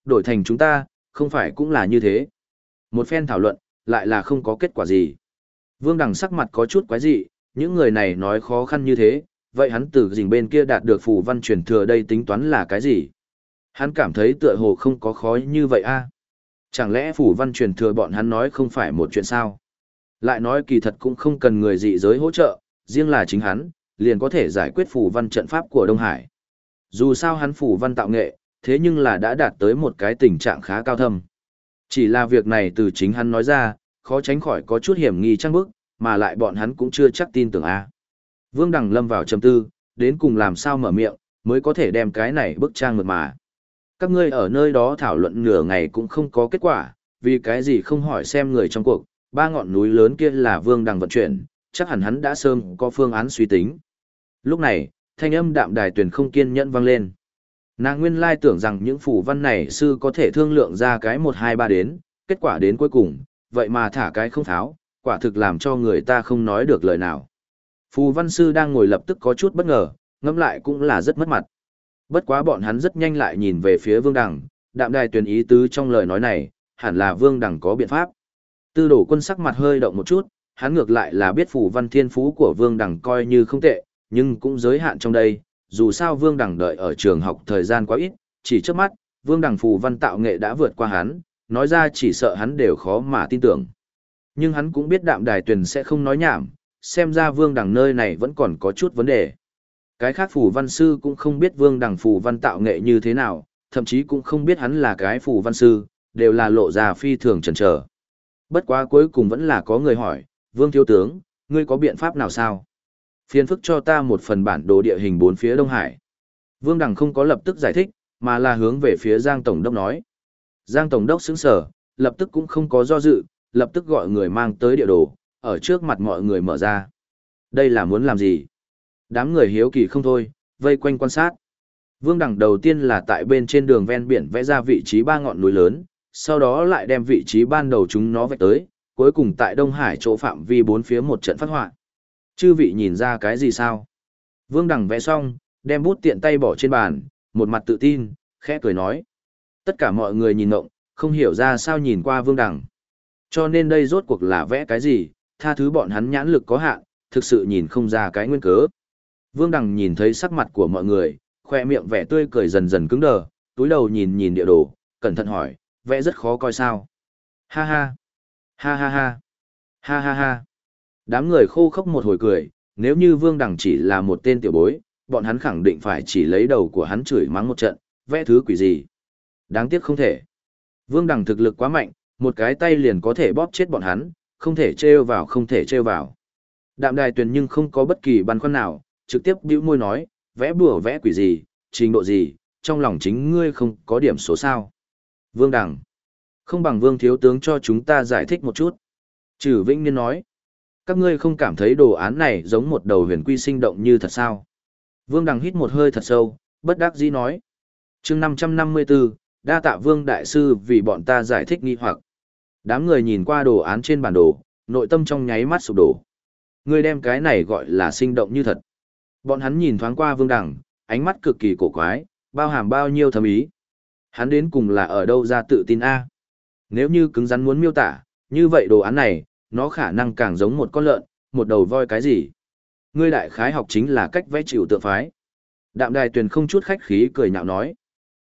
đổi thành chúng ta, không phải cũng là như thế. Một phen thảo luận, lại là không có kết quả gì. Vương Đằng sắc mặt có chút quái dị, những người này nói khó khăn như thế, vậy hắn từ dình bên kia đạt được phù văn truyền thừa đây tính toán là cái gì? Hắn cảm thấy tựa hồ không có khó như vậy a. Chẳng lẽ phù văn truyền thừa bọn hắn nói không phải một chuyện sao? Lại nói kỳ thật cũng không cần người dị giới hỗ trợ, riêng là chính hắn, liền có thể giải quyết phù văn trận pháp của Đông Hải. Dù sao hắn phù văn tạo nghệ, thế nhưng là đã đạt tới một cái tình trạng khá cao thâm. Chỉ là việc này từ chính hắn nói ra, khó tránh khỏi có chút hiểm nghi trăng bức, mà lại bọn hắn cũng chưa chắc tin tưởng a. Vương Đằng lâm vào trầm tư, đến cùng làm sao mở miệng, mới có thể đem cái này bức trang mượt mà. Các ngươi ở nơi đó thảo luận nửa ngày cũng không có kết quả, vì cái gì không hỏi xem người trong cuộc, ba ngọn núi lớn kia là Vương Đằng vận chuyển, chắc hẳn hắn đã sớm có phương án suy tính. Lúc này, thanh âm đạm đài tuyển không kiên nhẫn vang lên. Nàng nguyên lai tưởng rằng những phù văn này sư có thể thương lượng ra cái 1 2 3 đến, kết quả đến cuối cùng, vậy mà thả cái không tháo, quả thực làm cho người ta không nói được lời nào. Phù văn sư đang ngồi lập tức có chút bất ngờ, ngẫm lại cũng là rất mất mặt. Bất quá bọn hắn rất nhanh lại nhìn về phía Vương Đằng, đạm đài tuyển ý tứ trong lời nói này, hẳn là Vương Đằng có biện pháp. Tư Đổ Quân sắc mặt hơi động một chút, hắn ngược lại là biết phù văn thiên phú của Vương Đằng coi như không tệ, nhưng cũng giới hạn trong đây, dù sao Vương Đằng đợi ở trường học thời gian quá ít, chỉ trước mắt, Vương Đằng phù văn tạo nghệ đã vượt qua hắn, nói ra chỉ sợ hắn đều khó mà tin tưởng. Nhưng hắn cũng biết đạm đài tuyển sẽ không nói nhảm, xem ra Vương Đằng nơi này vẫn còn có chút vấn đề. Cái khác phù văn sư cũng không biết Vương Đằng phù văn tạo nghệ như thế nào, thậm chí cũng không biết hắn là cái phù văn sư, đều là lộ ra phi thường chần chờ. Bất quá cuối cùng vẫn là có người hỏi, Vương Thiếu Tướng, ngươi có biện pháp nào sao? Phiền phức cho ta một phần bản đồ địa hình 4 phía Đông Hải. Vương Đằng không có lập tức giải thích, mà là hướng về phía Giang Tổng Đốc nói. Giang Tổng Đốc sững sờ, lập tức cũng không có do dự, lập tức gọi người mang tới địa đồ, ở trước mặt mọi người mở ra. Đây là muốn làm gì? Đám người hiếu kỳ không thôi, vây quanh quan sát. Vương Đằng đầu tiên là tại bên trên đường ven biển vẽ ra vị trí 3 ngọn núi lớn, sau đó lại đem vị trí ban đầu chúng nó vẽ tới, cuối cùng tại Đông Hải chỗ phạm vi 4 phía một trận phát họa. Chư vị nhìn ra cái gì sao? Vương Đằng vẽ xong, đem bút tiện tay bỏ trên bàn, một mặt tự tin, khẽ cười nói. Tất cả mọi người nhìn ngộng, không hiểu ra sao nhìn qua Vương Đằng. Cho nên đây rốt cuộc là vẽ cái gì, tha thứ bọn hắn nhãn lực có hạn, thực sự nhìn không ra cái nguyên cớ. Vương Đằng nhìn thấy sắc mặt của mọi người, khoe miệng vẻ tươi cười dần dần cứng đờ, túi đầu nhìn nhìn địa đồ, cẩn thận hỏi, vẽ rất khó coi sao? Ha ha, ha ha ha, ha ha ha. Đám người khô khốc một hồi cười, nếu như Vương Đằng chỉ là một tên tiểu bối, bọn hắn khẳng định phải chỉ lấy đầu của hắn chửi mắng một trận, vẽ thứ quỷ gì. Đáng tiếc không thể. Vương Đằng thực lực quá mạnh, một cái tay liền có thể bóp chết bọn hắn, không thể trêu vào không thể trêu vào. Đạm đài tuyền nhưng không có bất kỳ băn khoăn nào, trực tiếp bĩu môi nói, vẽ bùa vẽ quỷ gì, trình độ gì, trong lòng chính ngươi không có điểm số sao. Vương Đằng, không bằng Vương Thiếu Tướng cho chúng ta giải thích một chút. Trử Vĩnh Niên nói, các ngươi không cảm thấy đồ án này giống một đầu huyền quy sinh động như thật sao? Vương Đằng hít một hơi thật sâu, bất đắc dĩ nói. Chương 554, đa tạ Vương Đại Sư vì bọn ta giải thích nghi hoặc. Đám người nhìn qua đồ án trên bản đồ, nội tâm trong nháy mắt sụp đổ. Ngươi đem cái này gọi là sinh động như thật. Bọn hắn nhìn thoáng qua Vương Đằng, ánh mắt cực kỳ cổ quái, bao hàm bao nhiêu thâm ý. Hắn đến cùng là ở đâu ra tự tin a? Nếu như cứng rắn muốn miêu tả, như vậy đồ án này, nó khả năng càng giống một con lợn, một đầu voi cái gì. Ngươi đại khái học chính là cách vẽ chịu tượng phái. Đạm đài tuyền không chút khách khí cười nhạo nói.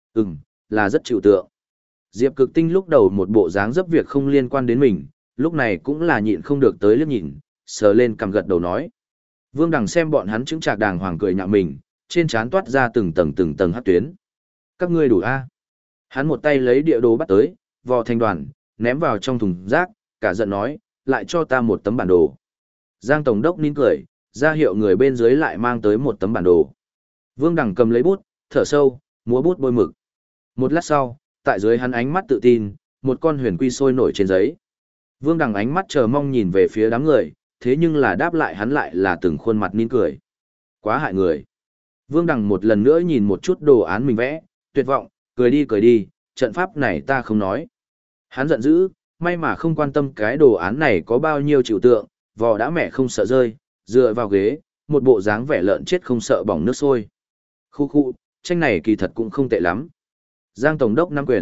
Là rất chịu tượng. Diệp Cực Tinh lúc đầu một bộ dáng dấp việc không liên quan đến mình, lúc này cũng là nhịn không được tới liếc nhìn, sờ lên cằm gật đầu nói. Vương Đằng xem bọn hắn chứng trạc đàng hoàng cười nhạo mình, trên trán toát ra từng tầng hắc tuyến. Các ngươi đủ a? Hắn một tay lấy địa đồ bắt tới, vò thành đoàn, ném vào trong thùng rác, cả giận nói, lại cho ta một tấm bản đồ. Giang Tổng Đốc nín cười, ra hiệu người bên dưới lại mang tới một tấm bản đồ. Vương Đằng cầm lấy bút, thở sâu, múa bút bôi mực. Một lát sau, tại dưới hắn ánh mắt tự tin, một con huyền quy sôi nổi trên giấy. Vương Đằng ánh mắt chờ mong nhìn về phía đám người, thế nhưng là đáp lại hắn lại là từng khuôn mặt nín cười. Quá hại người. Vương Đằng một lần nữa nhìn một chút đồ án mình vẽ, tuyệt vọng, cười đi, trận pháp này ta không nói. Hắn giận dữ, may mà không quan tâm cái đồ án này có bao nhiêu chịu tượng, vò đã mẹ không sợ rơi, dựa vào ghế, một bộ dáng vẻ lợn chết không sợ bỏng nước sôi. Khu, tranh này kỳ thật cũng không tệ lắm. Giang Tổng Đốc nắm quyền,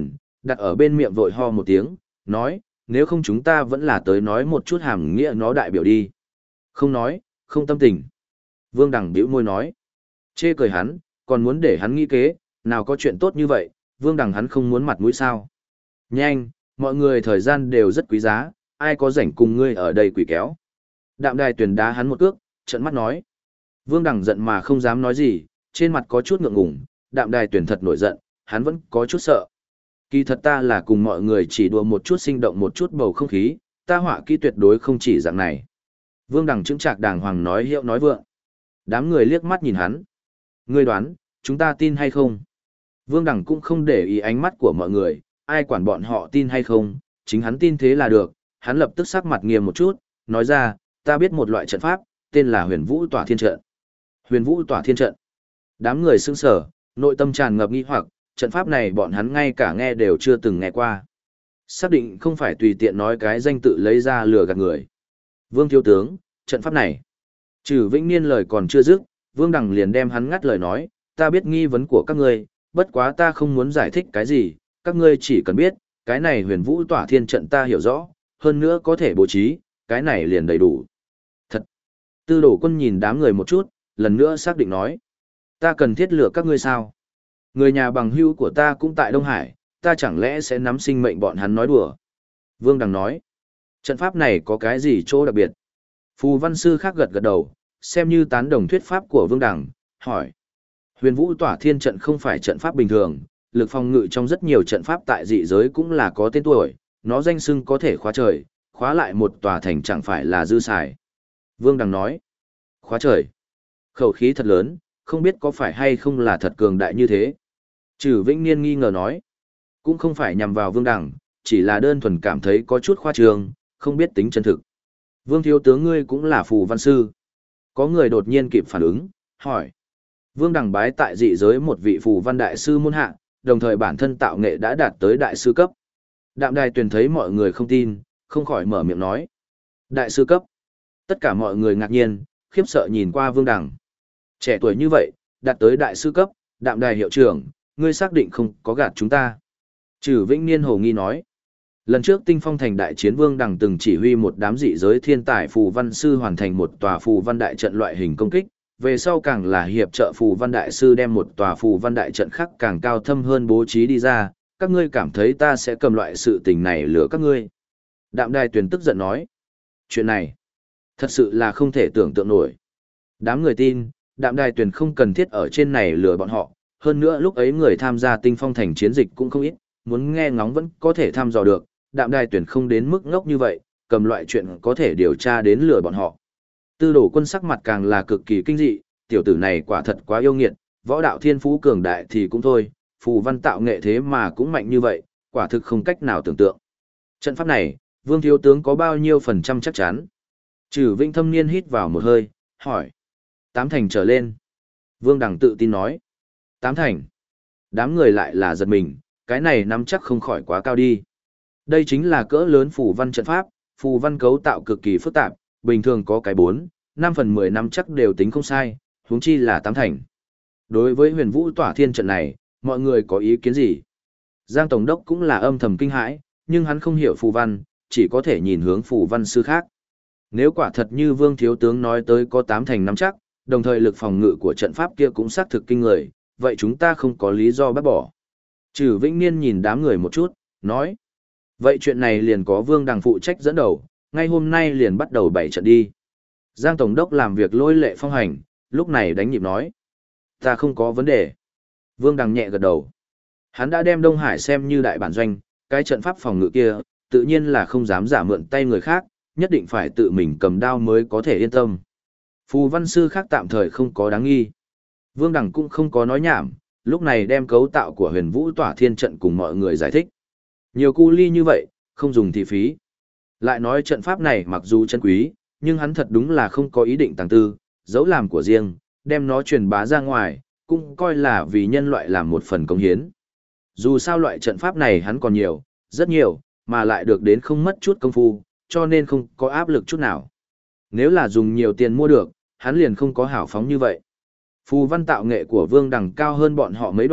Đặt ở bên miệng vội ho một tiếng, nói, nếu không chúng ta vẫn là tới nói một chút hàm nghĩa nó đại biểu đi. Không nói, không tâm tình. Vương Đằng bĩu môi nói. Chê cười hắn, còn muốn để hắn nghĩ kế, nào có chuyện tốt như vậy, Vương Đằng hắn không muốn mặt mũi sao. Nhanh, mọi người thời gian đều rất quý giá, ai có rảnh cùng ngươi ở đây quỷ kéo. Đạm Đài Tuyền đá hắn một cước, trợn mắt nói. Vương Đằng giận mà không dám nói gì, trên mặt có chút ngượng ngùng, Đạm Đài Tuyền thật nổi giận, hắn vẫn có chút sợ. Kỳ thật ta là cùng mọi người chỉ đùa một chút sinh động một chút bầu không khí, ta họa kỹ tuyệt đối không chỉ dạng này. Vương Đằng chững chạc đàng hoàng nói hiệu nói vượng. Đám người liếc mắt nhìn hắn. Ngươi đoán, chúng ta tin hay không? Vương Đằng cũng không để ý ánh mắt của mọi người, ai quản bọn họ tin hay không, chính hắn tin thế là được. Hắn lập tức sắc mặt nghiêm một chút, nói ra, ta biết một loại trận pháp, tên là Huyền Vũ Tỏa Thiên Trận. Huyền Vũ Tỏa Thiên Trận. Đám người sững sờ, nội tâm tràn ngập nghi hoặc, trận pháp này bọn hắn ngay cả nghe đều chưa từng nghe qua. Xác định không phải tùy tiện nói cái danh tự lấy ra lừa gạt người. Vương thiếu tướng, trận pháp này. Trừ Vĩnh Niên lời còn chưa dứt, Vương Đằng liền đem hắn ngắt lời nói, ta biết nghi vấn của các ngươi, bất quá ta không muốn giải thích cái gì, các ngươi chỉ cần biết, cái này Huyền Vũ Tỏa Thiên Trận ta hiểu rõ, hơn nữa có thể bố trí, cái này liền đầy đủ. Thật. Tư Đồ Quân nhìn đám người một chút, lần nữa xác định nói, ta cần thiết lựa các ngươi sao? Người nhà bằng hữu của ta cũng tại Đông Hải, ta chẳng lẽ sẽ nắm sinh mệnh bọn hắn nói đùa? Vương Đằng nói, trận pháp này có cái gì chỗ đặc biệt? Phù văn sư khác gật gật đầu, xem như tán đồng thuyết pháp của Vương Đằng, hỏi. Huyền Vũ Tỏa Thiên Trận không phải trận pháp bình thường, lực phòng ngự trong rất nhiều trận pháp tại dị giới cũng là có tên tuổi, nó danh xưng có thể khóa trời, khóa lại một tòa thành chẳng phải là dư xài. Vương Đằng nói, khóa trời. Khẩu khí thật lớn, không biết có phải hay không là thật cường đại như thế. Trừ Vĩnh Niên nghi ngờ nói, cũng không phải nhằm vào Vương Đằng, chỉ là đơn thuần cảm thấy có chút khoa trương, không biết tính chân thực. Vương thiếu tướng ngươi cũng là phù văn sư. Có người đột nhiên kịp phản ứng, hỏi. Vương Đằng bái tại dị giới một vị phù văn đại sư môn hạ, đồng thời bản thân tạo nghệ đã đạt tới đại sư cấp. Đạm Đài Tuyền thấy mọi người không tin, không khỏi mở miệng nói. Đại sư cấp. Tất cả mọi người ngạc nhiên, khiếp sợ nhìn qua Vương Đằng. Trẻ tuổi như vậy, đạt tới đại sư cấp, Đạm Đài hiệu trưởng, ngươi xác định không có gạt chúng ta. Trừ Vĩnh Niên hồ nghi nói. Lần trước Tinh Phong Thành đại chiến Vương Đằng từng chỉ huy một đám dị giới thiên tài phù văn sư hoàn thành một tòa phù văn đại trận loại hình công kích, về sau càng là hiệp trợ phù văn đại sư đem một tòa phù văn đại trận khác càng cao thâm hơn bố trí đi ra, các ngươi cảm thấy ta sẽ cầm loại sự tình này lừa các ngươi. Đạm Đài Tuyền tức giận nói, chuyện này, thật sự là không thể tưởng tượng nổi. Đám người tin, Đạm Đài Tuyền không cần thiết ở trên này lừa bọn họ, hơn nữa lúc ấy người tham gia Tinh Phong Thành chiến dịch cũng không ít, muốn nghe ngóng vẫn có thể thăm dò được, Đạm Đài Tuyền không đến mức ngốc như vậy, cầm loại chuyện có thể điều tra đến lừa bọn họ. Tư Đồ Quân sắc mặt càng là cực kỳ kinh dị, tiểu tử này quả thật quá yêu nghiệt, võ đạo thiên phú cường đại thì cũng thôi, phù văn tạo nghệ thế mà cũng mạnh như vậy, quả thực không cách nào tưởng tượng. Trận pháp này, Vương thiếu tướng có bao nhiêu phần trăm chắc chắn? Trừ Vĩnh Thâm Niên hít vào một hơi, hỏi. 8 thành trở lên. Vương Đằng tự tin nói. 8 thành. Đám người lại là giật mình, cái này nắm chắc không khỏi quá cao đi. Đây chính là cỡ lớn phù văn trận pháp, phù văn cấu tạo cực kỳ phức tạp, bình thường có cái 4, 5 phần 10 năm chắc đều tính không sai, huống chi là 8 thành. Đối với Huyền Vũ Tỏa Thiên Trận này, mọi người có ý kiến gì? Giang Tổng đốc cũng là âm thầm kinh hãi, nhưng hắn không hiểu phù văn, chỉ có thể nhìn hướng phù văn sư khác. Nếu quả thật như Vương thiếu tướng nói tới có 8 thành năm chắc, đồng thời lực phòng ngự của trận pháp kia cũng xác thực kinh người, vậy chúng ta không có lý do bác bỏ. Trừ Vĩnh Niên nhìn đám người một chút, nói. Vậy chuyện này liền có Vương Đằng phụ trách dẫn đầu, ngay hôm nay liền bắt đầu bảy trận đi. Giang Tổng đốc làm việc lôi lệ phong hành, lúc này đánh nhịp nói. Ta không có vấn đề. Vương Đằng nhẹ gật đầu. Hắn đã đem Đông Hải xem như đại bản doanh, cái trận pháp phòng ngự kia, tự nhiên là không dám giả mượn tay người khác, nhất định phải tự mình cầm đao mới có thể yên tâm. Phù văn sư khác tạm thời không có đáng nghi. Vương Đằng cũng không có nói nhảm, lúc này đem cấu tạo của Huyền Vũ Tỏa Thiên Trận cùng mọi người giải thích. Nhiều cu ly như vậy, không dùng thì phí. Lại nói trận pháp này mặc dù chân quý, nhưng hắn thật đúng là không có ý định tàng tư, dấu làm của riêng, đem nó truyền bá ra ngoài, cũng coi là vì nhân loại làm một phần công hiến. Dù sao loại trận pháp này hắn còn nhiều, rất nhiều, mà lại được đến không mất chút công phu, cho nên không có áp lực chút nào. Nếu là dùng nhiều tiền mua được, hắn liền không có hảo phóng như vậy. Phù văn tạo nghệ của Vương Đằng cao hơn bọn họ mấy đoạn,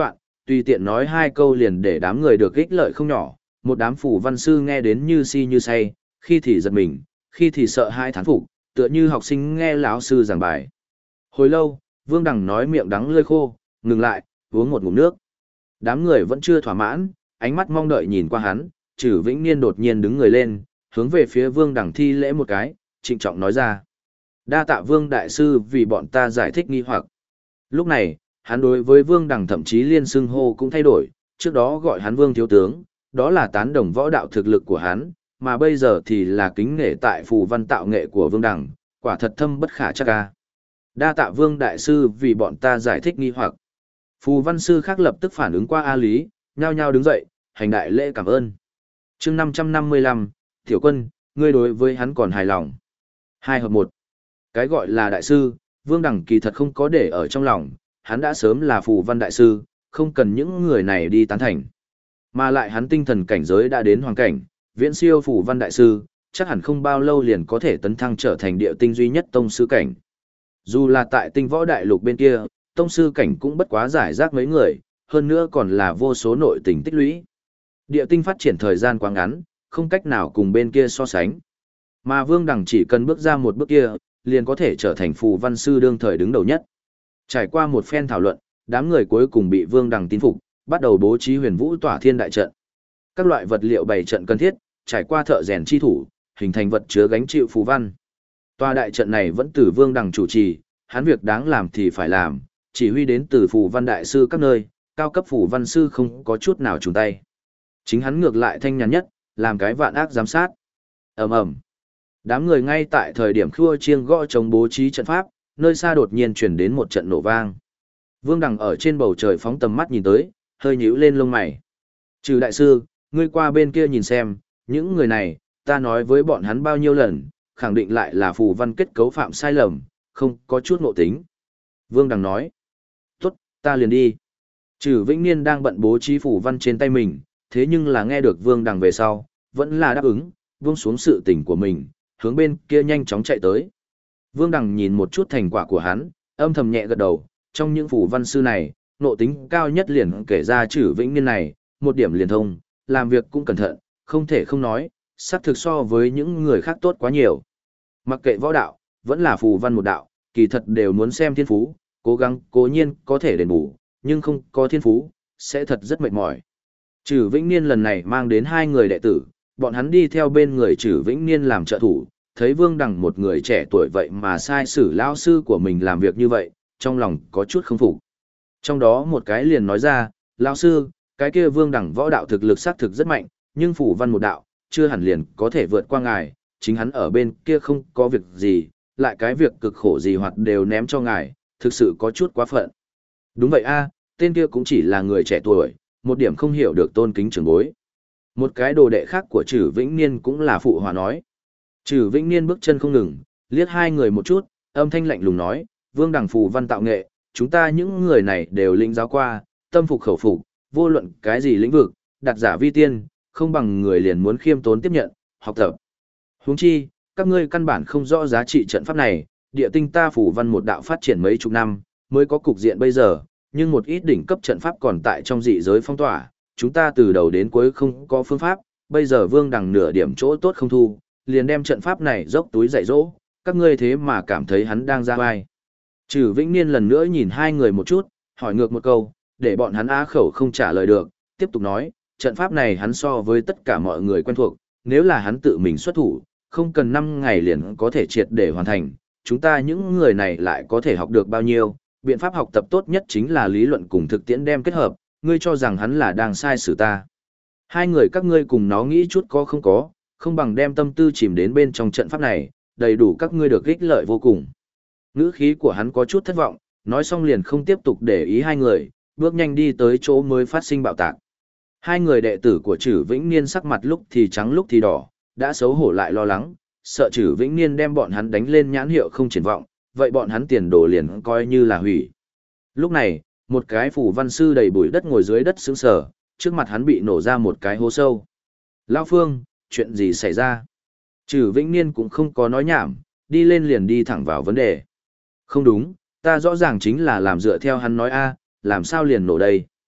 tùy tiện nói hai câu liền để đám người được ích lợi không nhỏ, một đám phủ văn sư nghe đến như si như say, khi thì giật mình, khi thì sợ hai thán phục, tựa như học sinh nghe lão sư giảng bài. Hồi lâu, Vương Đằng nói miệng đắng lưỡi khô, ngừng lại, uống một ngụm nước. Đám người vẫn chưa thỏa mãn, ánh mắt mong đợi nhìn qua hắn, Trử Vĩnh Niên đột nhiên đứng người lên, hướng về phía Vương Đằng thi lễ một cái, trịnh trọng nói ra: "Đa tạ Vương đại sư vì bọn ta giải thích nghi hoặc." Lúc này, hắn đối với Vương Đằng thậm chí liên xưng hô cũng thay đổi, trước đó gọi hắn Vương thiếu tướng, đó là tán đồng võ đạo thực lực của hắn, mà bây giờ thì là kính nể tại phù văn tạo nghệ của Vương Đằng, quả thật thâm bất khả trắc ca. Đa tạ Vương đại sư vì bọn ta giải thích nghi hoặc. Phù văn sư khác lập tức phản ứng qua A Lý, nhao nhao đứng dậy, hành đại lễ cảm ơn. Chương 555, Tiểu Quân, ngươi đối với hắn còn hài lòng. 2 hợp 1. Cái gọi là đại sư, Vương Đằng kỳ thật không có để ở trong lòng, hắn đã sớm là phù văn đại sư, không cần những người này đi tán thành. Mà lại hắn tinh thần cảnh giới đã đến hoàng cảnh, viễn siêu phù văn đại sư, chắc hẳn không bao lâu liền có thể tấn thăng trở thành địa tinh duy nhất tông sư cảnh. Dù là tại tinh võ đại lục bên kia, tông sư cảnh cũng bất quá giải rác mấy người, hơn nữa còn là vô số nội tình tích lũy. Địa tinh phát triển thời gian quá ngắn, không cách nào cùng bên kia so sánh. Mà Vương Đằng chỉ cần bước ra một bước kia, liền có thể trở thành phù văn sư đương thời đứng đầu nhất. Trải qua một phen thảo luận, đám người cuối cùng bị Vương Đằng tín phục, bắt đầu bố trí Huyền Vũ Tỏa Thiên đại trận. Các loại vật liệu bày trận cần thiết, trải qua thợ rèn chi thủ, hình thành vật chứa gánh chịu phù văn. Tòa đại trận này vẫn từ Vương Đằng chủ trì, hắn việc đáng làm thì phải làm, chỉ huy đến từ phù văn đại sư các nơi, cao cấp phù văn sư không có chút nào chùn tay. Chính hắn ngược lại thanh nhàn nhất, làm cái vạn ác giám sát. Ầm ầm. Đám người ngay tại thời điểm khua chiêng gõ chống bố trí trận pháp, nơi xa đột nhiên truyền đến một trận nổ vang. Vương Đằng ở trên bầu trời phóng tầm mắt nhìn tới, hơi nhíu lên lông mày. Trừ đại sư, ngươi qua bên kia nhìn xem, những người này, ta nói với bọn hắn bao nhiêu lần, khẳng định lại là phù văn kết cấu phạm sai lầm, không có chút ngộ tính. Vương Đằng nói, tốt, ta liền đi. Trừ Vĩnh Niên đang bận bố trí phù văn trên tay mình, thế nhưng là nghe được Vương Đằng về sau, vẫn là đáp ứng, buông xuống sự tình của mình, hướng bên kia nhanh chóng chạy tới. Vương Đằng nhìn một chút thành quả của hắn, âm thầm nhẹ gật đầu, trong những phù văn sư này, ngộ tính cao nhất liền kể ra Trừ Vĩnh Niên này, một điểm liền thông, làm việc cũng cẩn thận, không thể không nói, xác thực so với những người khác tốt quá nhiều. Mặc kệ võ đạo, vẫn là phù văn một đạo, kỳ thật đều muốn xem thiên phú, cố gắng cố nhiên có thể đền bù, nhưng không có thiên phú, sẽ thật rất mệt mỏi. Trừ Vĩnh Niên lần này mang đến 2 người đệ tử, bọn hắn đi theo bên người Trừ Vĩnh Niên làm trợ thủ, thấy Vương Đằng một người trẻ tuổi vậy mà sai sử lão sư của mình làm việc như vậy, trong lòng có chút không phục. Trong đó một cái liền nói ra, lão sư, cái kia Vương Đằng võ đạo thực lực xác thực rất mạnh, nhưng phù văn một đạo, chưa hẳn liền có thể vượt qua ngài, chính hắn ở bên kia không có việc gì, lại cái việc cực khổ gì hoặc đều ném cho ngài, thực sự có chút quá phận. Đúng vậy a, tên kia cũng chỉ là người trẻ tuổi, một điểm không hiểu được tôn kính trưởng bối. Một cái đồ đệ khác của Trừ Vĩnh Niên cũng là phụ hòa nói. Trừ Vĩnh Niên bước chân không ngừng, liếc 2 người một chút, âm thanh lạnh lùng nói, Vương Đằng phù văn tạo nghệ, chúng ta những người này đều lĩnh giáo qua, tâm phục khẩu phục, vô luận cái gì lĩnh vực, đặt giả vi tiên, không bằng người liền muốn khiêm tốn tiếp nhận, học tập. Huống chi, các ngươi căn bản không rõ giá trị trận pháp này, địa tinh ta phù văn một đạo phát triển mấy chục năm, mới có cục diện bây giờ, nhưng một ít đỉnh cấp trận pháp còn tại trong dị giới phong tỏa, chúng ta từ đầu đến cuối không có phương pháp, bây giờ Vương Đằng nửa điểm chỗ tốt không thu, liền đem trận pháp này dốc túi dạy dỗ, các ngươi thế mà cảm thấy hắn đang ra vai. Trừ Vĩnh Niên lần nữa nhìn 2 người một chút, hỏi ngược một câu, để bọn hắn á khẩu không trả lời được, tiếp tục nói, trận pháp này hắn so với tất cả mọi người quen thuộc, nếu là hắn tự mình xuất thủ, không cần 5 ngày liền có thể triệt để hoàn thành, chúng ta những người này lại có thể học được bao nhiêu, biện pháp học tập tốt nhất chính là lý luận cùng thực tiễn đem kết hợp, ngươi cho rằng hắn là đang sai xử ta. 2 người các ngươi cùng nó nghĩ chút có không bằng đem tâm tư chìm đến bên trong trận pháp này, đầy đủ các ngươi được ích lợi vô cùng. Ngữ khí của hắn có chút thất vọng, nói xong liền không tiếp tục để ý 2 người, bước nhanh đi tới chỗ mới phát sinh bạo tạc. 2 người đệ tử của Trử Vĩnh Niên sắc mặt lúc thì trắng lúc thì đỏ, đã xấu hổ lại lo lắng, sợ Trử Vĩnh Niên đem bọn hắn đánh lên nhãn hiệu không triển vọng, vậy bọn hắn tiền đồ liền coi như là hủy. Lúc này, một cái phù văn sư đầy bụi đất ngồi dưới đất sững sờ, trước mặt hắn bị nổ ra một cái hố sâu. Lão Phương, chuyện gì xảy ra? Trử Vĩnh Niên cũng không có nói nhảm, đi lên liền đi thẳng vào vấn đề. Không đúng, ta rõ ràng chính là làm dựa theo hắn nói a, làm sao liền nổ đây?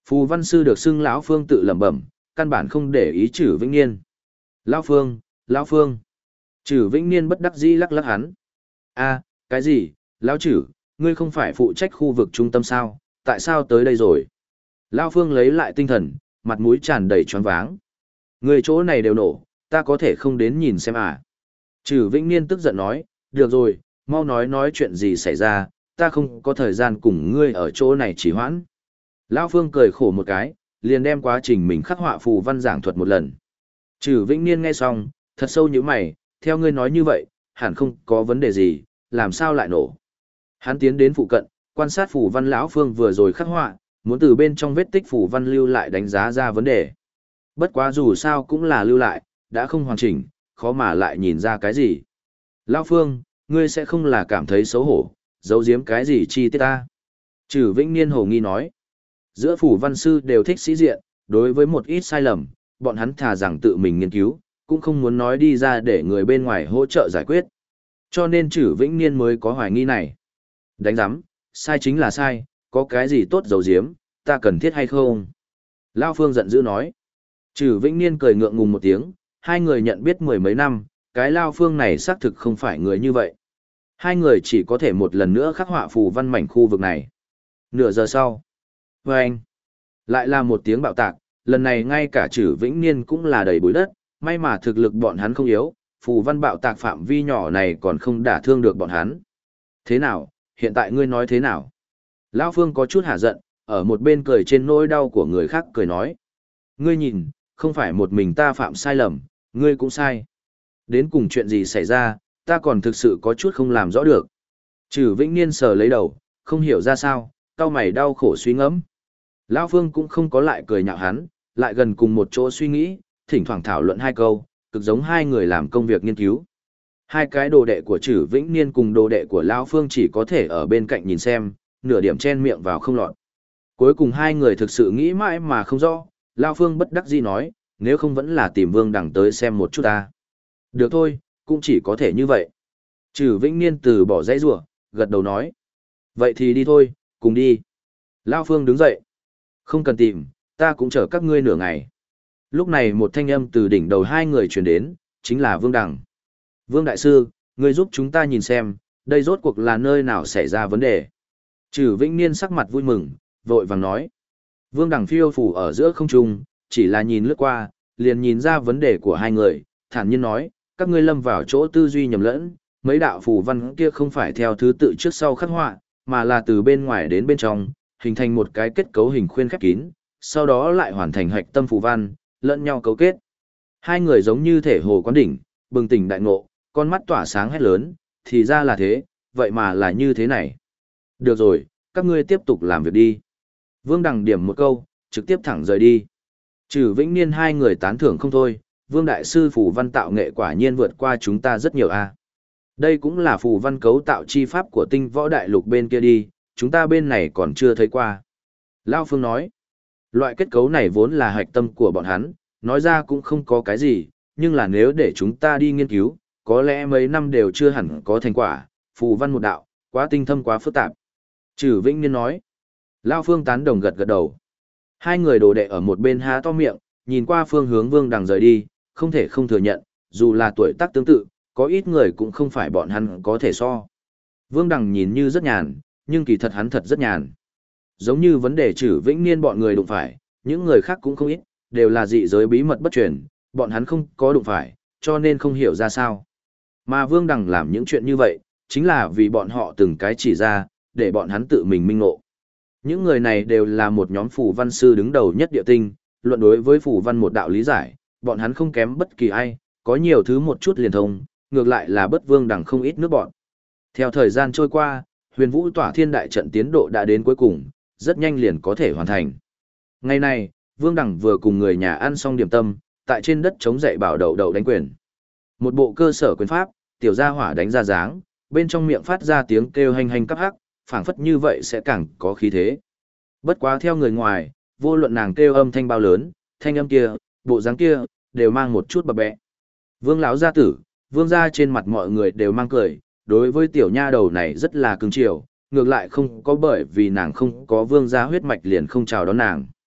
Phù văn sư được xưng lão Phương tự lẩm bẩm, căn bản không để ý Trử Vĩnh Niên. Lão Phương, lão Phương. Trử Vĩnh Niên bất đắc dĩ lắc lắc hắn. A, cái gì, lão Trử, ngươi không phải phụ trách khu vực trung tâm sao, tại sao tới đây rồi? Lão Phương lấy lại tinh thần, mặt mũi tràn đầy choáng váng. Người chỗ này đều nổ, ta có thể không đến nhìn xem à? Trử Vĩnh Niên tức giận nói, được rồi, mau nói chuyện gì xảy ra, ta không có thời gian cùng ngươi ở chỗ này chỉ hoãn. Lão Phương cười khổ một cái, liền đem quá trình mình khắc họa phù văn giảng thuật một lần. Trử Vĩnh Niên nghe xong, thật sâu như mày, theo ngươi nói như vậy, hẳn không có vấn đề gì, làm sao lại nổ. Hắn tiến đến phụ cận, quan sát phù văn lão Phương vừa rồi khắc họa, muốn từ bên trong vết tích phù văn lưu lại đánh giá ra vấn đề. Bất quá dù sao cũng là lưu lại, đã không hoàn chỉnh, khó mà lại nhìn ra cái gì. Lão Phương, ngươi sẽ không là cảm thấy xấu hổ, giấu giếm cái gì chi tiết ta? Trử Vĩnh Niên hồ nghi nói. Giữa phù văn sư đều thích sĩ diện, đối với một ít sai lầm, bọn hắn thà rằng tự mình nghiên cứu, cũng không muốn nói đi ra để người bên ngoài hỗ trợ giải quyết. Cho nên Trử Vĩnh Niên mới có hoài nghi này. Đánh giám, sai chính là sai, có cái gì tốt giấu giếm, ta cần thiết hay không? Lão Phương giận dữ nói. Trử Vĩnh Niên cười ngượng ngùng một tiếng, hai người nhận biết mười mấy năm, cái Lão Phương này xác thực không phải người như vậy. Hai người chỉ có thể một lần nữa khắc họa phù văn mảnh khu vực này. Nửa giờ sau, vâng, lại là một tiếng bạo tạc, lần này ngay cả Trử Vĩnh Niên cũng là đầy bụi đất, may mà thực lực bọn hắn không yếu, phù văn bạo tạc phạm vi nhỏ này còn không đả thương được bọn hắn. Thế nào, hiện tại ngươi nói thế nào? Lão Phương có chút hả giận, ở một bên cười trên nỗi đau của người khác cười nói. Ngươi nhìn, không phải một mình ta phạm sai lầm, ngươi cũng sai. Đến cùng chuyện gì xảy ra, ta còn thực sự có chút không làm rõ được. Trử Vĩnh Niên sờ lấy đầu, không hiểu ra sao, cau mày đau khổ suy ngẫm. Lão Phương cũng không có lại cười nhạo hắn, lại gần cùng một chỗ suy nghĩ, thỉnh thoảng thảo luận hai câu, cực giống hai người làm công việc nghiên cứu. Hai cái đồ đệ của Trử Vĩnh Niên cùng đồ đệ của Lão Phương chỉ có thể ở bên cạnh nhìn xem, nửa điểm chen miệng vào không lọt. Cuối cùng hai người thực sự nghĩ mãi mà không rõ, Lão Phương bất đắc dĩ nói, nếu không vẫn là tìm Vương Đằng tới xem một chút ta. Được thôi, cũng chỉ có thể như vậy. Trử Vĩnh Niên từ bỏ dãy rủa, gật đầu nói. Vậy thì đi thôi, cùng đi. Lão Phương đứng dậy. Không cần tìm, ta cũng chờ các ngươi nửa ngày. Lúc này một thanh âm từ đỉnh đầu hai người truyền đến, chính là Vương Đằng. Vương Đại Sư, ngươi giúp chúng ta nhìn xem, đây rốt cuộc là nơi nào xảy ra vấn đề. Trử Vĩnh Niên sắc mặt vui mừng, vội vàng nói. Vương Đằng phiêu phủ ở giữa không trung, chỉ là nhìn lướt qua, liền nhìn ra vấn đề của hai người, thản nhiên nói, các ngươi lâm vào chỗ tư duy nhầm lẫn, mấy đạo phù văn kia không phải theo thứ tự trước sau khắc họa, mà là từ bên ngoài đến bên trong, hình thành một cái kết cấu hình khuyên khép kín, sau đó lại hoàn thành hạch tâm phù văn, lẫn nhau cấu kết. Hai người giống như thể hồ quán đỉnh, bừng tỉnh đại ngộ, con mắt tỏa sáng hét lớn, thì ra là thế, vậy mà là như thế này. Được rồi, các ngươi tiếp tục làm việc đi. Vương Đằng điểm một câu, trực tiếp thẳng rời đi. Trử Vĩnh Niên hai người tán thưởng không thôi, Vương Đại Sư phù văn tạo nghệ quả nhiên vượt qua chúng ta rất nhiều a. Đây cũng là phù văn cấu tạo chi pháp của Tinh Võ Đại Lục bên kia đi, chúng ta bên này còn chưa thấy qua. Lão Phương nói, loại kết cấu này vốn là hạch tâm của bọn hắn, nói ra cũng không có cái gì, nhưng là nếu để chúng ta đi nghiên cứu, có lẽ mấy năm đều chưa hẳn có thành quả, phù văn một đạo, quá tinh thâm quá phức tạp. Trử Vĩnh Niên nói, Lão Phương tán đồng gật gật đầu. Hai người đồ đệ ở một bên há to miệng, nhìn qua phương hướng Vương Đằng rời đi, không thể không thừa nhận, dù là tuổi tác tương tự, có ít người cũng không phải bọn hắn có thể so. Vương Đằng nhìn như rất nhàn, nhưng kỳ thật hắn thật rất nhàn. Giống như vấn đề Trử Vĩnh Niên bọn người đụng phải, những người khác cũng không ít, đều là dị giới bí mật bất truyền, bọn hắn không có đụng phải, cho nên không hiểu ra sao. Mà Vương Đằng làm những chuyện như vậy, chính là vì bọn họ từng cái chỉ ra, để bọn hắn tự mình minh ngộ. Những người này đều là một nhóm phù văn sư đứng đầu nhất địa tinh, luận đối với phù văn một đạo lý giải, bọn hắn không kém bất kỳ ai, có nhiều thứ một chút liền thông, ngược lại là bất Vương Đằng không ít nước bọn. Theo thời gian trôi qua, Huyền Vũ Tỏa Thiên đại trận tiến độ đã đến cuối cùng, rất nhanh liền có thể hoàn thành. Ngày này, Vương Đằng vừa cùng người nhà ăn xong điểm tâm, tại trên đất chống dậy bảo đậu đậu đánh quyền. Một bộ cơ sở quyền pháp, tiểu gia hỏa đánh ra dáng, bên trong miệng phát ra tiếng kêu hành hành cấp hắc, phảng phất như vậy sẽ càng có khí thế. Bất quá theo người ngoài, vô luận nàng kêu âm thanh bao lớn, thanh âm kia, bộ dáng kia, đều mang một chút bập bẹ. Vương lão gia tử, Vương gia trên mặt mọi người đều mang cười, đối với tiểu nha đầu này rất là cưng chiều, ngược lại không có bởi vì nàng không có Vương gia huyết mạch liền không chào đón nàng.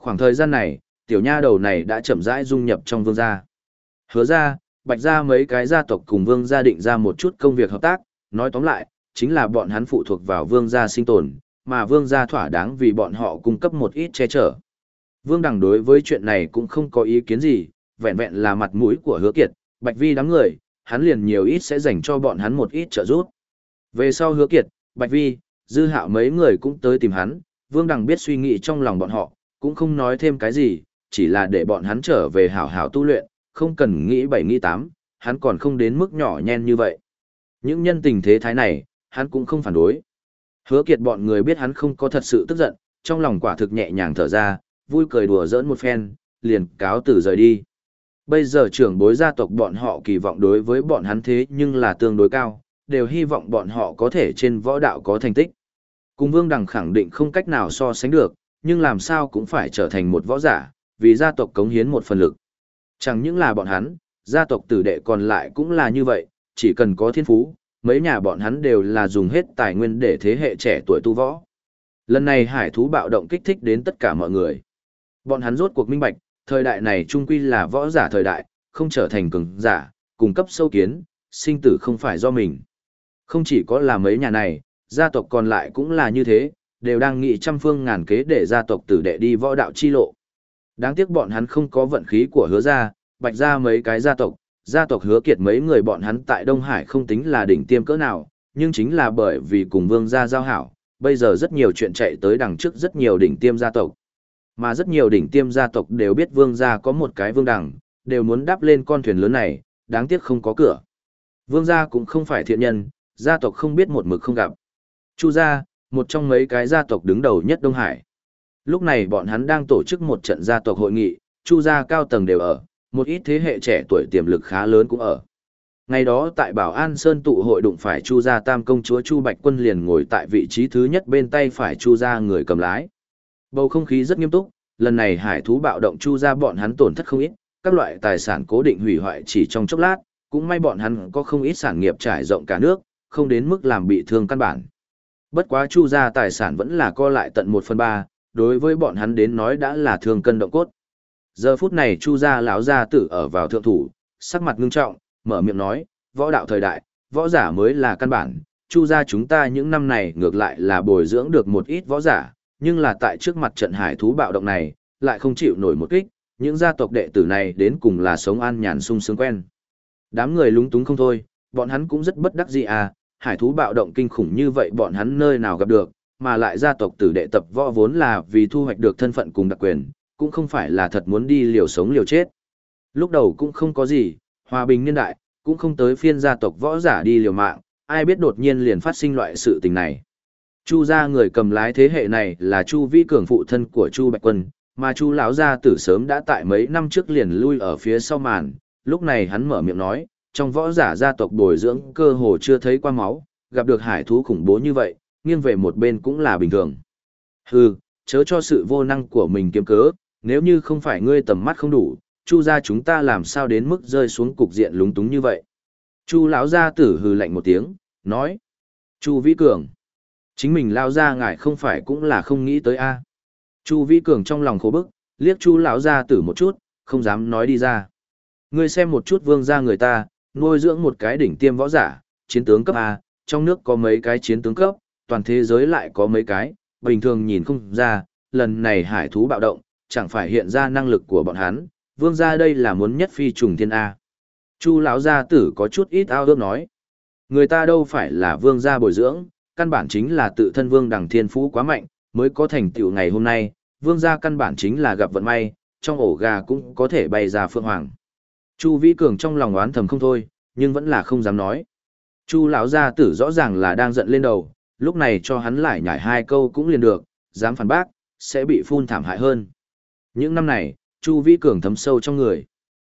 Khoảng thời gian này, tiểu nha đầu này đã chậm rãi dung nhập trong vương gia. Hứa ra, Bạch gia mấy cái gia tộc cùng vương gia định ra một chút công việc hợp tác, nói tóm lại, chính là bọn hắn phụ thuộc vào vương gia sinh tồn, mà vương gia thỏa đáng vì bọn họ cung cấp một ít che chở. Vương Đằng đối với chuyện này cũng không có ý kiến gì, vẹn vẹn là mặt mũi của Hứa Kiệt, Bạch Vi đám người, hắn liền nhiều ít sẽ dành cho bọn hắn một ít trợ giúp. Về sau Hứa Kiệt, Bạch Vi, Dư Hạo mấy người cũng tới tìm hắn, Vương Đằng biết suy nghĩ trong lòng bọn họ, cũng không nói thêm cái gì, chỉ là để bọn hắn trở về hảo hảo tu luyện, không cần nghĩ 7 nghĩ 8, hắn còn không đến mức nhỏ nhen như vậy. Những nhân tình thế thái này, hắn cũng không phản đối. Hứa Kiệt bọn người biết hắn không có thật sự tức giận, trong lòng quả thực nhẹ nhàng thở ra, vui cười đùa giỡn một phen, liền cáo từ rời đi. Bây giờ trưởng bối gia tộc bọn họ kỳ vọng đối với bọn hắn thế nhưng là tương đối cao, đều hy vọng bọn họ có thể trên võ đạo có thành tích. Cùng Vương Đằng khẳng định không cách nào so sánh được, nhưng làm sao cũng phải trở thành một võ giả, vì gia tộc cống hiến một phần lực. Chẳng những là bọn hắn, gia tộc tử đệ còn lại cũng là như vậy, chỉ cần có thiên phú, mấy nhà bọn hắn đều là dùng hết tài nguyên để thế hệ trẻ tuổi tu võ. Lần này hải thú bạo động kích thích đến tất cả mọi người. Bọn hắn rốt cuộc minh bạch, thời đại này trung quy là võ giả thời đại, không trở thành cường giả, cung cấp sâu kiến, sinh tử không phải do mình. Không chỉ có là mấy nhà này, gia tộc còn lại cũng là như thế, đều đang nghị trăm phương ngàn kế để gia tộc tử đệ đi võ đạo chi lộ. Đáng tiếc bọn hắn không có vận khí của Hứa gia, Bạch gia mấy cái gia tộc Hứa Kiệt mấy người bọn hắn tại Đông Hải không tính là đỉnh tiêm cỡ nào, nhưng chính là bởi vì cùng Vương gia giao hảo, bây giờ rất nhiều chuyện chạy tới đằng trước rất nhiều đỉnh tiêm gia tộc. Mà rất nhiều đỉnh tiêm gia tộc đều biết Vương gia có một cái Vương Đằng, đều muốn đáp lên con thuyền lớn này, đáng tiếc không có cửa. Vương gia cũng không phải thiện nhân, gia tộc không biết một mực không gặp. Chu gia, một trong mấy cái gia tộc đứng đầu nhất Đông Hải. Lúc này bọn hắn đang tổ chức một trận gia tộc hội nghị, Chu gia cao tầng đều ở, một ít thế hệ trẻ tuổi tiềm lực khá lớn cũng ở. Ngày đó tại Bảo An Sơn tụ hội đụng phải Chu gia tam công chúa Chu Bạch Quân liền ngồi tại vị trí thứ nhất bên tay phải Chu gia người cầm lái. Bầu không khí rất nghiêm túc, lần này hải thú bạo động Chu gia bọn hắn tổn thất không ít, các loại tài sản cố định hủy hoại chỉ trong chốc lát, cũng may bọn hắn có không ít sản nghiệp trải rộng cả nước, không đến mức làm bị thương căn bản. Bất quá Chu gia tài sản vẫn là co lại tận 1/3, đối với bọn hắn đến nói đã là thương cân động cốt. Giờ phút này Chu gia lão gia tử ở vào thượng thủ, sắc mặt ngưng trọng, mở miệng nói, võ đạo thời đại, võ giả mới là căn bản, Chu gia chúng ta những năm này ngược lại là bồi dưỡng được một ít võ giả, nhưng là tại trước mặt trận hải thú bạo động này, lại không chịu nổi một kích, những gia tộc đệ tử này đến cùng là sống an nhàn sung sướng quen. Đám người lúng túng không thôi, bọn hắn cũng rất bất đắc dĩ à, hải thú bạo động kinh khủng như vậy bọn hắn nơi nào gặp được, mà lại gia tộc tử đệ tập võ vốn là vì thu hoạch được thân phận cùng đặc quyền, cũng không phải là thật muốn đi liều sống liều chết. Lúc đầu cũng không có gì, hòa bình niên đại, cũng không tới phiên gia tộc võ giả đi liều mạng, ai biết đột nhiên liền phát sinh loại sự tình này. Chu gia người cầm lái thế hệ này là Chu Vĩ Cường phụ thân của Chu Bạch Quân, mà Chu lão gia tử sớm đã tại mấy năm trước liền lui ở phía sau màn, lúc này hắn mở miệng nói, trong võ giả gia tộc bồi dưỡng cơ hồ chưa thấy qua máu, gặp được hải thú khủng bố như vậy, nghiêng về một bên cũng là bình thường. Hừ, chớ cho sự vô năng của mình kiếm cớ, nếu như không phải ngươi tầm mắt không đủ, Chu gia chúng ta làm sao đến mức rơi xuống cục diện lúng túng như vậy. Chu lão gia tử hừ lạnh một tiếng, nói, Chu Vĩ Cường, chính mình lao ra ngài không phải cũng là không nghĩ tới a. Chu Vĩ Cường trong lòng khổ bức, liếc Chu lão gia tử một chút, không dám nói đi ra. Ngươi xem một chút Vương gia người ta, nuôi dưỡng một cái đỉnh tiêm võ giả, chiến tướng cấp A, trong nước có mấy cái chiến tướng cấp, toàn thế giới lại có mấy cái, bình thường nhìn không ra, lần này hải thú bạo động, chẳng phải hiện ra năng lực của bọn hắn, Vương gia đây là muốn nhất phi trùng thiên A. Chu lão gia tử có chút ít ao ước nói, người ta đâu phải là Vương gia bồi dưỡng, căn bản chính là tự thân Vương Đằng thiên phú quá mạnh, mới có thành tựu ngày hôm nay, Vương gia căn bản chính là gặp vận may, trong ổ gà cũng có thể bay ra phượng hoàng. Chu Vĩ Cường trong lòng oán thầm không thôi, nhưng vẫn là không dám nói. Chu lão gia tử rõ ràng là đang giận lên đầu, lúc này cho hắn lại nhảy 2 câu cũng liền được, dám phản bác, sẽ bị phun thảm hại hơn. Những năm này, Chu Vĩ Cường thấm sâu trong người.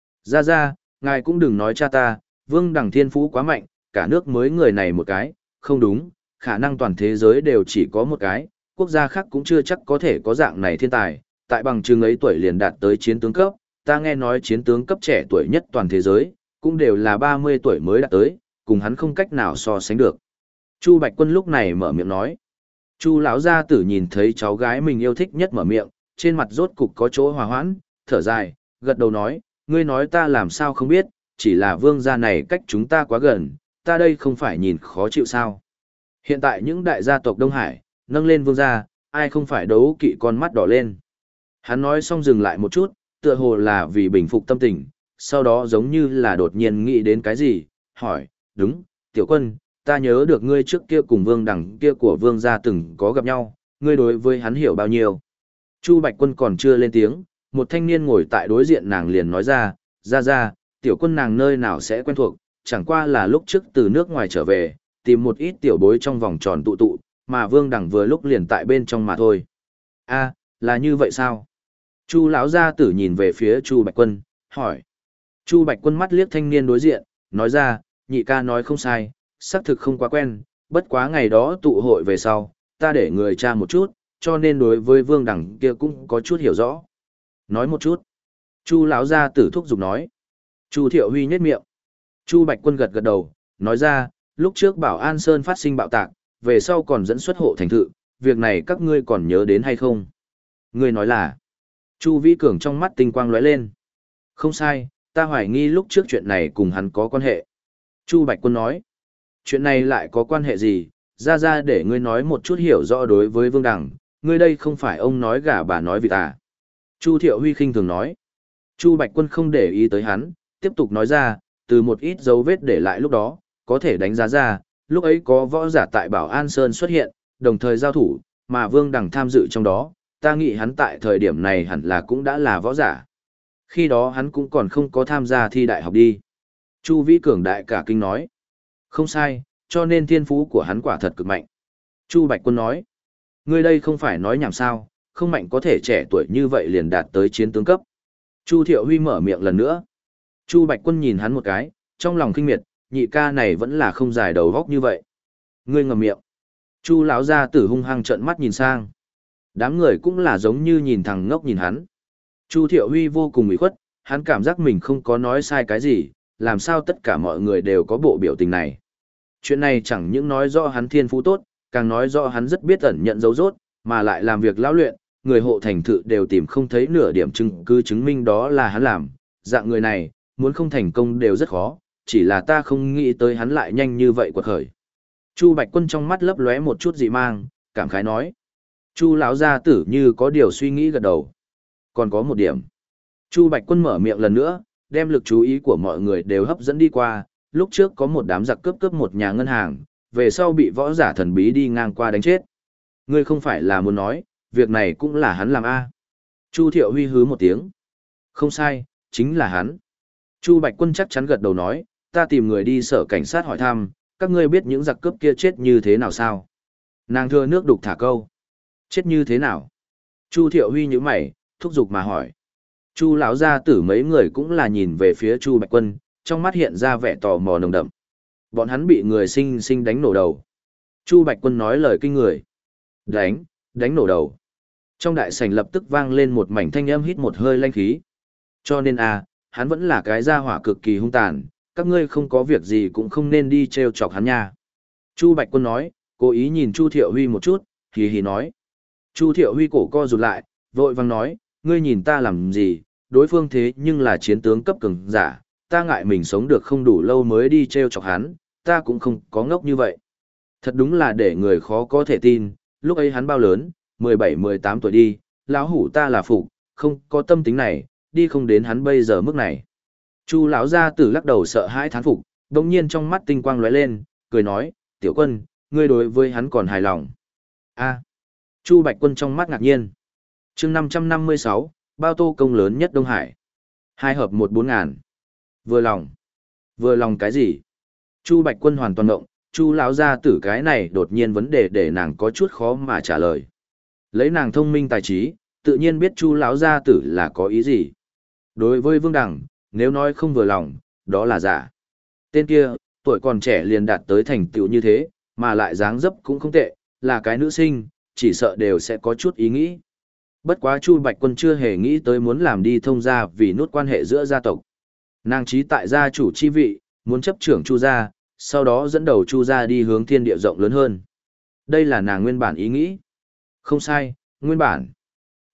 Ra, ngài cũng đừng nói cha ta, Vương Đằng thiên phú quá mạnh, cả nước mới người này một cái, không đúng, khả năng toàn thế giới đều chỉ có một cái, quốc gia khác cũng chưa chắc có thể có dạng này thiên tài, tại bằng chừng ấy tuổi liền đạt tới chiến tướng cấp, ta nghe nói chiến tướng cấp trẻ tuổi nhất toàn thế giới, cũng đều là 30 tuổi mới đạt tới, cùng hắn không cách nào so sánh được. Chu Bạch Quân lúc này mở miệng nói. Chu lão gia tử nhìn thấy cháu gái mình yêu thích nhất mở miệng, trên mặt rốt cục có chỗ hòa hoãn, thở dài, gật đầu nói, ngươi nói ta làm sao không biết, chỉ là vương gia này cách chúng ta quá gần, ta đây không phải nhìn khó chịu sao. Hiện tại những đại gia tộc Đông Hải, nâng lên vương gia, ai không phải đấu kỵ con mắt đỏ lên. Hắn nói xong dừng lại một chút, tựa hồ là vì bình phục tâm tình, sau đó giống như là đột nhiên nghĩ đến cái gì, hỏi, đúng, tiểu quân, ta nhớ được ngươi trước kia cùng vương đẳng kia của vương gia từng có gặp nhau, ngươi đối với hắn hiểu bao nhiêu. Chu Bạch Quân còn chưa lên tiếng, một thanh niên ngồi tại đối diện nàng liền nói ra, tiểu quân nàng nơi nào sẽ quen thuộc, chẳng qua là lúc trước từ nước ngoài trở về, tìm một ít tiểu bối trong vòng tròn tụ, mà vương đẳng vừa lúc liền tại bên trong mà thôi. A, là như vậy sao? Chu lão gia tử nhìn về phía Chu Bạch Quân, hỏi. Chu Bạch Quân mắt liếc thanh niên đối diện, nói ra, nhị ca nói không sai, xác thực không quá quen, bất quá ngày đó tụ hội về sau, ta để người tra một chút, cho nên đối với vương đẳng kia cũng có chút hiểu rõ. Nói một chút. Chu lão gia tử thúc giục nói. Chu Thiệu Huy nhếch miệng. Chu Bạch Quân gật gật đầu, nói ra, lúc trước Bảo An Sơn phát sinh bạo tạc, về sau còn dẫn xuất hộ thành thự, việc này các ngươi còn nhớ đến hay không? Ngươi nói là. Chu Vĩ Cường trong mắt tinh quang lóe lên. Không sai, ta hoài nghi lúc trước chuyện này cùng hắn có quan hệ. Chu Bạch Quân nói. Chuyện này lại có quan hệ gì? Ra để ngươi nói một chút hiểu rõ đối với Vương Đằng, ngươi đây không phải ông nói gà bà nói vịt à. Chu Thiệu Huy khinh thường nói. Chu Bạch Quân không để ý tới hắn, tiếp tục nói ra, từ một ít dấu vết để lại lúc đó, có thể đánh giá ra, lúc ấy có võ giả tại Bảo An Sơn xuất hiện, đồng thời giao thủ, mà Vương Đằng tham dự trong đó, ta nghĩ hắn tại thời điểm này hẳn là cũng đã là võ giả. Khi đó hắn cũng còn không có tham gia thi đại học đi. Chu Vĩ Cường đại cả kinh nói. Không sai, cho nên thiên phú của hắn quả thật cực mạnh. Chu Bạch Quân nói. Ngươi đây không phải nói nhảm sao, không mạnh có thể trẻ tuổi như vậy liền đạt tới chiến tướng cấp. Chu Thiệu Huy mở miệng lần nữa. Chu Bạch Quân nhìn hắn một cái, trong lòng kinh miệt, nhị ca này vẫn là không dài đầu góc như vậy. Ngươi ngậm miệng. Chu lão gia tử hung hăng trợn mắt nhìn sang. Đám người cũng là giống như nhìn thằng ngốc nhìn hắn. Chu Thiệu Huy vô cùng ủy khuất, hắn cảm giác mình không có nói sai cái gì, làm sao tất cả mọi người đều có bộ biểu tình này. Chuyện này chẳng những nói rõ hắn thiên phú tốt, càng nói rõ hắn rất biết ẩn nhận dấu rốt, mà lại làm việc lão luyện, người hộ thành thự đều tìm không thấy nửa điểm chứng cứ chứng minh đó là hắn làm. Dạng người này, muốn không thành công đều rất khó, chỉ là ta không nghĩ tới hắn lại nhanh như vậy quật khởi. Chu Bạch Quân trong mắt lấp lóe một chút dị mang, cảm khái nói. Chu lão gia tử như có điều suy nghĩ gật đầu. Còn có một điểm. Chu Bạch Quân mở miệng lần nữa, đem lực chú ý của mọi người đều hấp dẫn đi qua, lúc trước có một đám giặc cướp một nhà ngân hàng, về sau bị võ giả thần bí đi ngang qua đánh chết. Ngươi không phải là muốn nói, việc này cũng là hắn làm a? Chu Thiệu Huy hứ một tiếng. Không sai, chính là hắn. Chu Bạch Quân chắc chắn gật đầu nói, ta tìm người đi sở cảnh sát hỏi thăm, các ngươi biết những giặc cướp kia chết như thế nào sao? Nàng thừa nước đục thả câu. Chết như thế nào? Chu Thiệu Huy nhíu mày, thúc giục mà hỏi. Chu lão gia tử mấy người cũng là nhìn về phía Chu Bạch Quân, trong mắt hiện ra vẻ tò mò nồng đậm. Bọn hắn bị người sinh sinh đánh nổ đầu. Chu Bạch Quân nói lời kinh người. Đánh nổ đầu. Trong đại sảnh lập tức vang lên một mảnh thanh âm hít một hơi lanh khí. Cho nên hắn vẫn là cái gia hỏa cực kỳ hung tàn, các ngươi không có việc gì cũng không nên đi trêu chọc hắn nha. Chu Bạch Quân nói, cố ý nhìn Chu Thiệu Huy một chút, hì hì nói. Chu Thiệu Huy cổ co rụt lại, vội vàng nói, ngươi nhìn ta làm gì, đối phương thế nhưng là chiến tướng cấp cường giả, ta ngại mình sống được không đủ lâu mới đi trêu chọc hắn, ta cũng không có ngốc như vậy. Thật đúng là để người khó có thể tin, lúc ấy hắn bao lớn, 17-18 tuổi đi, lão hủ ta là phục, không có tâm tính này, đi không đến hắn bây giờ mức này. Chu lão gia tử lắc đầu sợ hãi thán phục, đồng nhiên trong mắt tinh quang lóe lên, cười nói, tiểu quân, ngươi đối với hắn còn hài lòng. Chu Bạch Quân trong mắt ngạc nhiên. Chương 556, bao tô công lớn nhất Đông Hải. 2 hợp 14.000. Vừa lòng. Vừa lòng cái gì? Chu Bạch Quân hoàn toàn ngộng, Chu lão gia tử cái này đột nhiên vấn đề để nàng có chút khó mà trả lời. Lấy nàng thông minh tài trí, tự nhiên biết Chu lão gia tử là có ý gì. Đối với Vương Đằng, nếu nói không vừa lòng, đó là giả. Tên kia, tuổi còn trẻ liền đạt tới thành tựu như thế, mà lại dáng dấp cũng không tệ, là cái nữ sinh, chỉ sợ đều sẽ có chút ý nghĩ. Bất quá Chu Bạch Quân chưa hề nghĩ tới muốn làm đi thông gia vì nút quan hệ giữa gia tộc. Nàng trí tại gia chủ chi vị, muốn chấp trưởng Chu gia, sau đó dẫn đầu Chu gia đi hướng thiên địa rộng lớn hơn. Đây là nàng nguyên bản ý nghĩ. Không sai, nguyên bản.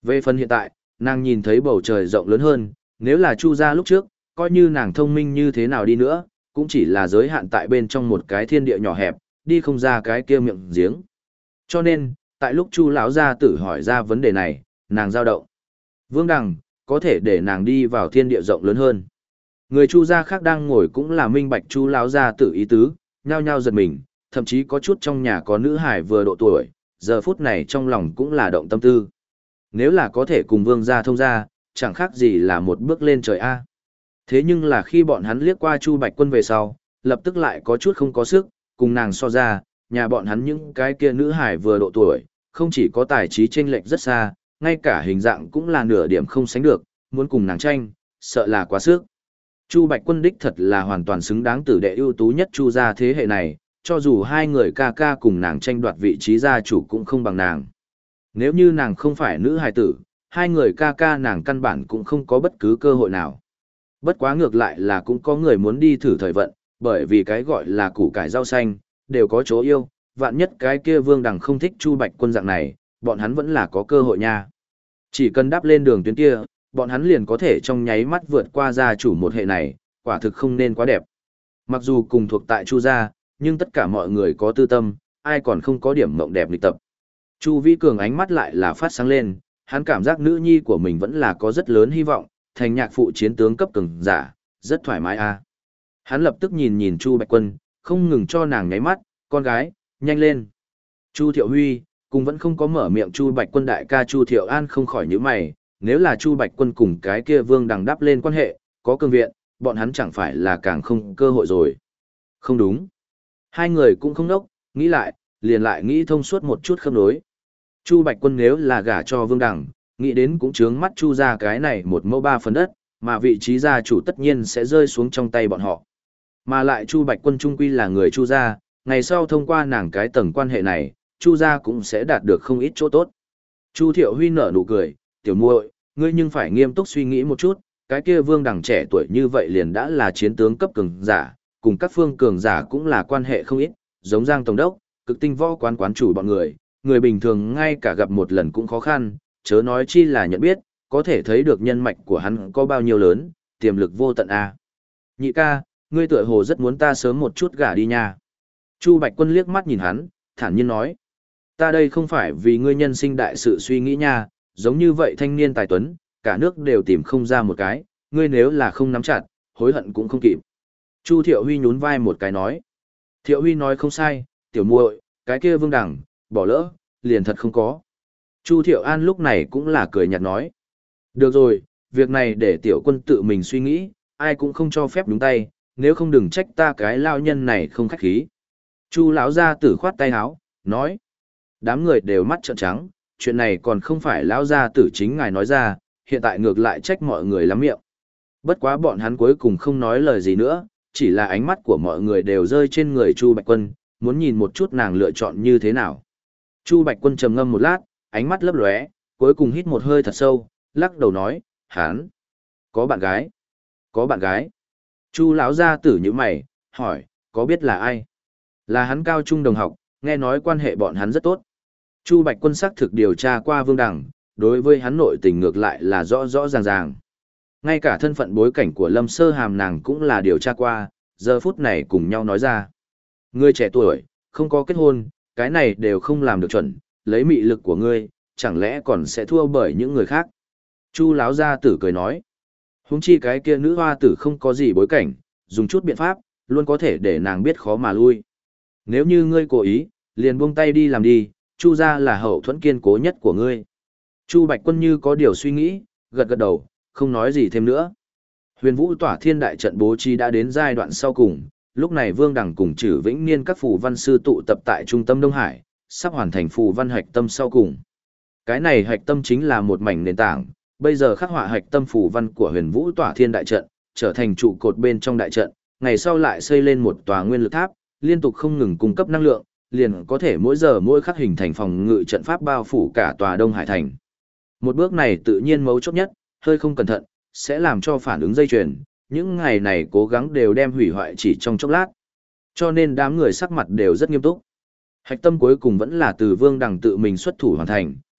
Về phần hiện tại, nàng nhìn thấy bầu trời rộng lớn hơn, nếu là Chu gia lúc trước, coi như nàng thông minh như thế nào đi nữa, cũng chỉ là giới hạn tại bên trong một cái thiên địa nhỏ hẹp, đi không ra cái kia miệng giếng. Cho nên, tại lúc Chu lão gia tử hỏi ra vấn đề này, nàng dao động. Vương Đằng, có thể để nàng đi vào thiên địa rộng lớn hơn. Người Chu gia khác đang ngồi cũng là minh bạch Chu lão gia tử ý tứ, nhao nhao giật mình, thậm chí có chút trong nhà có nữ hài vừa độ tuổi, giờ phút này trong lòng cũng là động tâm tư. Nếu là có thể cùng Vương gia thông gia, chẳng khác gì là một bước lên trời a. Thế nhưng là khi bọn hắn liếc qua Chu Bạch Quân về sau, lập tức lại có chút không có sức, cùng nàng so ra, nhà bọn hắn những cái kia nữ hài vừa độ tuổi, không chỉ có tài trí chênh lệch rất xa, ngay cả hình dạng cũng là nửa điểm không sánh được, muốn cùng nàng tranh, sợ là quá sức. Chu Bạch Quân đích thật là hoàn toàn xứng đáng tử đệ ưu tú nhất Chu gia thế hệ này, cho dù hai người ca ca cùng nàng tranh đoạt vị trí gia chủ cũng không bằng nàng. Nếu như nàng không phải nữ hài tử, hai người ca ca nàng căn bản cũng không có bất cứ cơ hội nào. Bất quá ngược lại là cũng có người muốn đi thử thời vận, bởi vì cái gọi là củ cải rau xanh, đều có chỗ yêu, vạn nhất cái kia Vương Đằng không thích Chu Bạch Quân dạng này, bọn hắn vẫn là có cơ hội nha. Chỉ cần đáp lên đường tuyến kia, bọn hắn liền có thể trong nháy mắt vượt qua gia chủ một hệ này, quả thực không nên quá đẹp. Mặc dù cùng thuộc tại Chu gia, nhưng tất cả mọi người có tư tâm, ai còn không có điểm mộng đẹp lịch tập. Chu Vĩ Cường ánh mắt lại là phát sáng lên, hắn cảm giác nữ nhi của mình vẫn là có rất lớn hy vọng, thành nhạc phụ chiến tướng cấp cường giả, rất thoải mái a. Hắn lập tức nhìn nhìn Chu Bạch Quân, không ngừng cho nàng nháy mắt, con gái, nhanh lên. Chu Thiệu Huy, cùng vẫn không có mở miệng Chu Bạch Quân đại ca Chu Thiệu An không khỏi nhíu mày, nếu là Chu Bạch Quân cùng cái kia Vương Đằng đắp lên quan hệ, có cương viện, bọn hắn chẳng phải là càng không cơ hội rồi. Không đúng. Hai người cũng không đốc, nghĩ lại, liền lại nghĩ thông suốt một chút khớp nối. Chu Bạch Quân nếu là gả cho Vương Đằng, nghĩ đến cũng chướng mắt Chu ra cái này một mẫu ba phần đất, mà vị trí gia chủ tất nhiên sẽ rơi xuống trong tay bọn họ. Mà lại Chu Bạch Quân trung quy là người Chu gia, ngày sau thông qua nàng cái tầng quan hệ này, Chu gia cũng sẽ đạt được không ít chỗ tốt. Chu Thiệu Huy nở nụ cười, tiểu muội, ngươi nhưng phải nghiêm túc suy nghĩ một chút, cái kia Vương Đằng trẻ tuổi như vậy liền đã là chiến tướng cấp cường giả, cùng các phương cường giả cũng là quan hệ không ít, giống Giang Tổng đốc, Cực Tinh Võ quán quán chủ bọn người, người bình thường ngay cả gặp một lần cũng khó khăn, chớ nói chi là nhận biết, có thể thấy được nhân mạch của hắn có bao nhiêu lớn, tiềm lực vô tận a. Nhị ca, ngươi tựa hồ rất muốn ta sớm một chút gả đi nha. Chu Bạch Quân liếc mắt nhìn hắn, thản nhiên nói, ta đây không phải vì ngươi nhân sinh đại sự suy nghĩ nha, giống như vậy thanh niên tài tuấn, cả nước đều tìm không ra một cái, ngươi nếu là không nắm chặt, hối hận cũng không kịp. Chu Thiệu Huy nhún vai một cái nói, Thiệu Huy nói không sai, tiểu muội, cái kia Vương Đằng, bỏ lỡ, liền thật không có. Chu Thiệu An lúc này cũng là cười nhạt nói, được rồi, việc này để tiểu quân tự mình suy nghĩ, ai cũng không cho phép đúng tay, nếu không đừng trách ta cái lao nhân này không khách khí. Chu lão gia tử khoát tay áo, nói, đám người đều mắt trợn trắng, chuyện này còn không phải lão gia tử chính ngài nói ra, hiện tại ngược lại trách mọi người lắm miệng. Bất quá bọn hắn cuối cùng không nói lời gì nữa, chỉ là ánh mắt của mọi người đều rơi trên người Chu Bạch Quân, muốn nhìn một chút nàng lựa chọn như thế nào. Chu Bạch Quân trầm ngâm một lát, ánh mắt lấp lóe, cuối cùng hít một hơi thật sâu, lắc đầu nói, hắn có bạn gái. Có bạn gái. Chu lão gia tử nhíu mày, hỏi, có biết là ai? Là hắn cao trung đồng học, nghe nói quan hệ bọn hắn rất tốt. Chu Bạch Quân xác thực điều tra qua Vương Đằng, đối với hắn nội tình ngược lại là rõ rõ ràng ràng. Ngay cả thân phận bối cảnh của Lâm Sơ Hàm nàng cũng là điều tra qua, giờ phút này cùng nhau nói ra. Ngươi trẻ tuổi, không có kết hôn, cái này đều không làm được chuẩn, lấy mị lực của ngươi, chẳng lẽ còn sẽ thua bởi những người khác. Chu lão gia tử cười nói, huống chi cái kia nữ hoa tử không có gì bối cảnh, dùng chút biện pháp, luôn có thể để nàng biết khó mà lui. Nếu như ngươi cố ý, liền buông tay đi làm đi, Chu gia là hậu thuẫn kiên cố nhất của ngươi. Chu Bạch Quân như có điều suy nghĩ, gật gật đầu, không nói gì thêm nữa. Huyền Vũ Tỏa Thiên đại trận bố trí đã đến giai đoạn sau cùng, lúc này Vương Đằng cùng Trử Vĩnh Niên các phù văn sư tụ tập tại trung tâm Đông Hải, sắp hoàn thành phù văn hạch tâm sau cùng. Cái này hạch tâm chính là một mảnh nền tảng, bây giờ khắc họa hạch tâm phù văn của Huyền Vũ Tỏa Thiên đại trận, trở thành trụ cột bên trong đại trận, ngày sau lại xây lên một tòa nguyên lực tháp, liên tục không ngừng cung cấp năng lượng, liền có thể mỗi giờ mỗi khắc hình thành phòng ngự trận pháp bao phủ cả tòa Đông Hải thành. Một bước này tự nhiên mấu chốt nhất, hơi không cẩn thận, sẽ làm cho phản ứng dây chuyền, những ngày này cố gắng đều đem hủy hoại chỉ trong chốc lát. Cho nên đám người sắc mặt đều rất nghiêm túc. Hạch tâm cuối cùng vẫn là từ Vương Đằng tự mình xuất thủ hoàn thành,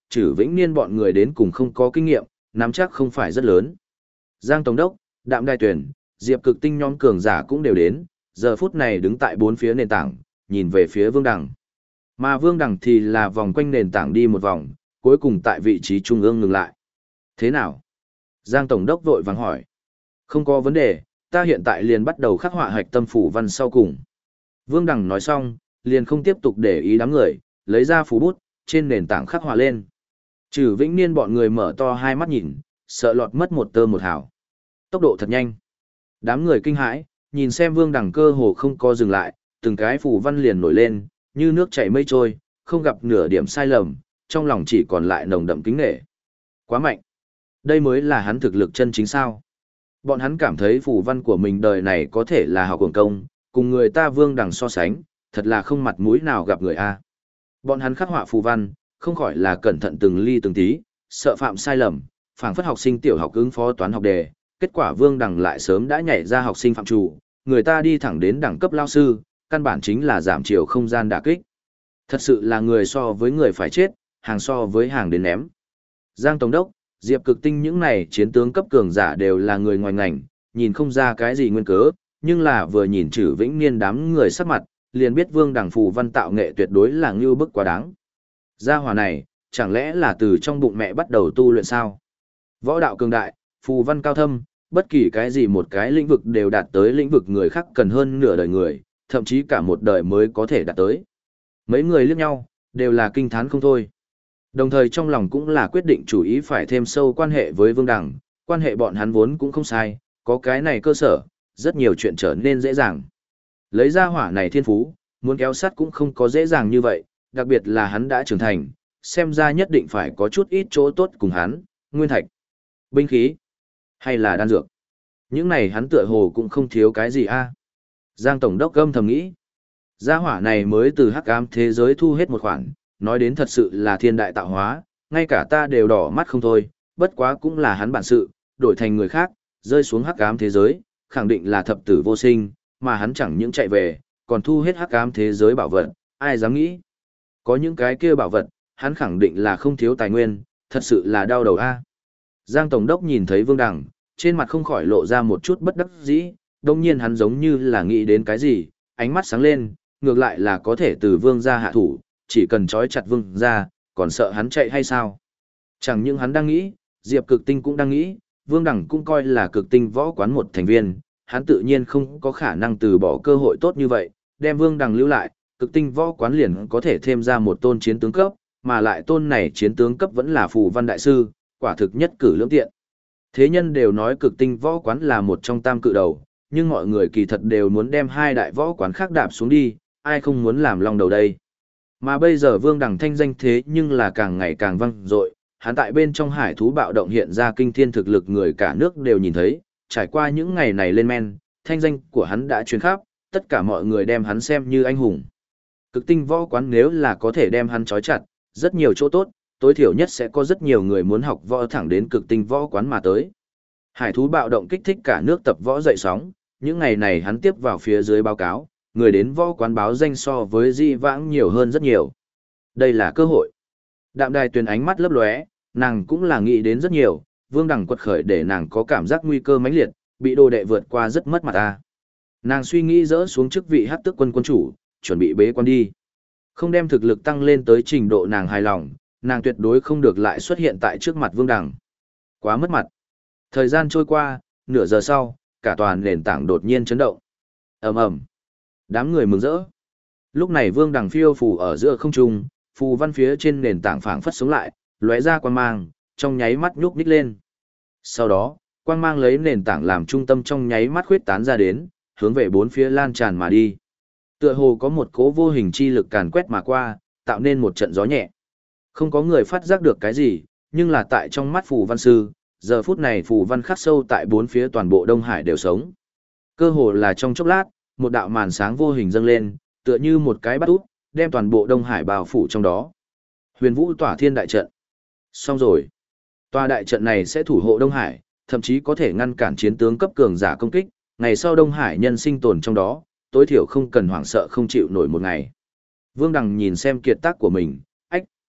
Trử Vĩnh Niên bọn người đến cùng không có kinh nghiệm, nắm chắc không phải rất lớn. Giang Tổng đốc, Đạm Đài Tuyển, Diệp Cực Tinh nhóm cường giả cũng đều đến, giờ phút này đứng tại bốn phía nền tảng, nhìn về phía Vương Đằng. Mà Vương Đằng thì là vòng quanh nền tảng đi một vòng, cuối cùng tại vị trí trung ương ngừng lại. Thế nào? Giang Tổng đốc vội vàng hỏi. Không có vấn đề, ta hiện tại liền bắt đầu khắc họa hạch tâm phủ văn sau cùng. Vương Đằng nói xong, liền không tiếp tục để ý đám người, lấy ra phù bút, trên nền tảng khắc họa lên. Trừ Vĩnh Niên bọn người mở to hai mắt nhìn, sợ lọt mất một tơ một hào. Tốc độ thật nhanh. Đám người kinh hãi, nhìn xem Vương Đằng cơ hồ không co dừng lại, từng cái phù văn liền nổi lên, như nước chảy mây trôi, không gặp nửa điểm sai lầm, trong lòng chỉ còn lại nồng đậm kính nể. Quá mạnh. Đây mới là hắn thực lực chân chính sao. Bọn hắn cảm thấy phù văn của mình đời này có thể là học cuồng công, cùng người ta Vương Đằng so sánh, thật là không mặt mũi nào gặp người A. Bọn hắn khắc họa phù văn, không khỏi là cẩn thận từng ly từng tí, sợ phạm sai lầm, phảng phất học sinh tiểu học ứng phó toán học đề, kết quả Vương Đằng lại sớm đã nhảy ra học sinh phạm chủ, người ta đi thẳng đến đẳng cấp lao sư, căn bản chính là giảm chiều không gian đả kích. Thật sự là người so với người phải chết, hàng so với hàng đến ném. Giang Tổng đốc, Diệp Cực Tinh những này chiến tướng cấp cường giả đều là người ngoài ngành, nhìn không ra cái gì nguyên cớ, nhưng là vừa nhìn Trử Vĩnh Niên đám người sắc mặt, liền biết Vương Đằng phù văn tạo nghệ tuyệt đối là ngưu bức quá đáng. Gia hỏa này, chẳng lẽ là từ trong bụng mẹ bắt đầu tu luyện sao? Võ đạo cường đại, phù văn cao thâm, bất kỳ cái gì một cái lĩnh vực đều đạt tới lĩnh vực người khác cần hơn nửa đời người, thậm chí cả một đời mới có thể đạt tới. Mấy người liếc nhau, đều là kinh thán không thôi. Đồng thời trong lòng cũng là quyết định chủ ý phải thêm sâu quan hệ với Vương Đằng, quan hệ bọn hắn vốn cũng không sai, có cái này cơ sở, rất nhiều chuyện trở nên dễ dàng. Lấy ra hỏa này thiên phú, muốn kéo sát cũng không có dễ dàng như vậy, đặc biệt là hắn đã trưởng thành, xem ra nhất định phải có chút ít chỗ tốt cùng hắn, nguyên thạch, binh khí, hay là đan dược. Những này hắn tựa hồ cũng không thiếu cái gì a. Giang Tổng đốc gâm thầm nghĩ, gia hỏa này mới từ hắc ám thế giới thu hết một khoản, nói đến thật sự là thiên đại tạo hóa, ngay cả ta đều đỏ mắt không thôi, bất quá cũng là hắn bản sự, đổi thành người khác, rơi xuống hắc ám thế giới, khẳng định là thập tử vô sinh, mà hắn chẳng những chạy về, còn thu hết hắc ám thế giới bảo vật, ai dám nghĩ. Có những cái kia bảo vật, hắn khẳng định là không thiếu tài nguyên, thật sự là đau đầu a. Giang Tổng đốc nhìn thấy Vương Đằng, trên mặt không khỏi lộ ra một chút bất đắc dĩ, đồng nhiên hắn giống như là nghĩ đến cái gì, ánh mắt sáng lên, ngược lại là có thể từ Vương gia hạ thủ, chỉ cần trói chặt Vương gia, còn sợ hắn chạy hay sao? Chẳng những hắn đang nghĩ, Diệp Cực Tinh cũng đang nghĩ, Vương Đằng cũng coi là Cực Tinh võ quán một thành viên, hắn tự nhiên không có khả năng từ bỏ cơ hội tốt như vậy, đem Vương Đằng lưu lại, Cực Tinh võ quán liền có thể thêm ra một tôn chiến tướng cấp, mà lại tôn này chiến tướng cấp vẫn là phù văn đại sư, quả thực nhất cử lưỡng tiện. Thế nhân đều nói Cực Tinh võ quán là một trong tam cự đầu, nhưng mọi người kỳ thật đều muốn đem hai đại võ quán khác đạp xuống đi, ai không muốn làm long đầu đây. Mà bây giờ Vương Đằng thanh danh thế nhưng là càng ngày càng vang dội, hắn tại bên trong hải thú bạo động hiện ra kinh thiên thực lực người cả nước đều nhìn thấy, trải qua những ngày này lên men, thanh danh của hắn đã truyền khắp, tất cả mọi người đem hắn xem như anh hùng. Cực Tinh võ quán nếu là có thể đem hắn trói chặt, rất nhiều chỗ tốt, tối thiểu nhất sẽ có rất nhiều người muốn học võ thẳng đến Cực Tinh võ quán mà tới. Hải thú bạo động kích thích cả nước tập võ dậy sóng, những ngày này hắn tiếp vào phía dưới báo cáo, người đến võ quán báo danh so với di vãng nhiều hơn rất nhiều. Đây là cơ hội. Đạm Đài Tuyền ánh mắt lấp lóe, nàng cũng là nghĩ đến rất nhiều, Vương Đằng quật khởi để nàng có cảm giác nguy cơ mãnh liệt, bị đồ đệ vượt qua rất mất mặt ta. Nàng suy nghĩ dỡ xuống chức vị Hắc Tước quân quân chủ, chuẩn bị bế quan đi. Không đem thực lực tăng lên tới trình độ nàng hài lòng, nàng tuyệt đối không được lại xuất hiện tại trước mặt Vương Đằng. Quá mất mặt. Thời gian trôi qua, nửa giờ sau, cả toàn nền tảng đột nhiên chấn động. Ầm ầm. Đám người mừng rỡ. Lúc này Vương Đằng phiêu phù ở giữa không trung, phù văn phía trên nền tảng phảng phất sống lại, lóe ra quang mang, trong nháy mắt nhúc nhích lên. Sau đó, quang mang lấy nền tảng làm trung tâm trong nháy mắt khuyết tán ra đến, hướng về bốn phía lan tràn mà đi. Tựa hồ có một cỗ vô hình chi lực càn quét mà qua, tạo nên một trận gió nhẹ. Không có người phát giác được cái gì, nhưng là tại trong mắt phù văn sư, giờ phút này phù văn khắc sâu tại bốn phía toàn bộ Đông Hải đều sống. Cơ hồ là trong chốc lát, một đạo màn sáng vô hình dâng lên, tựa như một cái bắt út, đem toàn bộ Đông Hải bao phủ trong đó. Huyền Vũ Tỏa Thiên đại trận. Xong rồi. Tòa đại trận này sẽ thủ hộ Đông Hải, thậm chí có thể ngăn cản chiến tướng cấp cường giả công kích, ngày sau Đông Hải nhân sinh tồn trong đó, tối thiểu không cần hoảng sợ không chịu nổi một ngày. Vương Đằng nhìn xem kiệt tác của mình, ách.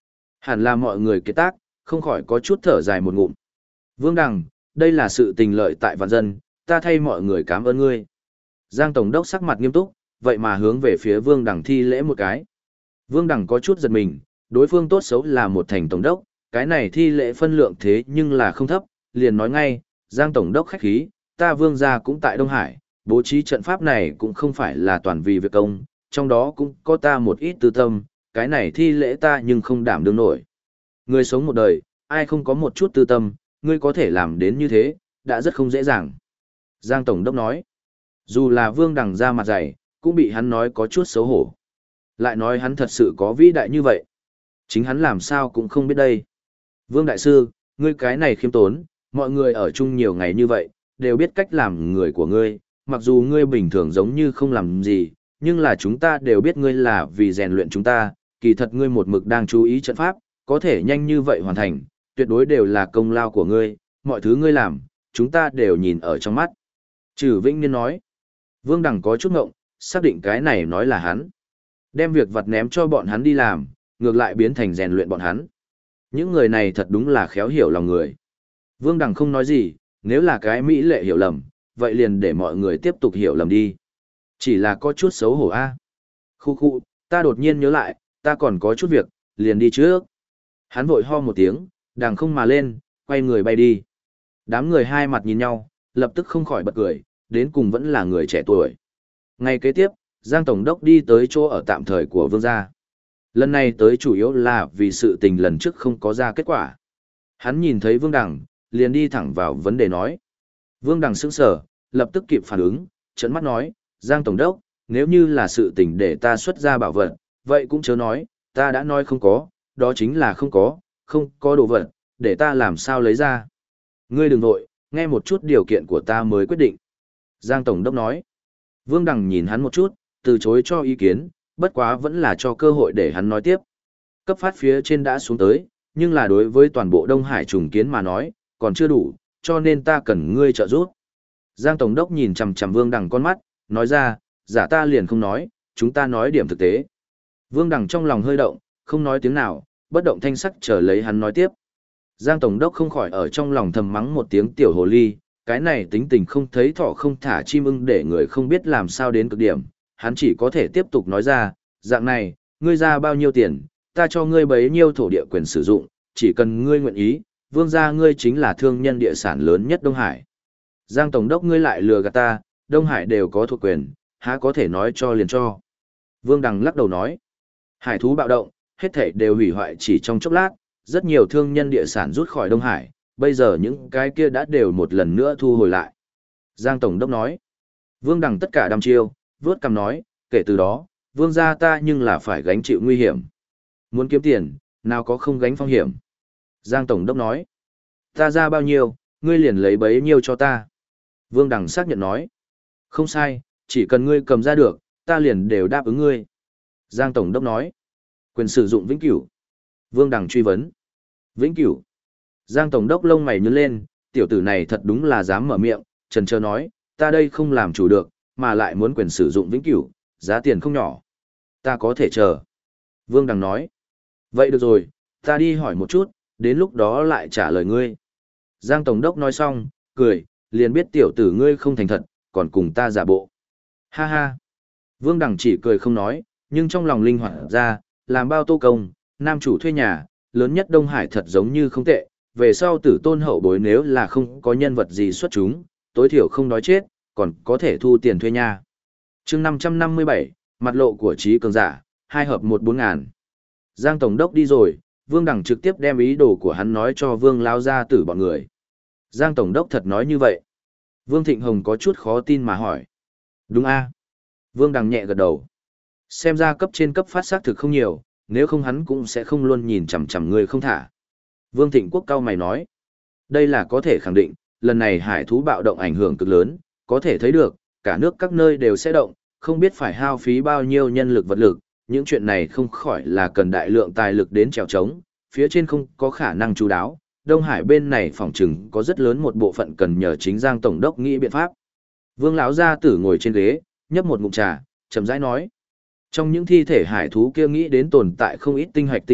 Hẳn là mọi người kết tác, không khỏi có chút thở dài một ngụm. Vương Đằng, đây là sự tình lợi tại vạn dân, ta thay mọi người cảm ơn ngươi. Giang Tổng đốc sắc mặt nghiêm túc, vậy mà hướng về phía Vương Đằng thi lễ một cái. Vương Đằng có chút giật mình, đối phương tốt xấu là một thành Tổng đốc, cái này thi lễ phân lượng thế nhưng là không thấp, liền nói ngay, Giang Tổng đốc khách khí, ta Vương gia cũng tại Đông Hải, bố trí trận pháp này cũng không phải là toàn vì việc công, trong đó cũng có ta một ít tư tâm, cái này thi lễ ta nhưng không đảm đương nổi. Người sống một đời, ai không có một chút tư tâm, ngươi có thể làm đến như thế, đã rất không dễ dàng. Giang Tổng đốc nói, dù là Vương Đằng ra mặt dày, cũng bị hắn nói có chút xấu hổ. Lại nói hắn thật sự có vĩ đại như vậy. Chính hắn làm sao cũng không biết đây. Vương Đại Sư, ngươi cái này khiêm tốn, mọi người ở chung nhiều ngày như vậy, đều biết cách làm người của ngươi, mặc dù ngươi bình thường giống như không làm gì, nhưng là chúng ta đều biết ngươi là vì rèn luyện chúng ta, kỳ thật ngươi một mực đang chú ý trận pháp, có thể nhanh như vậy hoàn thành, tuyệt đối đều là công lao của ngươi, mọi thứ ngươi làm, chúng ta đều nhìn ở trong mắt. Trử Vĩnh Niên nói, Vương Đằng có chút ngộng, xác định cái này nói là hắn. Đem việc vặt ném cho bọn hắn đi làm, ngược lại biến thành rèn luyện bọn hắn. Những người này thật đúng là khéo hiểu lòng người. Vương Đằng không nói gì, nếu là cái mỹ lệ hiểu lầm, vậy liền để mọi người tiếp tục hiểu lầm đi. Chỉ là có chút xấu hổ a. Khu khu, ta đột nhiên nhớ lại, ta còn có chút việc, liền đi trước. Hắn vội ho một tiếng, đằng không mà lên, quay người bay đi. Đám người hai mặt nhìn nhau, lập tức không khỏi bật cười, đến cùng vẫn là người trẻ tuổi. Ngày kế tiếp, Giang Tổng đốc đi tới chỗ ở tạm thời của Vương gia. Lần này tới chủ yếu là vì sự tình lần trước không có ra kết quả. Hắn nhìn thấy Vương Đằng, liền đi thẳng vào vấn đề nói. Vương Đằng sững sờ, lập tức kịp phản ứng, trợn mắt nói, Giang Tổng đốc, nếu như là sự tình để ta xuất ra bảo vật, vậy cũng chớ nói, ta đã nói không có, đó chính là không có đồ vật, để ta làm sao lấy ra. Ngươi đừng vội, nghe một chút điều kiện của ta mới quyết định. Giang Tổng đốc nói. Vương Đằng nhìn hắn một chút, từ chối cho ý kiến, bất quá vẫn là cho cơ hội để hắn nói tiếp. Cấp phát phía trên đã xuống tới, nhưng là đối với toàn bộ Đông Hải trùng kiến mà nói, còn chưa đủ, cho nên ta cần ngươi trợ giúp. Giang Tổng đốc nhìn chằm chằm Vương Đằng con mắt, nói ra, giả ta liền không nói, chúng ta nói điểm thực tế. Vương Đằng trong lòng hơi động, không nói tiếng nào, bất động thanh sắc chờ lấy hắn nói tiếp. Giang Tổng đốc không khỏi ở trong lòng thầm mắng một tiếng tiểu hồ ly, cái này tính tình không thấy thỏ không thả chim ưng để người không biết làm sao đến cực điểm, hắn chỉ có thể tiếp tục nói ra, dạng này, ngươi ra bao nhiêu tiền, ta cho ngươi bấy nhiêu thổ địa quyền sử dụng, chỉ cần ngươi nguyện ý, Vương gia ngươi chính là thương nhân địa sản lớn nhất Đông Hải. Giang Tổng đốc ngươi lại lừa gạt ta, Đông Hải đều có thuộc quyền, há có thể nói cho liền cho. Vương Đằng lắc đầu nói, hải thú bạo động, hết thảy đều hủy hoại chỉ trong chốc lát, rất nhiều thương nhân địa sản rút khỏi Đông Hải, bây giờ những cái kia đã đều một lần nữa thu hồi lại. Giang Tổng đốc nói, Vương Đằng tất cả đăm chiêu, vớt cằm nói, kể từ đó, Vương gia ta nhưng là phải gánh chịu nguy hiểm. Muốn kiếm tiền, nào có không gánh phong hiểm. Giang Tổng đốc nói, ta ra bao nhiêu, ngươi liền lấy bấy nhiêu cho ta. Vương Đằng xác nhận nói, không sai, chỉ cần ngươi cầm ra được, ta liền đều đáp ứng ngươi. Giang Tổng đốc nói, quyền sử dụng vĩnh cửu. Vương Đằng truy vấn, vĩnh cửu. Giang Tổng đốc lông mày nhướng lên, tiểu tử này thật đúng là dám mở miệng, trần trơ nói, ta đây không làm chủ được, mà lại muốn quyền sử dụng vĩnh cửu, giá tiền không nhỏ. Ta có thể chờ. Vương Đằng nói, vậy được rồi, ta đi hỏi một chút, đến lúc đó lại trả lời ngươi. Giang Tổng đốc nói xong, cười, liền biết tiểu tử ngươi không thành thật, còn cùng ta giả bộ. Ha ha. Vương Đằng chỉ cười không nói, nhưng trong lòng linh hoạt ra, làm bao tô công, nam chủ thuê nhà, lớn nhất Đông Hải thật giống như không tệ, về sau tử tôn hậu bối nếu là không có nhân vật gì xuất chúng, tối thiểu không đói chết, còn có thể thu tiền thuê nhà. chương 557, mặt lộ của trí cường giả, 2 hợp 14 ngàn. Giang Tổng đốc đi rồi, Vương Đằng trực tiếp đem ý đồ của hắn nói cho Vương Lao gia tử bọn người. Giang Tổng đốc thật nói như vậy. Vương Thịnh Hồng có chút khó tin mà hỏi. Đúng a. Vương Đằng nhẹ gật đầu. Xem ra cấp trên cấp phát xác thực không nhiều, nếu không hắn cũng sẽ không luôn nhìn chằm chằm người không thả. Vương Thịnh Quốc cao mày nói. Đây là có thể khẳng định, lần này hải thú bạo động ảnh hưởng cực lớn, có thể thấy được, cả nước các nơi đều sẽ động, không biết phải hao phí bao nhiêu nhân lực vật lực, những chuyện này không khỏi là cần đại lượng tài lực đến trèo trống, phía trên không có khả năng chú đáo, Đông Hải bên này phòng trừng có rất lớn một bộ phận cần nhờ chính Giang Tổng đốc nghĩ biện pháp. Vương lão gia tử ngồi trên ghế, nhấp một ngụm trà, chậm rãi nói. Trong những thi thể hải thú kia nghĩ đến tồn tại không ít tinh hạch tinh cốt,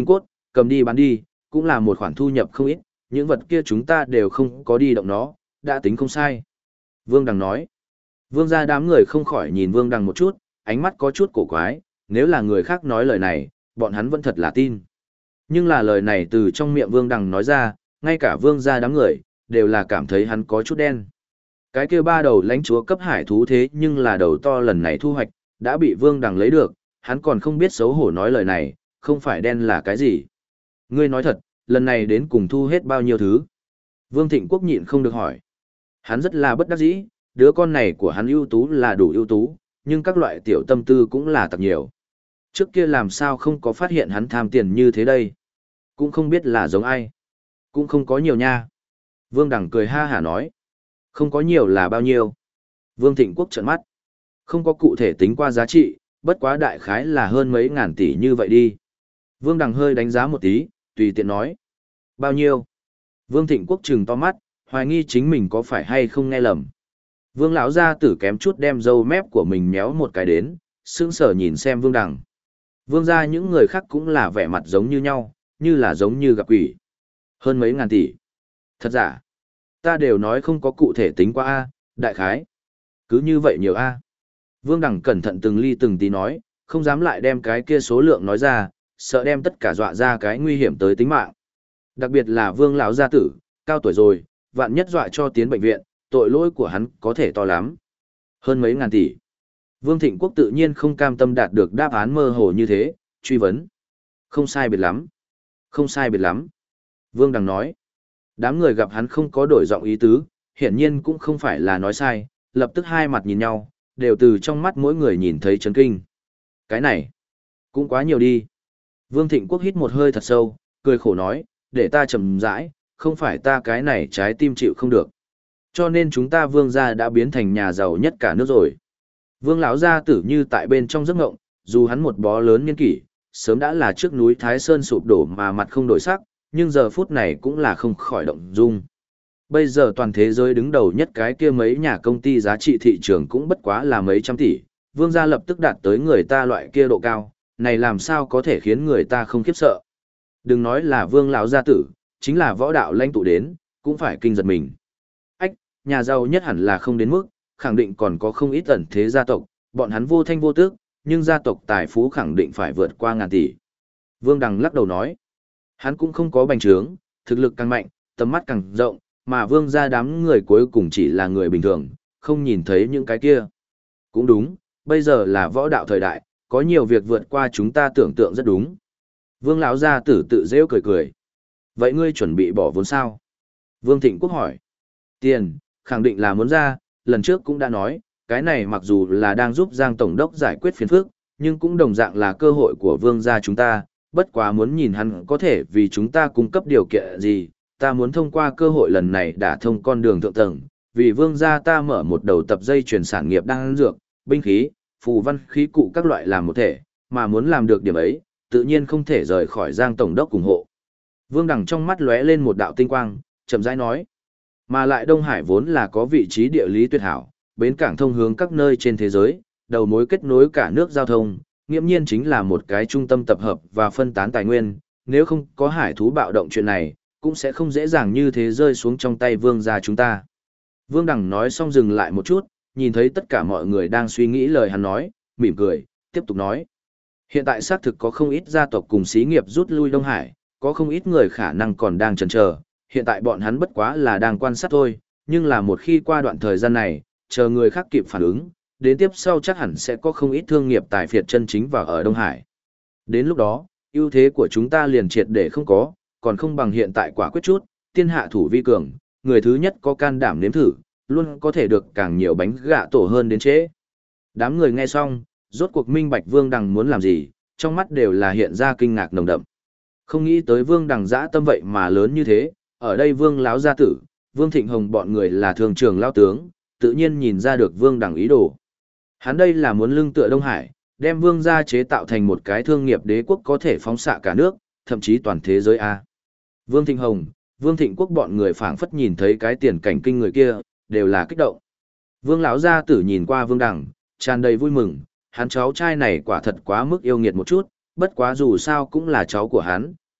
Cầm đi bán đi, cũng là một khoản thu nhập không ít, những vật kia chúng ta đều không có đi động nó, đã tính không sai. Vương Đằng nói. Vương gia đám người không khỏi nhìn Vương Đằng một chút, ánh mắt có chút cổ quái, nếu là người khác nói lời này, bọn hắn vẫn thật là tin. Nhưng là lời này từ trong miệng Vương Đằng nói ra, ngay cả Vương gia đám người, đều là cảm thấy hắn có chút đen. Cái kia ba đầu lãnh chúa cấp hải thú thế nhưng là đầu to lần này thu hoạch, đã bị Vương Đằng lấy được, hắn còn không biết xấu hổ nói lời này, không phải đen là cái gì. Ngươi nói thật, lần này đến cùng thu hết bao nhiêu thứ? Vương Thịnh Quốc nhịn không được hỏi. Hắn rất là bất đắc dĩ, đứa con này của hắn ưu tú là đủ ưu tú, nhưng các loại tiểu tâm tư cũng là thật nhiều. Trước kia làm sao không có phát hiện hắn tham tiền như thế đây? Cũng không biết là giống ai. Cũng không có nhiều nha. Vương Đằng cười ha hả nói. Không có nhiều là bao nhiêu? Vương Thịnh Quốc trợn mắt. Không có cụ thể tính qua giá trị, bất quá đại khái là hơn mấy ngàn tỷ như vậy đi. Vương Đằng hơi đánh giá một tí, tùy tiện nói. Bao nhiêu? Vương Thịnh Quốc trừng to mắt, hoài nghi chính mình có phải hay không nghe lầm. Vương lão gia tử kém chút đem râu mép của mình méo một cái đến, sững sờ nhìn xem Vương Đằng. Vương gia những người khác cũng là vẻ mặt giống như nhau, như là giống như gặp quỷ. Hơn mấy ngàn tỷ. Thật giả. Ta đều nói không có cụ thể tính qua A, đại khái. Cứ như vậy nhiều A. Vương Đằng cẩn thận từng ly từng tí nói, không dám lại đem cái kia số lượng nói ra, sợ đem tất cả dọa ra cái nguy hiểm tới tính mạng. Đặc biệt là Vương lão gia tử, cao tuổi rồi, vạn nhất dọa cho tiến bệnh viện, tội lỗi của hắn có thể to lắm. Hơn mấy ngàn tỷ. Vương Thịnh Quốc tự nhiên không cam tâm đạt được đáp án mơ hồ như thế, truy vấn. Không sai biệt lắm. Không sai biệt lắm. Vương Đằng nói. Đám người gặp hắn không có đổi giọng ý tứ, hiển nhiên cũng không phải là nói sai, lập tức hai mặt nhìn nhau, đều từ trong mắt mỗi người nhìn thấy chấn kinh. Cái này, cũng quá nhiều đi. Vương Thịnh Quốc hít một hơi thật sâu, cười khổ nói, để ta chậm rãi, không phải ta cái này trái tim chịu không được. Cho nên chúng ta Vương gia đã biến thành nhà giàu nhất cả nước rồi. Vương lão gia tử như tại bên trong giấc ngộng, dù hắn một bó lớn niên kỷ, sớm đã là trước núi Thái Sơn sụp đổ mà mặt không đổi sắc, nhưng giờ phút này cũng là không khỏi động dung. Bây giờ toàn thế giới đứng đầu nhất cái kia mấy nhà công ty giá trị thị trường cũng bất quá là mấy trăm tỷ, Vương gia lập tức đạt tới người ta loại kia độ cao, này làm sao có thể khiến người ta không khiếp sợ. Đừng nói là Vương lão gia tử, chính là võ đạo lãnh tụ đến, cũng phải kinh giật mình. Ách, nhà giàu nhất hẳn là không đến mức, khẳng định còn có không ít ẩn thế gia tộc, bọn hắn vô thanh vô tước, nhưng gia tộc tài phú khẳng định phải vượt qua ngàn tỷ. Vương Đằng lắc đầu nói, hắn cũng không có bành trướng, thực lực càng mạnh, tầm mắt càng rộng, mà Vương gia đám người cuối cùng chỉ là người bình thường, không nhìn thấy những cái kia. Cũng đúng, bây giờ là võ đạo thời đại, có nhiều việc vượt qua chúng ta tưởng tượng rất đúng. Vương lão gia tử tự rêu cười cười. Vậy ngươi chuẩn bị bỏ vốn sao? Vương Thịnh Quốc hỏi. Tiền, khẳng định là muốn ra, lần trước cũng đã nói, cái này mặc dù là đang giúp Giang Tổng đốc giải quyết phiền phức, nhưng cũng đồng dạng là cơ hội của Vương gia chúng ta, bất quá muốn nhìn hắn có thể vì chúng ta cung cấp điều kiện gì, ta muốn thông qua cơ hội lần này đả thông con đường thượng tầng, vì Vương gia ta mở một đầu tập dây chuyển sản nghiệp đang dược, binh khí, phù văn khí cụ các loại làm một thể, mà muốn làm được điểm ấy, tự nhiên không thể rời khỏi Giang Tổng đốc ủng hộ. Vương Đằng trong mắt lóe lên một đạo tinh quang, chậm rãi nói, mà lại Đông Hải vốn là có vị trí địa lý tuyệt hảo, bến cảng thông hướng các nơi trên thế giới, đầu mối kết nối cả nước giao thông, nghiễm nhiên chính là một cái trung tâm tập hợp và phân tán tài nguyên, nếu không có hải thú bạo động chuyện này, cũng sẽ không dễ dàng như thế rơi xuống trong tay Vương gia chúng ta. Vương Đằng nói xong dừng lại một chút, nhìn thấy tất cả mọi người đang suy nghĩ lời hắn nói, mỉm cười, tiếp tục nói. Hiện tại xác thực có không ít gia tộc cùng xí nghiệp rút lui Đông Hải, có không ít người khả năng còn đang chần chờ, hiện tại bọn hắn bất quá là đang quan sát thôi, nhưng là một khi qua đoạn thời gian này, chờ người khác kịp phản ứng, đến tiếp sau chắc hẳn sẽ có không ít thương nghiệp tài phiệt chân chính vào ở Đông Hải. Đến lúc đó, ưu thế của chúng ta liền triệt để không có, còn không bằng hiện tại quả quyết chút, tiên hạ thủ vi cường, người thứ nhất có can đảm nếm thử, luôn có thể được càng nhiều bánh gạ tổ hơn đến trễ. Đám người nghe xong, rốt cuộc minh bạch Vương Đằng muốn làm gì, trong mắt đều là hiện ra kinh ngạc nồng đậm. Không nghĩ tới Vương Đằng dã tâm vậy mà lớn như thế, ở đây Vương lão gia tử, Vương Thịnh Hồng bọn người là thường trường lao tướng, tự nhiên nhìn ra được Vương Đằng ý đồ. Hắn đây là muốn lưng tựa Đông Hải, đem Vương gia chế tạo thành một cái thương nghiệp đế quốc có thể phóng xạ cả nước, thậm chí toàn thế giới a. Vương Thịnh Hồng, Vương Thịnh Quốc bọn người phảng phất nhìn thấy cái tiền cảnh kinh người kia, đều là kích động. Vương lão gia tử nhìn qua Vương Đằng, tràn đầy vui mừng, hắn cháu trai này quả thật quá mức yêu nghiệt một chút, bất quá dù sao cũng là cháu của hắn,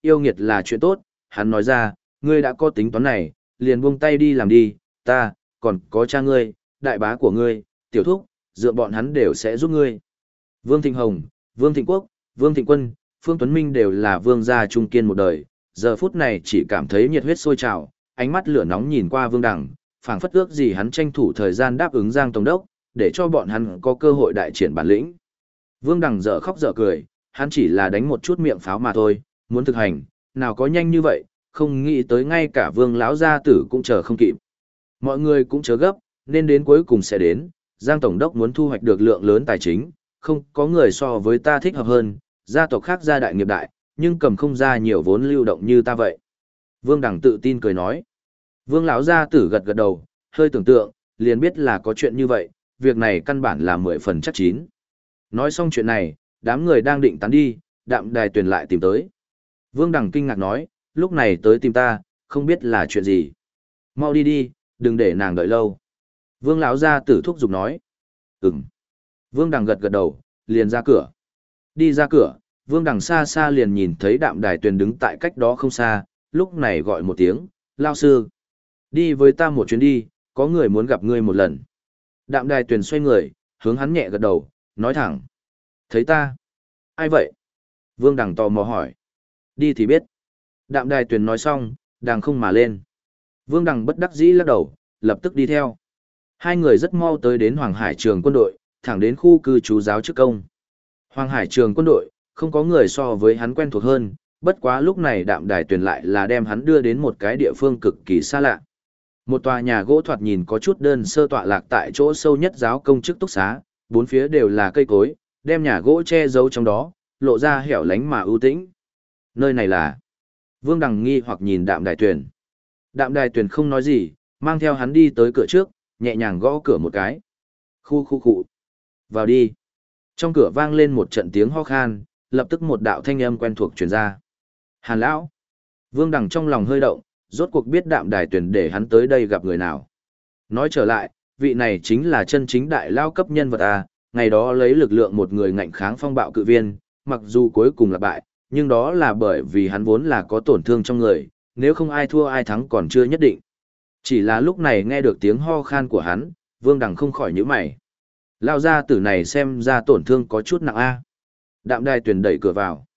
yêu nghiệt là chuyện tốt, hắn nói ra, ngươi đã có tính toán này, liền buông tay đi làm đi, ta, còn có cha ngươi, đại bá của ngươi, tiểu thúc, dựa bọn hắn đều sẽ giúp ngươi. Vương Thịnh Hồng, Vương Thịnh Quốc, Vương Thịnh Quân, Phương Tuấn Minh đều là vương gia trung kiên một đời, giờ phút này chỉ cảm thấy nhiệt huyết sôi trào, ánh mắt lửa nóng nhìn qua Vương Đằng, phảng phất ước gì hắn tranh thủ thời gian đáp ứng Giang Tổng đốc, để cho bọn hắn có cơ hội đại triển bản lĩnh. Vương Đằng dở khóc dở cười, hắn chỉ là đánh một chút miệng pháo mà thôi, muốn thực hành, nào có nhanh như vậy, không nghĩ tới ngay cả Vương lão gia tử cũng chờ không kịp. Mọi người cũng chờ gấp, nên đến cuối cùng sẽ đến, Giang Tổng đốc muốn thu hoạch được lượng lớn tài chính, không có người so với ta thích hợp hơn, gia tộc khác gia đại nghiệp đại, nhưng cầm không ra nhiều vốn lưu động như ta vậy. Vương Đằng tự tin cười nói. Vương lão gia tử gật gật đầu, hơi tưởng tượng, liền biết là có chuyện như vậy, việc này căn bản là 10 phần chắc chín. Nói xong chuyện này, đám người đang định tán đi, Đạm Đài Tuyền lại tìm tới. Vương Đằng kinh ngạc nói, lúc này tới tìm ta, không biết là chuyện gì. Mau đi đi, đừng để nàng đợi lâu. Vương lão gia tử thúc giục nói. Ừm. Vương Đằng gật gật đầu, liền ra cửa. Đi ra cửa, Vương Đằng xa xa liền nhìn thấy Đạm Đài Tuyền đứng tại cách đó không xa, lúc này gọi một tiếng, lao sư. Đi với ta một chuyến đi, có người muốn gặp ngươi một lần. Đạm Đài Tuyền xoay người, hướng hắn nhẹ gật đầu, nói thẳng. Thấy ta? Ai vậy? Vương Đằng tò mò hỏi. Đi thì biết. Đạm Đài Tuyền nói xong, đằng không mà lên. Vương Đằng bất đắc dĩ lắc đầu, lập tức đi theo. Hai người rất mau tới đến Hoàng Hải trường quân đội, thẳng đến khu cư trú giáo chức công. Hoàng Hải trường quân đội, không có người so với hắn quen thuộc hơn, bất quá lúc này Đạm Đài Tuyền lại là đem hắn đưa đến một cái địa phương cực kỳ xa lạ. Một tòa nhà gỗ thoạt nhìn có chút đơn sơ tọa lạc tại chỗ sâu nhất giáo công chức túc xá, bốn phía đều là cây cối, đem nhà gỗ che giấu trong đó, lộ ra hẻo lánh mà ưu tĩnh. Nơi này là... Vương Đằng nghi hoặc nhìn Đạm Đài Tuyền. Đạm Đài Tuyền không nói gì, mang theo hắn đi tới cửa trước, nhẹ nhàng gõ cửa một cái. Khu. Vào đi. Trong cửa vang lên một trận tiếng ho khan, lập tức một đạo thanh âm quen thuộc truyền ra. Hàn lão. Vương Đằng trong lòng hơi động, rốt cuộc biết Đạm Đài Tuyền để hắn tới đây gặp người nào. Nói trở lại, vị này chính là chân chính đại lao cấp nhân vật à, ngày đó lấy lực lượng một người ngạnh kháng phong bạo cự viên, mặc dù cuối cùng là bại, nhưng đó là bởi vì hắn vốn là có tổn thương trong người, nếu không ai thua ai thắng còn chưa nhất định. Chỉ là lúc này nghe được tiếng ho khan của hắn, Vương Đằng không khỏi nhíu mày. Lao gia tử này xem ra tổn thương có chút nặng a. Đạm Đài Tuyền đẩy cửa vào.